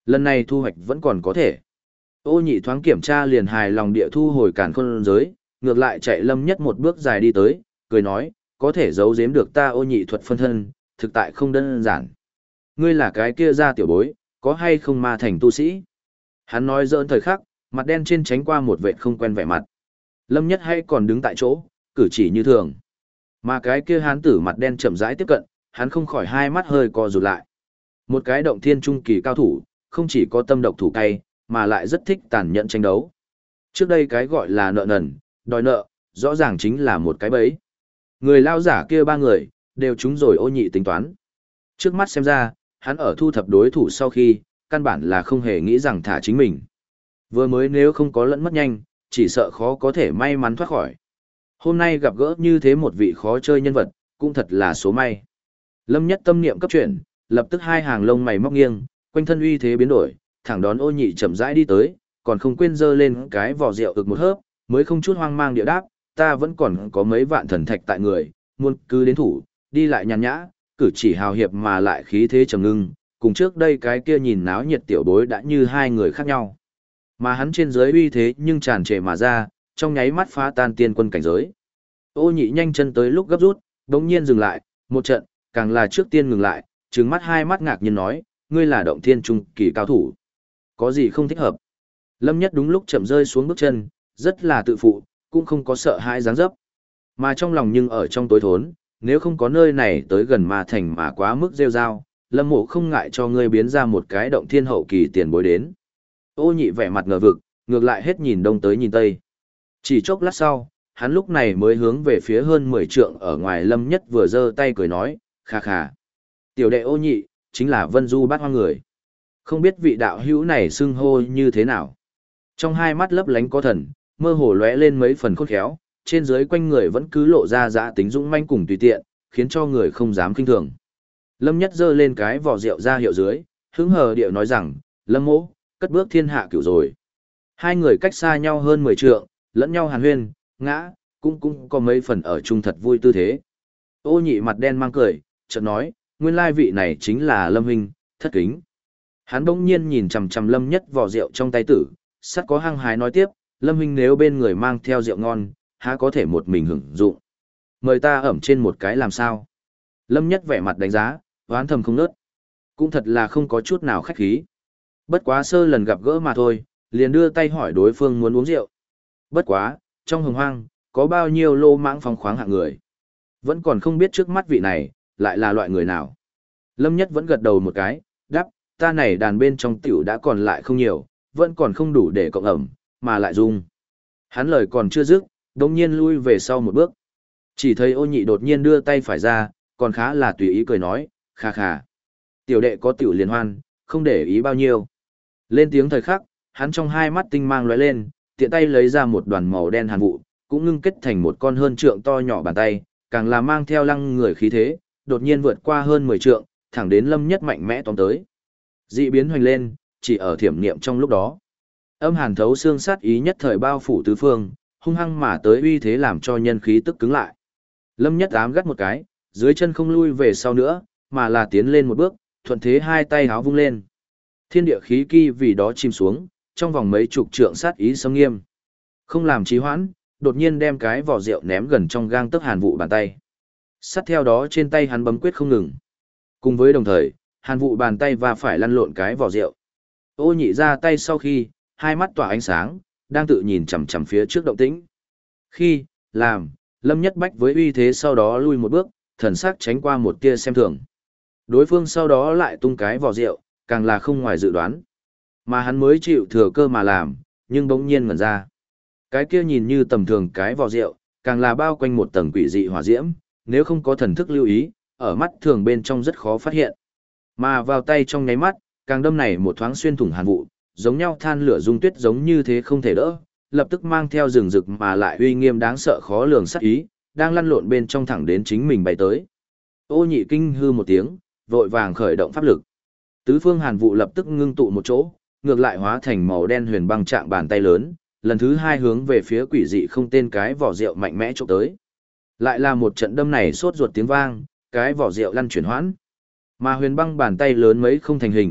Lần này thu hoạch vẫn còn có thể. Ô nhị thoáng kiểm tra liền hài lòng địa thu hồi càn khôn giới, ngược lại chạy Lâm Nhất một bước dài đi tới, cười nói, có thể giấu giếm được ta ô nhị thuật phân thân, thực tại không đơn giản. Ngươi là cái kia ra tiểu bối, có hay không ma thành tu sĩ? Hắn nói giỡn thời khắc, mặt đen trên tránh qua một vệt không quen vẻ mặt. Lâm Nhất hay còn đứng tại chỗ, cử chỉ như thường. Mà cái kia hán tử mặt đen chậm rãi tiếp cận, hắn không khỏi hai mắt hơi co rụt lại. Một cái động thiên trung kỳ cao thủ, không chỉ có tâm độc thủ cay, mà lại rất thích tàn nhẫn tranh đấu. Trước đây cái gọi là nợ nần, đòi nợ, rõ ràng chính là một cái bẫy. Người lao giả kia ba người, đều trúng rồi ô nhị tính toán. Trước mắt xem ra, hắn ở thu thập đối thủ sau khi, căn bản là không hề nghĩ rằng thả chính mình. Vừa mới nếu không có lẫn mất nhanh, chỉ sợ khó có thể may mắn thoát khỏi. Hôm nay gặp gỡ như thế một vị khó chơi nhân vật, cũng thật là số may. Lâm Nhất tâm niệm cấp chuyển, lập tức hai hàng lông mày móc nghiêng, quanh thân uy thế biến đổi, thẳng đón ô nhị chậm rãi đi tới, còn không quên dơ lên cái vỏ rượu ực một hớp, mới không chút hoang mang địa đáp, ta vẫn còn có mấy vạn thần thạch tại người, muôn cứ đến thủ, đi lại nhàn nhã, cử chỉ hào hiệp mà lại khí thế trầm ngưng, cùng trước đây cái kia nhìn náo nhiệt tiểu bối đã như hai người khác nhau. Mà hắn trên dưới uy thế nhưng tràn trề mà ra, trong nháy mắt phá tan tiên quân cảnh giới. Ô nhị nhanh chân tới lúc gấp rút, đống nhiên dừng lại, một trận, càng là trước tiên ngừng lại, trừng mắt hai mắt ngạc nhiên nói, ngươi là động thiên trung kỳ cao thủ. Có gì không thích hợp? Lâm Nhất đúng lúc chậm rơi xuống bước chân, rất là tự phụ, cũng không có sợ hãi dáng dấp. Mà trong lòng nhưng ở trong tối thốn, nếu không có nơi này tới gần ma thành mà quá mức rêu rao, Lâm Mộ không ngại cho ngươi biến ra một cái động thiên hậu kỳ tiền bối đến. Ô nhị vẻ mặt ngờ vực, ngược lại hết nhìn đông tới nhìn tây. Chỉ chốc lát sau, hắn lúc này mới hướng về phía hơn 10 trượng ở ngoài Lâm Nhất vừa giơ tay cười nói, khà khà. Tiểu đệ ô nhị, chính là Vân Du Bát Hoang người. Không biết vị đạo hữu này xưng hô như thế nào. Trong hai mắt lấp lánh có thần, mơ hồ lóe lên mấy phần khôn khéo, trên dưới quanh người vẫn cứ lộ ra dã tính dũng manh cùng tùy tiện, khiến cho người không dám kinh thường. Lâm Nhất giơ lên cái vỏ rượu ra hiệu dưới, hứng hờ điệu nói rằng, Lâm Mỗ, cất bước thiên hạ cửu rồi. Hai người cách xa nhau hơn 10 trượng, lẫn nhau hàn huyên, ngã, cũng có mấy phần ở chung thật vui tư thế. Ô nhị mặt đen mang cười, chợt nói, nguyên lai vị này chính là Lâm huynh, thất kính. Hắn bỗng nhiên nhìn chằm chằm Lâm Nhất vỏ rượu trong tay tử, sắt có hăng hái nói tiếp, Lâm huynh nếu bên người mang theo rượu ngon, há có thể một mình hưởng dụng. Mời ta ẩm trên một cái làm sao? Lâm Nhất vẻ mặt đánh giá, oán thầm không nớt. Cũng thật là không có chút nào khách khí. Bất quá sơ lần gặp gỡ mà thôi, liền đưa tay hỏi đối phương muốn uống rượu. Bất quá, trong hồng hoang, có bao nhiêu lô mãng phóng khoáng hạng người. Vẫn còn không biết trước mắt vị này, lại là loại người nào. Lâm Nhất vẫn gật đầu một cái, đáp, ta này đàn bên trong tiểu đã còn lại không nhiều, vẫn còn không đủ để cộng ẩm, mà lại dung. Hắn lời còn chưa dứt, đồng nhiên lui về sau một bước. Chỉ thấy ô nhị đột nhiên đưa tay phải ra, còn khá là tùy ý cười nói, khà khà. Tiểu đệ có tiểu liên hoan, không để ý bao nhiêu. Lên tiếng thời khắc, hắn trong hai mắt tinh mang lóe lên, tiện tay lấy ra một đoàn màu đen hàn vụ, cũng ngưng kết thành một con hơn trượng to nhỏ bàn tay, càng là mang theo lăng người khí thế, đột nhiên vượt qua hơn 10 trượng, thẳng đến Lâm Nhất mạnh mẽ tóm tới. Dị biến hoành lên, chỉ ở thiểm niệm trong lúc đó. Âm hàn thấu xương sát ý nhất thời bao phủ tứ phương, hung hăng mà tới uy thế làm cho nhân khí tức cứng lại. Lâm Nhất ám gắt một cái, dưới chân không lui về sau nữa, mà là tiến lên một bước, thuận thế hai tay háo vung lên. Thiên địa khí kỳ vì đó chìm xuống, trong vòng mấy chục trượng sát ý xâm nghiêm. Không làm trì hoãn, đột nhiên đem cái vỏ rượu ném gần trong gang tấc hàn vụ bàn tay. Sát theo đó trên tay hắn bấm quyết không ngừng. Cùng với đồng thời, hàn vụ bàn tay và phải lăn lộn cái vỏ rượu. Ô nhị ra tay sau khi, hai mắt tỏa ánh sáng, đang tự nhìn chằm chằm phía trước động tĩnh. Khi, làm, Lâm Nhất bách với uy thế sau đó lui một bước, thần sắc tránh qua một tia xem thường. Đối phương sau đó lại tung cái vỏ rượu, càng là không ngoài dự đoán. Mà hắn mới chịu thừa cơ mà làm, nhưng bỗng nhiên ngẩn ra. Cái kia nhìn như tầm thường cái vỏ rượu, càng là bao quanh một tầng quỷ dị hỏa diễm, nếu không có thần thức lưu ý, ở mắt thường bên trong rất khó phát hiện. Mà vào tay trong nháy mắt, càng đâm này một thoáng xuyên thủng hàn vụ, giống nhau than lửa dung tuyết giống như thế không thể đỡ, lập tức mang theo rừng rực mà lại uy nghiêm đáng sợ khó lường sát ý, đang lăn lộn bên trong thẳng đến chính mình bay tới. Ô nhị kinh hư một tiếng, vội vàng khởi động pháp lực. Tứ phương hàn vụ lập tức ngưng tụ một chỗ, ngược lại hóa thành màu đen huyền băng trạng bàn tay lớn, lần thứ hai hướng về phía quỷ dị không tên cái vỏ rượu mạnh mẽ chụp tới. Lại là một trận đâm này sốt ruột tiếng vang, cái vỏ rượu lăn chuyển hoãn. Mà huyền băng bàn tay lớn mấy không thành hình,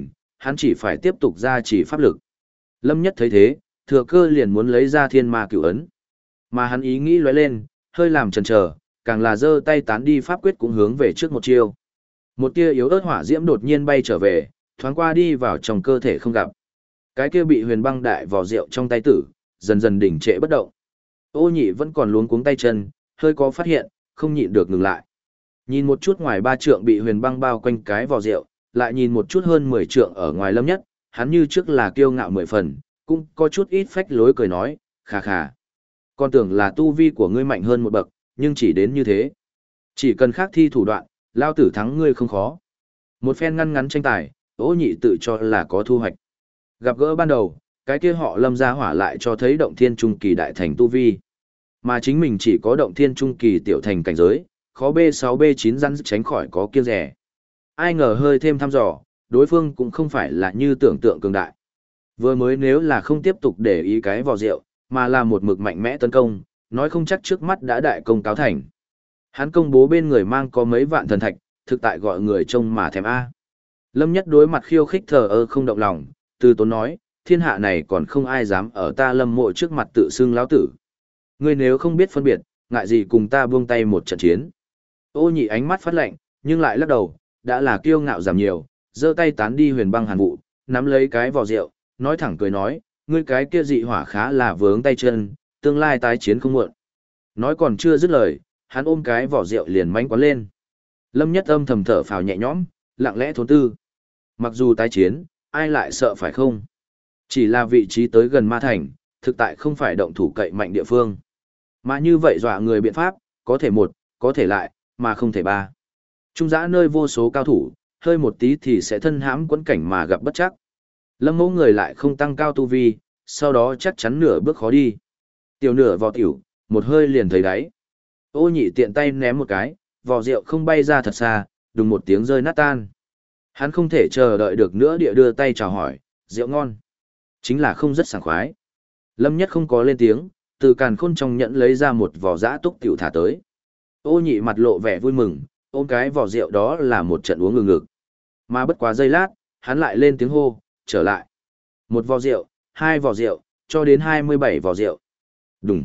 hắn chỉ phải tiếp tục ra chỉ pháp lực. Lâm Nhất thấy thế, thừa cơ liền muốn lấy ra thiên ma cửu ấn. Mà hắn ý nghĩ lóe lên, hơi làm chần chờ, càng là giơ tay tán đi pháp quyết cũng hướng về trước một chiêu. Một tia yếu ớt hỏa diễm đột nhiên bay trở về, thoáng qua đi vào trong cơ thể không gặp. Cái kia bị huyền băng đại vò rượu trong tay tử, dần dần đỉnh trệ bất động. Ô Nhị vẫn còn luống cuống tay chân, hơi có phát hiện, không nhịn được ngừng lại. Nhìn một chút ngoài 3 trượng bị huyền băng bao quanh cái vò rượu, lại nhìn một chút hơn 10 trượng ở ngoài Lâm Nhất, hắn như trước là kiêu ngạo 10 phần, cũng có chút ít phách lối cười nói, khà khà. Con tưởng là tu vi của ngươi mạnh hơn một bậc, nhưng chỉ đến như thế. Chỉ cần khắc thi thủ đoạn, lao tử thắng ngươi không khó. Một phen ngăn ngắn tranh tài, Ô Nhị tự cho là có thu hoạch. Gặp gỡ ban đầu, cái kia họ Lâm gia hỏa lại cho thấy động thiên trung kỳ đại thành tu vi. Mà chính mình chỉ có động thiên trung kỳ tiểu thành cảnh giới, khó B6 B9 răn tránh khỏi có kiêng rẻ. Ai ngờ hơi thêm thăm dò, đối phương cũng không phải là như tưởng tượng cường đại. Vừa mới nếu là không tiếp tục để ý cái vò rượu, mà là một mực mạnh mẽ tấn công, nói không chắc trước mắt đã đại công cáo thành. Hắn công bố bên người mang có mấy vạn thần thạch, thực tại gọi người trông mà thèm A. Lâm Nhất đối mặt khiêu khích thờ ơ không động lòng, từ tốn nói, thiên hạ này còn không ai dám ở ta Lâm mộ trước mặt tự xưng lão tử. Ngươi nếu không biết phân biệt, ngại gì cùng ta buông tay một trận chiến. Ô Nhị ánh mắt phát lạnh, nhưng lại lắc đầu, đã là kiêu ngạo giảm nhiều, giơ tay tán đi huyền băng hàn vụ, nắm lấy cái vò rượu, nói thẳng cười nói, ngươi cái kia dị hỏa khá là vướng tay chân, tương lai tái chiến không muộn. Nói còn chưa dứt lời, hắn ôm cái vỏ rượu liền manh quán lên. Lâm Nhất âm thầm thở phào nhẹ nhõm, lặng lẽ thốn tư. Mặc dù tái chiến, ai lại sợ phải không? Chỉ là vị trí tới gần ma thành, thực tại không phải động thủ cậy mạnh địa phương. Mà như vậy dọa người biện pháp, có thể một, có thể lại, mà không thể ba. Trung giã nơi vô số cao thủ, hơi một tí thì sẽ thân hãm quẫn cảnh mà gặp bất chắc. Lâm Mẫu người lại không tăng cao tu vi, sau đó chắc chắn nửa bước khó đi. Tiểu nửa vò tiểu, một hơi liền thấy đáy. Ô Nhị tiện tay ném một cái, vò rượu không bay ra thật xa, đùng một tiếng rơi nát tan. Hắn không thể chờ đợi được nữa địa đưa tay chào hỏi, rượu ngon. Chính là không rất sảng khoái. Lâm Nhất không có lên tiếng, từ càn khôn trong nhẫn lấy ra một vò giã túc tiểu thả tới. Ô Nhị mặt lộ vẻ vui mừng, ôm cái vò rượu đó là một trận uống ngừng ngực. Mà bất quá giây lát, hắn lại lên tiếng hô, trở lại. Một vò rượu, 2 vò rượu, cho đến 27 vò rượu. Đùng.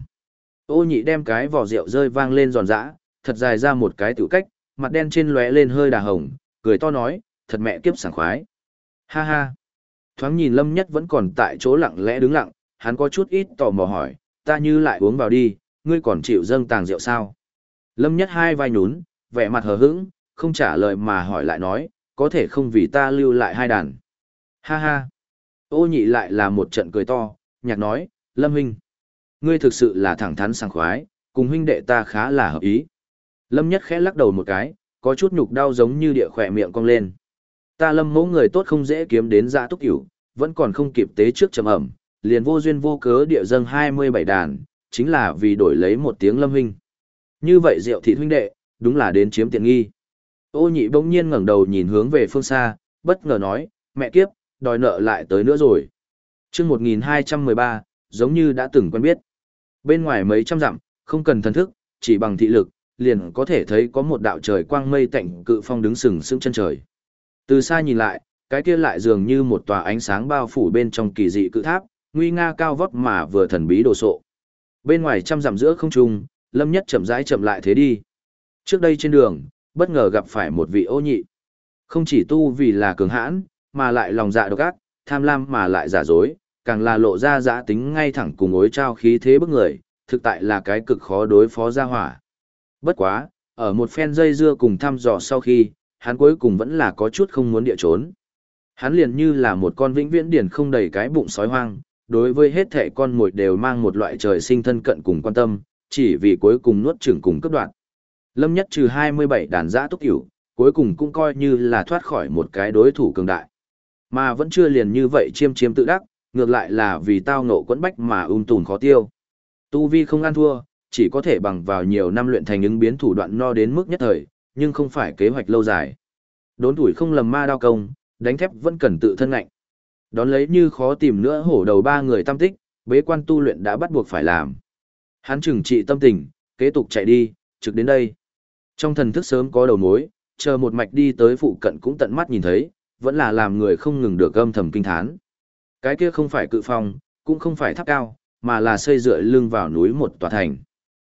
Ô Nhị đem cái vò rượu rơi vang lên giòn giã, thật dài ra một cái tiểu cách, mặt đen trên lóe lên hơi đà hồng, cười to nói, thật mẹ kiếp sảng khoái. Ha ha. Thoáng nhìn Lâm Nhất vẫn còn tại chỗ lặng lẽ đứng lặng, hắn có chút ít tò mò hỏi, ta như lại uống vào đi, ngươi còn chịu dâng tàng rượu sao? Lâm Nhất hai vai nhún, vẻ mặt hờ hững, không trả lời mà hỏi lại nói, có thể không vì ta lưu lại 2 đàn. Ha ha. Ô Nhị lại là một trận cười to, nhạc nói, Lâm huynh, ngươi thực sự là thẳng thắn sảng khoái, cùng huynh đệ ta khá là hợp ý. Lâm Nhất khẽ lắc đầu một cái, có chút nhục đau giống như địa khỏe miệng cong lên. Ta Lâm mẫu người tốt không dễ kiếm đến dạ túc hiểu, vẫn còn không kịp tế trước trầm ẩm, liền vô duyên vô cớ địa dâng 27 đàn, chính là vì đổi lấy một tiếng Lâm huynh. Như vậy rượu thịt huynh đệ, đúng là đến chiếm tiện nghi. Ô Nhị bỗng nhiên ngẩng đầu nhìn hướng về phương xa, bất ngờ nói, mẹ kiếp, đòi nợ lại tới nữa rồi. Chương 1213, giống như đã từng quen biết. Bên ngoài mấy trăm dặm, không cần thần thức, chỉ bằng thị lực, liền có thể thấy có một đạo trời quang mây tạnh cự phong đứng sừng sững chân trời. Từ xa nhìn lại, cái kia lại dường như một tòa ánh sáng bao phủ bên trong kỳ dị cự tháp, nguy nga cao vóc mà vừa thần bí đồ sộ. Bên ngoài trăm dặm giữa không trung, Lâm Nhất chậm rãi chậm lại thế đi. Trước đây trên đường, bất ngờ gặp phải một vị Ô Nhị. Không chỉ tu vì là cường hãn, mà lại lòng dạ độc ác, tham lam mà lại giả dối, càng là lộ ra dã tính ngay thẳng cùng ối trao khí thế bức người, thực tại là cái cực khó đối phó ra hỏa. Bất quá, ở một phen dây dưa cùng thăm dò sau khi, hắn cuối cùng vẫn là có chút không muốn địa trốn. Hắn liền như là một con vĩnh viễn điển không đầy cái bụng sói hoang, đối với hết thảy con mồi đều mang một loại trời sinh thân cận cùng quan tâm, chỉ vì cuối cùng nuốt chửng cùng cấp đoạn. Lâm Nhất trừ 27 đàn giã túc hiểu, cuối cùng cũng coi như là thoát khỏi một cái đối thủ cường đại. Mà vẫn chưa liền như vậy chiêm chiêm tự đắc, ngược lại là vì tao ngộ quẫn bách mà tùn khó tiêu. Tu vi không ăn thua, chỉ có thể bằng vào nhiều năm luyện thành ứng biến thủ đoạn no đến mức nhất thời, nhưng không phải kế hoạch lâu dài. Đốn tuổi không lầm ma đao công, đánh thép vẫn cần tự thân ngạnh. Đón lấy như khó tìm nữa hổ đầu 3 người tâm tích, bế quan tu luyện đã bắt buộc phải làm. Hắn trừng trị tâm tình, kế tục chạy đi, trực đến đây. Trong thần thức sớm có đầu mối, chờ một mạch đi tới phụ cận cũng tận mắt nhìn thấy, vẫn là làm người không ngừng được âm thầm kinh thán. Cái kia không phải cự phong, cũng không phải tháp cao, mà là xây dựa lưng vào núi một tòa thành.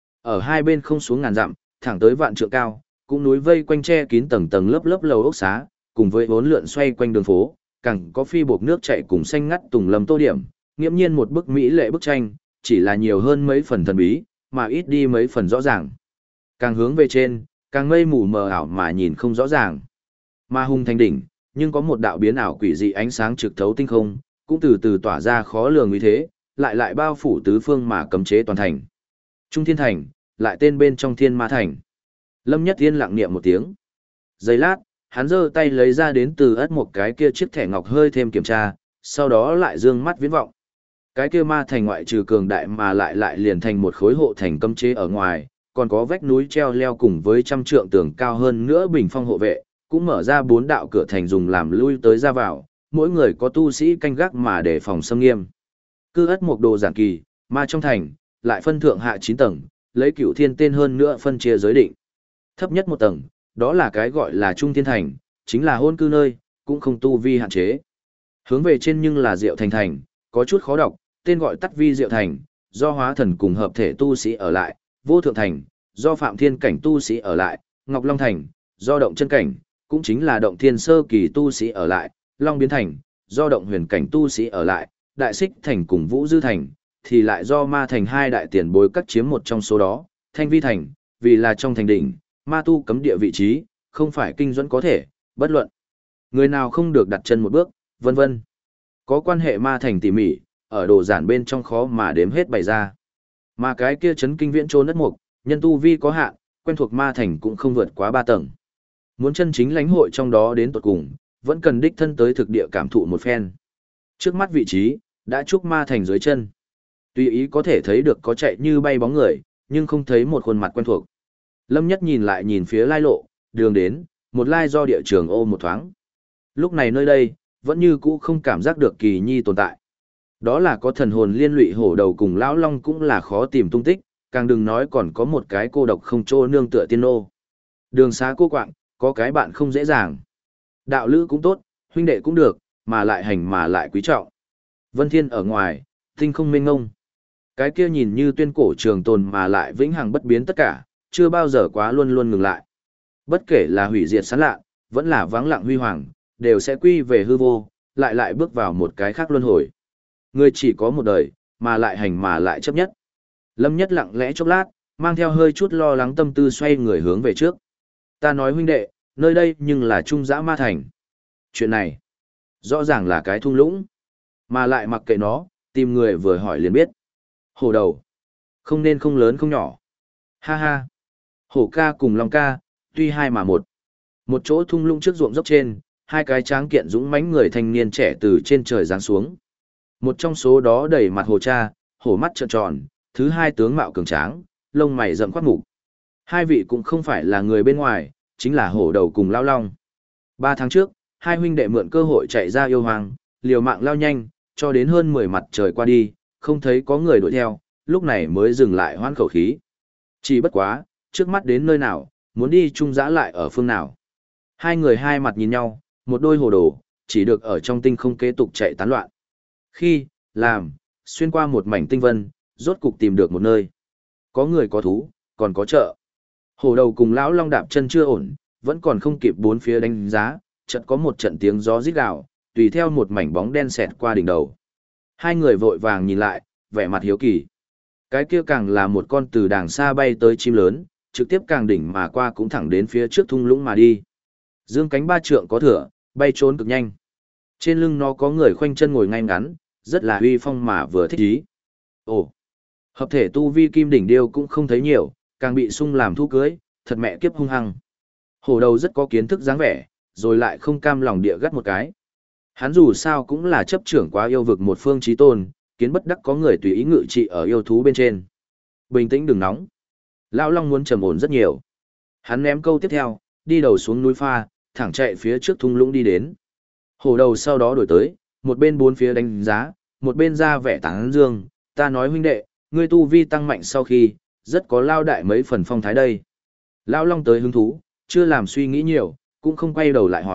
Ở hai bên không xuống ngàn dặm, thẳng tới vạn trượng cao, cũng núi vây quanh che kín tầng tầng lớp lớp lầu ốc xá, cùng với bốn lượn xoay quanh đường phố, càng có phi bộc nước chảy cùng xanh ngắt tùng lâm tô điểm, nghiễm nhiên một bức mỹ lệ bức tranh, chỉ là nhiều hơn mấy phần thần bí, mà ít đi mấy phần rõ ràng. Càng hướng về trên, càng mây mù mờ ảo mà nhìn không rõ ràng. Mà hung thành đỉnh, nhưng có một đạo biến ảo quỷ dị ánh sáng trực thấu tinh không, cũng từ từ tỏa ra khó lường uy thế, lại bao phủ tứ phương mà cấm chế toàn thành. Trung Thiên Thành, lại tên bên trong Thiên Ma Thành. Lâm Nhất Tiên lặng niệm một tiếng. Giây lát, hắn giơ tay lấy ra đến từ ất một cái kia chiếc thẻ ngọc hơi thêm kiểm tra, sau đó lại dương mắt viễn vọng. Cái kia ma thành ngoại trừ cường đại mà lại liền thành một khối hộ thành cấm chế ở ngoài, còn có vách núi treo leo cùng với trăm trượng tường cao hơn nữa bình phong hộ vệ, cũng mở ra 4 đạo cửa thành dùng làm lui tới ra vào, mỗi người có tu sĩ canh gác mà để phòng xâm nghiêm. Cư ất một đồ giản kỳ, ma trong thành, lại phân thượng hạ 9 tầng, lấy cửu thiên tên hơn nữa phân chia giới định. Thấp nhất một tầng, đó là cái gọi là Trung Thiên Thành, chính là hôn cư nơi, cũng không tu vi hạn chế. Hướng về trên nhưng là Diệu Thành Thành, có chút khó đọc, tên gọi tắt vi Diệu Thành, do hóa thần cùng hợp thể tu sĩ ở lại, Vô Thượng Thành, do Phạm Thiên cảnh tu sĩ ở lại, Ngọc Long Thành, do Động Chân Cảnh, cũng chính là Động Thiên Sơ kỳ tu sĩ ở lại, Long Biến Thành, do Động Huyền Cảnh tu sĩ ở lại, Đại Xích Thành cùng Vũ Dư Thành, thì lại do Ma Thành hai đại tiền bối cắt chiếm một trong số đó, Thanh Vi Thành, vì là trong thành đỉnh, ma tu cấm địa vị trí, không phải kinh dẫn có thể, bất luận. Người nào không được đặt chân một bước, vân vân. Có quan hệ ma thành tỉ mỉ, ở đồ giản bên trong khó mà đếm hết bày ra. Mà cái kia chấn kinh viễn trôn đất mục, nhân tu vi có hạn, quen thuộc ma thành cũng không vượt quá 3 tầng. Muốn chân chính lãnh hội trong đó đến tận cùng, vẫn cần đích thân tới thực địa cảm thụ một phen. Trước mắt vị trí, đã trúc ma thành dưới chân. Tùy ý có thể thấy được có chạy như bay bóng người, nhưng không thấy một khuôn mặt quen thuộc. Lâm Nhất nhìn lại nhìn phía lai lộ, đường đến, một lai do địa trường ô một thoáng. Lúc này nơi đây, vẫn như cũ không cảm giác được kỳ nhi tồn tại. Đó là có thần hồn liên lụy hổ đầu cùng lão long cũng là khó tìm tung tích, càng đừng nói còn có một cái cô độc không trô nương tựa tiên nô. Đường xá cô quạng, có cái bạn không dễ dàng. Đạo lữ cũng tốt, huynh đệ cũng được, mà lại hành mà lại quý trọng. Vân thiên ở ngoài, tinh không mênh ngông. Cái kia nhìn như tuyên cổ trường tồn mà lại vĩnh hằng bất biến tất cả, chưa bao giờ quá luôn luôn ngừng lại. Bất kể là hủy diệt sán lạ, vẫn là vắng lặng huy hoàng, đều sẽ quy về hư vô, lại bước vào một cái khác luân hồi. Người chỉ có một đời, mà lại hành mà lại chấp nhất. Lâm Nhất lặng lẽ chốc lát, mang theo hơi chút lo lắng tâm tư xoay người hướng về trước. Ta nói huynh đệ, nơi đây nhưng là trung dã ma thành. Chuyện này, rõ ràng là cái thung lũng, mà lại mặc kệ nó, tìm người vừa hỏi liền biết. Hổ đầu, không nên không lớn không nhỏ. Ha ha. Hổ ca cùng Long ca, tuy hai mà một. Một chỗ thung lũng trước ruộng dốc trên, hai cái tráng kiện dũng mãnh người thanh niên trẻ từ trên trời giáng xuống. Một trong số đó đẩy mặt hồ cha, hổ mắt trợn tròn, thứ hai tướng mạo cường tráng, lông mày rậm quát mục. Hai vị cũng không phải là người bên ngoài, chính là hổ đầu cùng lao long. 3 tháng trước, hai huynh đệ mượn cơ hội chạy ra yêu hoàng, liều mạng lao nhanh, cho đến hơn 10 mặt trời qua đi, không thấy có người đuổi theo, lúc này mới dừng lại hoãn khẩu khí. Chỉ bất quá, trước mắt đến nơi nào, muốn đi chung dã lại ở phương nào. Hai người hai mặt nhìn nhau, một đôi hồ đồ, chỉ được ở trong tinh không kế tục chạy tán loạn. Khi, làm, xuyên qua một mảnh tinh vân, rốt cục tìm được một nơi. Có người có thú, còn có chợ. Hổ đầu cùng lão long đạp chân chưa ổn, vẫn còn không kịp bốn phía đánh giá, chợt có một trận tiếng gió rít gào, tùy theo một mảnh bóng đen xẹt qua đỉnh đầu. Hai người vội vàng nhìn lại, vẻ mặt hiếu kỳ. Cái kia càng là một con từ đàng xa bay tới chim lớn, trực tiếp càng đỉnh mà qua cũng thẳng đến phía trước thung lũng mà đi. Dương cánh 3 trượng có thửa, bay trốn cực nhanh. Trên lưng nó có người khoanh chân ngồi ngay ngắn, rất là uy phong mà vừa thích ý. Ồ, hợp thể tu vi kim đỉnh điêu cũng không thấy nhiều, càng bị sung làm thu cưới, thật mẹ kiếp hung hăng. Hổ đầu rất có kiến thức dáng vẻ, rồi lại không cam lòng địa gắt một cái. Hắn dù sao cũng là chấp trưởng quá yêu vực một phương chí tôn, kiến bất đắc có người tùy ý ngự trị ở yêu thú bên trên. Bình tĩnh đừng nóng. Lão Long muốn trầm ổn rất nhiều. Hắn ném câu tiếp theo, đi đầu xuống núi pha, thẳng chạy phía trước thung lũng đi đến. Hổ đầu sau đó đổi tới, một bên bốn phía đánh giá, một bên ra vẻ tán dương, ta nói huynh đệ, ngươi tu vi tăng mạnh sau khi, rất có lao đại mấy phần phong thái đây. Lão Long tới hứng thú, chưa làm suy nghĩ nhiều, cũng không quay đầu lại hỏi,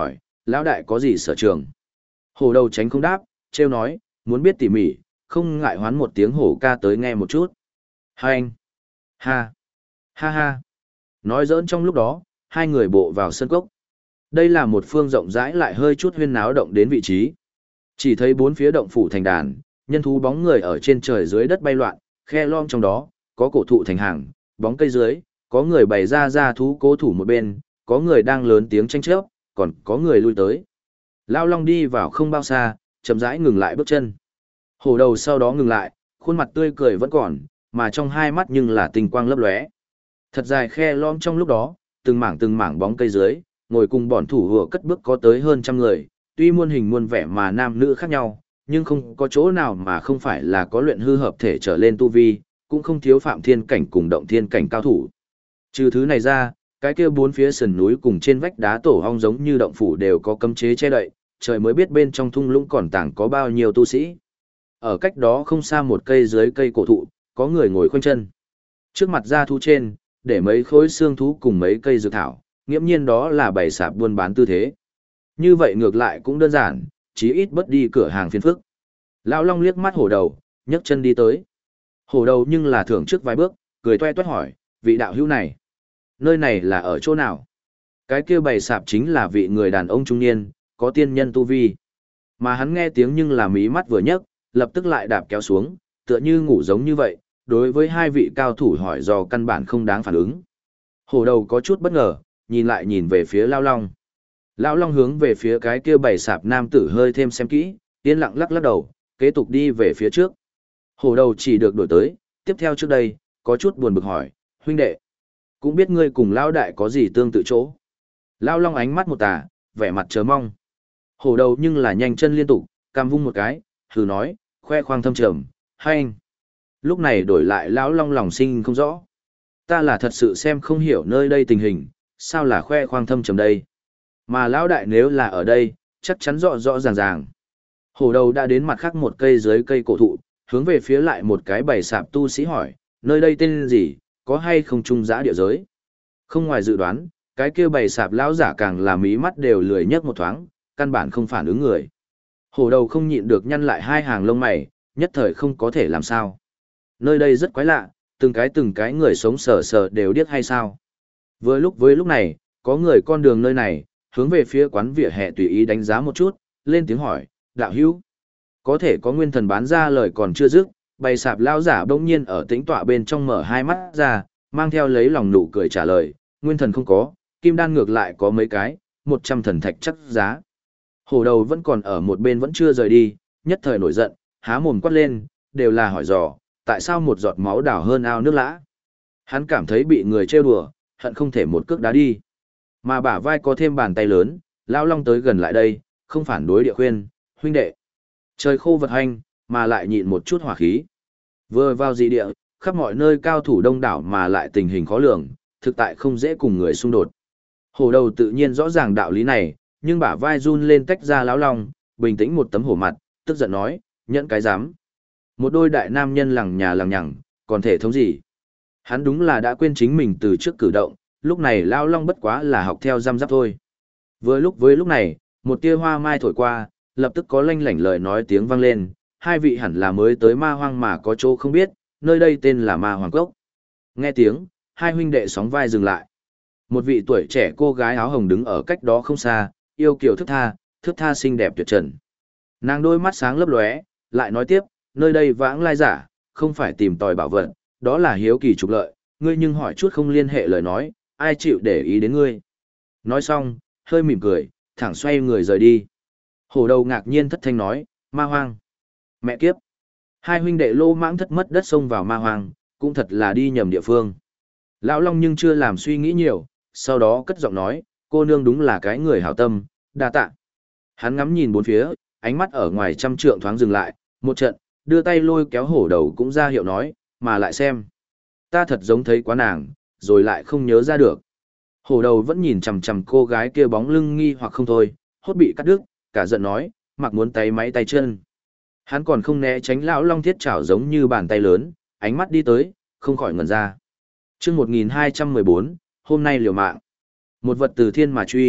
lão đại có gì sở trường? Hổ đầu tránh không đáp, trêu nói, muốn biết tỉ mỉ, không ngại hoán một tiếng hổ ca tới nghe một chút. Hai anh! Ha! Ha ha! Nói giỡn trong lúc đó, hai người bộ vào sân cốc. Đây là một phương rộng rãi lại hơi chút huyên náo động đến vị trí. Chỉ thấy bốn phía động phủ thành đàn, nhân thú bóng người ở trên trời dưới đất bay loạn, khe lom trong đó, có cổ thụ thành hàng, bóng cây dưới, có người bày ra thú cố thủ một bên, có người đang lớn tiếng tranh chấp, còn có người lui tới. Lao Long đi vào không bao xa, chậm rãi ngừng lại bước chân. Hổ đầu sau đó ngừng lại, khuôn mặt tươi cười vẫn còn, mà trong hai mắt nhưng là tinh quang lấp lóe. Thật dài khe lom trong lúc đó, từng mảng bóng cây dưới, ngồi cùng bọn thủ vừa cất bước có tới hơn trăm người, tuy muôn hình muôn vẻ mà nam nữ khác nhau, nhưng không có chỗ nào mà không phải là có luyện hư hợp thể trở lên tu vi, cũng không thiếu phạm thiên cảnh cùng động thiên cảnh cao thủ. Trừ thứ này ra, cái kia bốn phía sườn núi cùng trên vách đá tổ ong giống như động phủ đều có cấm chế che đậy, trời mới biết bên trong thung lũng còn tàng có bao nhiêu tu sĩ. Ở cách đó không xa một cây dưới cây cổ thụ, có người ngồi khoanh chân. Trước mặt ra thú trên, để mấy khối xương thú cùng mấy cây dược thảo, nghiễm nhiên đó là bày sạp buôn bán tư thế. Như vậy ngược lại cũng đơn giản, chí ít bất đi cửa hàng phiền phức. Lão Long liếc mắt hổ đầu, nhấc chân đi tới. Hổ đầu nhưng là thưởng trước vài bước, cười toe toét hỏi, vị đạo hữu này, nơi này là ở chỗ nào? Cái kia bày sạp chính là vị người đàn ông trung niên, có tiên nhân tu vi. Mà hắn nghe tiếng nhưng là mí mắt vừa nhấc, lập tức lại đạp kéo xuống, tựa như ngủ giống như vậy, đối với hai vị cao thủ hỏi do căn bản không đáng phản ứng. Hổ đầu có chút bất ngờ, nhìn về phía Lão Long. Lão Long hướng về phía cái kia bày sạp nam tử hơi thêm xem kỹ, yên lặng lắc lắc đầu, kế tục đi về phía trước. Hổ đầu chỉ được đổi tới, tiếp theo trước đây, có chút buồn bực hỏi, huynh đệ, cũng biết ngươi cùng Lão đại có gì tương tự chỗ. Lão Long ánh mắt một tà, vẻ mặt chờ mong. Hổ đầu nhưng là nhanh chân liên tục, cam vung một cái, hừ nói, khoe khoang thâm trầm, hay anh. Lúc này đổi lại Lão Long lòng sinh không rõ. Ta là thật sự xem không hiểu nơi đây tình hình, sao là khoe khoang thâm trầm đây. Mà Lão đại nếu là ở đây, chắc chắn rõ rõ ràng ràng. Hổ đầu đã đến mặt khác một cây dưới cây cổ thụ, hướng về phía lại một cái bày sạp tu sĩ hỏi, nơi đây tên gì, có hay không trung giã địa giới. Không ngoài dự đoán, cái kia bày sạp lão giả càng là mí mắt đều lười nhấc một thoáng, căn bản không phản ứng người. Hổ đầu không nhịn được nhăn lại hai hàng lông mày, nhất thời không có thể làm sao. Nơi đây rất quái lạ, từng cái người sống sờ sờ đều điếc hay sao. Với lúc này, có người con đường nơi này, hướng về phía quán vỉa hè tùy ý đánh giá một chút, lên tiếng hỏi, đạo hữu, có thể có nguyên thần bán ra lời còn chưa dứt, bày sạp lão giả bỗng nhiên ở tĩnh tọa bên trong mở hai mắt ra, mang theo lấy lòng nụ cười trả lời, nguyên thần không có, kim đan ngược lại có mấy cái, 100 thần thạch chắc giá. Hổ đầu vẫn còn ở một bên vẫn chưa rời đi, nhất thời nổi giận, há mồm quát lên, đều là hỏi dò, tại sao một giọt máu đảo hơn ao nước lã. Hắn cảm thấy bị người trêu đùa, hận không thể một cước đá đi. Mà bả vai có thêm bàn tay lớn, Lão Long tới gần lại đây, không phản đối địa khuyên, huynh đệ. Trời khô vật hành, mà lại nhịn một chút hỏa khí. Vừa vào dị địa, khắp mọi nơi cao thủ đông đảo mà lại tình hình khó lường, thực tại không dễ cùng người xung đột. Hổ đầu tự nhiên rõ ràng đạo lý này, nhưng bả vai run lên tách ra Lão Long, bình tĩnh một tấm hổ mặt, tức giận nói, nhẫn cái dám. Một đôi đại nam nhân lằng nhà lằng nhằng, còn thể thống gì? Hắn đúng là đã quên chính mình từ trước cử động, lúc này Lão Long bất quá là học theo răm rắp thôi. Với lúc này, một tia hoa mai thổi qua, lập tức có lanh lảnh lời nói tiếng vang lên, hai vị hẳn là mới tới ma hoang mà có chỗ không biết, nơi đây tên là ma hoàng cốc. Nghe tiếng, hai huynh đệ sóng vai dừng lại. Một vị tuổi trẻ cô gái áo hồng đứng ở cách đó không xa, yêu kiều thức tha xinh đẹp tuyệt trần. Nàng đôi mắt sáng lấp lóe, lại nói tiếp, nơi đây vãng lai giả, không phải tìm tòi bảo vật, đó là hiếu kỳ trục lợi, ngươi nhưng hỏi chút không liên hệ lời nói, ai chịu để ý đến ngươi. Nói xong, hơi mỉm cười, thẳng xoay người rời đi. Hổ đầu ngạc nhiên thất thanh nói, ma hoang. Mẹ kiếp. Hai huynh đệ lô mãng thất mất đất xông vào ma hoang, cũng thật là đi nhầm địa phương. Lão Long nhưng chưa làm suy nghĩ nhiều, sau đó cất giọng nói, cô nương đúng là cái người hảo tâm, đa tạ. Hắn ngắm nhìn bốn phía, ánh mắt ở ngoài trăm trượng thoáng dừng lại, một trận, đưa tay lôi kéo hổ đầu cũng ra hiệu nói, mà lại xem. Ta thật giống thấy quá nàng, rồi lại không nhớ ra được. Hổ đầu vẫn nhìn chằm chằm cô gái kia bóng lưng nghi hoặc không thôi, hốt bị cắt đứt, cả giận nói, mặc muốn tay máy tay chân. Hắn còn không né tránh Lão Long thiết chảo giống như bàn tay lớn, ánh mắt đi tới, không khỏi ngẩn ra. Chương 1214, hôm nay liều mạng. Một vật từ thiên mà truy,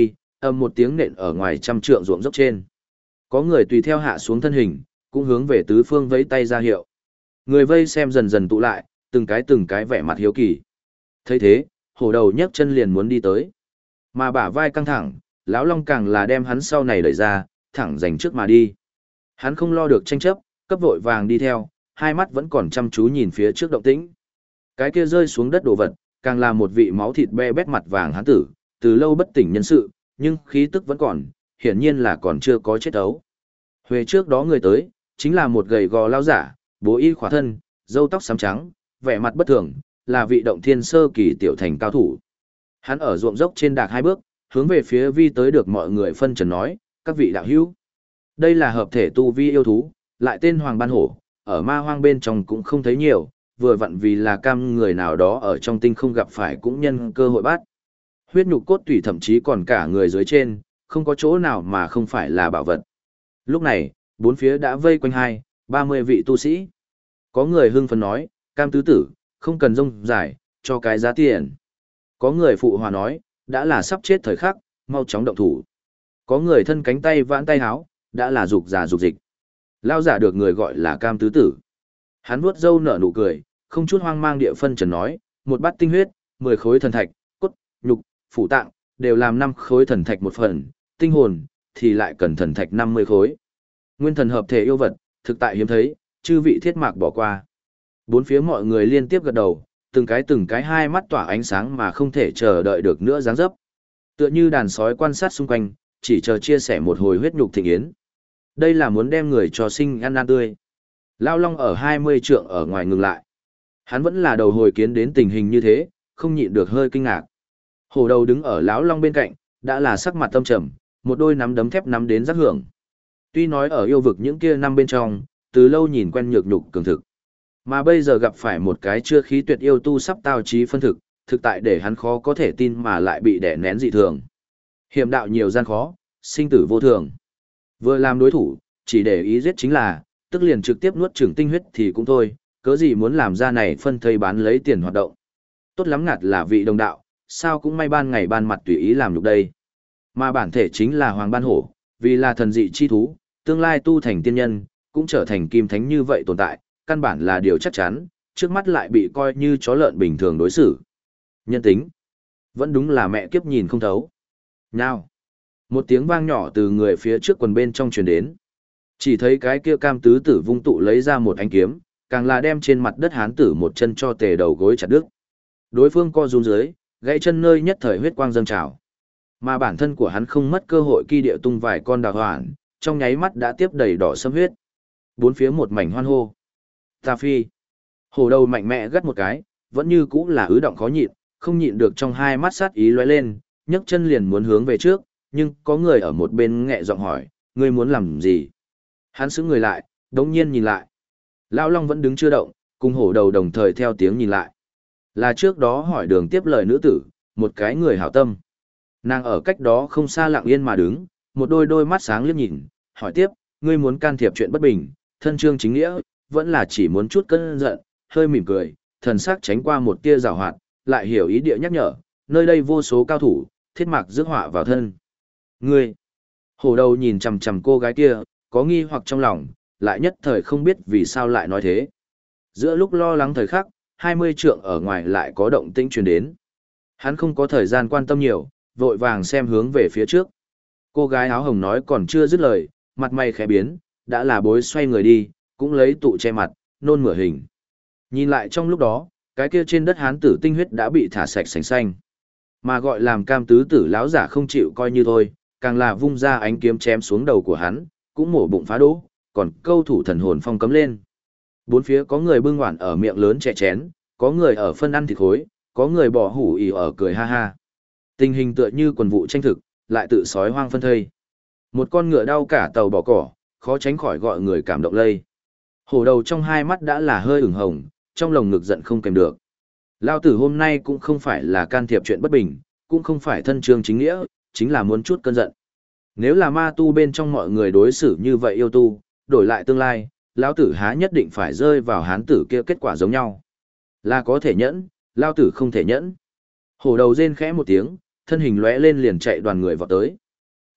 ầm một tiếng nện ở ngoài trăm trượng ruộng dốc trên. Có người tùy theo hạ xuống thân hình, cũng hướng về tứ phương vẫy tay ra hiệu. Người vây xem dần dần tụ lại, từng cái vẻ mặt hiếu kỳ. Thấy thế, hổ đầu nhấc chân liền muốn đi tới. Mà bả vai căng thẳng, lão long càng là đem hắn sau này đẩy ra, thẳng dành trước mà đi. Hắn không lo được tranh chấp, cấp vội vàng đi theo, hai mắt vẫn còn chăm chú nhìn phía trước động tĩnh. Cái kia rơi xuống đất đồ vật, càng là một vị máu thịt be bét mặt vàng hán tử, từ lâu bất tỉnh nhân sự, nhưng khí tức vẫn còn, hiển nhiên là còn chưa có chết ấu. Huệ trước đó người tới, chính là một gầy gò lao giả, bố y khỏa thân, râu tóc xám trắng, vẻ mặt bất thường, là vị động thiên sơ kỳ tiểu thành cao thủ. Hắn ở ruộng dốc trên đạc hai bước, hướng về phía vi tới được mọi người phân trần nói, các vị đạo hữu. Đây là hợp thể tu vi yêu thú, lại tên Hoàng Ban Hổ, ở ma hoang bên trong cũng không thấy nhiều, vừa vặn vì là cam người nào đó ở trong tinh không gặp phải cũng nhân cơ hội bắt. Huyết nhục cốt tủy thậm chí còn cả người dưới trên, không có chỗ nào mà không phải là bảo vật. Lúc này, bốn phía đã vây quanh 20-30 vị tu sĩ. Có người hưng phấn nói, cam tứ tử, không cần rông dài, cho cái giá tiền. Có người phụ hòa nói, đã là sắp chết thời khắc, mau chóng động thủ. Có người thân cánh tay vãn tay háo, đã là dục già dục dịch. Lao giả được người gọi là cam tứ tử. Hắn vuốt râu nở nụ cười, không chút hoang mang địa phân trần nói, một bát tinh huyết, 10 khối thần thạch, cốt, nhục, phủ tạng, đều làm 5 khối thần thạch một phần, tinh hồn, thì lại cần thần thạch 50 khối. Nguyên thần hợp thể yêu vật, thực tại hiếm thấy, chư vị thiết mạc bỏ qua. Bốn phía mọi người liên tiếp gật đầu, từng cái hai mắt tỏa ánh sáng mà không thể chờ đợi được nữa dáng dấp. Tựa như đàn sói quan sát xung quanh, chỉ chờ chia sẻ một hồi huyết nhục thịnh yến. Đây là muốn đem người cho sinh ăn ăn tươi. Lao Long ở 20 trượng ở ngoài ngừng lại. Hắn vẫn là đầu hồi kiến đến tình hình như thế, không nhịn được hơi kinh ngạc. Hổ đầu đứng ở lão Long bên cạnh, đã là sắc mặt tâm trầm, một đôi nắm đấm thép nắm đến giác hưởng. Tuy nói ở yêu vực những kia năm bên trong, từ lâu nhìn quen nhược nhục cường thực. Mà bây giờ gặp phải một cái chưa khí tuyệt yêu tu sắp tao trí phân thực, thực tại để hắn khó có thể tin mà lại bị đè nén dị thường. Hiểm đạo nhiều gian khó, sinh tử vô thường. Vừa làm đối thủ, chỉ để ý giết chính là, tức liền trực tiếp nuốt chửng tinh huyết thì cũng thôi, cớ gì muốn làm ra này phân thây bán lấy tiền hoạt động. Tốt lắm ngặt là vị đồng đạo, sao cũng may ban ngày ban mặt tùy ý làm nhục đây. Mà bản thể chính là Hoàng Ban Hổ, vì là thần dị chi thú, tương lai tu thành tiên nhân, cũng trở thành kim thánh như vậy tồn tại, căn bản là điều chắc chắn, trước mắt lại bị coi như chó lợn bình thường đối xử. Nhân tính, vẫn đúng là mẹ kiếp nhìn không thấu. Nào, một tiếng vang nhỏ từ người phía trước quần bên trong truyền đến. Chỉ thấy cái kia cam tứ tử vung tụ lấy ra một ánh kiếm, càng là đem trên mặt đất hán tử một chân cho tề đầu gối chặt đứt. Đối phương co rúm dưới, gãy chân nơi nhất thời huyết quang dâng trào. Mà bản thân của hắn không mất cơ hội kỳ địa tung vài con đào hoản, trong nháy mắt đã tiếp đầy đỏ sâm huyết. Bốn phía một mảnh hoan hô. Ta phi. Hổ đầu mạnh mẽ gắt một cái, vẫn như cũ là ứ động khó nhịn, không nhịn được trong hai mắt sát ý lóe lên, nhấc chân liền muốn hướng về trước, nhưng có người ở một bên nghẹ giọng hỏi, ngươi muốn làm gì? Hắn sững người lại, đống nhiên nhìn lại. Lão Long vẫn đứng chưa động, cùng hổ đầu đồng thời theo tiếng nhìn lại. Là trước đó hỏi đường tiếp lời nữ tử, một cái người hảo tâm. Nàng ở cách đó không xa lặng yên mà đứng, một đôi mắt sáng liếc nhìn, hỏi tiếp, ngươi muốn can thiệp chuyện bất bình, thân trương chính nghĩa, vẫn là chỉ muốn chút cơn giận, hơi mỉm cười, thần sắc tránh qua một tia giảo hoạt, lại hiểu ý địa nhắc nhở, nơi đây vô số cao thủ, thiết mạc rước họa vào thân. Ngươi, hổ đầu nhìn chằm chằm cô gái kia, có nghi hoặc trong lòng, lại nhất thời không biết vì sao lại nói thế. Giữa lúc lo lắng thời khắc, 20 trượng ở ngoài lại có động tĩnh truyền đến. Hắn không có thời gian quan tâm nhiều, vội vàng xem hướng về phía trước. Cô gái áo hồng nói còn chưa dứt lời, mặt mày khẽ biến, đã là bối xoay người đi, cũng lấy tụ che mặt, nôn mửa hình. Nhìn lại trong lúc đó, cái kia trên đất hán tử tinh huyết đã bị thả sạch sành xanh. Mà gọi làm cam tứ tử lão giả không chịu coi như thôi, càng là vung ra ánh kiếm chém xuống đầu của hắn, cũng mổ bụng phá đỗ, còn câu thủ thần hồn phong cấm lên. Bốn phía có người bưng ngoản ở miệng lớn chè chén, có người ở phân ăn thịt khối, có người bỏ hủ ỉ ở cười ha ha. Tình hình tựa như quần vụ tranh thực, lại tự sói hoang phân thây. Một con ngựa đau cả tàu bỏ cỏ, khó tránh khỏi gọi người cảm động lây. Hổ đầu trong hai mắt đã là hơi ửng hồng, trong lồng ngực giận không kèm được. Lao tử hôm nay cũng không phải là can thiệp chuyện bất bình, cũng không phải thân trương chính nghĩa, chính là muốn chút cơn giận. Nếu là ma tu bên trong mọi người đối xử như vậy yêu tu, đổi lại tương lai, Lao tử há nhất định phải rơi vào hán tử kia kết quả giống nhau. Là có thể nhẫn, Lao tử không thể nhẫn. Hổ đầu rên khẽ một tiếng, thân hình lóe lên liền chạy đoàn người vào tới.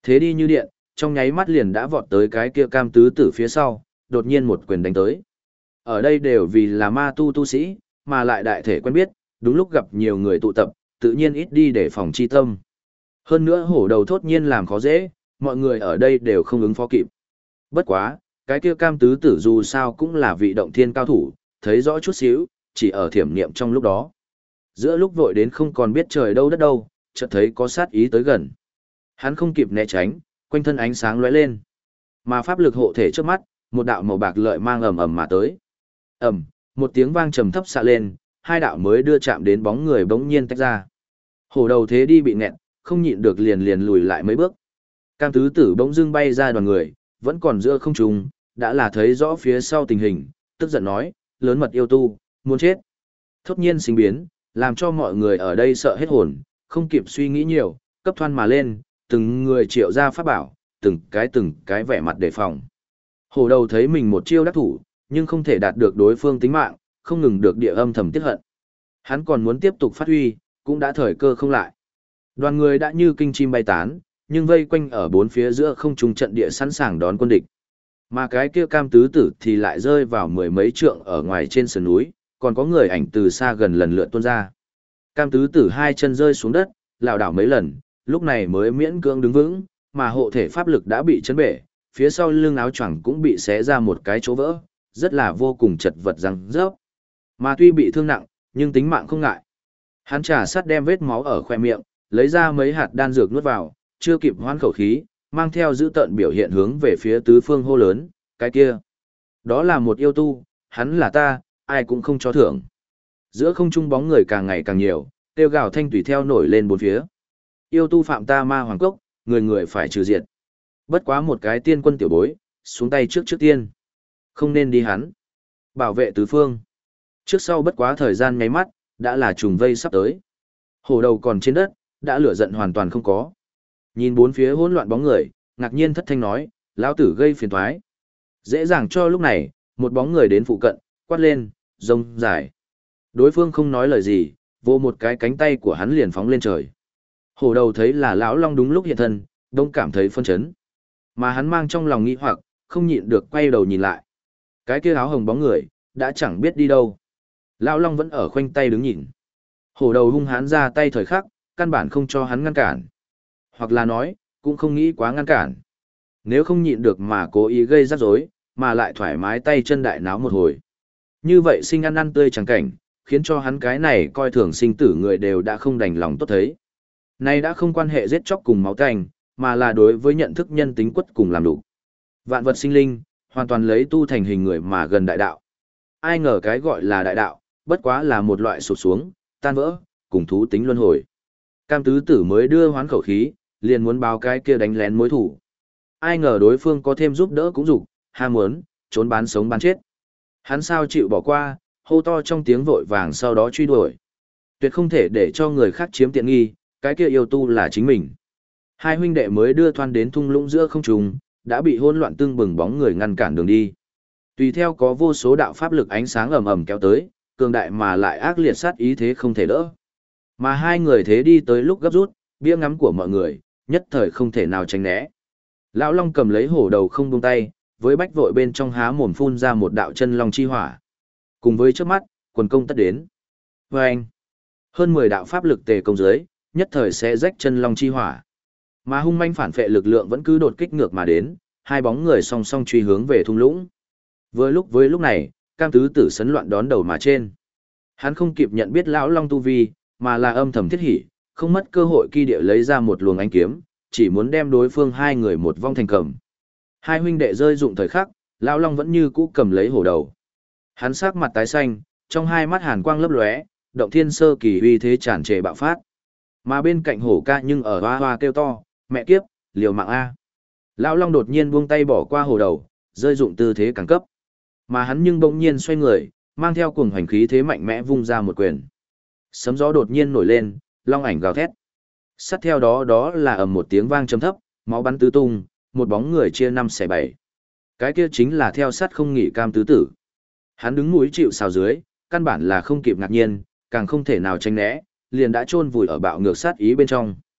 Thế đi như điện, trong nháy mắt liền đã vọt tới cái kia cam tứ tử phía sau, đột nhiên một quyền đánh tới. Ở đây đều vì là ma tu tu sĩ, mà lại đại thể quen biết, đúng lúc gặp nhiều người tụ tập, tự nhiên ít đi để phòng chi tâm. Hơn nữa hổ đầu thốt nhiên làm khó dễ, mọi người ở đây đều không ứng phó kịp. Bất quá, cái kia cam tứ tử dù sao cũng là vị động thiên cao thủ, thấy rõ chút xíu, chỉ ở thiểm niệm trong lúc đó. Giữa lúc vội đến không còn biết trời đâu đất đâu, chợt thấy có sát ý tới gần. Hắn không kịp né tránh, quanh thân ánh sáng lóe lên. Mà pháp lực hộ thể trước mắt, một đạo màu bạc lợi mang ầm ầm mà tới. Ầm, một tiếng vang trầm thấp xạ lên, hai đạo mới đưa chạm đến bóng người bỗng nhiên tách ra. Hổ đầu thế đi bị nghẹn, không nhịn được liền liền lùi lại mấy bước. Cam tứ tử bỗng dưng bay ra đoàn người, vẫn còn giữa không trung, đã là thấy rõ phía sau tình hình, tức giận nói, lớn mật yêu tu, muốn chết. Thốt nhiên sinh biến, làm cho mọi người ở đây sợ hết hồn, không kịp suy nghĩ nhiều, cấp thoăn mà lên, từng người triệu ra pháp bảo, từng cái vẻ mặt đề phòng. Hổ đầu thấy mình một chiêu đắc thủ, nhưng không thể đạt được đối phương tính mạng, không ngừng được địa âm thầm tiếc hận. Hắn còn muốn tiếp tục phát huy, cũng đã thời cơ không lại. Đoàn người đã như kinh chim bay tán, nhưng vây quanh ở bốn phía giữa không trung trận địa sẵn sàng đón quân địch. Mà cái kia cam tứ tử thì lại rơi vào mười mấy trượng ở ngoài trên sườn núi, còn có người ảnh từ xa gần lần lượt tuôn ra. Cam tứ tử hai chân rơi xuống đất, lảo đảo mấy lần, lúc này mới miễn cưỡng đứng vững, mà hộ thể pháp lực đã bị chấn bể, phía sau lưng áo choàng cũng bị xé ra một cái chỗ vỡ, rất là vô cùng chật vật răng rớp. Mà tuy bị thương nặng, nhưng tính mạng không ngại. Hắn trà sát đem vết máu ở khoe miệng, lấy ra mấy hạt đan dược nuốt vào, chưa kịp hoán khẩu khí, mang theo dữ tợn biểu hiện hướng về phía tứ phương hô lớn, cái kia. Đó là một yêu tu, hắn là ta, ai cũng không cho thưởng. Giữa không trung bóng người càng ngày càng nhiều, kêu gào thanh tùy theo nổi lên bốn phía. Yêu tu phạm ta ma hoàng cốc, người người phải trừ diệt. Bất quá một cái tiên quân tiểu bối, xuống tay trước tiên. Không nên đi hắn. Bảo vệ tứ phương. Trước sau bất quá thời gian nháy mắt, đã là trùng vây sắp tới. Hổ đầu còn trên đất, đã lửa giận hoàn toàn không có. Nhìn bốn phía hỗn loạn bóng người, ngạc nhiên thất thanh nói, lão tử gây phiền toái. Dễ dàng cho lúc này, một bóng người đến phụ cận, quát lên, rông dài. Đối phương không nói lời gì, vô một cái cánh tay của hắn liền phóng lên trời. Hổ đầu thấy là lão long đúng lúc hiện thân, đông cảm thấy phân chấn. Mà hắn mang trong lòng nghi hoặc, không nhịn được quay đầu nhìn lại. Cái kia áo hồng bóng người, đã chẳng biết đi đâu. Lão long vẫn ở khoanh tay đứng nhìn. Hổ đầu hung hãn ra tay thời khắc, căn bản không cho hắn ngăn cản. Hoặc là nói, cũng không nghĩ quá ngăn cản. Nếu không nhịn được mà cố ý gây rắc rối, mà lại thoải mái tay chân đại náo một hồi. Như vậy sinh ăn ăn tươi chẳng cảnh, khiến cho hắn cái này coi thường sinh tử người đều đã không đành lòng tốt thấy. Này đã không quan hệ giết chóc cùng máu tanh, mà là đối với nhận thức nhân tính quất cùng làm đủ. Vạn vật sinh linh, hoàn toàn lấy tu thành hình người mà gần đại đạo. Ai ngờ cái gọi là đại đạo, bất quá là một loại sụp xuống, tan vỡ, cùng thú tính luân hồi. Cam tứ tử mới đưa hoán khẩu khí, liền muốn báo cái kia đánh lén mối thủ. Ai ngờ đối phương có thêm giúp đỡ cũng dục, ham muốn, trốn bán sống bán chết. Hắn sao chịu bỏ qua, hô to trong tiếng vội vàng sau đó truy đuổi. Tuyệt không thể để cho người khác chiếm tiện nghi, cái kia yêu tu là chính mình. Hai huynh đệ mới đưa thoan đến thung lũng giữa không trung, đã bị hỗn loạn tương bừng bóng người ngăn cản đường đi. Tùy theo có vô số đạo pháp lực ánh sáng ầm ầm kéo tới, cường đại mà lại ác liệt sát ý thế không thể đỡ. Mà hai người thế đi tới lúc gấp rút, bia ngắm của mọi người, nhất thời không thể nào tránh né. Lão Long cầm lấy hổ đầu không buông tay, với bách vội bên trong há mồm phun ra một đạo chân long chi hỏa. Cùng với trước mắt, quần công tất đến. Và anh, hơn 10 đạo pháp lực tề công dưới, nhất thời sẽ rách chân long chi hỏa. Mà hung manh phản phệ lực lượng vẫn cứ đột kích ngược mà đến, hai bóng người song song truy hướng về thung lũng. Với lúc này, Cam tứ tử sấn loạn đón đầu mà trên. Hắn không kịp nhận biết lão Long tu vi, mà là âm thầm thiết hỉ, không mất cơ hội kỳ địa lấy ra một luồng ánh kiếm, chỉ muốn đem đối phương hai người một vong thành cầm. Hai huynh đệ rơi dụng thời khắc, lão Long vẫn như cũ cầm lấy hổ đầu. Hắn sắc mặt tái xanh, trong hai mắt hàn quang lấp lóe, động thiên sơ kỳ uy thế tràn trề bạo phát. Mà bên cạnh hổ ca nhưng ở hoa hoa kêu to, mẹ kiếp, liều mạng a. Lão Long đột nhiên buông tay bỏ qua hổ đầu, rơi dụng tư thế càng cấp. Mà hắn nhưng bỗng nhiên xoay người, mang theo cuồng hoành khí thế mạnh mẽ vung ra một quyền. Sấm gió đột nhiên nổi lên, long ảnh gào thét. Sát theo đó đó là ầm một tiếng vang trầm thấp, máu bắn tứ tung, một bóng người chia năm xẻ bảy. Cái kia chính là theo sát không nghỉ Cam tứ tử. Hắn đứng mũi chịu sào dưới, căn bản là không kịp ngạc nhiên, càng không thể nào tránh né, liền đã chôn vùi ở bạo ngược sát ý bên trong.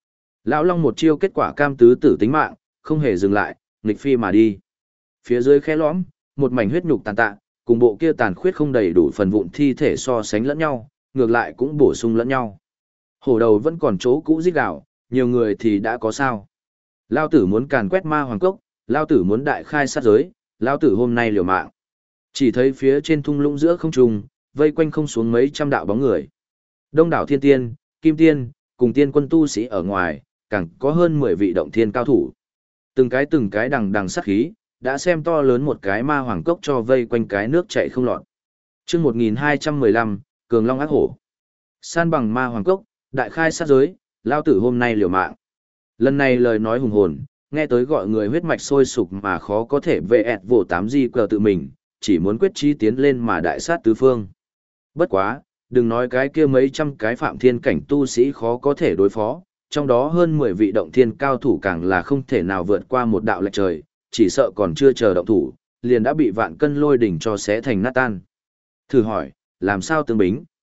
Lão Long một chiêu kết quả cam tứ tử tính mạng, không hề dừng lại, nghịch phi mà đi. Phía dưới khe lõm, một mảnh huyết nhục tàn tạ, cùng bộ kia tàn khuyết không đầy đủ phần vụn thi thể so sánh lẫn nhau, ngược lại cũng bổ sung lẫn nhau. Hổ đầu vẫn còn chỗ cũ rít gào, nhiều người thì đã có sao. Lao tử muốn càn quét ma hoàng cốc, Lao tử muốn đại khai sát giới, Lao tử hôm nay liều mạng. Chỉ thấy phía trên thung lũng giữa không trung, vây quanh không xuống mấy trăm đạo bóng người. Đông đảo thiên tiên, kim tiên, cùng tiên quân tu sĩ ở ngoài, càng có hơn 10 vị động thiên cao thủ. Từng cái đằng đằng sát khí, đã xem to lớn một cái ma hoàng cốc cho vây quanh cái nước chạy không lọt. Chương 1215, Cường Long ác hổ. San bằng ma hoàng cốc, đại khai sát giới, lao tử hôm nay liều mạng. Lần này lời nói hùng hồn, nghe tới gọi người huyết mạch sôi sục mà khó có thể vệ ẹt vỗ 8 di cờ tự mình, chỉ muốn quyết chí tiến lên mà đại sát tứ phương. Bất quá, đừng nói cái kia mấy trăm cái phạm thiên cảnh tu sĩ khó có thể đối phó, trong đó hơn 10 vị động thiên cao thủ càng là không thể nào vượt qua một đạo lệch trời, chỉ sợ còn chưa chờ động thủ, liền đã bị vạn cân lôi đỉnh cho xé thành nát tan. Thử hỏi, làm sao tương bính?